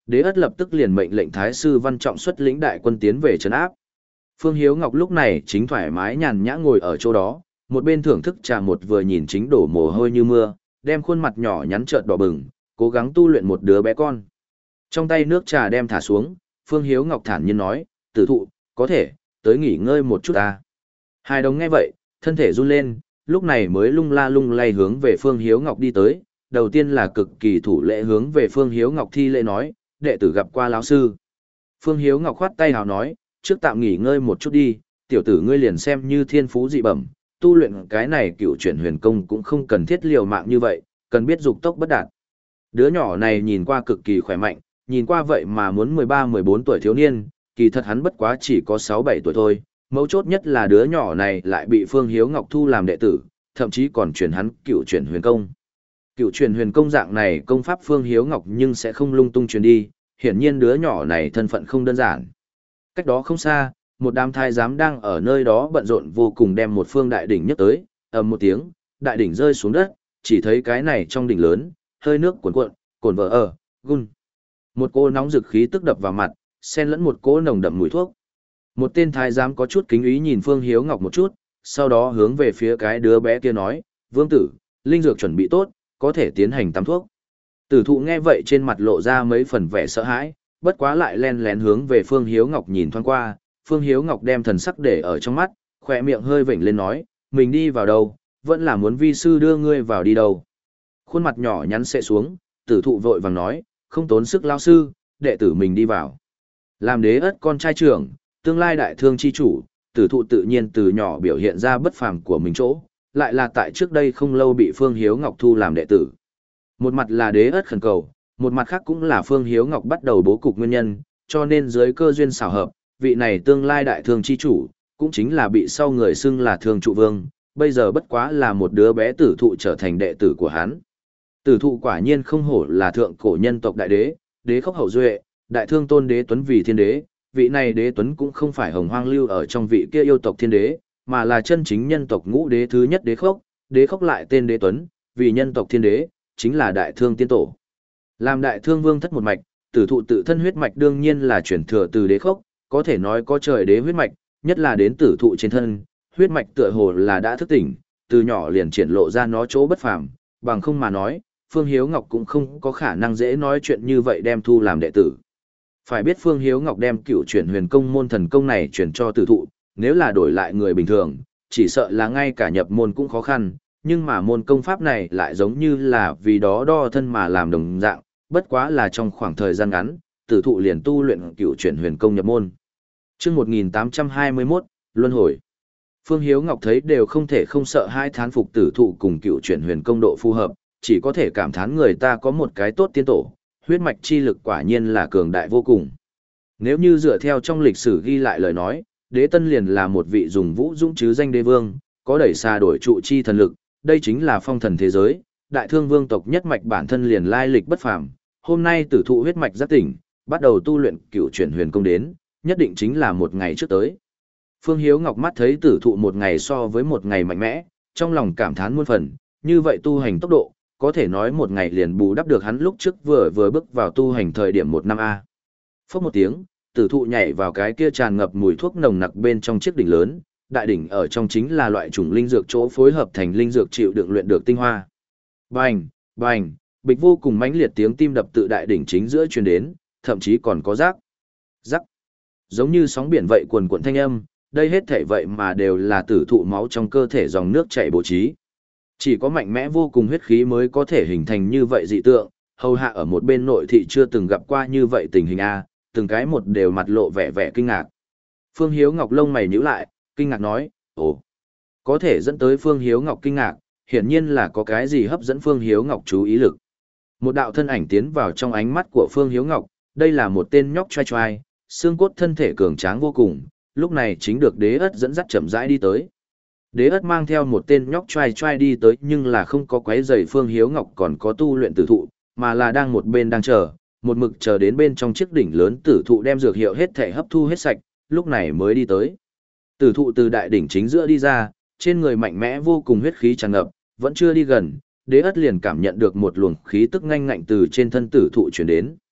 Đế ất lập tức liền mệnh lệnh Thái sư Văn Trọng xuất lĩnh đại quân tiến về trấn áp. Phương Hiếu Ngọc lúc này chính thoải mái nhàn nhã ngồi ở chỗ đó, một bên thưởng thức trà một vừa nhìn chính đổ mồ hôi như mưa, đem khuôn mặt nhỏ nhắn trợn đỏ bừng, cố gắng tu luyện một đứa bé con. Trong tay nước trà đem thả xuống, Phương Hiếu Ngọc thản nhiên nói, tử thụ, có thể, tới nghỉ ngơi một chút ta. Hai đồng nghe vậy, thân thể run lên, lúc này mới lung la lung lay hướng về Phương Hiếu Ngọc đi tới, đầu tiên là cực kỳ thủ lễ hướng về Phương Hiếu Ngọc thi lễ nói, đệ tử gặp qua lão sư. Phương Hiếu Ngọc khoát tay hào nói, trước tạm nghỉ ngơi một chút đi, tiểu tử ngươi liền xem như thiên phú dị bẩm, tu luyện cái này cựu chuyển huyền công cũng không cần thiết liều mạng như vậy, cần biết dục tốc bất đạt. Đứa nhỏ này nhìn qua cực kỳ khỏe mạnh, nhìn qua vậy mà muốn mười ba mười bốn tuổi thiếu niên, kỳ thật hắn bất quá chỉ có sáu bảy tuổi thôi, mấu chốt nhất là đứa nhỏ này lại bị Phương Hiếu Ngọc thu làm đệ tử, thậm chí còn truyền hắn cựu chuyển huyền công. Cựu truyền huyền công dạng này công pháp Phương Hiếu Ngọc nhưng sẽ không lung tung truyền đi, hiển nhiên đứa nhỏ này thân phận không đơn giản. Cách đó không xa, một đám thái giám đang ở nơi đó bận rộn vô cùng đem một phương đại đỉnh nhấc tới, ầm một tiếng, đại đỉnh rơi xuống đất, chỉ thấy cái này trong đỉnh lớn, hơi nước cuồn cuộn, cồn vỡ ở, gun. Một cô nóng rực khí tức đập vào mặt, xen lẫn một cỗ nồng đậm mùi thuốc. Một tên thái giám có chút kính ý nhìn Phương Hiếu Ngọc một chút, sau đó hướng về phía cái đứa bé kia nói, vương tử, linh dược chuẩn bị tốt, có thể tiến hành tắm thuốc. Tử thụ nghe vậy trên mặt lộ ra mấy phần vẻ sợ hãi, bất quá lại len lén hướng về Phương Hiếu Ngọc nhìn thoáng qua, Phương Hiếu Ngọc đem thần sắc để ở trong mắt, khỏe miệng hơi vểnh lên nói, mình đi vào đâu, vẫn là muốn vi sư đưa ngươi vào đi đâu. Khuôn mặt nhỏ nhắn sẽ xuống, tử thụ vội vàng nói, không tốn sức lao sư, đệ tử mình đi vào. Làm đế ất con trai trưởng, tương lai đại thương chi chủ, tử thụ tự nhiên từ nhỏ biểu hiện ra bất phàm của mình chỗ, lại là tại trước đây không lâu bị Phương Hiếu Ngọc thu làm đệ tử. Một mặt là đế ất khẩn cầu, một mặt khác cũng là Phương Hiếu Ngọc bắt đầu bố cục nguyên nhân, cho nên dưới cơ duyên xảo hợp, vị này tương lai đại thương chi chủ, cũng chính là bị sau người xưng là thương trụ vương, bây giờ bất quá là một đứa bé tử thụ trở thành đệ tử của hắn. Tử thụ quả nhiên không hổ là thượng cổ nhân tộc đại đế, đế khốc hậu duệ, đại thương tôn đế tuấn vì thiên đế, vị này đế tuấn cũng không phải hồng hoang lưu ở trong vị kia yêu tộc thiên đế, mà là chân chính nhân tộc ngũ đế thứ nhất đế khốc, đế khốc lại tên đế tuấn, vì nhân tộc thiên đế, chính là đại thương tiên tổ. Làm đại thương vương thất một mạch, tử thụ tự thân huyết mạch đương nhiên là chuyển thừa từ đế khốc, có thể nói có trời đế huyết mạch, nhất là đến tử thụ trên thân, huyết mạch tựa hồ là đã thức tỉnh, từ nhỏ liền triển lộ ra nó chỗ bất phàm, bằng không mà nói, Phương Hiếu Ngọc cũng không có khả năng dễ nói chuyện như vậy đem thu làm đệ tử. Phải biết Phương Hiếu Ngọc đem cựu chuyển huyền công môn thần công này chuyển cho tử thụ, nếu là đổi lại người bình thường, chỉ sợ là ngay cả nhập môn cũng khó khăn, nhưng mà môn công pháp này lại giống như là vì đó đo thân mà làm đồng dạng, bất quá là trong khoảng thời gian ngắn, tử thụ liền tu luyện cựu chuyển huyền công nhập môn. Chương một nghìn tám trăm hai mươi mốt, Luân hồi. Phương Hiếu Ngọc thấy đều không thể không sợ hai thán phục tử thụ cùng cựu chuyển huyền công độ phù hợp, chỉ có thể cảm thán người ta có một cái tốt tiên tổ, huyết mạch chi lực quả nhiên là cường đại vô cùng. Nếu như dựa theo trong lịch sử ghi lại lời nói, đế tân liền là một vị dùng vũ dũng chứ danh đế vương, có đẩy xa đổi trụ chi thần lực, đây chính là phong thần thế giới, đại thương vương tộc nhất mạch bản thân liền lai lịch bất phàm. Hôm nay tử thụ huyết mạch giác tỉnh, bắt đầu tu luyện cựu chuyển huyền công đến, nhất định chính là một ngày trước tới. Phương Hiếu Ngọc mắt thấy tử thụ một ngày so với một ngày mạnh mẽ, trong lòng cảm thán muôn phần, như vậy tu hành tốc độ, có thể nói một ngày liền bù đắp được hắn lúc trước vừa vừa bước vào tu hành thời điểm một năm A. Phốc một tiếng, tử thụ nhảy vào cái kia tràn ngập mùi thuốc nồng nặc bên trong chiếc đỉnh lớn, đại đỉnh ở trong chính là loại chủng linh dược chỗ phối hợp thành linh dược chịu đựng luyện được tinh hoa. Bành, bành, bịch vô cùng mãnh liệt tiếng tim đập tự đại đỉnh chính giữa truyền đến, thậm chí còn có rắc, rắc, giống như sóng biển vậy cuồn cuộn thanh âm, đây hết thảy vậy mà đều là tử thụ máu trong cơ thể dòng nước chảy bố trí. Chỉ có mạnh mẽ vô cùng huyết khí mới có thể hình thành như vậy dị tượng, hầu hạ ở một bên nội thị chưa từng gặp qua như vậy tình hình A, từng cái một đều mặt lộ vẻ vẻ kinh ngạc. Phương Hiếu Ngọc lông mày nhíu lại, kinh ngạc nói, ồ, có thể dẫn tới Phương Hiếu Ngọc kinh ngạc, hiển nhiên là có cái gì hấp dẫn Phương Hiếu Ngọc chú ý lực. Một đạo thân ảnh tiến vào trong ánh mắt của Phương Hiếu Ngọc, đây là một tên nhóc trai trai, xương cốt thân thể cường tráng vô cùng, lúc này chính được đế ất dẫn dắt chậm rãi đi tới. Đế ất mang theo một tên nhóc trai trai đi tới nhưng là không có quấy rầy Phương Hiếu Ngọc còn có tu luyện tử thụ, mà là đang một bên đang chờ, một mực chờ đến bên trong chiếc đỉnh lớn tử thụ đem dược hiệu hết thể hấp thu hết sạch, lúc này mới đi tới. Tử thụ từ đại đỉnh chính giữa đi ra, trên người mạnh mẽ vô cùng huyết khí tràn ngập, vẫn chưa đi gần, đế ất liền cảm nhận được một luồng khí tức nhanh ngạnh từ trên thân tử thụ truyền đến.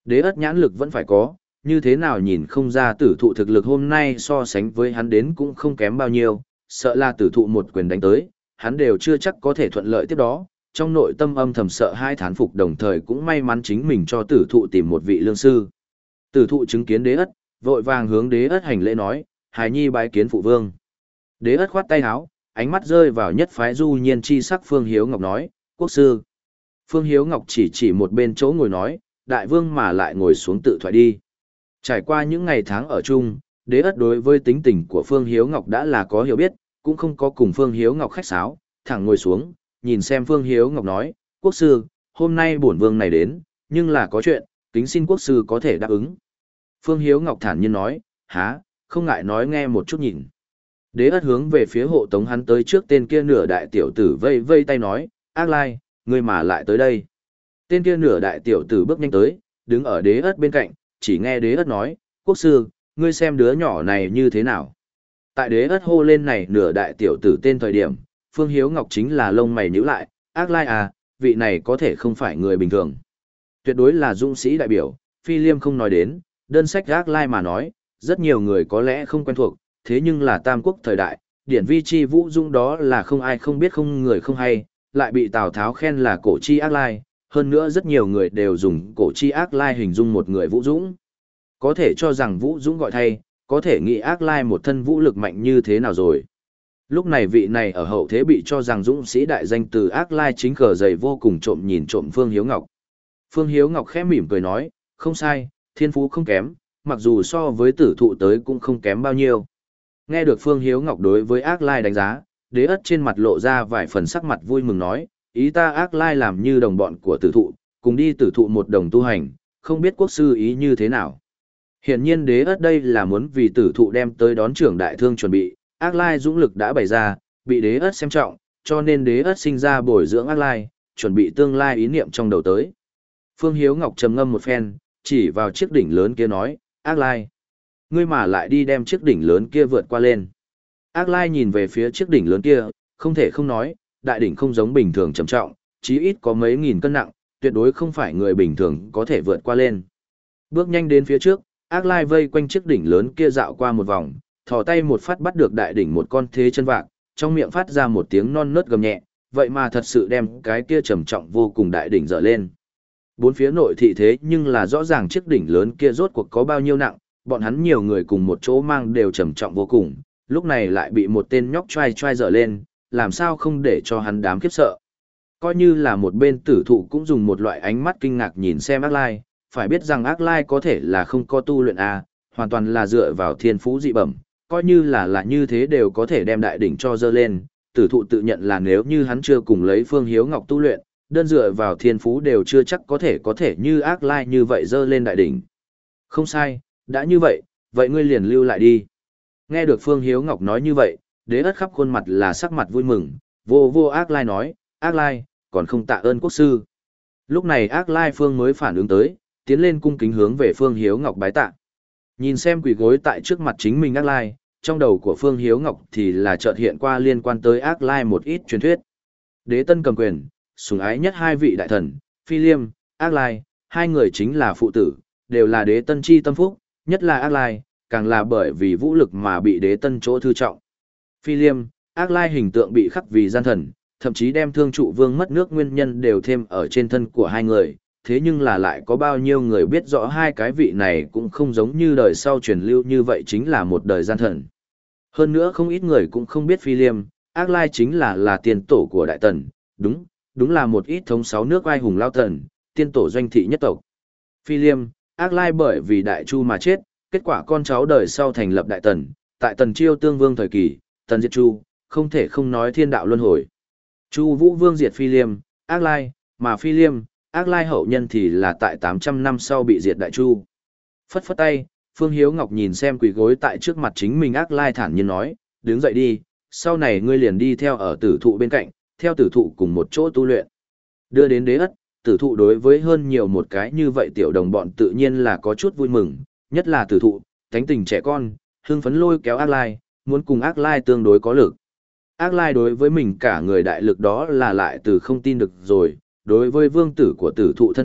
Đế ất nhãn lực vẫn phải có, như thế nào nhìn không ra tử thụ thực lực hôm nay so sánh với hắn đến cũng không kém bao nhiêu, sợ là tử thụ một quyền đánh tới, hắn đều chưa chắc có thể thuận lợi tiếp đó, trong nội tâm âm thầm sợ hai thán phục đồng thời cũng may mắn chính mình cho tử thụ tìm một vị lương sư. Tử thụ chứng kiến đế ất, vội vàng hướng đế ất hành lễ nói, hài nhi bái kiến phụ vương. Đế ất khoát tay áo, ánh mắt rơi vào nhất phái du nhiên chi sắc Phương Hiếu Ngọc nói, quốc sư. Phương Hiếu Ngọc chỉ chỉ một bên chỗ ngồi nói, đại vương mà lại ngồi xuống tự thoại đi. Trải qua những ngày tháng ở chung, đế ất đối với tính tình của Phương Hiếu Ngọc đã là có hiểu biết, cũng không có cùng Phương Hiếu Ngọc khách sáo, thẳng ngồi xuống, nhìn xem Phương Hiếu Ngọc nói, quốc sư, hôm nay bổn vương này đến, nhưng là có chuyện, kính xin quốc sư có thể đáp ứng. Phương Hiếu Ngọc thản nhiên nói, há, không ngại nói nghe một chút nhìn. Đế ất hướng về phía hộ tống hắn tới trước tên kia nửa đại tiểu tử vây vây tay nói, ác lai, ngươi mà lại tới đây. Tên kia nửa đại tiểu tử bước nhanh tới, đứng ở đế ất bên cạnh, chỉ nghe đế ất nói, quốc sư, ngươi xem đứa nhỏ này như thế nào. Tại đế ất hô lên này nửa đại tiểu tử tên thời điểm, Phương Hiếu Ngọc chính là lông mày nhíu lại, ác lai à, vị này có thể không phải người bình thường. Tuyệt đối là dũng sĩ đại biểu, Phi Liêm không nói đến, đơn sách ác lai mà nói, rất nhiều người có lẽ không quen thuộc, thế nhưng là tam quốc thời đại, điển vi chi vũ dũng đó là không ai không biết không người không hay, lại bị Tào Tháo khen là cổ chi ác lai, hơn nữa rất nhiều người đều dùng cổ chi ác lai hình dung một người vũ dũng. Có thể cho rằng vũ dũng gọi thay, có thể nghĩ ác lai một thân vũ lực mạnh như thế nào rồi. Lúc này vị này ở hậu thế bị cho rằng dũng sĩ đại danh từ ác lai chính cờ dày vô cùng trộm nhìn trộm Phương Hiếu Ngọc. Phương Hiếu Ngọc khẽ mỉm cười nói, không sai, thiên phú không kém, mặc dù so với tử thụ tới cũng không kém bao nhiêu. Nghe được Phương Hiếu Ngọc đối với ác lai đánh giá, đế ất trên mặt lộ ra vài phần sắc mặt vui mừng nói, ý ta ác lai làm như đồng bọn của tử thụ, cùng đi tử thụ một đồng tu hành, không biết quốc sư ý như thế nào. Hiển nhiên đế ất đây là muốn vì tử thụ đem tới đón trưởng đại thương chuẩn bị, ác lai dũng lực đã bày ra, bị đế ất xem trọng, cho nên đế ất sinh ra bồi dưỡng ác lai, chuẩn bị tương lai ý niệm trong đầu tới. Phương Hiếu Ngọc trầm ngâm một phen, chỉ vào chiếc đỉnh lớn kia nói, ác lai, ngươi mà lại đi đem chiếc đỉnh lớn kia vượt qua lên. Ác lai nhìn về phía chiếc đỉnh lớn kia, không thể không nói, đại đỉnh không giống bình thường trầm trọng, chí ít có mấy nghìn cân nặng, tuyệt đối không phải người bình thường có thể vượt qua lên. Bước nhanh đến phía trước, ác lai vây quanh chiếc đỉnh lớn kia dạo qua một vòng, thò tay một phát bắt được đại đỉnh một con thế chân vạc, trong miệng phát ra một tiếng non nớt gầm nhẹ, vậy mà thật sự đem cái kia trầm trọng vô cùng đại đỉnh dở lên. Bốn phía nội thị thế nhưng là rõ ràng chiếc đỉnh lớn kia rốt cuộc có bao nhiêu nặng, bọn hắn nhiều người cùng một chỗ mang đều trầm trọng vô cùng, lúc này lại bị một tên nhóc trai trai dở lên, làm sao không để cho hắn đám khiếp sợ. Coi như là một bên tử thụ cũng dùng một loại ánh mắt kinh ngạc nhìn xem ác lai, phải biết rằng ác lai có thể là không có tu luyện A, hoàn toàn là dựa vào thiên phú dị bẩm, coi như là là như thế đều có thể đem đại đỉnh cho dơ lên, tử thụ tự nhận là nếu như hắn chưa cùng lấy Phương Hiếu Ngọc tu luyện, đơn dựa vào thiên phú đều chưa chắc có thể có thể như ác lai như vậy dơ lên đại đỉnh. Không sai, đã như vậy, vậy ngươi liền lưu lại đi. Nghe được Phương Hiếu Ngọc nói như vậy, đế ất khắp khuôn mặt là sắc mặt vui mừng, vô vô ác lai nói, ác lai, còn không tạ ơn quốc sư. Lúc này ác lai Phương mới phản ứng tới, tiến lên cung kính hướng về Phương Hiếu Ngọc bái tạ. Nhìn xem quỳ gối tại trước mặt chính mình ác lai, trong đầu của Phương Hiếu Ngọc thì là chợt hiện qua liên quan tới ác lai một ít truyền thuyết. Đế tân cầm quyền, sủng ái nhất hai vị đại thần, Phi Liêm, ác lai, hai người chính là phụ tử, đều là đế tân chi tâm phúc, nhất là ác lai, càng là bởi vì vũ lực mà bị đế tân chỗ thư trọng. Phi Liêm, ác lai hình tượng bị khắc vì gian thần, thậm chí đem thương trụ vương mất nước nguyên nhân đều thêm ở trên thân của hai người, thế nhưng là lại có bao nhiêu người biết rõ hai cái vị này cũng không giống như đời sau truyền lưu như vậy chính là một đời gian thần. Hơn nữa không ít người cũng không biết Phi Liêm, ác lai chính là là tiền tổ của đại tần, đúng, đúng là một ít thống sáu nước ai hùng lao tần, tiên tổ doanh thị nhất tộc. Phi Liêm, ác lai bởi vì đại chu mà chết, kết quả con cháu đời sau thành lập đại tần, tại tần chiêu tương vương thời kỳ, tần diệt chu, không thể không nói thiên đạo luân hồi. Chu Vũ Vương diệt Phi Liêm, ác lai, mà Phi Liêm, ác lai hậu nhân thì là tại tám trăm năm sau bị diệt đại chu. Phất phất tay, Phương Hiếu Ngọc nhìn xem quỳ gối tại trước mặt chính mình ác lai thản nhiên nói, đứng dậy đi, sau này ngươi liền đi theo ở tử thụ bên cạnh, theo tử thụ cùng một chỗ tu luyện. Đưa đến đế ất, tử thụ đối với hơn nhiều một cái như vậy tiểu đồng bọn tự nhiên là có chút vui mừng, nhất là tử thụ, tánh tình trẻ con, hưng phấn lôi kéo ác lai, muốn cùng ác lai tương đối có lực. Ác lai đối với mình cả người đại lực đó là lại từ không tin được rồi, đối với vương tử của tử thụ thân phận,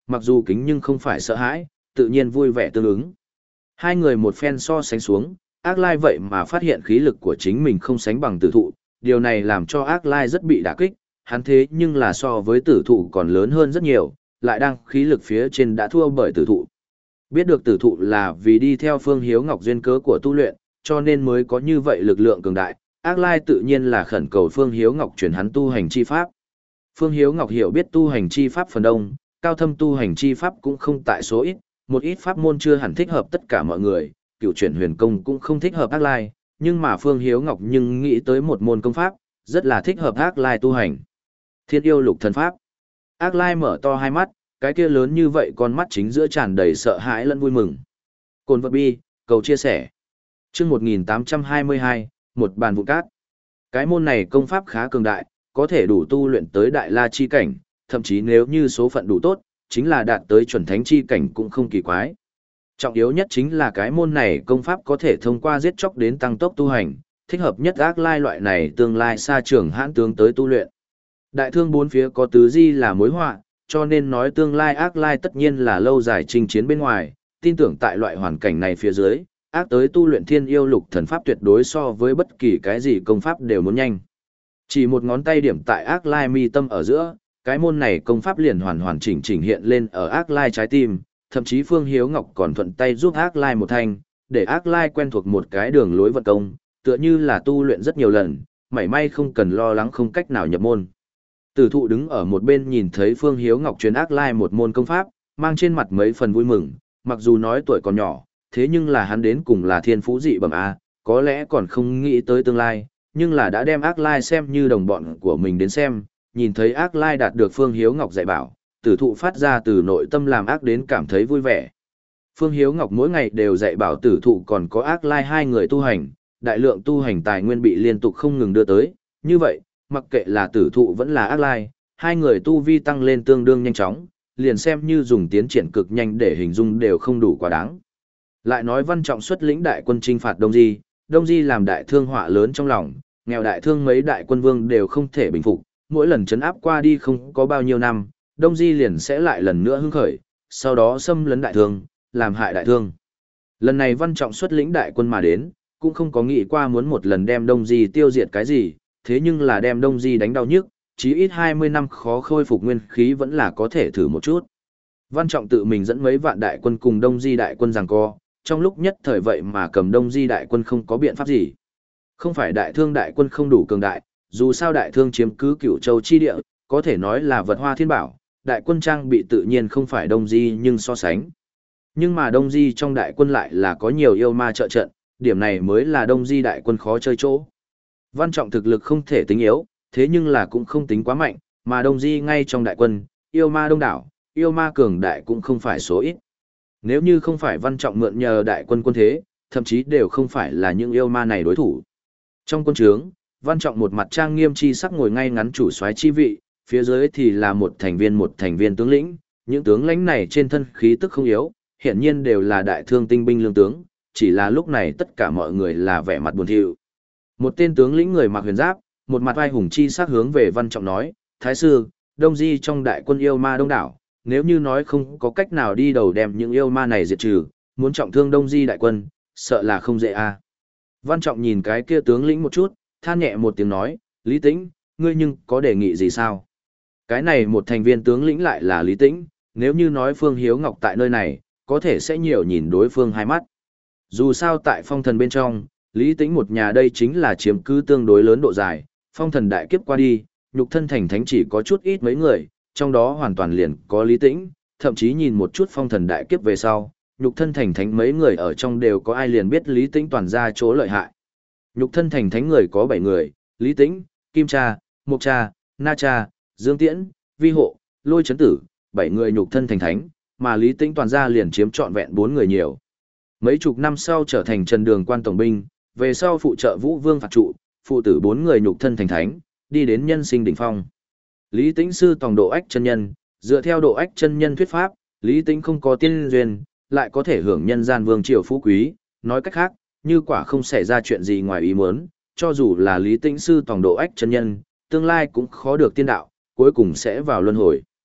mặc dù kính nhưng không phải sợ hãi, tự nhiên vui vẻ tương ứng. Hai người một phen so sánh xuống, Ác Lai vậy mà phát hiện khí lực của chính mình không sánh bằng tử thụ, điều này làm cho Ác Lai rất bị đả kích, hắn thế nhưng là so với tử thụ còn lớn hơn rất nhiều, lại đang khí lực phía trên đã thua bởi tử thụ. Biết được tử thụ là vì đi theo Phương Hiếu Ngọc duyên cớ của tu luyện, cho nên mới có như vậy lực lượng cường đại, Ác Lai tự nhiên là khẩn cầu Phương Hiếu Ngọc truyền hắn tu hành chi pháp. Phương Hiếu Ngọc hiểu biết tu hành chi pháp phần đông, cao thâm tu hành chi pháp cũng không tại số ít, một ít pháp môn chưa hẳn thích hợp tất cả mọi người, cựu chuyển huyền công cũng không thích hợp Ác Lai, nhưng mà Phương Hiếu Ngọc nhưng nghĩ tới một môn công pháp, rất là thích hợp Ác Lai tu hành. Thiên yêu lục thần pháp. Ác Lai mở to hai mắt, cái kia lớn như vậy con mắt chính giữa tràn đầy sợ hãi lẫn vui mừng. Cồn vật bi, cầu chia sẻ. Chương một nghìn tám trăm hai mươi hai, một bàn vụ cát. Cái môn này công pháp khá cường đại, có thể đủ tu luyện tới đại la chi cảnh, thậm chí nếu như số phận đủ tốt, chính là đạt tới chuẩn thánh chi cảnh cũng không kỳ quái. Trọng yếu nhất chính là cái môn này công pháp có thể thông qua giết chóc đến tăng tốc tu hành, thích hợp nhất Ác Lai loại này tương lai xa trường hãn tướng tới tu luyện. Đại thương bốn phía có tứ di là mối họa, cho nên nói tương lai Ác Lai tất nhiên là lâu dài chinh chiến bên ngoài, tin tưởng tại loại hoàn cảnh này phía dưới, ác tới tu luyện thiên yêu lục thần pháp tuyệt đối so với bất kỳ cái gì công pháp đều muốn nhanh. Chỉ một ngón tay điểm tại Ác Lai mi tâm ở giữa, cái môn này công pháp liền hoàn hoàn chỉnh chỉnh hiện lên ở Ác Lai trái tim, thậm chí Phương Hiếu Ngọc còn thuận tay giúp Ác Lai một thanh, để Ác Lai quen thuộc một cái đường lối vận công, tựa như là tu luyện rất nhiều lần, mảy may không cần lo lắng không cách nào nhập môn. Tử thụ đứng ở một bên nhìn thấy Phương Hiếu Ngọc truyền Ác Lai một môn công pháp, mang trên mặt mấy phần vui mừng, mặc dù nói tuổi còn nhỏ, thế nhưng là hắn đến cùng là thiên phú dị bẩm A, có lẽ còn không nghĩ tới tương lai, nhưng là đã đem Ác Lai xem như đồng bọn của mình đến xem, nhìn thấy Ác Lai đạt được Phương Hiếu Ngọc dạy bảo, tử thụ phát ra từ nội tâm làm ác đến cảm thấy vui vẻ. Phương Hiếu Ngọc mỗi ngày đều dạy bảo tử thụ còn có Ác Lai hai người tu hành, đại lượng tu hành tài nguyên bị liên tục không ngừng đưa tới, như vậy, mặc kệ là tử thụ vẫn là Ác Lai, hai người tu vi tăng lên tương đương nhanh chóng, liền xem như dùng tiến triển cực nhanh để hình dung đều không đủ quá đáng. Lại nói Văn Trọng xuất lĩnh đại quân chinh phạt Đông Di, Đông Di làm đại thương họa lớn trong lòng, nghèo đại thương mấy đại quân vương đều không thể bình phục, mỗi lần trấn áp qua đi không có bao nhiêu năm, Đông Di liền sẽ lại lần nữa hưng khởi, sau đó xâm lấn đại thương, làm hại đại thương. Lần này Văn Trọng xuất lĩnh đại quân mà đến, cũng không có nghĩ qua muốn một lần đem Đông Di tiêu diệt cái gì, thế nhưng là đem Đông Di đánh đau nhức, chí ít hai mươi năm khó khôi phục nguyên khí vẫn là có thể thử một chút. Văn Trọng tự mình dẫn mấy vạn đại quân cùng Đông Di đại quân giằng co, trong lúc nhất thời vậy mà cầm Đông Di đại quân không có biện pháp gì. Không phải đại thương đại quân không đủ cường đại, dù sao đại thương chiếm cứ Cửu Châu chi địa, có thể nói là vật hoa thiên bảo, đại quân trang bị tự nhiên không phải Đông Di nhưng so sánh. Nhưng mà Đông Di trong đại quân lại là có nhiều yêu ma trợ trận, điểm này mới là Đông Di đại quân khó chơi chỗ. Văn Trọng thực lực không thể tính yếu, thế nhưng là cũng không tính quá mạnh, mà Đông Di ngay trong đại quân, yêu ma đông đảo, yêu ma cường đại cũng không phải số ít. Nếu như không phải Văn Trọng mượn nhờ đại quân quân thế, thậm chí đều không phải là những yêu ma này đối thủ. Trong quân trướng, Văn Trọng một mặt trang nghiêm chi sắc ngồi ngay ngắn chủ soái chi vị, phía dưới thì là một thành viên một thành viên tướng lĩnh, những tướng lãnh này trên thân khí tức không yếu, hiển nhiên đều là đại thương tinh binh lương tướng, chỉ là lúc này tất cả mọi người là vẻ mặt buồn thiu. Một tên tướng lĩnh người mặc huyền giáp, một mặt vai hùng chi sắc hướng về Văn Trọng nói, Thái sư, Đông Di trong đại quân yêu ma đông đảo, nếu như nói không có cách nào đi đầu đem những yêu ma này diệt trừ, muốn trọng thương Đông Di đại quân, sợ là không dễ a. À. Văn Trọng nhìn cái kia tướng lĩnh một chút, than nhẹ một tiếng nói, Lý Tĩnh, ngươi nhưng có đề nghị gì sao? Cái này một thành viên tướng lĩnh lại là Lý Tĩnh, nếu như nói Phương Hiếu Ngọc tại nơi này, có thể sẽ nhiều nhìn đối phương hai mắt. Dù sao tại phong thần bên trong, Lý Tĩnh một nhà đây chính là chiếm cứ tương đối lớn độ dài, phong thần đại kiếp qua đi, nhục thân thành thánh chỉ có chút ít mấy người, trong đó hoàn toàn liền có Lý Tĩnh, thậm chí nhìn một chút phong thần đại kiếp về sau, nhục thân thành thánh mấy người ở trong đều có ai liền biết Lý Tĩnh toàn ra chỗ lợi hại. Nhục thân thành thánh người có bảy người, Lý Tĩnh, Kim Cha, Mộc Cha, Na Cha, Dương Tiễn, Vi Hộ, Lôi Chấn Tử, bảy người nhục thân thành thánh, mà Lý Tĩnh toàn ra liền chiếm trọn vẹn bốn người nhiều. Mấy chục năm sau trở thành Trần Đường quan tổng binh, về sau phụ trợ Vũ Vương phạt trụ, phụ tử bốn người nhục thân thành thánh, đi đến nhân sinh đỉnh phong. Lý Tĩnh sư tòng độ ách chân nhân, dựa theo độ ách chân nhân thuyết pháp, Lý Tĩnh không có tiên duyên, lại có thể hưởng nhân gian vương triều phú quý, nói cách khác, như quả không xảy ra chuyện gì ngoài ý muốn, cho dù là Lý Tĩnh sư tòng độ ách chân nhân, tương lai cũng khó được tiên đạo, cuối cùng sẽ vào luân hồi.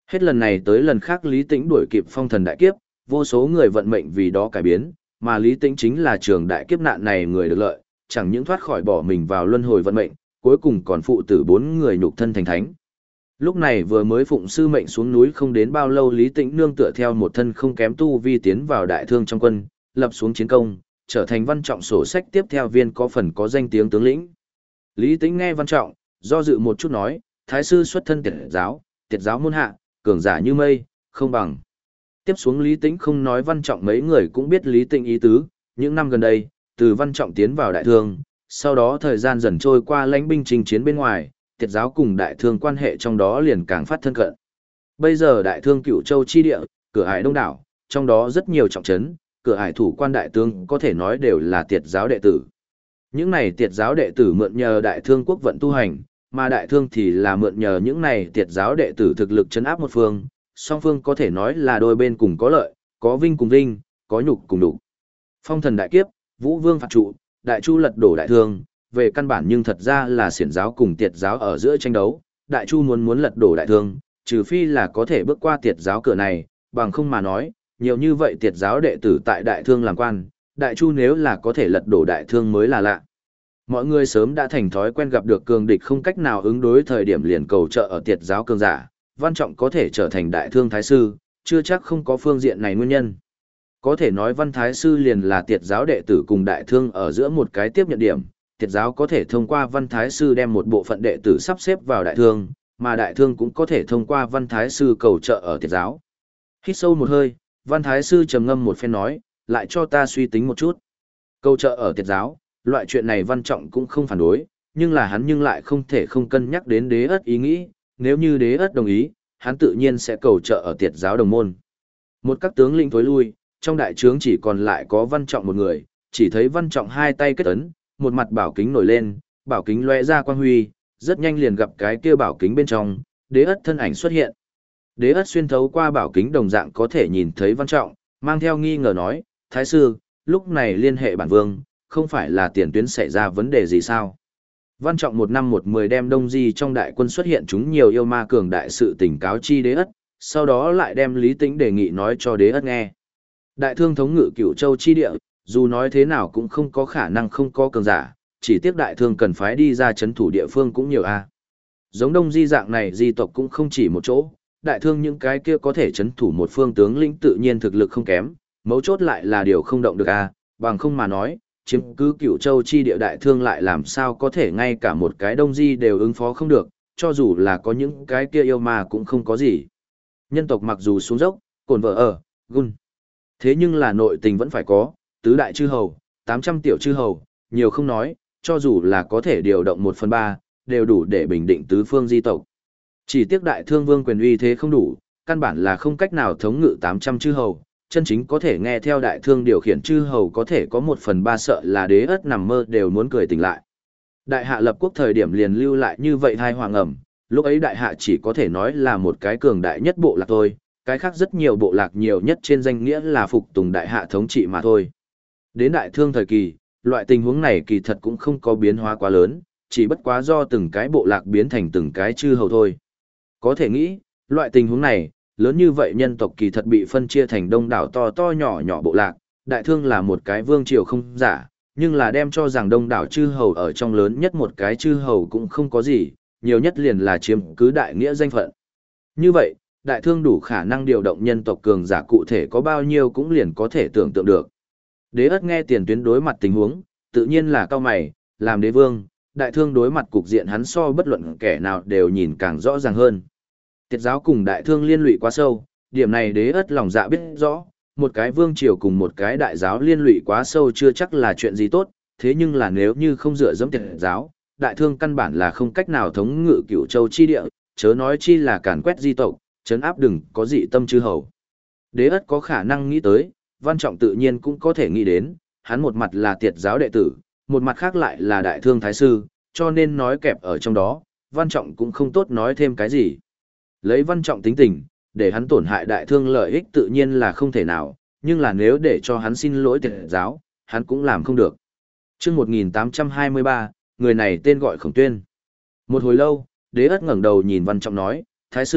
Hết lần này tới lần khác Lý Tĩnh đuổi kịp phong thần đại kiếp, vô số người vận mệnh vì đó cải biến, mà Lý Tĩnh chính là trường đại kiếp nạn này người được lợi, chẳng những thoát khỏi bỏ mình vào luân hồi vận mệnh, cuối cùng còn phụ tử bốn người nhục thân thành thánh. Lúc này vừa mới phụng sư mệnh xuống núi không đến bao lâu, Lý Tĩnh nương tựa theo một thân không kém tu vi tiến vào đại thương trong quân, lập xuống chiến công, trở thành Văn Trọng sổ sách tiếp theo viên có phần có danh tiếng tướng lĩnh. Lý Tĩnh nghe Văn Trọng, do dự một chút nói, thái sư xuất thân tiệt giáo, tiệt giáo môn hạ, cường giả như mây, không bằng. Tiếp xuống Lý Tĩnh không nói Văn Trọng, mấy người cũng biết Lý Tĩnh ý tứ, những năm gần đây, từ Văn Trọng tiến vào đại thương, sau đó thời gian dần trôi qua lãnh binh chinh chiến bên ngoài, tiệt giáo cùng đại thương quan hệ trong đó liền càng phát thân cận. Bây giờ đại thương Cửu Châu chi địa, cửa ải đông đảo, trong đó rất nhiều trọng trấn, cửa ải thủ quan đại tướng có thể nói đều là tiệt giáo đệ tử. Những này tiệt giáo đệ tử mượn nhờ đại thương quốc vận tu hành, mà đại thương thì là mượn nhờ những này tiệt giáo đệ tử thực lực chấn áp một phương, song phương có thể nói là đôi bên cùng có lợi, có vinh cùng vinh, có nhục cùng nhục. Phong thần đại kiếp, Vũ Vương phạt trụ, Đại Chu lật đổ đại thương, về căn bản nhưng thật ra là xiển giáo cùng tiệt giáo ở giữa tranh đấu, Đại Chu muốn muốn lật đổ đại thương, trừ phi là có thể bước qua tiệt giáo cửa này, bằng không mà nói, nhiều như vậy tiệt giáo đệ tử tại đại thương làm quan, Đại Chu nếu là có thể lật đổ đại thương mới là lạ. Mọi người sớm đã thành thói quen gặp được cường địch không cách nào ứng đối thời điểm liền cầu trợ ở tiệt giáo cường giả, Văn Trọng có thể trở thành đại thương thái sư, chưa chắc không có phương diện này nguyên nhân. Có thể nói Văn Thái Sư liền là tiệt giáo đệ tử cùng đại thương ở giữa một cái tiếp nhận điểm, tiệt giáo có thể thông qua Văn Thái Sư đem một bộ phận đệ tử sắp xếp vào đại thương, mà đại thương cũng có thể thông qua Văn Thái Sư cầu trợ ở tiệt giáo. Hít sâu một hơi, Văn Thái Sư trầm ngâm một phen nói, lại cho ta suy tính một chút. Cầu trợ ở tiệt giáo, loại chuyện này Văn Trọng cũng không phản đối, nhưng là hắn nhưng lại không thể không cân nhắc đến đế ất ý nghĩ, nếu như đế ất đồng ý, hắn tự nhiên sẽ cầu trợ ở tiệt giáo đồng môn. Một các tướng lĩnh thối lui, trong đại trướng chỉ còn lại có Văn Trọng một người, chỉ thấy Văn Trọng hai tay kết ấn, một mặt bảo kính nổi lên, bảo kính lóe ra quang huy, rất nhanh liền gặp cái kia bảo kính bên trong, đế ất thân ảnh xuất hiện. Đế ất xuyên thấu qua bảo kính đồng dạng có thể nhìn thấy Văn Trọng, mang theo nghi ngờ nói, Thái sư, lúc này liên hệ bản vương, không phải là tiền tuyến xảy ra vấn đề gì sao? Văn Trọng một năm một mười đem Đông Di trong đại quân xuất hiện chúng nhiều yêu ma cường đại sự tình cáo chi đế ất, sau đó lại đem Lý Tĩnh đề nghị nói cho đế ất nghe. Đại thương thống ngự Cửu Châu chi địa, dù nói thế nào cũng không có khả năng không có cường giả, chỉ tiếc đại thương cần phái đi ra chấn thủ địa phương cũng nhiều a. Giống Đông Di dạng này di tộc cũng không chỉ một chỗ, đại thương những cái kia có thể chấn thủ một phương tướng lĩnh tự nhiên thực lực không kém, mấu chốt lại là điều không động được a, bằng không mà nói, chiếm cứ Cửu Châu chi địa đại thương lại làm sao có thể ngay cả một cái Đông Di đều ứng phó không được, cho dù là có những cái kia yêu ma cũng không có gì. Nhân tộc mặc dù xuống dốc, cồn vợ ở, gun. Thế nhưng là nội tình vẫn phải có, tứ đại chư hầu, tám trăm tiểu chư hầu, nhiều không nói, cho dù là có thể điều động một phần ba, đều đủ để bình định tứ phương di tộc. Chỉ tiếc đại thương vương quyền uy thế không đủ, căn bản là không cách nào thống ngự tám trăm chư hầu, chân chính có thể nghe theo đại thương điều khiển chư hầu có thể có một phần ba, sợ là đế ất nằm mơ đều muốn cười tỉnh lại. Đại hạ lập quốc thời điểm liền lưu lại như vậy hai hoàng ẩm, lúc ấy đại hạ chỉ có thể nói là một cái cường đại nhất bộ lạc thôi, cái khác rất nhiều bộ lạc nhiều nhất trên danh nghĩa là phục tùng đại hạ thống trị mà thôi. Đến đại thương thời kỳ, loại tình huống này kỳ thật cũng không có biến hóa quá lớn, chỉ bất quá do từng cái bộ lạc biến thành từng cái chư hầu thôi. Có thể nghĩ, loại tình huống này, lớn như vậy nhân tộc kỳ thật bị phân chia thành đông đảo to to nhỏ nhỏ bộ lạc, đại thương là một cái vương triều không giả, nhưng là đem cho rằng đông đảo chư hầu ở trong lớn nhất một cái chư hầu cũng không có gì, nhiều nhất liền là chiếm cứ đại nghĩa danh phận. Như vậy, đại thương đủ khả năng điều động nhân tộc cường giả cụ thể có bao nhiêu cũng liền có thể tưởng tượng được. Đế ất nghe tiền tuyến đối mặt tình huống, tự nhiên là cao mày, làm đế vương, đại thương đối mặt cục diện hắn so bất luận kẻ nào đều nhìn càng rõ ràng hơn. Tiệt giáo cùng đại thương liên lụy quá sâu, điểm này đế ất lòng dạ biết rõ, một cái vương triều cùng một cái đại giáo liên lụy quá sâu chưa chắc là chuyện gì tốt, thế nhưng là nếu như không dựa dẫm tiệt giáo, đại thương căn bản là không cách nào thống ngự Cửu Châu chi địa, chớ nói chi là càn quét di tộc, chấn áp đừng có dị tâm chư hầu. Đế ất có khả năng nghĩ tới, Văn Trọng tự nhiên cũng có thể nghĩ đến, hắn một mặt là tiệt giáo đệ tử, một mặt khác lại là đại thương thái sư, cho nên nói kẹp ở trong đó, Văn Trọng cũng không tốt nói thêm cái gì. Lấy Văn Trọng tính tình, để hắn tổn hại đại thương lợi ích tự nhiên là không thể nào, nhưng là nếu để cho hắn xin lỗi tiệt giáo, hắn cũng làm không được. Trước một nghìn tám trăm hai mươi ba, người này tên gọi Khổng Tuyên. Một hồi lâu, đế ất ngẩng đầu nhìn Văn Trọng nói, Thái sư,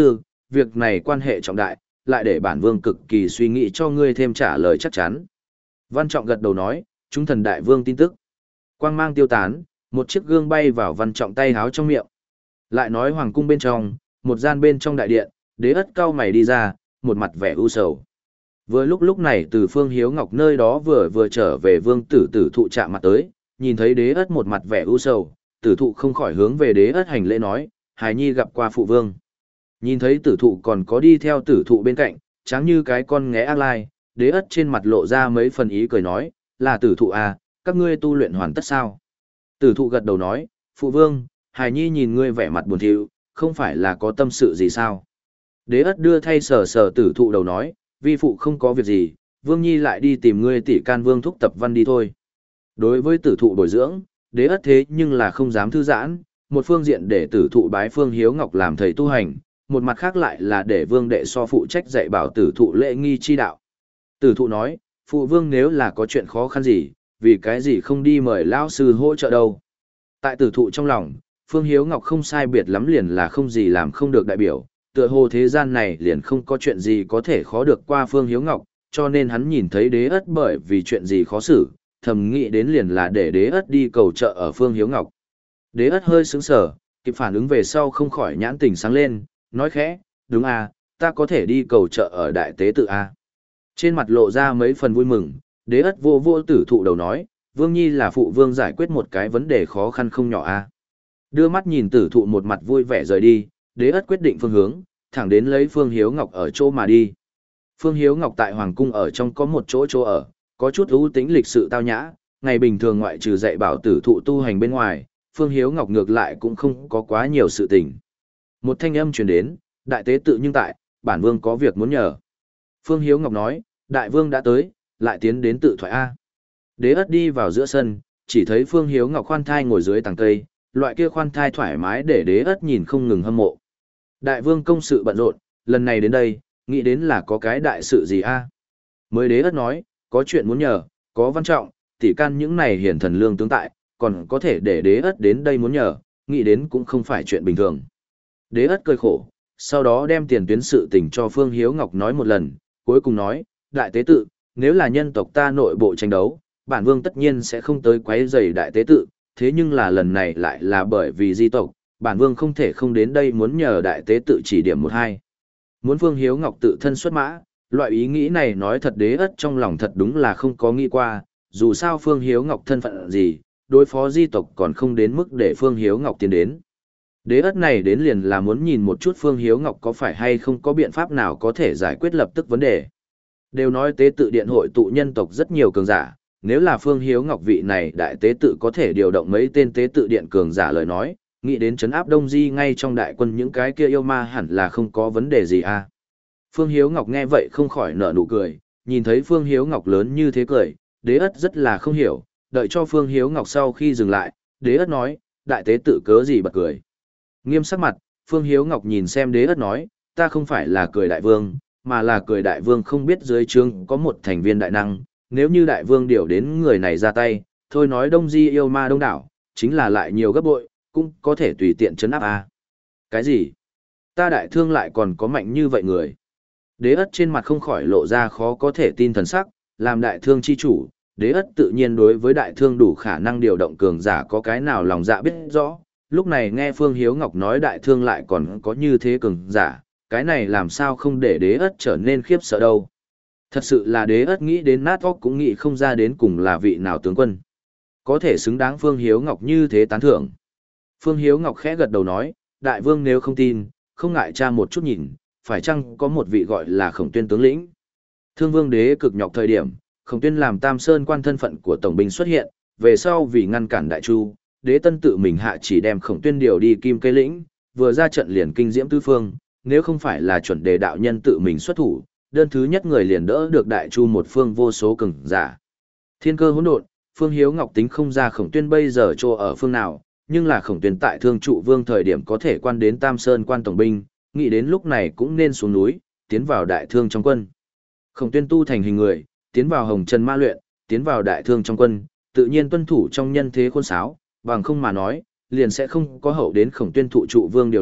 việc này quan hệ trọng đại, lại để bản vương cực kỳ suy nghĩ cho ngươi thêm trả lời chắc chắn. Văn Trọng gật đầu nói, chúng thần đại vương tin tức. Quang mang tiêu tán, một chiếc gương bay vào Văn Trọng tay háo trong miệng. Lại nói hoàng cung bên trong, một gian bên trong đại điện, Đế Ất cau mày đi ra, một mặt vẻ u sầu. Vừa lúc lúc này từ Phương Hiếu Ngọc nơi đó vừa vừa trở về vương tử tử thụ chạm mặt tới, nhìn thấy Đế Ất một mặt vẻ u sầu, tử thụ không khỏi hướng về Đế Ất hành lễ nói, hài nhi gặp qua phụ vương. Nhìn thấy tử thụ còn có đi theo tử thụ bên cạnh, tráng như cái con nghé ác lai, Đế Ất trên mặt lộ ra mấy phần ý cười nói, là tử thụ à, các ngươi tu luyện hoàn tất sao? Tử thụ gật đầu nói, phụ vương, hài nhi nhìn ngươi vẻ mặt buồn thiu, không phải là có tâm sự gì sao? Đế Ất đưa thay sờ sờ tử thụ đầu nói, vi phụ không có việc gì, vương nhi lại đi tìm ngươi tỷ can vương thúc tập văn đi thôi. Đối với tử thụ bồi dưỡng, Đế Ất thế nhưng là không dám thư giãn, một phương diện để tử thụ bái Phương Hiếu Ngọc làm thầy tu hành, một mặt khác lại là để vương đệ so phụ trách dạy bảo tử thụ lễ nghi chi đạo. Tử thụ nói, phụ vương nếu là có chuyện khó khăn gì, vì cái gì không đi mời lão sư hỗ trợ đâu. Tại tử thụ trong lòng, Phương Hiếu Ngọc không sai biệt lắm liền là không gì làm không được đại biểu, tựa hồ thế gian này liền không có chuyện gì có thể khó được qua Phương Hiếu Ngọc, cho nên hắn nhìn thấy Đế Ất bởi vì chuyện gì khó xử, thầm nghĩ đến liền là để Đế Ất đi cầu trợ ở Phương Hiếu Ngọc. Đế Ất hơi sững sờ, kịp phản ứng về sau không khỏi nhãn tình sáng lên, nói khẽ, đúng à, ta có thể đi cầu trợ ở đại tế tự à. Trên mặt lộ ra mấy phần vui mừng, Đế Ất vô vô tử thụ đầu nói, vương nhi là phụ vương giải quyết một cái vấn đề khó khăn không nhỏ à. Đưa mắt nhìn tử thụ một mặt vui vẻ rời đi, Đế Ất quyết định phương hướng, thẳng đến lấy Phương Hiếu Ngọc ở chỗ mà đi. Phương Hiếu Ngọc tại Hoàng Cung ở trong có một chỗ chỗ ở, có chút ưu tính lịch sự tao nhã, ngày bình thường ngoại trừ dạy bảo tử thụ tu hành bên ngoài, Phương Hiếu Ngọc ngược lại cũng không có quá nhiều sự tình. Một thanh âm truyền đến, đại tế tự nhưng tại, bản vương có việc muốn nhờ. Phương Hiếu Ngọc nói, đại vương đã tới, lại tiến đến tự thoại A. Đế Ất đi vào giữa sân, chỉ thấy Phương Hiếu Ngọc khoan thai ngồi dưới tàng cây, loại kia khoan thai thoải mái để Đế Ất nhìn không ngừng hâm mộ. Đại vương công sự bận rộn, lần này đến đây, nghĩ đến là có cái đại sự gì a? Mới Đế Ất nói, có chuyện muốn nhờ, có Văn Trọng, tỷ can những này hiển thần lương tướng tại, còn có thể để Đế Ất đến đây muốn nhờ, nghĩ đến cũng không phải chuyện bình thường. Đế Ất cười khổ, sau đó đem tiền tuyến sự tình cho Phương Hiếu Ngọc nói một lần, cuối cùng nói, đại tế tự, nếu là nhân tộc ta nội bộ tranh đấu, bản vương tất nhiên sẽ không tới quấy rầy đại tế tự, thế nhưng là lần này lại là bởi vì di tộc, bản vương không thể không đến đây muốn nhờ đại tế tự chỉ điểm một hai. Muốn Phương Hiếu Ngọc tự thân xuất mã, loại ý nghĩ này nói thật Đế Ất trong lòng thật đúng là không có nghĩ qua, dù sao Phương Hiếu Ngọc thân phận gì, đối phó di tộc còn không đến mức để Phương Hiếu Ngọc tiến đến. Đế Ất này đến liền là muốn nhìn một chút Phương Hiếu Ngọc có phải hay không có biện pháp nào có thể giải quyết lập tức vấn đề. Đều nói tế tự điện hội tụ nhân tộc rất nhiều cường giả, nếu là Phương Hiếu Ngọc vị này đại tế tự có thể điều động mấy tên tế tự điện cường giả lời nói, nghĩ đến trấn áp Đông Di ngay trong đại quân những cái kia yêu ma hẳn là không có vấn đề gì à. Phương Hiếu Ngọc nghe vậy không khỏi nở nụ cười, nhìn thấy Phương Hiếu Ngọc lớn như thế cười, Đế Ất rất là không hiểu, đợi cho Phương Hiếu Ngọc sau khi dừng lại, Đế Ất nói, đại tế tự cớ gì bật cười. Nghiêm sắc mặt, Phương Hiếu Ngọc nhìn xem Đế Ất nói, ta không phải là cười đại vương, mà là cười đại vương không biết dưới trướng có một thành viên đại năng, nếu như đại vương điều đến người này ra tay, thôi nói Đông Di yêu ma đông đảo, chính là lại nhiều gấp bội, cũng có thể tùy tiện chấn áp à. Cái gì? Ta đại thương lại còn có mạnh như vậy người. Đế Ất trên mặt không khỏi lộ ra khó có thể tin thần sắc, làm đại thương chi chủ, Đế Ất tự nhiên đối với đại thương đủ khả năng điều động cường giả có cái nào lòng dạ biết rõ. Lúc này nghe Phương Hiếu Ngọc nói đại thương lại còn có như thế cường giả, cái này làm sao không để Đế Ất trở nên khiếp sợ đâu. Thật sự là Đế Ất nghĩ đến nát óc cũng nghĩ không ra đến cùng là vị nào tướng quân. Có thể xứng đáng Phương Hiếu Ngọc như thế tán thưởng. Phương Hiếu Ngọc khẽ gật đầu nói, đại vương nếu không tin, không ngại tra một chút nhìn, phải chăng có một vị gọi là Khổng Tuyên tướng lĩnh. Thương Vương Đế cực nhọc thời điểm, Khổng Tuyên làm Tam Sơn quan thân phận của tổng binh xuất hiện, về sau vì ngăn cản Đại Chu, Đế Tân tự mình hạ chỉ đem Khổng Tuyên điều đi Kim Cây lĩnh, vừa ra trận liền kinh diễm tứ phương, nếu không phải là chuẩn đề đạo nhân tự mình xuất thủ, đơn thứ nhất người liền đỡ được Đại Chu một phương vô số cường giả. Thiên cơ hỗn độn, Phương Hiếu Ngọc tính không ra Khổng Tuyên bây giờ trô ở phương nào, nhưng là Khổng Tuyên tại Thương Trụ Vương thời điểm có thể quan đến Tam Sơn quan tổng binh, nghĩ đến lúc này cũng nên xuống núi, tiến vào đại thương trong quân. Khổng Tuyên tu thành hình người, tiến vào hồng trần ma luyện, tiến vào đại thương trong quân, tự nhiên tuân thủ trong nhân thế khuôn sáo, bằng không mà nói, liền sẽ không có hậu đến Khổng Tuyên thụ trụ vương điều động,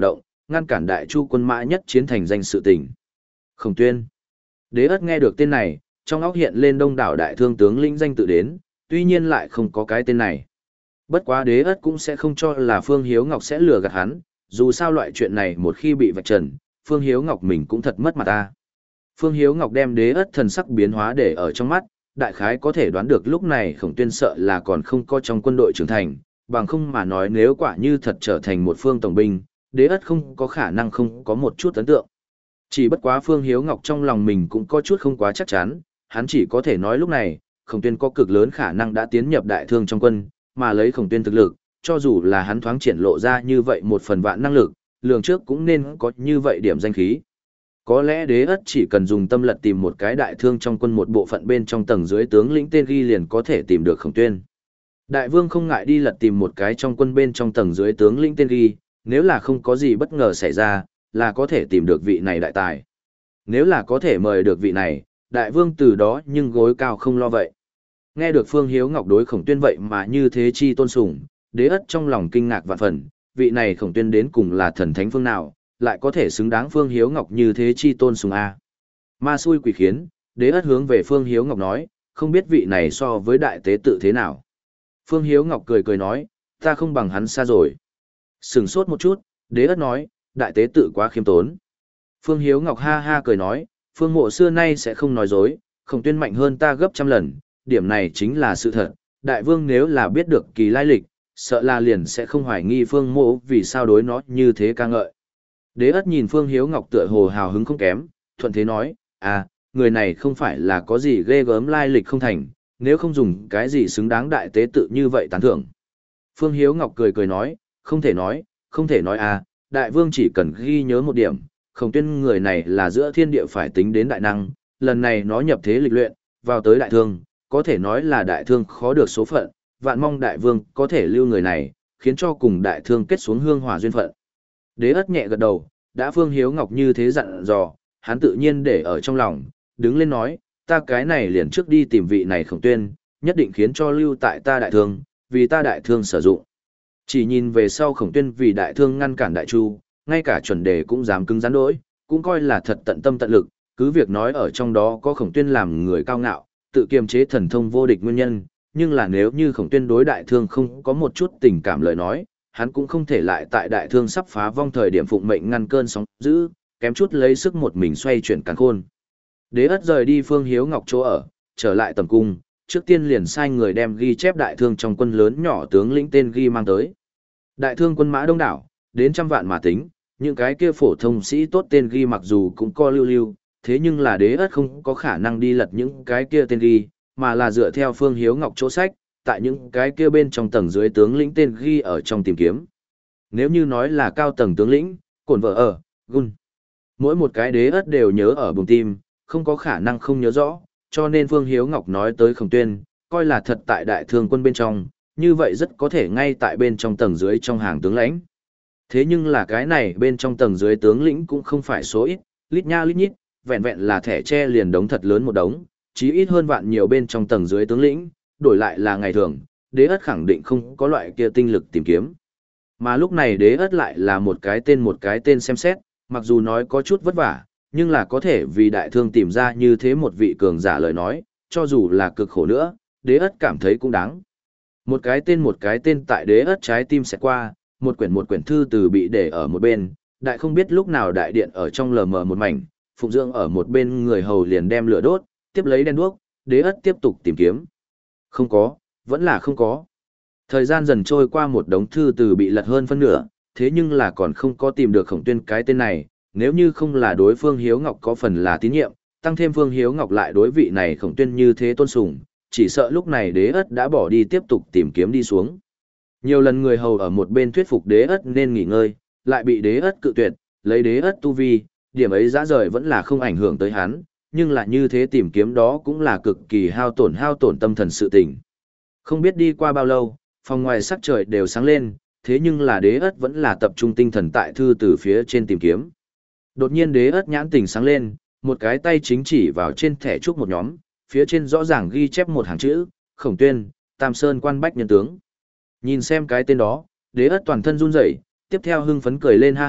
ngăn cản đại chu quân mã nhất chiến thành danh sự tình. Khổng Tuyên. Đế ất nghe được tên này, trong óc hiện lên đông đảo đại thương tướng lĩnh danh tự đến, tuy nhiên lại không có cái tên này. Bất quá đế ất cũng sẽ không cho là Phương Hiếu Ngọc sẽ lừa gạt hắn, dù sao loại chuyện này một khi bị vạch trần, Phương Hiếu Ngọc mình cũng thật mất mặt ta. Phương Hiếu Ngọc đem đế ất thần sắc biến hóa để ở trong mắt, đại khái có thể đoán được lúc này Khổng Tuyên sợ là còn không có trong quân đội trưởng thành, bằng không mà nói nếu quả như thật trở thành một phương tổng binh, đế ất không có khả năng không có một chút ấn tượng. Chỉ bất quá Phương Hiếu Ngọc trong lòng mình cũng có chút không quá chắc chắn, hắn chỉ có thể nói lúc này, Khổng Tuyên có cực lớn khả năng đã tiến nhập đại thương trong quân, mà lấy Khổng Tuyên thực lực, cho dù là hắn thoáng triển lộ ra như vậy một phần vạn năng lực, lường trước cũng nên có như vậy điểm danh khí. Có lẽ đế ất chỉ cần dùng tâm lật tìm một cái đại thương trong quân một bộ phận bên trong tầng dưới tướng lĩnh tên ghi liền có thể tìm được Khổng Tuyên. Đại vương không ngại đi lật tìm một cái trong quân bên trong tầng dưới tướng lĩnh tên ghi, nếu là không có gì bất ngờ xảy ra, là có thể tìm được vị này đại tài. Nếu là có thể mời được vị này, đại vương từ đó nhưng gối cao không lo vậy. Nghe được Phương Hiếu Ngọc đối Khổng Tuyên vậy mà như thế chi tôn sùng, đế ất trong lòng kinh ngạc vạn phần, vị này Khổng Tuyên đến cùng là thần thánh phương nào, lại có thể xứng đáng Phương Hiếu Ngọc như thế chi tôn sùng a. Ma xui quỷ khiến, đế ất hướng về Phương Hiếu Ngọc nói, không biết vị này so với đại tế tự thế nào. Phương Hiếu Ngọc cười cười nói, ta không bằng hắn xa rồi. Sừng sốt một chút, đế ất nói, đại tế tự quá khiêm tốn. Phương Hiếu Ngọc ha ha cười nói, Phương Mộ xưa nay sẽ không nói dối, Khổng Tuyên mạnh hơn ta gấp trăm lần, điểm này chính là sự thật. Đại vương nếu là biết được kỳ lai lịch, sợ là liền sẽ không hoài nghi Phương Mộ vì sao đối nó như thế ca ngợi. Đế ất nhìn Phương Hiếu Ngọc tựa hồ hào hứng không kém, thuận thế nói, à, người này không phải là có gì ghê gớm lai lịch không thành, nếu không dùng cái gì xứng đáng đại tế tự như vậy tán thưởng. Phương Hiếu Ngọc cười cười nói, không thể nói, không thể nói à, đại vương chỉ cần ghi nhớ một điểm, Khổng Tuyên người này là giữa thiên địa phải tính đến đại năng, lần này nó nhập thế lịch luyện, vào tới đại thương, có thể nói là đại thương khó được số phận, vạn mong đại vương có thể lưu người này, khiến cho cùng đại thương kết xuống hương hòa duyên phận. Đế ất nhẹ gật đầu, đã Phương Hiếu Ngọc như thế dặn dò, hắn tự nhiên để ở trong lòng, đứng lên nói, ta cái này liền trước đi tìm vị này Khổng Tuyên, nhất định khiến cho lưu tại ta đại thương, vì ta đại thương sử dụng. Chỉ nhìn về sau Khổng Tuyên vì đại thương ngăn cản đại chu, ngay cả chuẩn đề cũng dám cứng rắn đối, cũng coi là thật tận tâm tận lực, cứ việc nói ở trong đó có Khổng Tuyên làm người cao ngạo, tự kiềm chế thần thông vô địch nguyên nhân, nhưng là nếu như Khổng Tuyên đối đại thương không có một chút tình cảm lời nói, hắn cũng không thể lại tại đại thương sắp phá vong thời điểm phụng mệnh ngăn cơn sóng dữ, kém chút lấy sức một mình xoay chuyển càn khôn. Đế ất rời đi Phương Hiếu Ngọc chỗ ở, trở lại tầm cung, trước tiên liền sai người đem ghi chép đại thương trong quân lớn nhỏ tướng lĩnh tên ghi mang tới. Đại thương quân mã đông đảo, đến trăm vạn mà tính, những cái kia phổ thông sĩ tốt tên ghi mặc dù cũng co lưu lưu, thế nhưng là đế ất không có khả năng đi lật những cái kia tên ghi, mà là dựa theo Phương Hiếu Ngọc chỗ sách, tại những cái kia bên trong tầng dưới tướng lĩnh tên ghi ở trong tìm kiếm. Nếu như nói là cao tầng tướng lĩnh, cổn vợ ở, gun. Mỗi một cái đế ất đều nhớ ở bụng tim, không có khả năng không nhớ rõ, cho nên Phương Hiếu Ngọc nói tới Khổng Tuyên, coi là thật tại đại thương quân bên trong, như vậy rất có thể ngay tại bên trong tầng dưới trong hàng tướng lãnh. Thế nhưng là cái này bên trong tầng dưới tướng lĩnh cũng không phải số ít, lít nha lít nhít, vẹn vẹn là thẻ tre liền đống thật lớn một đống, chí ít hơn vạn nhiều bên trong tầng dưới tướng lĩnh, đổi lại là ngày thường, đế ất khẳng định không có loại kia tinh lực tìm kiếm. Mà lúc này đế ất lại là một cái tên một cái tên xem xét, mặc dù nói có chút vất vả, nhưng là có thể vì đại thương tìm ra như thế một vị cường giả lời nói, cho dù là cực khổ nữa, đế ất cảm thấy cũng đáng. Một cái tên một cái tên tại đế ất trái tim sẽ qua, một quyển một quyển thư từ bị để ở một bên, đại không biết lúc nào đại điện ở trong lờ mờ một mảnh, phụng dưỡng ở một bên người hầu liền đem lửa đốt, tiếp lấy đèn đuốc, đế ất tiếp tục tìm kiếm. Không có, vẫn là không có. Thời gian dần trôi qua một đống thư từ bị lật hơn phân nửa, thế nhưng là còn không có tìm được Khổng Tuyên cái tên này, nếu như không là đối phương Hiếu Ngọc có phần là tín nhiệm, tăng thêm Phương Hiếu Ngọc lại đối vị này Khổng Tuyên như thế tôn sùng, chỉ sợ lúc này đế ất đã bỏ đi tiếp tục tìm kiếm đi xuống. Nhiều lần người hầu ở một bên thuyết phục đế ất nên nghỉ ngơi, lại bị đế ất cự tuyệt, lấy đế ất tu vi, điểm ấy dã rời vẫn là không ảnh hưởng tới hắn, nhưng là như thế tìm kiếm đó cũng là cực kỳ hao tổn hao tổn tâm thần sự tình. Không biết đi qua bao lâu, phòng ngoài sắc trời đều sáng lên, thế nhưng là đế ất vẫn là tập trung tinh thần tại thư từ phía trên tìm kiếm. Đột nhiên đế ất nhãn tình sáng lên, một cái tay chính chỉ vào trên thẻ trúc một nhóm, phía trên rõ ràng ghi chép một hàng chữ, Khổng Tuyên, Tam Sơn quan bách nhân tướng. Nhìn xem cái tên đó, đế ất toàn thân run rẩy, tiếp theo hưng phấn cười lên ha hả,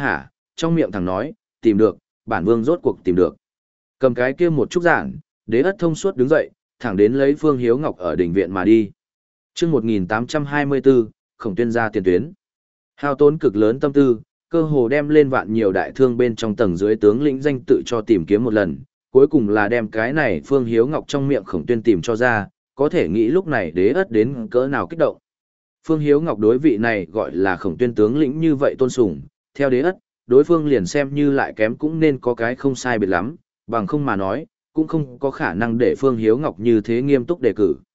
trong miệng thẳng nói, tìm được, bản vương rốt cuộc tìm được. Cầm cái kia một chút giản, đế ất thông suốt đứng dậy, thẳng đến lấy Phương Hiếu Ngọc ở đỉnh viện mà đi. Chương một nghìn tám trăm hai mươi bốn, Khổng Tuyên ra tiền tuyến. Hao tốn cực lớn tâm tư, cơ hồ đem lên vạn nhiều đại thương bên trong tầng dưới tướng lĩnh danh tự cho tìm kiếm một lần, cuối cùng là đem cái này Phương Hiếu Ngọc trong miệng Khổng Tuyên tìm cho ra, có thể nghĩ lúc này đế ất đến cỡ nào kích động. Phương Hiếu Ngọc đối vị này gọi là Khổng Tuyên tướng lĩnh như vậy tôn sùng, theo đế ất, đối phương liền xem như lại kém cũng nên có cái không sai biệt lắm, bằng không mà nói, cũng không có khả năng để Phương Hiếu Ngọc như thế nghiêm túc đề cử.